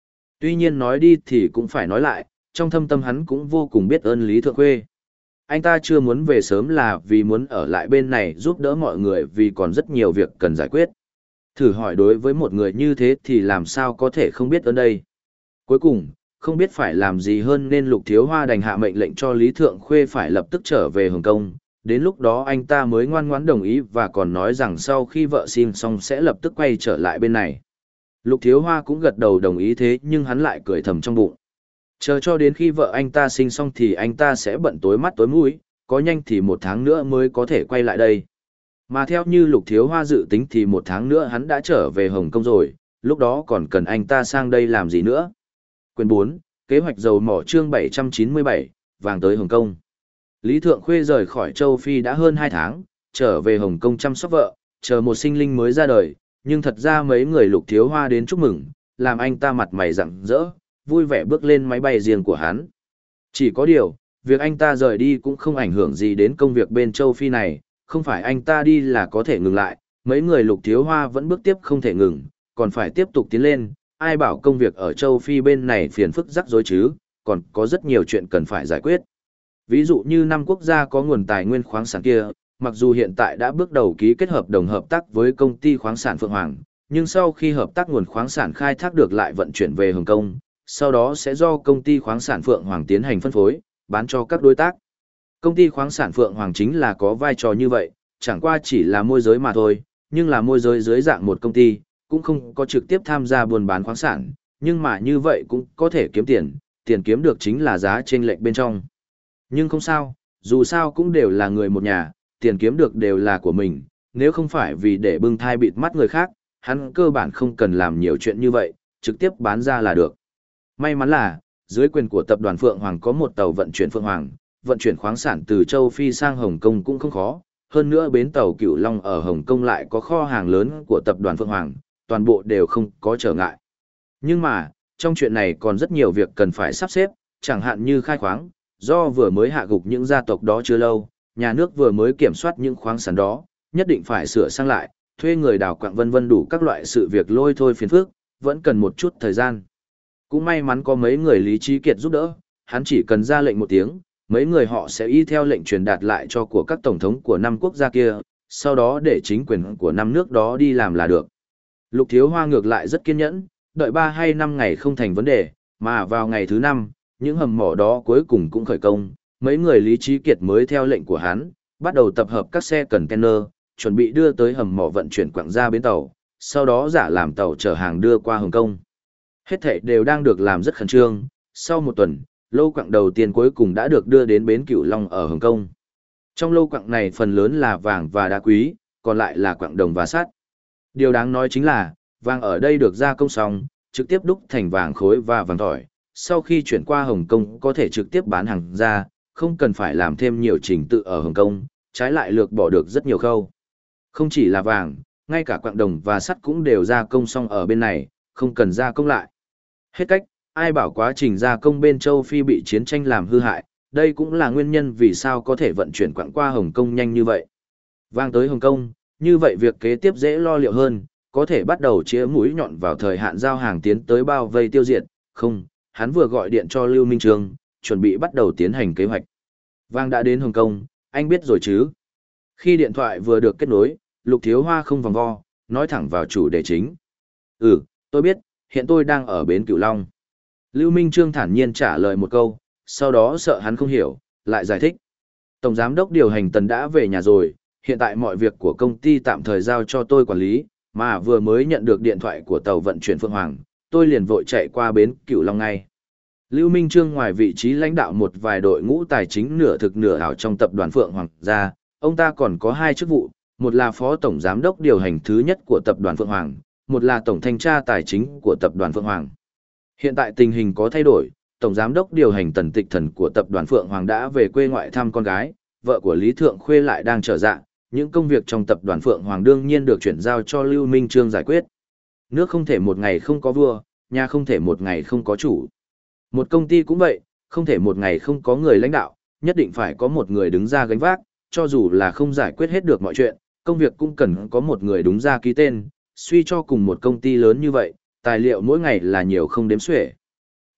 S1: Tuy nhiên nói đi thì cũng phải nói lại, trong thâm tâm hắn cũng vô cùng biết ơn Lý Thượng Khuê. Anh ta chưa muốn về sớm là vì muốn ở lại bên này giúp đỡ mọi người vì còn rất nhiều việc cần giải quyết. Thử hỏi đối với một người như thế thì làm sao có thể không biết ơn đây. Cuối cùng, không biết phải làm gì hơn nên Lục Thiếu Hoa đành hạ mệnh lệnh cho Lý Thượng Khuê phải lập tức trở về Hồng Kông. Đến lúc đó anh ta mới ngoan ngoãn đồng ý và còn nói rằng sau khi vợ sinh xong sẽ lập tức quay trở lại bên này. Lục Thiếu Hoa cũng gật đầu đồng ý thế nhưng hắn lại cười thầm trong bụng. Chờ cho đến khi vợ anh ta sinh xong thì anh ta sẽ bận tối mắt tối mũi, có nhanh thì một tháng nữa mới có thể quay lại đây. Mà theo như Lục Thiếu Hoa dự tính thì một tháng nữa hắn đã trở về Hồng Kông rồi, lúc đó còn cần anh ta sang đây làm gì nữa. Quyển bốn, Kế hoạch dầu mỏ chương bảy trăm chín mươi bảy, vàng tới Hồng Kông. Lý Thượng Khuê rời khỏi châu Phi đã hơn hai tháng, trở về Hồng Kông chăm sóc vợ, chờ một sinh linh mới ra đời, nhưng thật ra mấy người Lục Thiếu Hoa đến chúc mừng, làm anh ta mặt mày rạng rỡ, vui vẻ bước lên máy bay riêng của hắn. Chỉ có điều, việc anh ta rời đi cũng không ảnh hưởng gì đến công việc bên châu Phi này, không phải anh ta đi là có thể ngừng lại, mấy người Lục Thiếu Hoa vẫn bước tiếp không thể ngừng, còn phải tiếp tục tiến lên, ai bảo công việc ở châu Phi bên này phiền phức rắc rối chứ, còn có rất nhiều chuyện cần phải giải quyết. Ví dụ như năm quốc gia có nguồn tài nguyên khoáng sản kia, mặc dù hiện tại đã bước đầu ký kết hợp đồng hợp tác với công ty khoáng sản Phượng Hoàng, nhưng sau khi hợp tác nguồn khoáng sản khai thác được lại vận chuyển về Hồng Kông, sau đó sẽ do công ty khoáng sản Phượng Hoàng tiến hành phân phối, bán cho các đối tác. Công ty khoáng sản Phượng Hoàng chính là có vai trò như vậy, chẳng qua chỉ là môi giới mà thôi, nhưng là môi giới dưới dạng một công ty, cũng không có trực tiếp tham gia buôn bán khoáng sản, nhưng mà như vậy cũng có thể kiếm tiền, tiền kiếm được chính là giá chênh lệch bên trong. Nhưng không sao, dù sao cũng đều là người một nhà, tiền kiếm được đều là của mình, nếu không phải vì để bưng thai bịt mắt người khác, hắn cơ bản không cần làm nhiều chuyện như vậy, trực tiếp bán ra là được. May mắn là, dưới quyền của tập đoàn Phượng Hoàng có một tàu vận chuyển Phượng Hoàng, vận chuyển khoáng sản từ châu Phi sang Hồng Kông cũng không khó, hơn nữa bến tàu Cửu Long ở Hồng Kông lại có kho hàng lớn của tập đoàn Phượng Hoàng, toàn bộ đều không có trở ngại. Nhưng mà, trong chuyện này còn rất nhiều việc cần phải sắp xếp, chẳng hạn như khai khoáng, do vừa mới hạ gục những gia tộc đó chưa lâu, nhà nước vừa mới kiểm soát những khoáng sản đó, nhất định phải sửa sang lại, thuê người đào quặng vân vân đủ các loại sự việc lôi thôi phiền phức, vẫn cần một chút thời gian. Cũng may mắn có mấy người Lý Trí Kiệt giúp đỡ, hắn chỉ cần ra lệnh một tiếng, mấy người họ sẽ y theo lệnh truyền đạt lại cho của các tổng thống của năm quốc gia kia, sau đó để chính quyền của năm nước đó đi làm là được. Lục Thiếu Hoa ngược lại rất kiên nhẫn, đợi ba hay năm ngày không thành vấn đề, mà vào ngày thứ năm, những hầm mỏ đó cuối cùng cũng khởi công, mấy người Lý Trí Kiệt mới theo lệnh của hắn, bắt đầu tập hợp các xe container, chuẩn bị đưa tới hầm mỏ vận chuyển quặng ra bến tàu, sau đó giả làm tàu chở hàng đưa qua Hồng Kông. Hết thảy đều đang được làm rất khẩn trương, sau một tuần, lô quặng đầu tiên cuối cùng đã được đưa đến bến Cửu Long ở Hồng Kông. Trong lô quặng này phần lớn là vàng và đá quý, còn lại là quặng đồng và sắt. Điều đáng nói chính là, vàng ở đây được gia công xong, trực tiếp đúc thành vàng khối và vàng tỏi, sau khi chuyển qua Hồng Kông có thể trực tiếp bán hàng ra, không cần phải làm thêm nhiều trình tự ở Hồng Kông, trái lại lược bỏ được rất nhiều khâu. Không chỉ là vàng, ngay cả quặng đồng và sắt cũng đều gia công xong ở bên này, không cần gia công lại. Hết cách, ai bảo quá trình gia công bên châu Phi bị chiến tranh làm hư hại, đây cũng là nguyên nhân vì sao có thể vận chuyển quặng qua Hồng Kông nhanh như vậy. Vàng tới Hồng Kông, như vậy việc kế tiếp dễ lo liệu hơn, có thể bắt đầu chĩa mũi nhọn vào thời hạn giao hàng tiến tới bao vây tiêu diệt, không, hắn vừa gọi điện cho Lưu Minh Trương, chuẩn bị bắt đầu tiến hành kế hoạch. Vàng đã đến Hồng Kông, anh biết rồi chứ? Khi điện thoại vừa được kết nối, Lục Thiếu Hoa không vòng vo, nói thẳng vào chủ đề chính. Ừ, tôi biết, hiện tôi đang ở bến Cửu Long. Lưu Minh Trương thản nhiên trả lời một câu, sau đó sợ hắn không hiểu, lại giải thích. Tổng giám đốc điều hành Tần đã về nhà rồi, hiện tại mọi việc của công ty tạm thời giao cho tôi quản lý, mà vừa mới nhận được điện thoại của tàu vận chuyển Phượng Hoàng, tôi liền vội chạy qua bến Cửu Long ngay. Lưu Minh Trương ngoài vị trí lãnh đạo một vài đội ngũ tài chính nửa thực nửa ảo trong tập đoàn Phượng Hoàng ra, ông ta còn có hai chức vụ, một là phó tổng giám đốc điều hành thứ nhất của tập đoàn Phượng Hoàng, một là tổng thanh tra tài chính của tập đoàn Phượng Hoàng. Hiện tại tình hình có thay đổi, tổng giám đốc điều hành Tần Tịch Thần của tập đoàn Phượng Hoàng đã về quê ngoại thăm con gái, vợ của Lý Thượng Khuê lại đang trở dạng, những công việc trong tập đoàn Phượng Hoàng đương nhiên được chuyển giao cho Lưu Minh Trương giải quyết. Nước không thể một ngày không có vua, nhà không thể một ngày không có chủ. Một công ty cũng vậy, không thể một ngày không có người lãnh đạo, nhất định phải có một người đứng ra gánh vác, cho dù là không giải quyết hết được mọi chuyện, công việc cũng cần có một người đứng ra ký tên, suy cho cùng một công ty lớn như vậy, tài liệu mỗi ngày là nhiều không đếm xuể,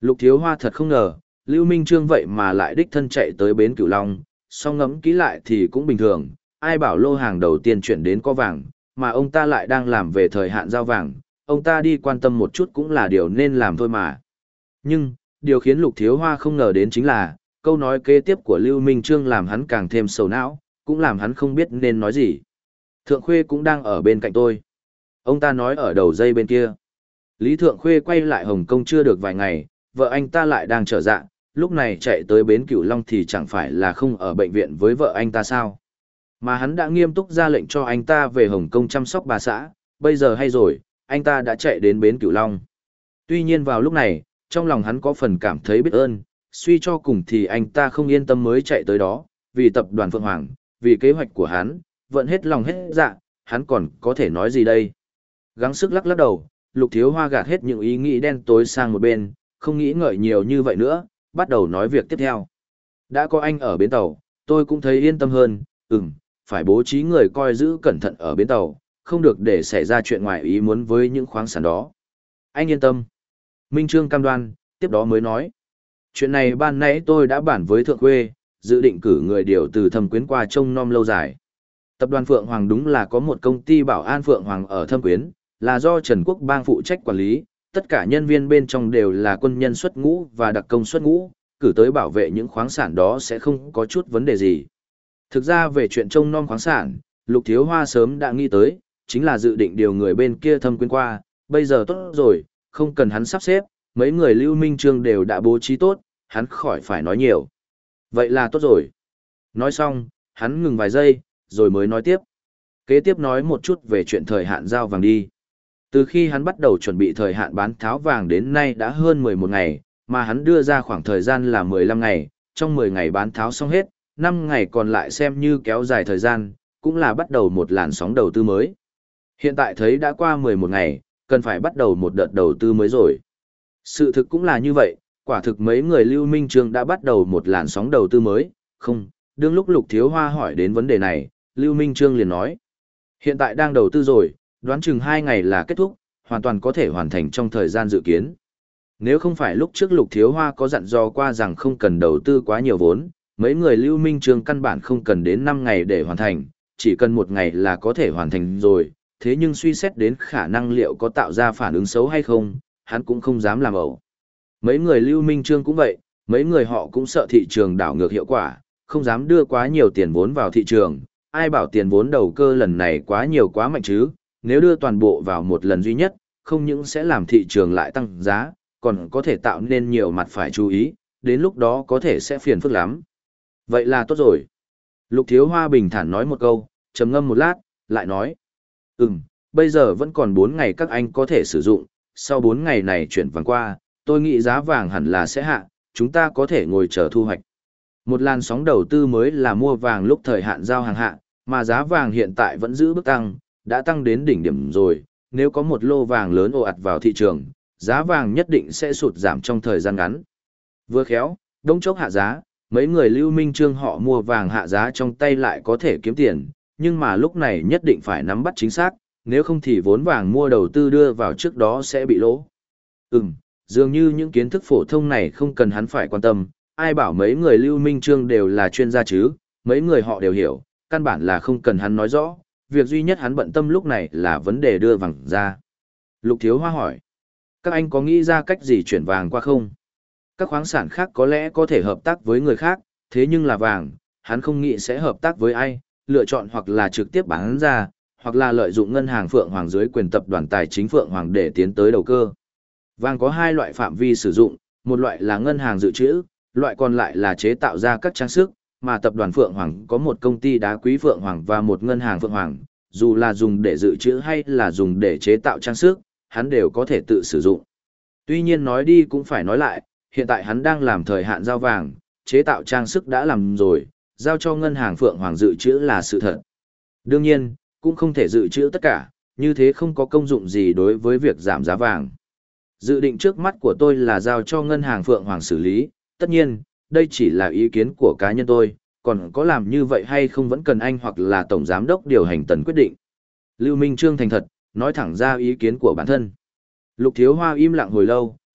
S1: Lục Thiếu Hoa thật không ngờ, Lưu Minh Trương vậy mà lại đích thân chạy tới bến Cửu Long, song ngẫm kỹ lại thì cũng bình thường, ai bảo lô hàng đầu tiên chuyển đến có vàng, mà ông ta lại đang làm về thời hạn giao vàng, ông ta đi quan tâm một chút cũng là điều nên làm thôi mà. Nhưng, điều khiến Lục Thiếu Hoa không ngờ đến chính là, câu nói kế tiếp của Lưu Minh Trương làm hắn càng thêm sầu não, cũng làm hắn không biết nên nói gì. Thượng Khuê cũng đang ở bên cạnh tôi. Ông ta nói ở đầu dây bên kia. Lý Thượng Khuê quay lại Hồng Kông chưa được vài ngày, vợ anh ta lại đang trở dạ, lúc này chạy tới bến Cửu Long thì chẳng phải là không ở bệnh viện với vợ anh ta sao. Mà hắn đã nghiêm túc ra lệnh cho anh ta về Hồng Kông chăm sóc bà xã, bây giờ hay rồi, anh ta đã chạy đến bến Cửu Long. Tuy nhiên vào lúc này, trong lòng hắn có phần cảm thấy biết ơn, suy cho cùng thì anh ta không yên tâm mới chạy tới đó, vì tập đoàn Phượng Hoàng, vì kế hoạch của hắn, vẫn hết lòng hết dạ, hắn còn có thể nói gì đây. Gắng sức lắc lắc đầu, Lục Thiếu Hoa gạt hết những ý nghĩ đen tối sang một bên, không nghĩ ngợi nhiều như vậy nữa, bắt đầu nói việc tiếp theo. Đã có anh ở bến tàu, tôi cũng thấy yên tâm hơn, ừm, phải bố trí người coi giữ cẩn thận ở bến tàu, không được để xảy ra chuyện ngoài ý muốn với những khoáng sản đó. Anh yên tâm. Minh Trương cam đoan, tiếp đó mới nói. Chuyện này ban nãy tôi đã bản với Thượng Khuê, dự định cử người điều từ Thâm Quyến qua trông nom lâu dài. Tập đoàn Phượng Hoàng đúng là có một công ty bảo an Phượng Hoàng ở Thâm Quyến, là do Trần Quốc Bang phụ trách quản lý, tất cả nhân viên bên trong đều là quân nhân xuất ngũ và đặc công xuất ngũ, cử tới bảo vệ những khoáng sản đó sẽ không có chút vấn đề gì. Thực ra về chuyện trông nom khoáng sản, Lục Thiếu Hoa sớm đã nghĩ tới, chính là dự định điều người bên kia Thâm Quyến qua, bây giờ tốt rồi, không cần hắn sắp xếp, mấy người Lưu Minh Trương đều đã bố trí tốt, hắn khỏi phải nói nhiều. Vậy là tốt rồi. Nói xong, hắn ngừng vài giây, rồi mới nói tiếp. Kế tiếp nói một chút về chuyện thời hạn giao vàng đi. Từ khi hắn bắt đầu chuẩn bị thời hạn bán tháo vàng đến nay đã hơn mười một ngày, mà hắn đưa ra khoảng thời gian là mười lăm ngày, trong mười ngày bán tháo xong hết, năm ngày còn lại xem như kéo dài thời gian, cũng là bắt đầu một làn sóng đầu tư mới. Hiện tại thấy đã qua mười một ngày, cần phải bắt đầu một đợt đầu tư mới rồi. Sự thực cũng là như vậy, quả thực mấy người Lưu Minh Trương đã bắt đầu một làn sóng đầu tư mới, không, đương lúc Lục Thiếu Hoa hỏi đến vấn đề này, Lưu Minh Trương liền nói. Hiện tại đang đầu tư rồi, đoán chừng hai ngày là kết thúc, hoàn toàn có thể hoàn thành trong thời gian dự kiến. Nếu không phải lúc trước Lục Thiếu Hoa có dặn dò qua rằng không cần đầu tư quá nhiều vốn, mấy người Lưu Minh Trương căn bản không cần đến năm ngày để hoàn thành, chỉ cần một ngày là có thể hoàn thành rồi, thế nhưng suy xét đến khả năng liệu có tạo ra phản ứng xấu hay không, hắn cũng không dám làm ẩu. Mấy người Lưu Minh Trương cũng vậy, mấy người họ cũng sợ thị trường đảo ngược hiệu quả, không dám đưa quá nhiều tiền vốn vào thị trường, ai bảo tiền vốn đầu cơ lần này quá nhiều quá mạnh chứ, nếu đưa toàn bộ vào một lần duy nhất, không những sẽ làm thị trường lại tăng giá, còn có thể tạo nên nhiều mặt phải chú ý, đến lúc đó có thể sẽ phiền phức lắm. Vậy là tốt rồi. Lục Thiếu Hoa bình thản nói một câu, trầm ngâm một lát, lại nói. Ừm, bây giờ vẫn còn bốn ngày các anh có thể sử dụng, sau bốn ngày này chuyển vàng qua, tôi nghĩ giá vàng hẳn là sẽ hạ, chúng ta có thể ngồi chờ thu hoạch. Một làn sóng đầu tư mới là mua vàng lúc thời hạn giao hàng hạ, mà giá vàng hiện tại vẫn giữ bước tăng, đã tăng đến đỉnh điểm rồi, nếu có một lô vàng lớn ồ ạt vào thị trường, giá vàng nhất định sẽ sụt giảm trong thời gian ngắn. Vừa khéo, đông chốc hạ giá, mấy người Lưu Minh Trương họ mua vàng hạ giá trong tay lại có thể kiếm tiền, nhưng mà lúc này nhất định phải nắm bắt chính xác, nếu không thì vốn vàng mua đầu tư đưa vào trước đó sẽ bị lỗ. Ừm, dường như những kiến thức phổ thông này không cần hắn phải quan tâm, ai bảo mấy người Lưu Minh Trương đều là chuyên gia chứ, mấy người họ đều hiểu, căn bản là không cần hắn nói rõ, việc duy nhất hắn bận tâm lúc này là vấn đề đưa vàng ra. Lục Thiếu Hoa hỏi, các anh có nghĩ ra cách gì chuyển vàng qua không? Các khoáng sản khác có lẽ có thể hợp tác với người khác, thế nhưng là vàng, hắn không nghĩ sẽ hợp tác với ai, lựa chọn hoặc là trực tiếp bán ra, hoặc là lợi dụng ngân hàng Phượng Hoàng dưới quyền tập đoàn tài chính Phượng Hoàng để tiến tới đầu cơ. Vàng có hai loại phạm vi sử dụng, một loại là ngân hàng dự trữ, loại còn lại là chế tạo ra các trang sức, mà tập đoàn Phượng Hoàng có một công ty đá quý Phượng Hoàng và một ngân hàng Phượng Hoàng, dù là dùng để dự trữ hay là dùng để chế tạo trang sức, hắn đều có thể tự sử dụng. Tuy nhiên nói đi cũng phải nói lại, hiện tại hắn đang làm thời hạn giao vàng, chế tạo trang sức đã làm rồi, giao cho ngân hàng Phượng Hoàng dự trữ là sự thật. Đương nhiên, cũng không thể dự trữ tất cả, như thế không có công dụng gì đối với việc giảm giá vàng. Dự định trước mắt của tôi là giao cho ngân hàng Phượng Hoàng xử lý, tất nhiên, đây chỉ là ý kiến của cá nhân tôi, còn có làm như vậy hay không vẫn cần anh hoặc là tổng giám đốc điều hành Tần quyết định. Lưu Minh Trương thành thật, nói thẳng ra ý kiến của bản thân. Lục Thiếu Hoa im lặng hồi lâu,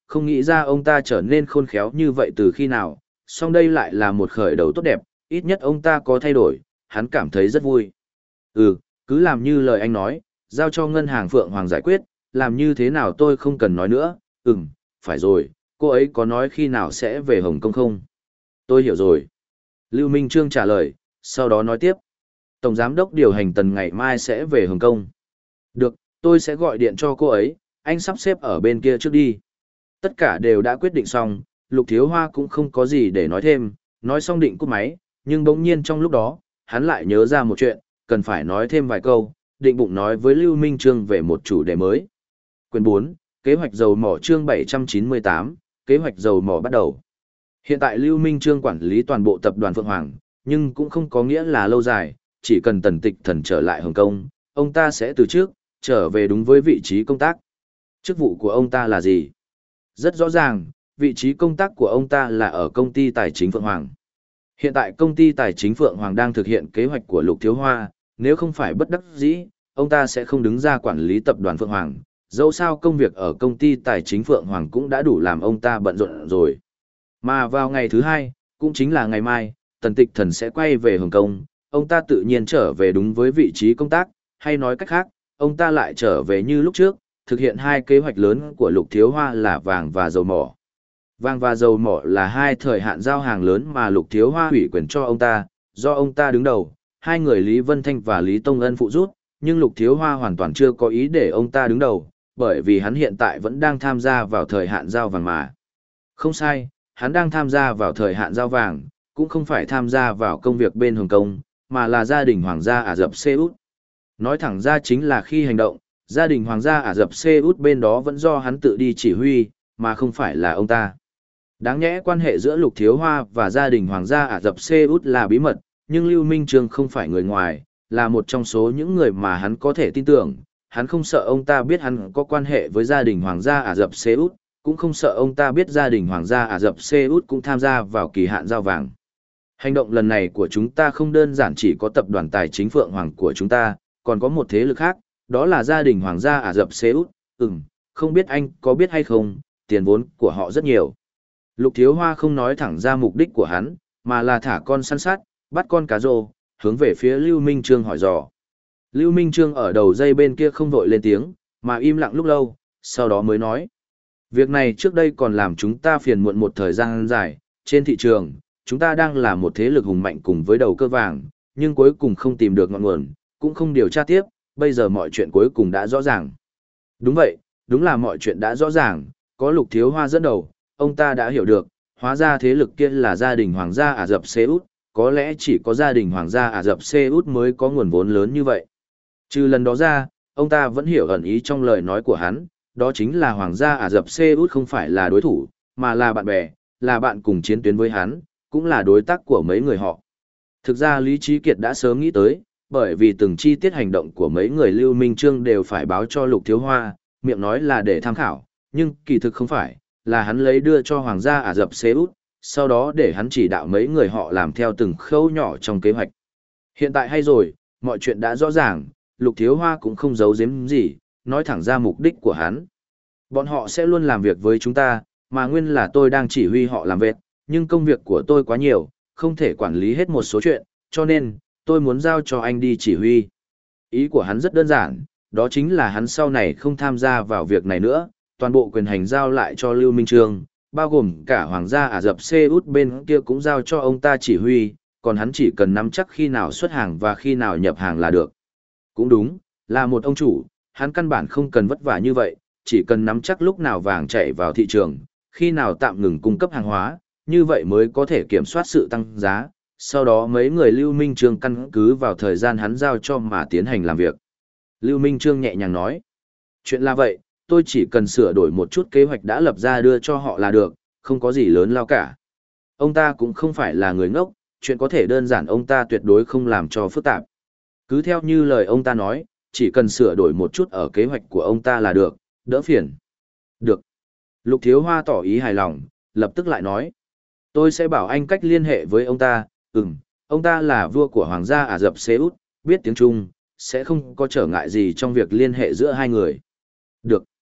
S1: không nghĩ ra ông ta trở nên khôn khéo như vậy từ khi nào, song đây lại là một khởi đầu tốt đẹp, ít nhất ông ta có thay đổi, hắn cảm thấy rất vui. Ừ, cứ làm như lời anh nói, giao cho ngân hàng Phượng Hoàng giải quyết, làm như thế nào tôi không cần nói nữa, ừm, phải rồi, cô ấy có nói khi nào sẽ về Hồng Kông không? Tôi hiểu rồi. Lưu Minh Trương trả lời, sau đó nói tiếp. Tổng giám đốc điều hành Tần ngày mai sẽ về Hồng Kông. Được, tôi sẽ gọi điện cho cô ấy, anh sắp xếp ở bên kia trước đi. Tất cả đều đã quyết định xong, Lục Thiếu Hoa cũng không có gì để nói thêm, nói xong định cúp máy, nhưng bỗng nhiên trong lúc đó, hắn lại nhớ ra một chuyện, cần phải nói thêm vài câu, định bụng nói với Lưu Minh Trương về một chủ đề mới. Quyền bốn, Kế hoạch dầu mỏ chương bảy trăm chín mươi tám, Kế hoạch dầu mỏ bắt đầu. Hiện tại Lưu Minh Trương quản lý toàn bộ tập đoàn Phượng Hoàng, nhưng cũng không có nghĩa là lâu dài, chỉ cần Tần Tịch Thần trở lại Hồng Kông, ông ta sẽ từ trước, trở về đúng với vị trí công tác. Chức vụ của ông ta là gì? Rất rõ ràng, vị trí công tác của ông ta là ở công ty tài chính Phượng Hoàng. Hiện tại công ty tài chính Phượng Hoàng đang thực hiện kế hoạch của Lục Thiếu Hoa, nếu không phải bất đắc dĩ, ông ta sẽ không đứng ra quản lý tập đoàn Phượng Hoàng. Dẫu sao công việc ở công ty tài chính Phượng Hoàng cũng đã đủ làm ông ta bận rộn rồi. Mà vào ngày thứ hai, cũng chính là ngày mai, Tần Tịch Thần sẽ quay về Hồng Kông, ông ta tự nhiên trở về đúng với vị trí công tác, hay nói cách khác, ông ta lại trở về như lúc trước, thực hiện hai kế hoạch lớn của Lục Thiếu Hoa là vàng và dầu mỏ. Vàng và dầu mỏ là hai thời hạn giao hàng lớn mà Lục Thiếu Hoa ủy quyền cho ông ta, do ông ta đứng đầu, hai người Lý Vân Thanh và Lý Tông Ân phụ rút, nhưng Lục Thiếu Hoa hoàn toàn chưa có ý để ông ta đứng đầu, bởi vì hắn hiện tại vẫn đang tham gia vào thời hạn giao vàng mà. Không sai, hắn đang tham gia vào thời hạn giao vàng, cũng không phải tham gia vào công việc bên Hồng Kông, mà là gia đình Hoàng gia Ả Rập Xê Út. Nói thẳng ra chính là khi hành động, gia đình Hoàng gia Ả Rập Xê Út bên đó vẫn do hắn tự đi chỉ huy, mà không phải là ông ta. Đáng nhẽ quan hệ giữa Lục Thiếu Hoa và gia đình Hoàng gia Ả Rập Xê Út là bí mật, nhưng Lưu Minh Trương không phải người ngoài, là một trong số những người mà hắn có thể tin tưởng. Hắn không sợ ông ta biết hắn có quan hệ với gia đình Hoàng gia Ả Rập Xê Út, cũng không sợ ông ta biết gia đình Hoàng gia Ả Rập Xê Út cũng tham gia vào kỳ hạn giao vàng. Hành động lần này của chúng ta không đơn giản chỉ có tập đoàn tài chính Phượng Hoàng của chúng ta, còn có một thế lực khác, đó là gia đình Hoàng gia Ả Rập Xê Út. Ừm, không biết anh có biết hay không, tiền vốn của họ rất nhiều. Lục Thiếu Hoa không nói thẳng ra mục đích của hắn, mà là thả con săn sát, bắt con cá rô, hướng về phía Lưu Minh Trương hỏi dò. Lưu Minh Trương ở đầu dây bên kia không vội lên tiếng, mà im lặng lúc lâu, sau đó mới nói. Việc này trước đây còn làm chúng ta phiền muộn một thời gian dài, trên thị trường, chúng ta đang là một thế lực hùng mạnh cùng với đầu cơ vàng, nhưng cuối cùng không tìm được ngọn nguồn, cũng không điều tra tiếp, bây giờ mọi chuyện cuối cùng đã rõ ràng. Đúng vậy, đúng là mọi chuyện đã rõ ràng, có Lục Thiếu Hoa dẫn đầu, ông ta đã hiểu được, hóa ra thế lực kia là gia đình Hoàng gia Ả Rập Xê Út, có lẽ chỉ có gia đình Hoàng gia Ả Rập Xê Út mới có nguồn vốn lớn như vậy. Trừ lần đó ra, ông ta vẫn hiểu ẩn ý trong lời nói của hắn, đó chính là Hoàng gia Ả Rập Xê Út không phải là đối thủ, mà là bạn bè, là bạn cùng chiến tuyến với hắn, cũng là đối tác của mấy người họ. Thực ra Lý Trí Kiệt đã sớm nghĩ tới, bởi vì từng chi tiết hành động của mấy người Lưu Minh Trương đều phải báo cho Lục Thiếu Hoa, miệng nói là để tham khảo, nhưng kỳ thực không phải, là hắn lấy đưa cho Hoàng gia Ả Rập Xê Út, sau đó để hắn chỉ đạo mấy người họ làm theo từng khâu nhỏ trong kế hoạch. Hiện tại hay rồi, mọi chuyện đã rõ ràng, Lục Thiếu Hoa cũng không giấu giếm gì, nói thẳng ra mục đích của hắn. Bọn họ sẽ luôn làm việc với chúng ta, mà nguyên là tôi đang chỉ huy họ làm việc, nhưng công việc của tôi quá nhiều, không thể quản lý hết một số chuyện, cho nên, tôi muốn giao cho anh đi chỉ huy. Ý của hắn rất đơn giản, đó chính là hắn sau này không tham gia vào việc này nữa, toàn bộ quyền hành giao lại cho Lưu Minh Trương, bao gồm cả Hoàng gia Ả Rập Xê Út bên kia cũng giao cho ông ta chỉ huy, còn hắn chỉ cần nắm chắc khi nào xuất hàng và khi nào nhập hàng là được. Cũng đúng, là một ông chủ, hắn căn bản không cần vất vả như vậy, chỉ cần nắm chắc lúc nào vàng chạy vào thị trường, khi nào tạm ngừng cung cấp hàng hóa, như vậy mới có thể kiểm soát sự tăng giá. Sau đó mấy người Lưu Minh Trương căn cứ vào thời gian hắn giao cho mà tiến hành làm việc. Lưu Minh Trương nhẹ nhàng nói, chuyện là vậy, tôi chỉ cần sửa đổi một chút kế hoạch đã lập ra đưa cho họ là được, không có gì lớn lao cả. Ông ta cũng không phải là người ngốc, chuyện có thể đơn giản ông ta tuyệt đối không làm cho phức tạp. Cứ theo như lời ông ta nói, chỉ cần sửa đổi một chút ở kế hoạch của ông ta là được, đỡ phiền. Được. Lục Thiếu Hoa tỏ ý hài lòng, lập tức lại nói. Tôi sẽ bảo anh cách liên hệ với ông ta, ừm, ông ta là vua của Hoàng gia Ả Rập Xê Út, biết tiếng Trung, sẽ không có trở ngại gì trong việc liên hệ giữa hai người. Được.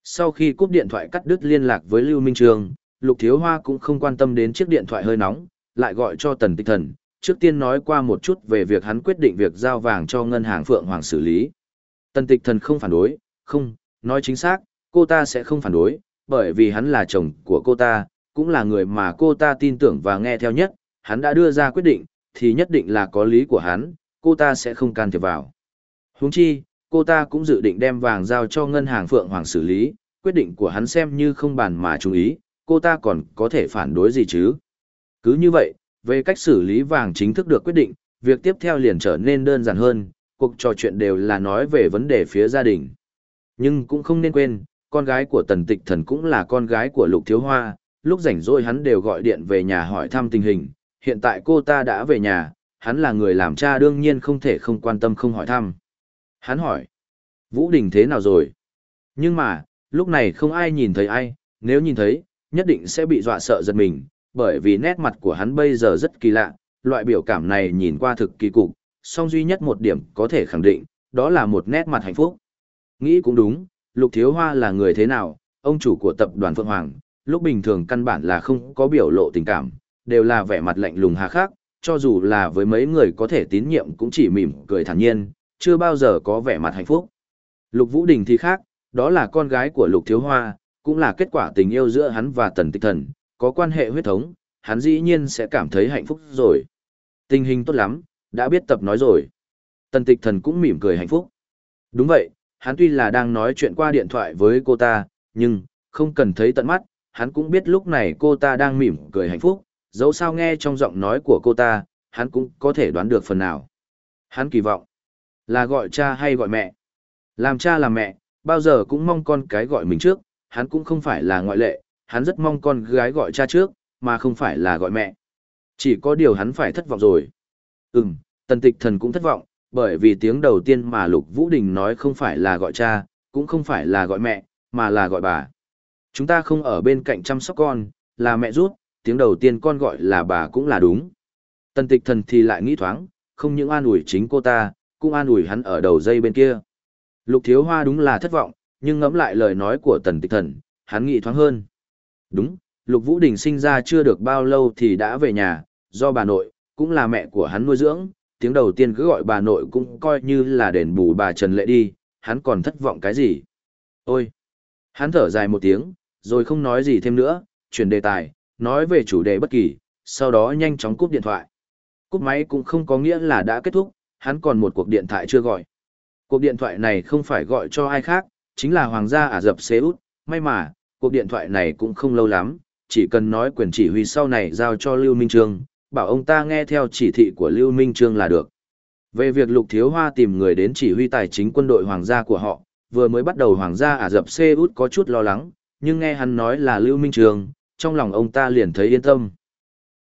S1: Sau khi cúp điện thoại cắt đứt liên lạc với Lưu Minh Trương, Lục Thiếu Hoa cũng không quan tâm đến chiếc điện thoại hơi nóng, lại gọi cho Tần Tịch Thần, trước tiên nói qua một chút về việc hắn quyết định việc giao vàng cho ngân hàng Phượng Hoàng xử lý. Tần Tịch Thần không phản đối, không, nói chính xác, cô ta sẽ không phản đối, bởi vì hắn là chồng của cô ta, cũng là người mà cô ta tin tưởng và nghe theo nhất, hắn đã đưa ra quyết định, thì nhất định là có lý của hắn, cô ta sẽ không can thiệp vào. Huống chi, cô ta cũng dự định đem vàng giao cho ngân hàng Phượng Hoàng xử lý, quyết định của hắn xem như không bàn mà chú ý, cô ta còn có thể phản đối gì chứ. Cứ như vậy, về cách xử lý vàng chính thức được quyết định, việc tiếp theo liền trở nên đơn giản hơn, cuộc trò chuyện đều là nói về vấn đề phía gia đình. Nhưng cũng không nên quên, con gái của Tần Tịch Thần cũng là con gái của Lục Thiếu Hoa, lúc rảnh rỗi hắn đều gọi điện về nhà hỏi thăm tình hình, hiện tại cô ta đã về nhà, hắn là người làm cha đương nhiên không thể không quan tâm không hỏi thăm. Hắn hỏi, Vũ Đình thế nào rồi? Nhưng mà, lúc này không ai nhìn thấy ai, nếu nhìn thấy, nhất định sẽ bị dọa sợ giật mình, bởi vì nét mặt của hắn bây giờ rất kỳ lạ, loại biểu cảm này nhìn qua thực kỳ cục, song duy nhất một điểm có thể khẳng định, đó là một nét mặt hạnh phúc. Nghĩ cũng đúng, Lục Thiếu Hoa là người thế nào, ông chủ của tập đoàn Phượng Hoàng, lúc bình thường căn bản là không có biểu lộ tình cảm, đều là vẻ mặt lạnh lùng hà khắc, cho dù là với mấy người có thể tín nhiệm cũng chỉ mỉm cười thản nhiên, chưa bao giờ có vẻ mặt hạnh phúc. Lục Vũ Đình thì khác, đó là con gái của Lục Thiếu Hoa, cũng là kết quả tình yêu giữa hắn và Tần Tịch Thần, có quan hệ huyết thống, hắn dĩ nhiên sẽ cảm thấy hạnh phúc rồi. Tình hình tốt lắm, đã biết tập nói rồi. Tần Tịch Thần cũng mỉm cười hạnh phúc. Đúng vậy, hắn tuy là đang nói chuyện qua điện thoại với cô ta, nhưng, không cần thấy tận mắt, hắn cũng biết lúc này cô ta đang mỉm cười hạnh phúc, dẫu sao nghe trong giọng nói của cô ta, hắn cũng có thể đoán được phần nào. Hắn kỳ vọng, là gọi cha hay gọi mẹ. Làm cha làm mẹ, bao giờ cũng mong con cái gọi mình trước, hắn cũng không phải là ngoại lệ, hắn rất mong con gái gọi cha trước, mà không phải là gọi mẹ. Chỉ có điều hắn phải thất vọng rồi. Ừm, Tần Tịch Thần cũng thất vọng, bởi vì tiếng đầu tiên mà Lục Vũ Đình nói không phải là gọi cha, cũng không phải là gọi mẹ, mà là gọi bà. Chúng ta không ở bên cạnh chăm sóc con, là mẹ rút, tiếng đầu tiên con gọi là bà cũng là đúng. Tần Tịch Thần thì lại nghĩ thoáng, không những an ủi chính cô ta, cũng an ủi hắn ở đầu dây bên kia. Lục Thiếu Hoa đúng là thất vọng, nhưng ngẫm lại lời nói của Tần Tịch Thần, hắn nghĩ thoáng hơn. Đúng, Lục Vũ Đình sinh ra chưa được bao lâu thì đã về nhà, do bà nội, cũng là mẹ của hắn nuôi dưỡng, tiếng đầu tiên cứ gọi bà nội cũng coi như là đền bù bà Trần Lệ đi, hắn còn thất vọng cái gì? Ôi! Hắn thở dài một tiếng, rồi không nói gì thêm nữa, chuyển đề tài, nói về chủ đề bất kỳ, sau đó nhanh chóng cúp điện thoại. Cúp máy cũng không có nghĩa là đã kết thúc, hắn còn một cuộc điện thoại chưa gọi. Cuộc điện thoại này không phải gọi cho ai khác, chính là Hoàng gia Ả Rập Xê Út, may mà, cuộc điện thoại này cũng không lâu lắm, chỉ cần nói quyền chỉ huy sau này giao cho Lưu Minh Trương, bảo ông ta nghe theo chỉ thị của Lưu Minh Trương là được. Về việc Lục Thiếu Hoa tìm người đến chỉ huy tài chính quân đội Hoàng gia của họ, vừa mới bắt đầu Hoàng gia Ả Rập Xê Út có chút lo lắng, nhưng nghe hắn nói là Lưu Minh Trương, trong lòng ông ta liền thấy yên tâm.